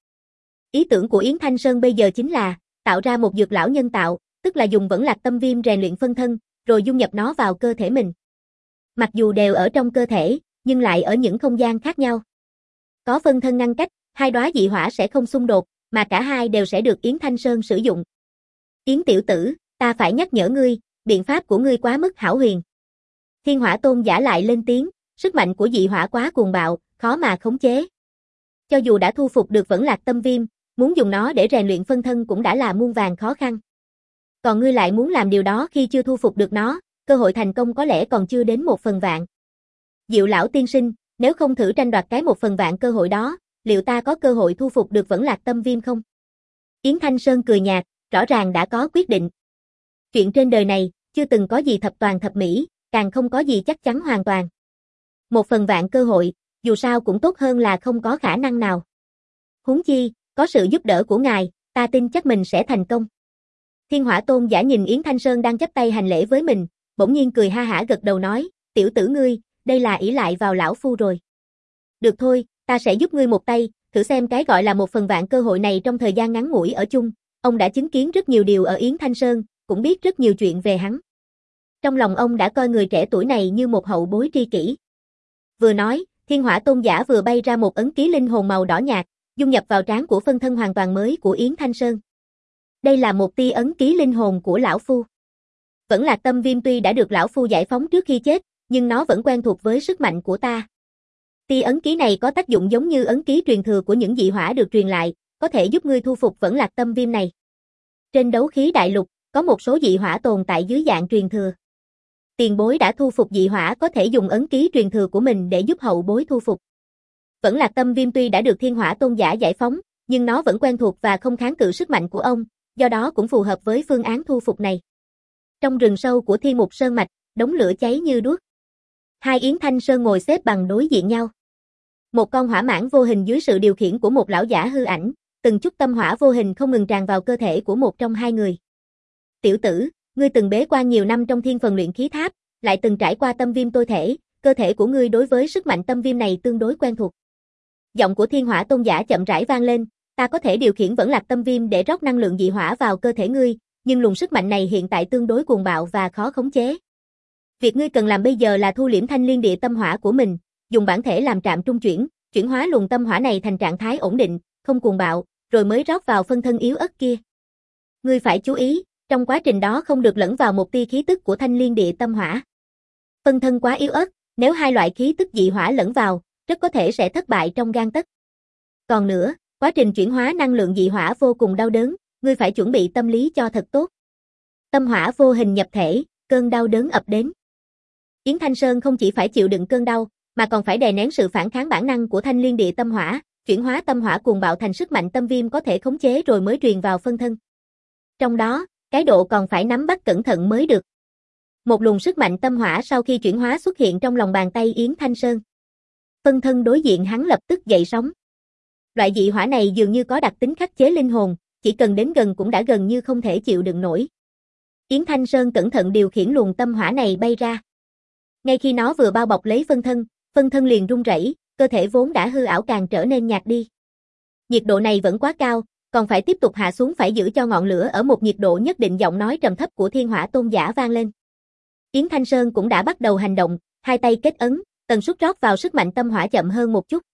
Ý tưởng của Yến Thanh Sơn bây giờ chính là tạo ra một dược lão nhân tạo, tức là dùng Vẫn Lạc Tâm Viêm rèn luyện phân thân, rồi dung nhập nó vào cơ thể mình. Mặc dù đều ở trong cơ thể, nhưng lại ở những không gian khác nhau. Có phân thân ngăn cách, hai đóa dị hỏa sẽ không xung đột, mà cả hai đều sẽ được Yến Thanh Sơn sử dụng. Yến tiểu tử, ta phải nhắc nhở ngươi, biện pháp của ngươi quá mức hão huyền. Thiên hỏa tôn giả lại lên tiếng, sức mạnh của dị hỏa quá cuồng bạo, khó mà khống chế. Cho dù đã thu phục được Vẫn Lạc Tâm Viêm, muốn dùng nó để rèn luyện phân thân cũng đã là muôn vàn khó khăn. Còn ngươi lại muốn làm điều đó khi chưa thu phục được nó, cơ hội thành công có lẽ còn chưa đến một phần vạn. Diệu lão tiên sinh, nếu không thử tranh đoạt cái một phần vạn cơ hội đó, liệu ta có cơ hội thu phục được Vẫn Lạc Tâm Viêm không? Yến Thanh Sơn cười nhạt, rõ ràng đã có quyết định. Chuyện trên đời này, chưa từng có gì thập toàn thập mỹ, càng không có gì chắc chắn hoàn toàn. Một phần vạn cơ hội, dù sao cũng tốt hơn là không có khả năng nào. Huống chi, có sự giúp đỡ của ngài, ta tin chắc mình sẽ thành công. Thiên hỏa tôn giả nhìn Yến Thanh Sơn đang chắp tay hành lễ với mình, bỗng nhiên cười ha hả gật đầu nói, tiểu tử ngươi, đây là ỷ lại vào lão phu rồi. Được thôi, ta sẽ giúp ngươi một tay, thử xem cái gọi là một phần vạn cơ hội này trong thời gian ngắn ngủi ở chung. Ông đã chứng kiến rất nhiều điều ở Yến Thanh Sơn, cũng biết rất nhiều chuyện về hắn. Trong lòng ông đã coi người trẻ tuổi này như một hậu bối tri kỷ. Vừa nói, thiên hỏa tôn giả vừa bay ra một ấn ký linh hồn màu đỏ nhạt, dung nhập vào trán của phân thân hoàn toàn mới của Yến Thanh Sơn. Đây là một tia ấn ký linh hồn của lão phu. Vẫn Lạc Tâm Viêm tuy đã được lão phu giải phóng trước khi chết, nhưng nó vẫn quen thuộc với sức mạnh của ta. Tia ấn ký này có tác dụng giống như ấn ký truyền thừa của những dị hỏa được truyền lại, có thể giúp ngươi thu phục Vẫn Lạc Tâm Viêm này. Trên đấu khí đại lục, có một số dị hỏa tồn tại dưới dạng truyền thừa. Tiền bối đã thu phục dị hỏa có thể dùng ấn ký truyền thừa của mình để giúp hậu bối thu phục. Vẫn Lạc Tâm Viêm tuy đã được thiên hỏa tôn giả giải phóng, nhưng nó vẫn quen thuộc và không kháng cự sức mạnh của ông, do đó cũng phù hợp với phương án thu phục này. Trong rừng sâu của Thiên Mục Sơn Mạch, đống lửa cháy như đuốc. Hai Yến Thanh Sơn ngồi xếp bằng đối diện nhau. Một con hỏa mãng vô hình dưới sự điều khiển của một lão giả hư ảnh, từng chút tâm hỏa vô hình không ngừng tràn vào cơ thể của một trong hai người. Tiểu tử, ngươi từng bế quan nhiều năm trong thiên phần luyện khí tháp, lại từng trải qua tâm viêm tôi thể, cơ thể của ngươi đối với sức mạnh tâm viêm này tương đối quen thuộc. Giọng của thiên hỏa tôn giả chậm rãi vang lên, ta có thể điều khiển Vẫn Lạc Tâm Viêm để rót năng lượng dị hỏa vào cơ thể ngươi, nhưng luồng sức mạnh này hiện tại tương đối cuồng bạo và khó khống chế. Việc ngươi cần làm bây giờ là thu liễm Thanh Liên Địa Tâm Hỏa của mình, dùng bản thể làm trạm trung chuyển, chuyển hóa luồng tâm hỏa này thành trạng thái ổn định, không cuồng bạo, rồi mới rót vào phân thân yếu ớt kia. Ngươi phải chú ý, trong quá trình đó không được lẫn vào một tia khí tức của Thanh Liên Địa Tâm Hỏa. Phân thân quá yếu ớt, nếu hai loại khí tức dị hỏa lẫn vào, rất có thể sẽ thất bại trong gang tấc. Còn nữa, quá trình chuyển hóa năng lượng dị hỏa vô cùng đau đớn, ngươi phải chuẩn bị tâm lý cho thật tốt. Tâm hỏa vô hình nhập thể, cơn đau đớn ập đến. Yến Thanh Sơn không chỉ phải chịu đựng cơn đau, mà còn phải đè nén sự phản kháng bản năng của Thanh Liên Địa Tâm Hỏa, chuyển hóa tâm hỏa cuồng bạo thành sức mạnh tâm viêm có thể khống chế rồi mới truyền vào phân thân. Trong đó, cái độ còn phải nắm bắt cẩn thận mới được. Một luồng sức mạnh tâm hỏa sau khi chuyển hóa xuất hiện trong lòng bàn tay Yến Thanh Sơn. Phân thân đối diện hắn lập tức dậy sóng. Loại dị hỏa này dường như có đặc tính khắc chế linh hồn, chỉ cần đến gần cũng đã gần như không thể chịu đựng nổi. Yến Thanh Sơn cẩn thận điều khiển luồng tâm hỏa này bay ra. Ngay khi nó vừa bao bọc lấy phân thân, phân thân liền run rẩy, cơ thể vốn đã hư ảo càng trở nên nhạt đi. Nhiệt độ này vẫn quá cao, còn phải tiếp tục hạ xuống phải giữ cho ngọn lửa ở một nhiệt độ nhất định, giọng nói trầm thấp của thiên hỏa tôn giả vang lên. Yến Thanh Sơn cũng đã bắt đầu hành động, hai tay kết ấn, tần suất rót vào sức mạnh tâm hỏa chậm hơn một chút.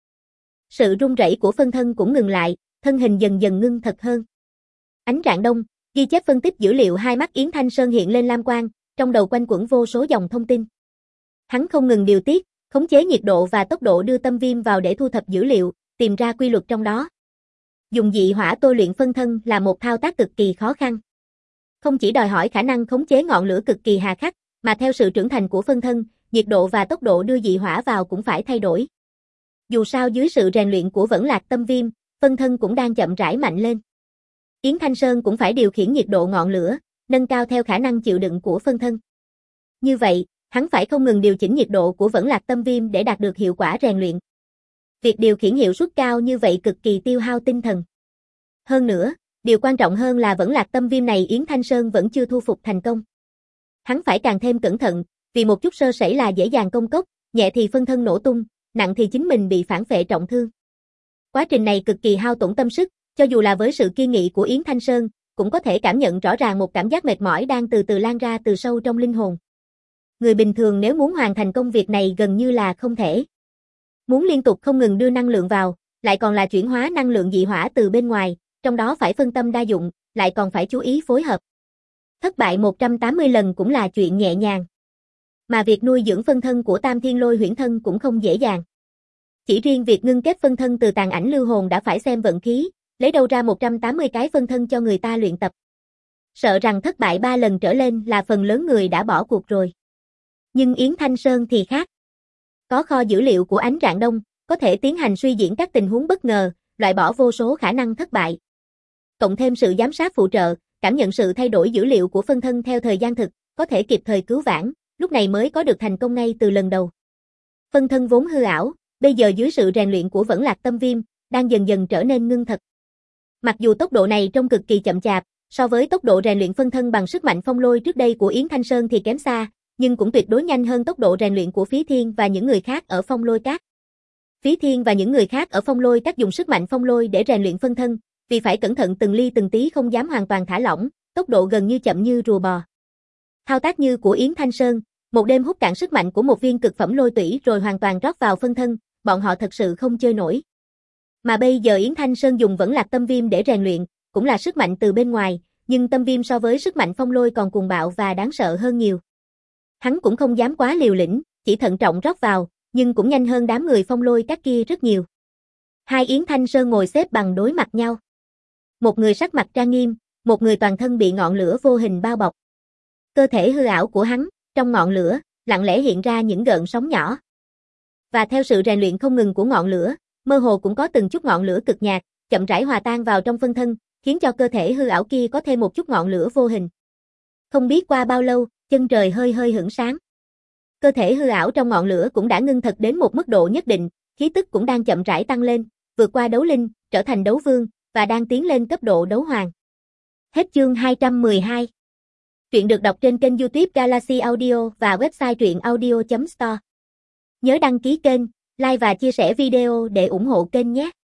Sự rung rẩy của phân thân cũng ngừng lại, thân hình dần dần ngưng thật hơn. Ánh rạng đông, ghi chép phân tích dữ liệu hai mắt Yến Thanh Sơn hiện lên lam quang, trong đầu quanh quẩn vô số dòng thông tin. Hắn không ngừng điều tiết, khống chế nhiệt độ và tốc độ đưa tâm viêm vào để thu thập dữ liệu, tìm ra quy luật trong đó. Dùng dị hỏa tôi luyện phân thân là một thao tác cực kỳ khó khăn. Không chỉ đòi hỏi khả năng khống chế ngọn lửa cực kỳ hà khắc, mà theo sự trưởng thành của phân thân, nhiệt độ và tốc độ đưa dị hỏa vào cũng phải thay đổi. Dù sao dưới sự rèn luyện của Vẫn Lạc Tâm Viêm, phân thân cũng đang chậm rãi mạnh lên. Yến Thanh Sơn cũng phải điều khiển nhiệt độ ngọn lửa, nâng cao theo khả năng chịu đựng của phân thân. Như vậy, hắn phải không ngừng điều chỉnh nhiệt độ của Vẫn Lạc Tâm Viêm để đạt được hiệu quả rèn luyện. Việc điều khiển hiệu suất cao như vậy cực kỳ tiêu hao tinh thần. Hơn nữa, điều quan trọng hơn là Vẫn Lạc Tâm Viêm này Yến Thanh Sơn vẫn chưa thu phục thành công. Hắn phải càng thêm cẩn thận, vì một chút sơ sẩy là dễ dàng công cốc, nhẹ thì phân thân nổ tung, nặng thì chính mình bị phản phệ trọng thương. Quá trình này cực kỳ hao tổn tâm sức, cho dù là với sự kiên nghị của Yến Thanh Sơn, cũng có thể cảm nhận rõ ràng một cảm giác mệt mỏi đang từ từ lan ra từ sâu trong linh hồn. Người bình thường nếu muốn hoàn thành công việc này gần như là không thể. Muốn liên tục không ngừng đưa năng lượng vào, lại còn là chuyển hóa năng lượng dị hỏa từ bên ngoài, trong đó phải phân tâm đa dụng, lại còn phải chú ý phối hợp. Thất bại một trăm tám mươi lần cũng là chuyện nhẹ nhàng. Mà việc nuôi dưỡng phân thân của Tam Thiên Lôi Huyễn Thân cũng không dễ dàng. Chỉ riêng việc ngưng kết phân thân từ tàn ảnh lưu hồn đã phải xem vận khí, lấy đâu ra một trăm tám mươi cái phân thân cho người ta luyện tập. Sợ rằng thất bại ba lần trở lên là phần lớn người đã bỏ cuộc rồi. Nhưng Yến Thanh Sơn thì khác. Có kho dữ liệu của ánh rạng đông, có thể tiến hành suy diễn các tình huống bất ngờ, loại bỏ vô số khả năng thất bại. Cộng thêm sự giám sát phụ trợ, cảm nhận sự thay đổi dữ liệu của phân thân theo thời gian thực, có thể kịp thời cứu vãn, lúc này mới có được thành công ngay từ lần đầu. Phân thân vốn hư ảo, bây giờ dưới sự rèn luyện của Vẫn Lạc Tâm Viêm, đang dần dần trở nên ngưng thật. Mặc dù tốc độ này trông cực kỳ chậm chạp, so với tốc độ rèn luyện phân thân bằng sức mạnh phong lôi trước đây của Yến Thanh Sơn thì kém xa, nhưng cũng tuyệt đối nhanh hơn tốc độ rèn luyện của Phí Thiên và những người khác ở Phong Lôi Các. Phí Thiên và những người khác ở Phong Lôi Các dùng sức mạnh phong lôi để rèn luyện phân thân, vì phải cẩn thận từng ly từng tí không dám hoàn toàn thả lỏng, tốc độ gần như chậm như rùa bò. Thao tác như của Yến Thanh Sơn, một đêm hút cạn sức mạnh của một viên cực phẩm lôi tủy rồi hoàn toàn rót vào phân thân, bọn họ thật sự không chơi nổi. Mà bây giờ Yến Thanh Sơn dùng Vẫn Lạc Tâm Viêm để rèn luyện, cũng là sức mạnh từ bên ngoài, nhưng tâm viêm so với sức mạnh phong lôi còn cuồng bạo và đáng sợ hơn nhiều. Hắn cũng không dám quá liều lĩnh, chỉ thận trọng rót vào, nhưng cũng nhanh hơn đám người Phong Lôi Các kia rất nhiều. Hai Yến Thanh Sơn ngồi xếp bằng đối mặt nhau. Một người sắc mặt trang nghiêm, một người toàn thân bị ngọn lửa vô hình bao bọc. Cơ thể hư ảo của hắn, trong ngọn lửa, lặng lẽ hiện ra những gợn sóng nhỏ. Và theo sự rèn luyện không ngừng của ngọn lửa, mơ hồ cũng có từng chút ngọn lửa cực nhạt, chậm rãi hòa tan vào trong phân thân, khiến cho cơ thể hư ảo kia có thêm một chút ngọn lửa vô hình. Không biết qua bao lâu, chân trời hơi hơi hửng sáng. Cơ thể hư ảo trong ngọn lửa cũng đã ngưng thật đến một mức độ nhất định, khí tức cũng đang chậm rãi tăng lên, vượt qua đấu linh, trở thành đấu vương, và đang tiến lên cấp độ đấu hoàng. Hết chương hai trăm mười hai. Truyện được đọc trên kênh YouTube Galaxy Audio và website truyện audio chấm store. Nhớ đăng ký kênh, like và chia sẻ video để ủng hộ kênh nhé.